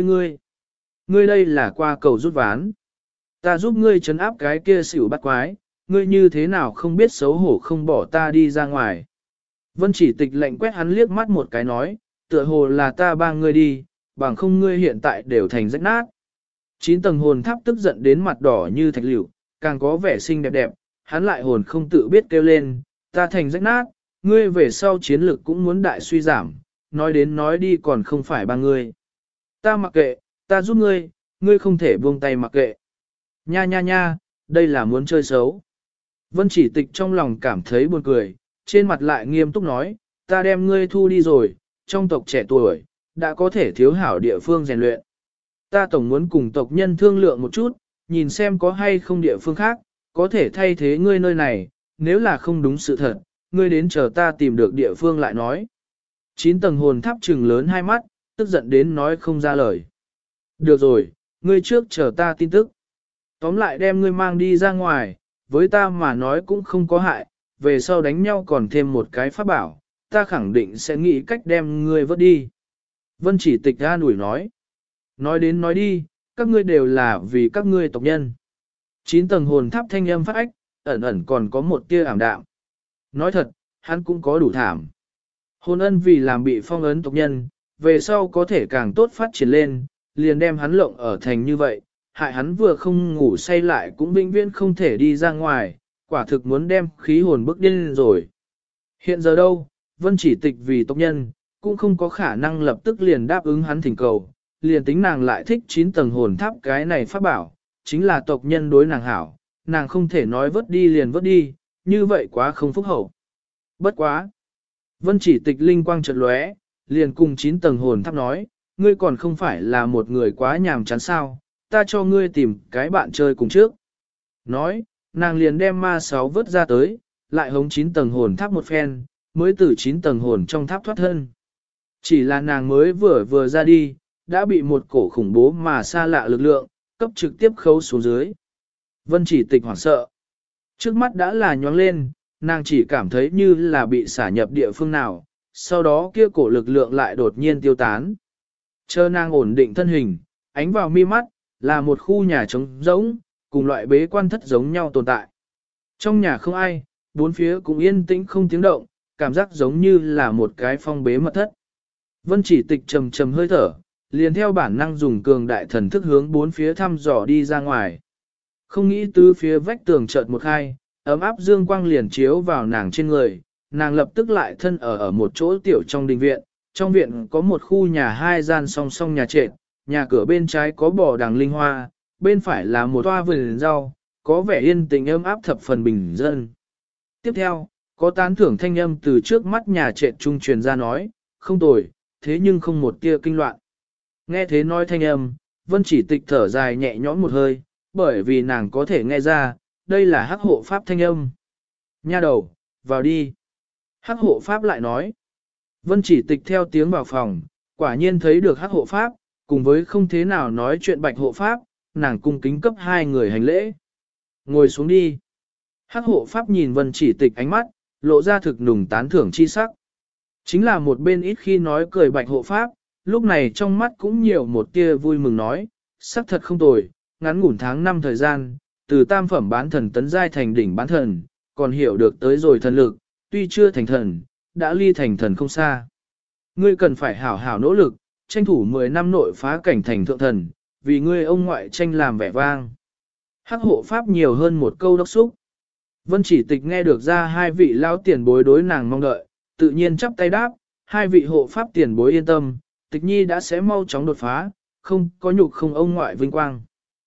ngươi đây là qua cầu rút ván. Ta giúp ngươi trấn áp cái kia xỉu bắt quái, ngươi như thế nào không biết xấu hổ không bỏ ta đi ra ngoài. Vân Chỉ Tịch lạnh quét hắn liếc mắt một cái nói, tựa hồ là ta ba ngươi đi, bằng không ngươi hiện tại đều thành rách nát. 9 tầng hồn tháp tức giận đến mặt đỏ như thạch liễu, càng có vẻ xinh đẹp đẹp, hắn lại hồn không tự biết kêu lên, ta thành rách nát, ngươi về sau chiến lực cũng muốn đại suy giảm, nói đến nói đi còn không phải ba ngươi. Ta mặc kệ, ta giúp ngươi, ngươi không thể buông tay mặc kệ. Nha nha nha, đây là muốn chơi xấu. Vân Chỉ Tịch trong lòng cảm thấy buồn cười, trên mặt lại nghiêm túc nói, ta đem ngươi thu đi rồi, trong tộc trẻ tuổi, đã có thể thiếu hảo địa phương rèn luyện. Ta tổng muốn cùng tộc nhân thương lượng một chút, nhìn xem có hay không địa phương khác, có thể thay thế ngươi nơi này, nếu là không đúng sự thật, ngươi đến chờ ta tìm được địa phương lại nói. 9 tầng hồn tháp trừng lớn hai mắt, tức giận đến nói không ra lời. Được rồi, ngươi trước chờ ta tin tức. Tóm lại đem ngươi mang đi ra ngoài, với ta mà nói cũng không có hại, về sau đánh nhau còn thêm một cái pháp bảo, ta khẳng định sẽ nghĩ cách đem ngươi vớt đi. Vân Chỉ Tịch an ủi nói. Nói đến nói đi, các ngươi đều là vì các ngươi tộc nhân. 9 tầng hồn tháp thanh âm phát ách, ẩn ẩn còn có một tia ảm đạm. Nói thật, hắn cũng có đủ thảm. Hồn ân vì làm bị phong ấn tộc nhân, về sau có thể càng tốt phát triển lên, liền đem hắn lộng ở thành như vậy, hại hắn vừa không ngủ say lại cũng vĩnh viễn không thể đi ra ngoài, quả thực muốn đem khí hồn bức điên rồi. Hiện giờ đâu, Vân Chỉ Tịch vì tộc nhân, cũng không có khả năng lập tức liền đáp ứng hắn thỉnh cầu, liền tính nàng lại thích 9 tầng hồn tháp cái này pháp bảo, chính là tộc nhân đối nàng hảo, nàng không thể nói vớt đi liền vớt đi, như vậy quá không phúc hậu. Bất quá. Vân Chỉ Tịch linh quang chợt lóe, liền cùng 9 tầng hồn tháp nói, ngươi còn không phải là một người quá nhàm chán sao, ta cho ngươi tìm cái bạn chơi cùng trước. Nói, nàng liền đem ma 6 vớt ra tới, lại hống 9 tầng hồn tháp một phen, mới từ 9 tầng hồn trong tháp thoát thân. Chỉ là nàng mới vừa ra đi, đã bị một cổ khủng bố mà xa lạ lực lượng, cấp trực tiếp khấu xuống dưới. Vân Chỉ Tịch hoảng sợ. Trước mắt đã là nhoáng lên, nàng chỉ cảm thấy như là bị xả nhập địa phương nào, sau đó kia cổ lực lượng lại đột nhiên tiêu tán. Chờ nàng ổn định thân hình, ánh vào mi mắt, là một khu nhà trống rỗng, cùng loại bế quan thất giống nhau tồn tại. Trong nhà không ai, bốn phía cũng yên tĩnh không tiếng động, cảm giác giống như là một cái phong bế mật thất. Vân Chỉ Tịch trầm trầm hơi thở, liền theo bản năng dùng cường đại thần thức hướng bốn phía thăm dò đi ra ngoài. Không nghĩ từ phía vách tường chợt một khai, ấm áp dương quang liền chiếu vào nàng trên người, nàng lập tức lại thân ở một chỗ tiểu trong đình viện. Trong viện có một khu nhà 2 gian song song nhà trệt, nhà cửa bên trái có bò đằng linh hoa, bên phải là một toa vườn rau, có vẻ yên tĩnh ấm áp thập phần bình dân. Tiếp theo, có tán thưởng thanh âm từ trước mắt nhà trệt trung truyền ra nói, không tồi, thế nhưng không một tia kinh loạn. Nghe thế nói thanh âm, Vân Chỉ Tịch thở dài nhẹ nhõm một hơi, bởi vì nàng có thể nghe ra, đây là hắc hộ pháp thanh âm. Nha đầu, vào đi. Hắc hộ pháp lại nói. Vân Chỉ Tịch theo tiếng vào phòng, quả nhiên thấy được hắc hộ pháp, cùng với không thế nào nói chuyện bạch hộ pháp, nàng cung kính cấp 2 người hành lễ. Ngồi xuống đi. Hắc hộ pháp nhìn Vân Chỉ Tịch ánh mắt, lộ ra thực nùng tán thưởng chi sắc. Chính là một bên ít khi nói cười bạch hộ pháp, lúc này trong mắt cũng nhiều một tia vui mừng nói, sắc thật không tồi, ngắn ngủn tháng 5 thời gian, từ tam phẩm bán thần tấn giai thành đỉnh bán thần, còn hiểu được tới rồi thần lực, tuy chưa thành thần, đã ly thành thần không xa. Ngươi cần phải hảo hảo nỗ lực, tranh thủ 10 năm nội phá cảnh thành thượng thần, vì ngươi ông ngoại tranh làm vẻ vang. Hắc hộ pháp nhiều hơn một câu đốc xúc. Vân Chỉ Tịch nghe được ra 2 vị lao tiền bối đối nàng mong đợi, tự nhiên chắp tay đáp, 2 vị hộ pháp tiền bối yên tâm, Tịch Nhi đã sẽ mau chóng đột phá, không có nhục không ông ngoại vinh quang.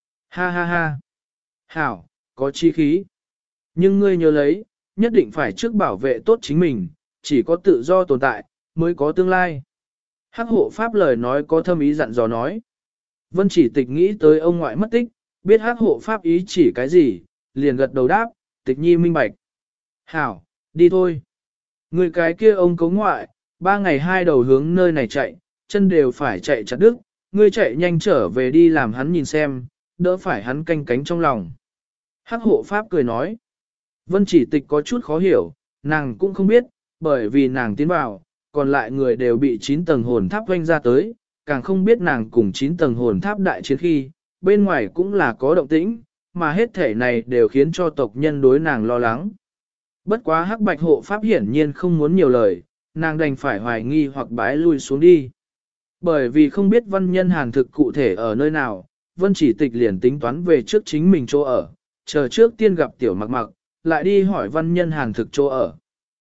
Ha ha ha. Hảo, có chi khí. Nhưng ngươi nhớ lấy, nhất định phải trước bảo vệ tốt chính mình, chỉ có tự do tồn tại, mới có tương lai. Hắc hộ pháp lời nói có thâm ý dặn dò nói. Vân Chỉ Tịch nghĩ tới ông ngoại mất tích, biết hắc hộ pháp ý chỉ cái gì, liền gật đầu đáp, Tịch Nhi minh bạch. Hảo, đi thôi. Người cái kia ông cấu ngoại, 3 ngày 2 đầu hướng nơi này chạy, chân đều phải chạy chặt đứt, ngươi chạy nhanh trở về đi làm hắn nhìn xem, đỡ phải hắn canh cánh trong lòng. Hắc hộ pháp cười nói. Vân Chỉ Tịch có chút khó hiểu, nàng cũng không biết, bởi vì nàng tiến vào, còn lại người đều bị 9 tầng hồn tháp doanh ra tới, càng không biết nàng cùng 9 tầng hồn tháp đại chiến khi, bên ngoài cũng là có động tĩnh, mà hết thể này đều khiến cho tộc nhân đối nàng lo lắng. Bất quá hắc bạch hộ pháp hiển nhiên không muốn nhiều lời, nàng đành phải hoài nghi hoặc bái lui xuống đi. Bởi vì không biết văn nhân hàn thực cụ thể ở nơi nào, Vân Chỉ Tịch liền tính toán về trước chính mình chỗ ở, chờ trước tiên gặp tiểu mặc mặc, lại đi hỏi văn nhân hàn thực chỗ ở.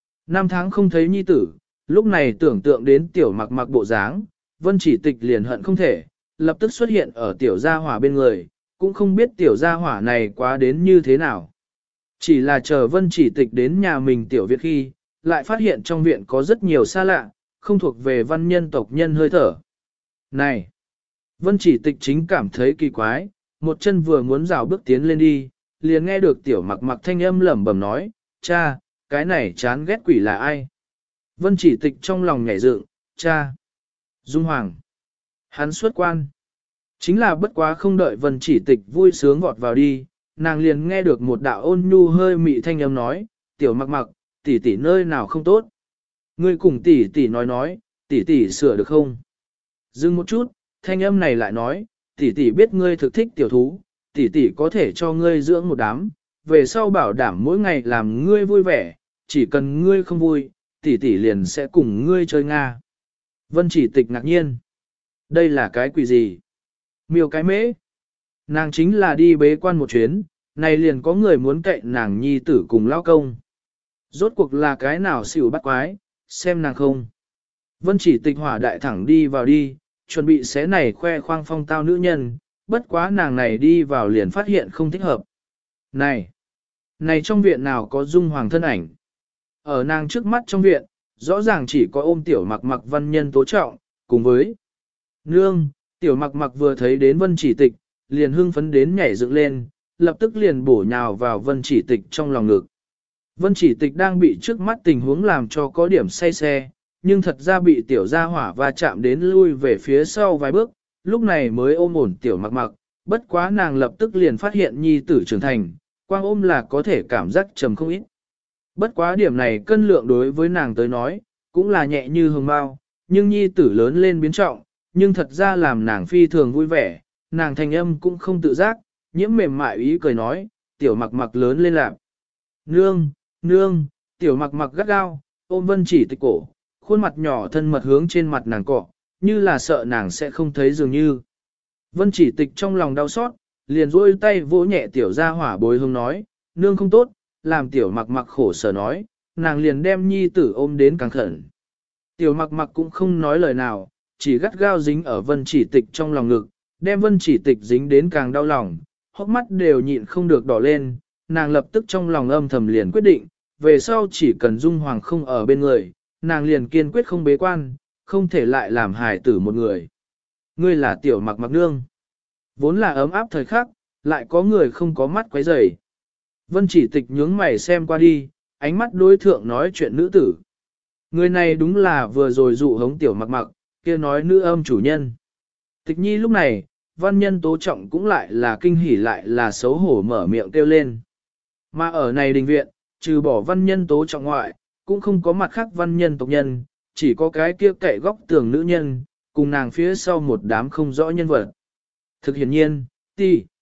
5 tháng không thấy nhi tử, lúc này tưởng tượng đến tiểu mặc mặc bộ dáng, Vân Chỉ Tịch liền hận không thể, lập tức xuất hiện ở tiểu gia hỏa bên người, cũng không biết tiểu gia hỏa này quá đến như thế nào. Chỉ là chờ Vân Chỉ Tịch đến nhà mình tiểu viện khi, lại phát hiện trong viện có rất nhiều xa lạ, không thuộc về văn nhân tộc nhân hơi thở. Này! Vân Chỉ Tịch chính cảm thấy kỳ quái, một chân vừa muốn rào bước tiến lên đi, liền nghe được tiểu mặc mặc thanh âm lẩm bẩm nói, cha, cái này chán ghét quỷ là ai? Vân Chỉ Tịch trong lòng nhảy dựng, cha! Dung Hoàng! Hắn xuất quan. Chính là bất quá không đợi Vân Chỉ Tịch vui sướng vọt vào đi, nàng liền nghe được một đạo ôn nhu hơi mị thanh âm nói, tiểu mặc mặc, tỷ tỷ nơi nào không tốt. Ngươi cùng tỷ tỷ nói, tỷ tỷ sửa được không? Dừng một chút, thanh âm này lại nói, tỷ tỷ biết ngươi thực thích tiểu thú, tỷ tỷ có thể cho ngươi dưỡng một đám, về sau bảo đảm mỗi ngày làm ngươi vui vẻ, chỉ cần ngươi không vui, tỷ tỷ liền sẽ cùng ngươi chơi Nga. Vân Chỉ Tịch ngạc nhiên. Đây là cái quỷ gì? Miêu cái mễ. Nàng chính là đi bế quan một chuyến, này liền có người muốn cậy nàng nhi tử cùng lao công. Rốt cuộc là cái nào xỉu bắt quái, xem nàng không. Vân Chỉ Tịch hỏa đại thẳng đi vào đi, chuẩn bị xé này khoe khoang phong tao nữ nhân, bất quá nàng này đi vào liền phát hiện không thích hợp. Này trong viện nào có dung hoàng thân ảnh? Ở nàng trước mắt trong viện, rõ ràng chỉ có ôm tiểu mặc mặc văn nhân tố trọng, cùng với nương, tiểu mặc mặc vừa thấy đến Vân Chỉ Tịch, liền hưng phấn đến nhảy dựng lên, lập tức liền bổ nhào vào Vân Chỉ Tịch trong lòng ngực. Vân Chỉ Tịch đang bị trước mắt tình huống làm cho có điểm say xe, nhưng thật ra bị tiểu gia hỏa va chạm đến lui về phía sau vài bước, lúc này mới ôm ổn tiểu mặc mặc, bất quá nàng lập tức liền phát hiện nhi tử trưởng thành, quang ôm là có thể cảm giác trầm không ít. Bất quá điểm này cân lượng đối với nàng tới nói, cũng là nhẹ như hồng bao, nhưng nhi tử lớn lên biến trọng, nhưng thật ra làm nàng phi thường vui vẻ, nàng thanh âm cũng không tự giác, nhiễm mềm mại ý cười nói, tiểu mặc mặc lớn lên lạc. Nương, tiểu mặc mặc gắt gao, ôm Vân Chỉ Tịch cổ, khuôn mặt nhỏ thân mật hướng trên mặt nàng cọ, như là sợ nàng sẽ không thấy dường như. Vân Chỉ Tịch trong lòng đau xót, liền duỗi tay vỗ nhẹ tiểu gia hỏa bối hương nói, nương không tốt, làm tiểu mặc mặc khổ sở nói, nàng liền đem nhi tử ôm đến càng khẩn. Tiểu mặc mặc cũng không nói lời nào, chỉ gắt gao dính ở Vân Chỉ Tịch trong lòng ngực, đem Vân Chỉ Tịch dính đến càng đau lòng, hốc mắt đều nhịn không được đỏ lên, nàng lập tức trong lòng âm thầm liền quyết định, về sau chỉ cần Dung Hoàng không ở bên người, nàng liền kiên quyết không bế quan, không thể lại làm hài tử một người. Ngươi là tiểu mặc mặc nương. Vốn là ấm áp thời khắc, lại có người không có mắt quấy rầy. Vân Chỉ Tịch nhướng mày xem qua đi, ánh mắt đối thượng nói chuyện nữ tử. Người này đúng là vừa rồi dụ hống tiểu mặc mặc, kia nói nữ âm chủ nhân. Tịch nhi lúc này, văn nhân tố trọng cũng lại là kinh hỉ lại là xấu hổ mở miệng kêu lên. Mà ở này đình viện, trừ bỏ văn nhân tố trọng ngoại, cũng không có mặt khác văn nhân tộc nhân, chỉ có cái kia cậy góc tường nữ nhân, cùng nàng phía sau một đám không rõ nhân vật. Thực hiện nhiên, tỷ.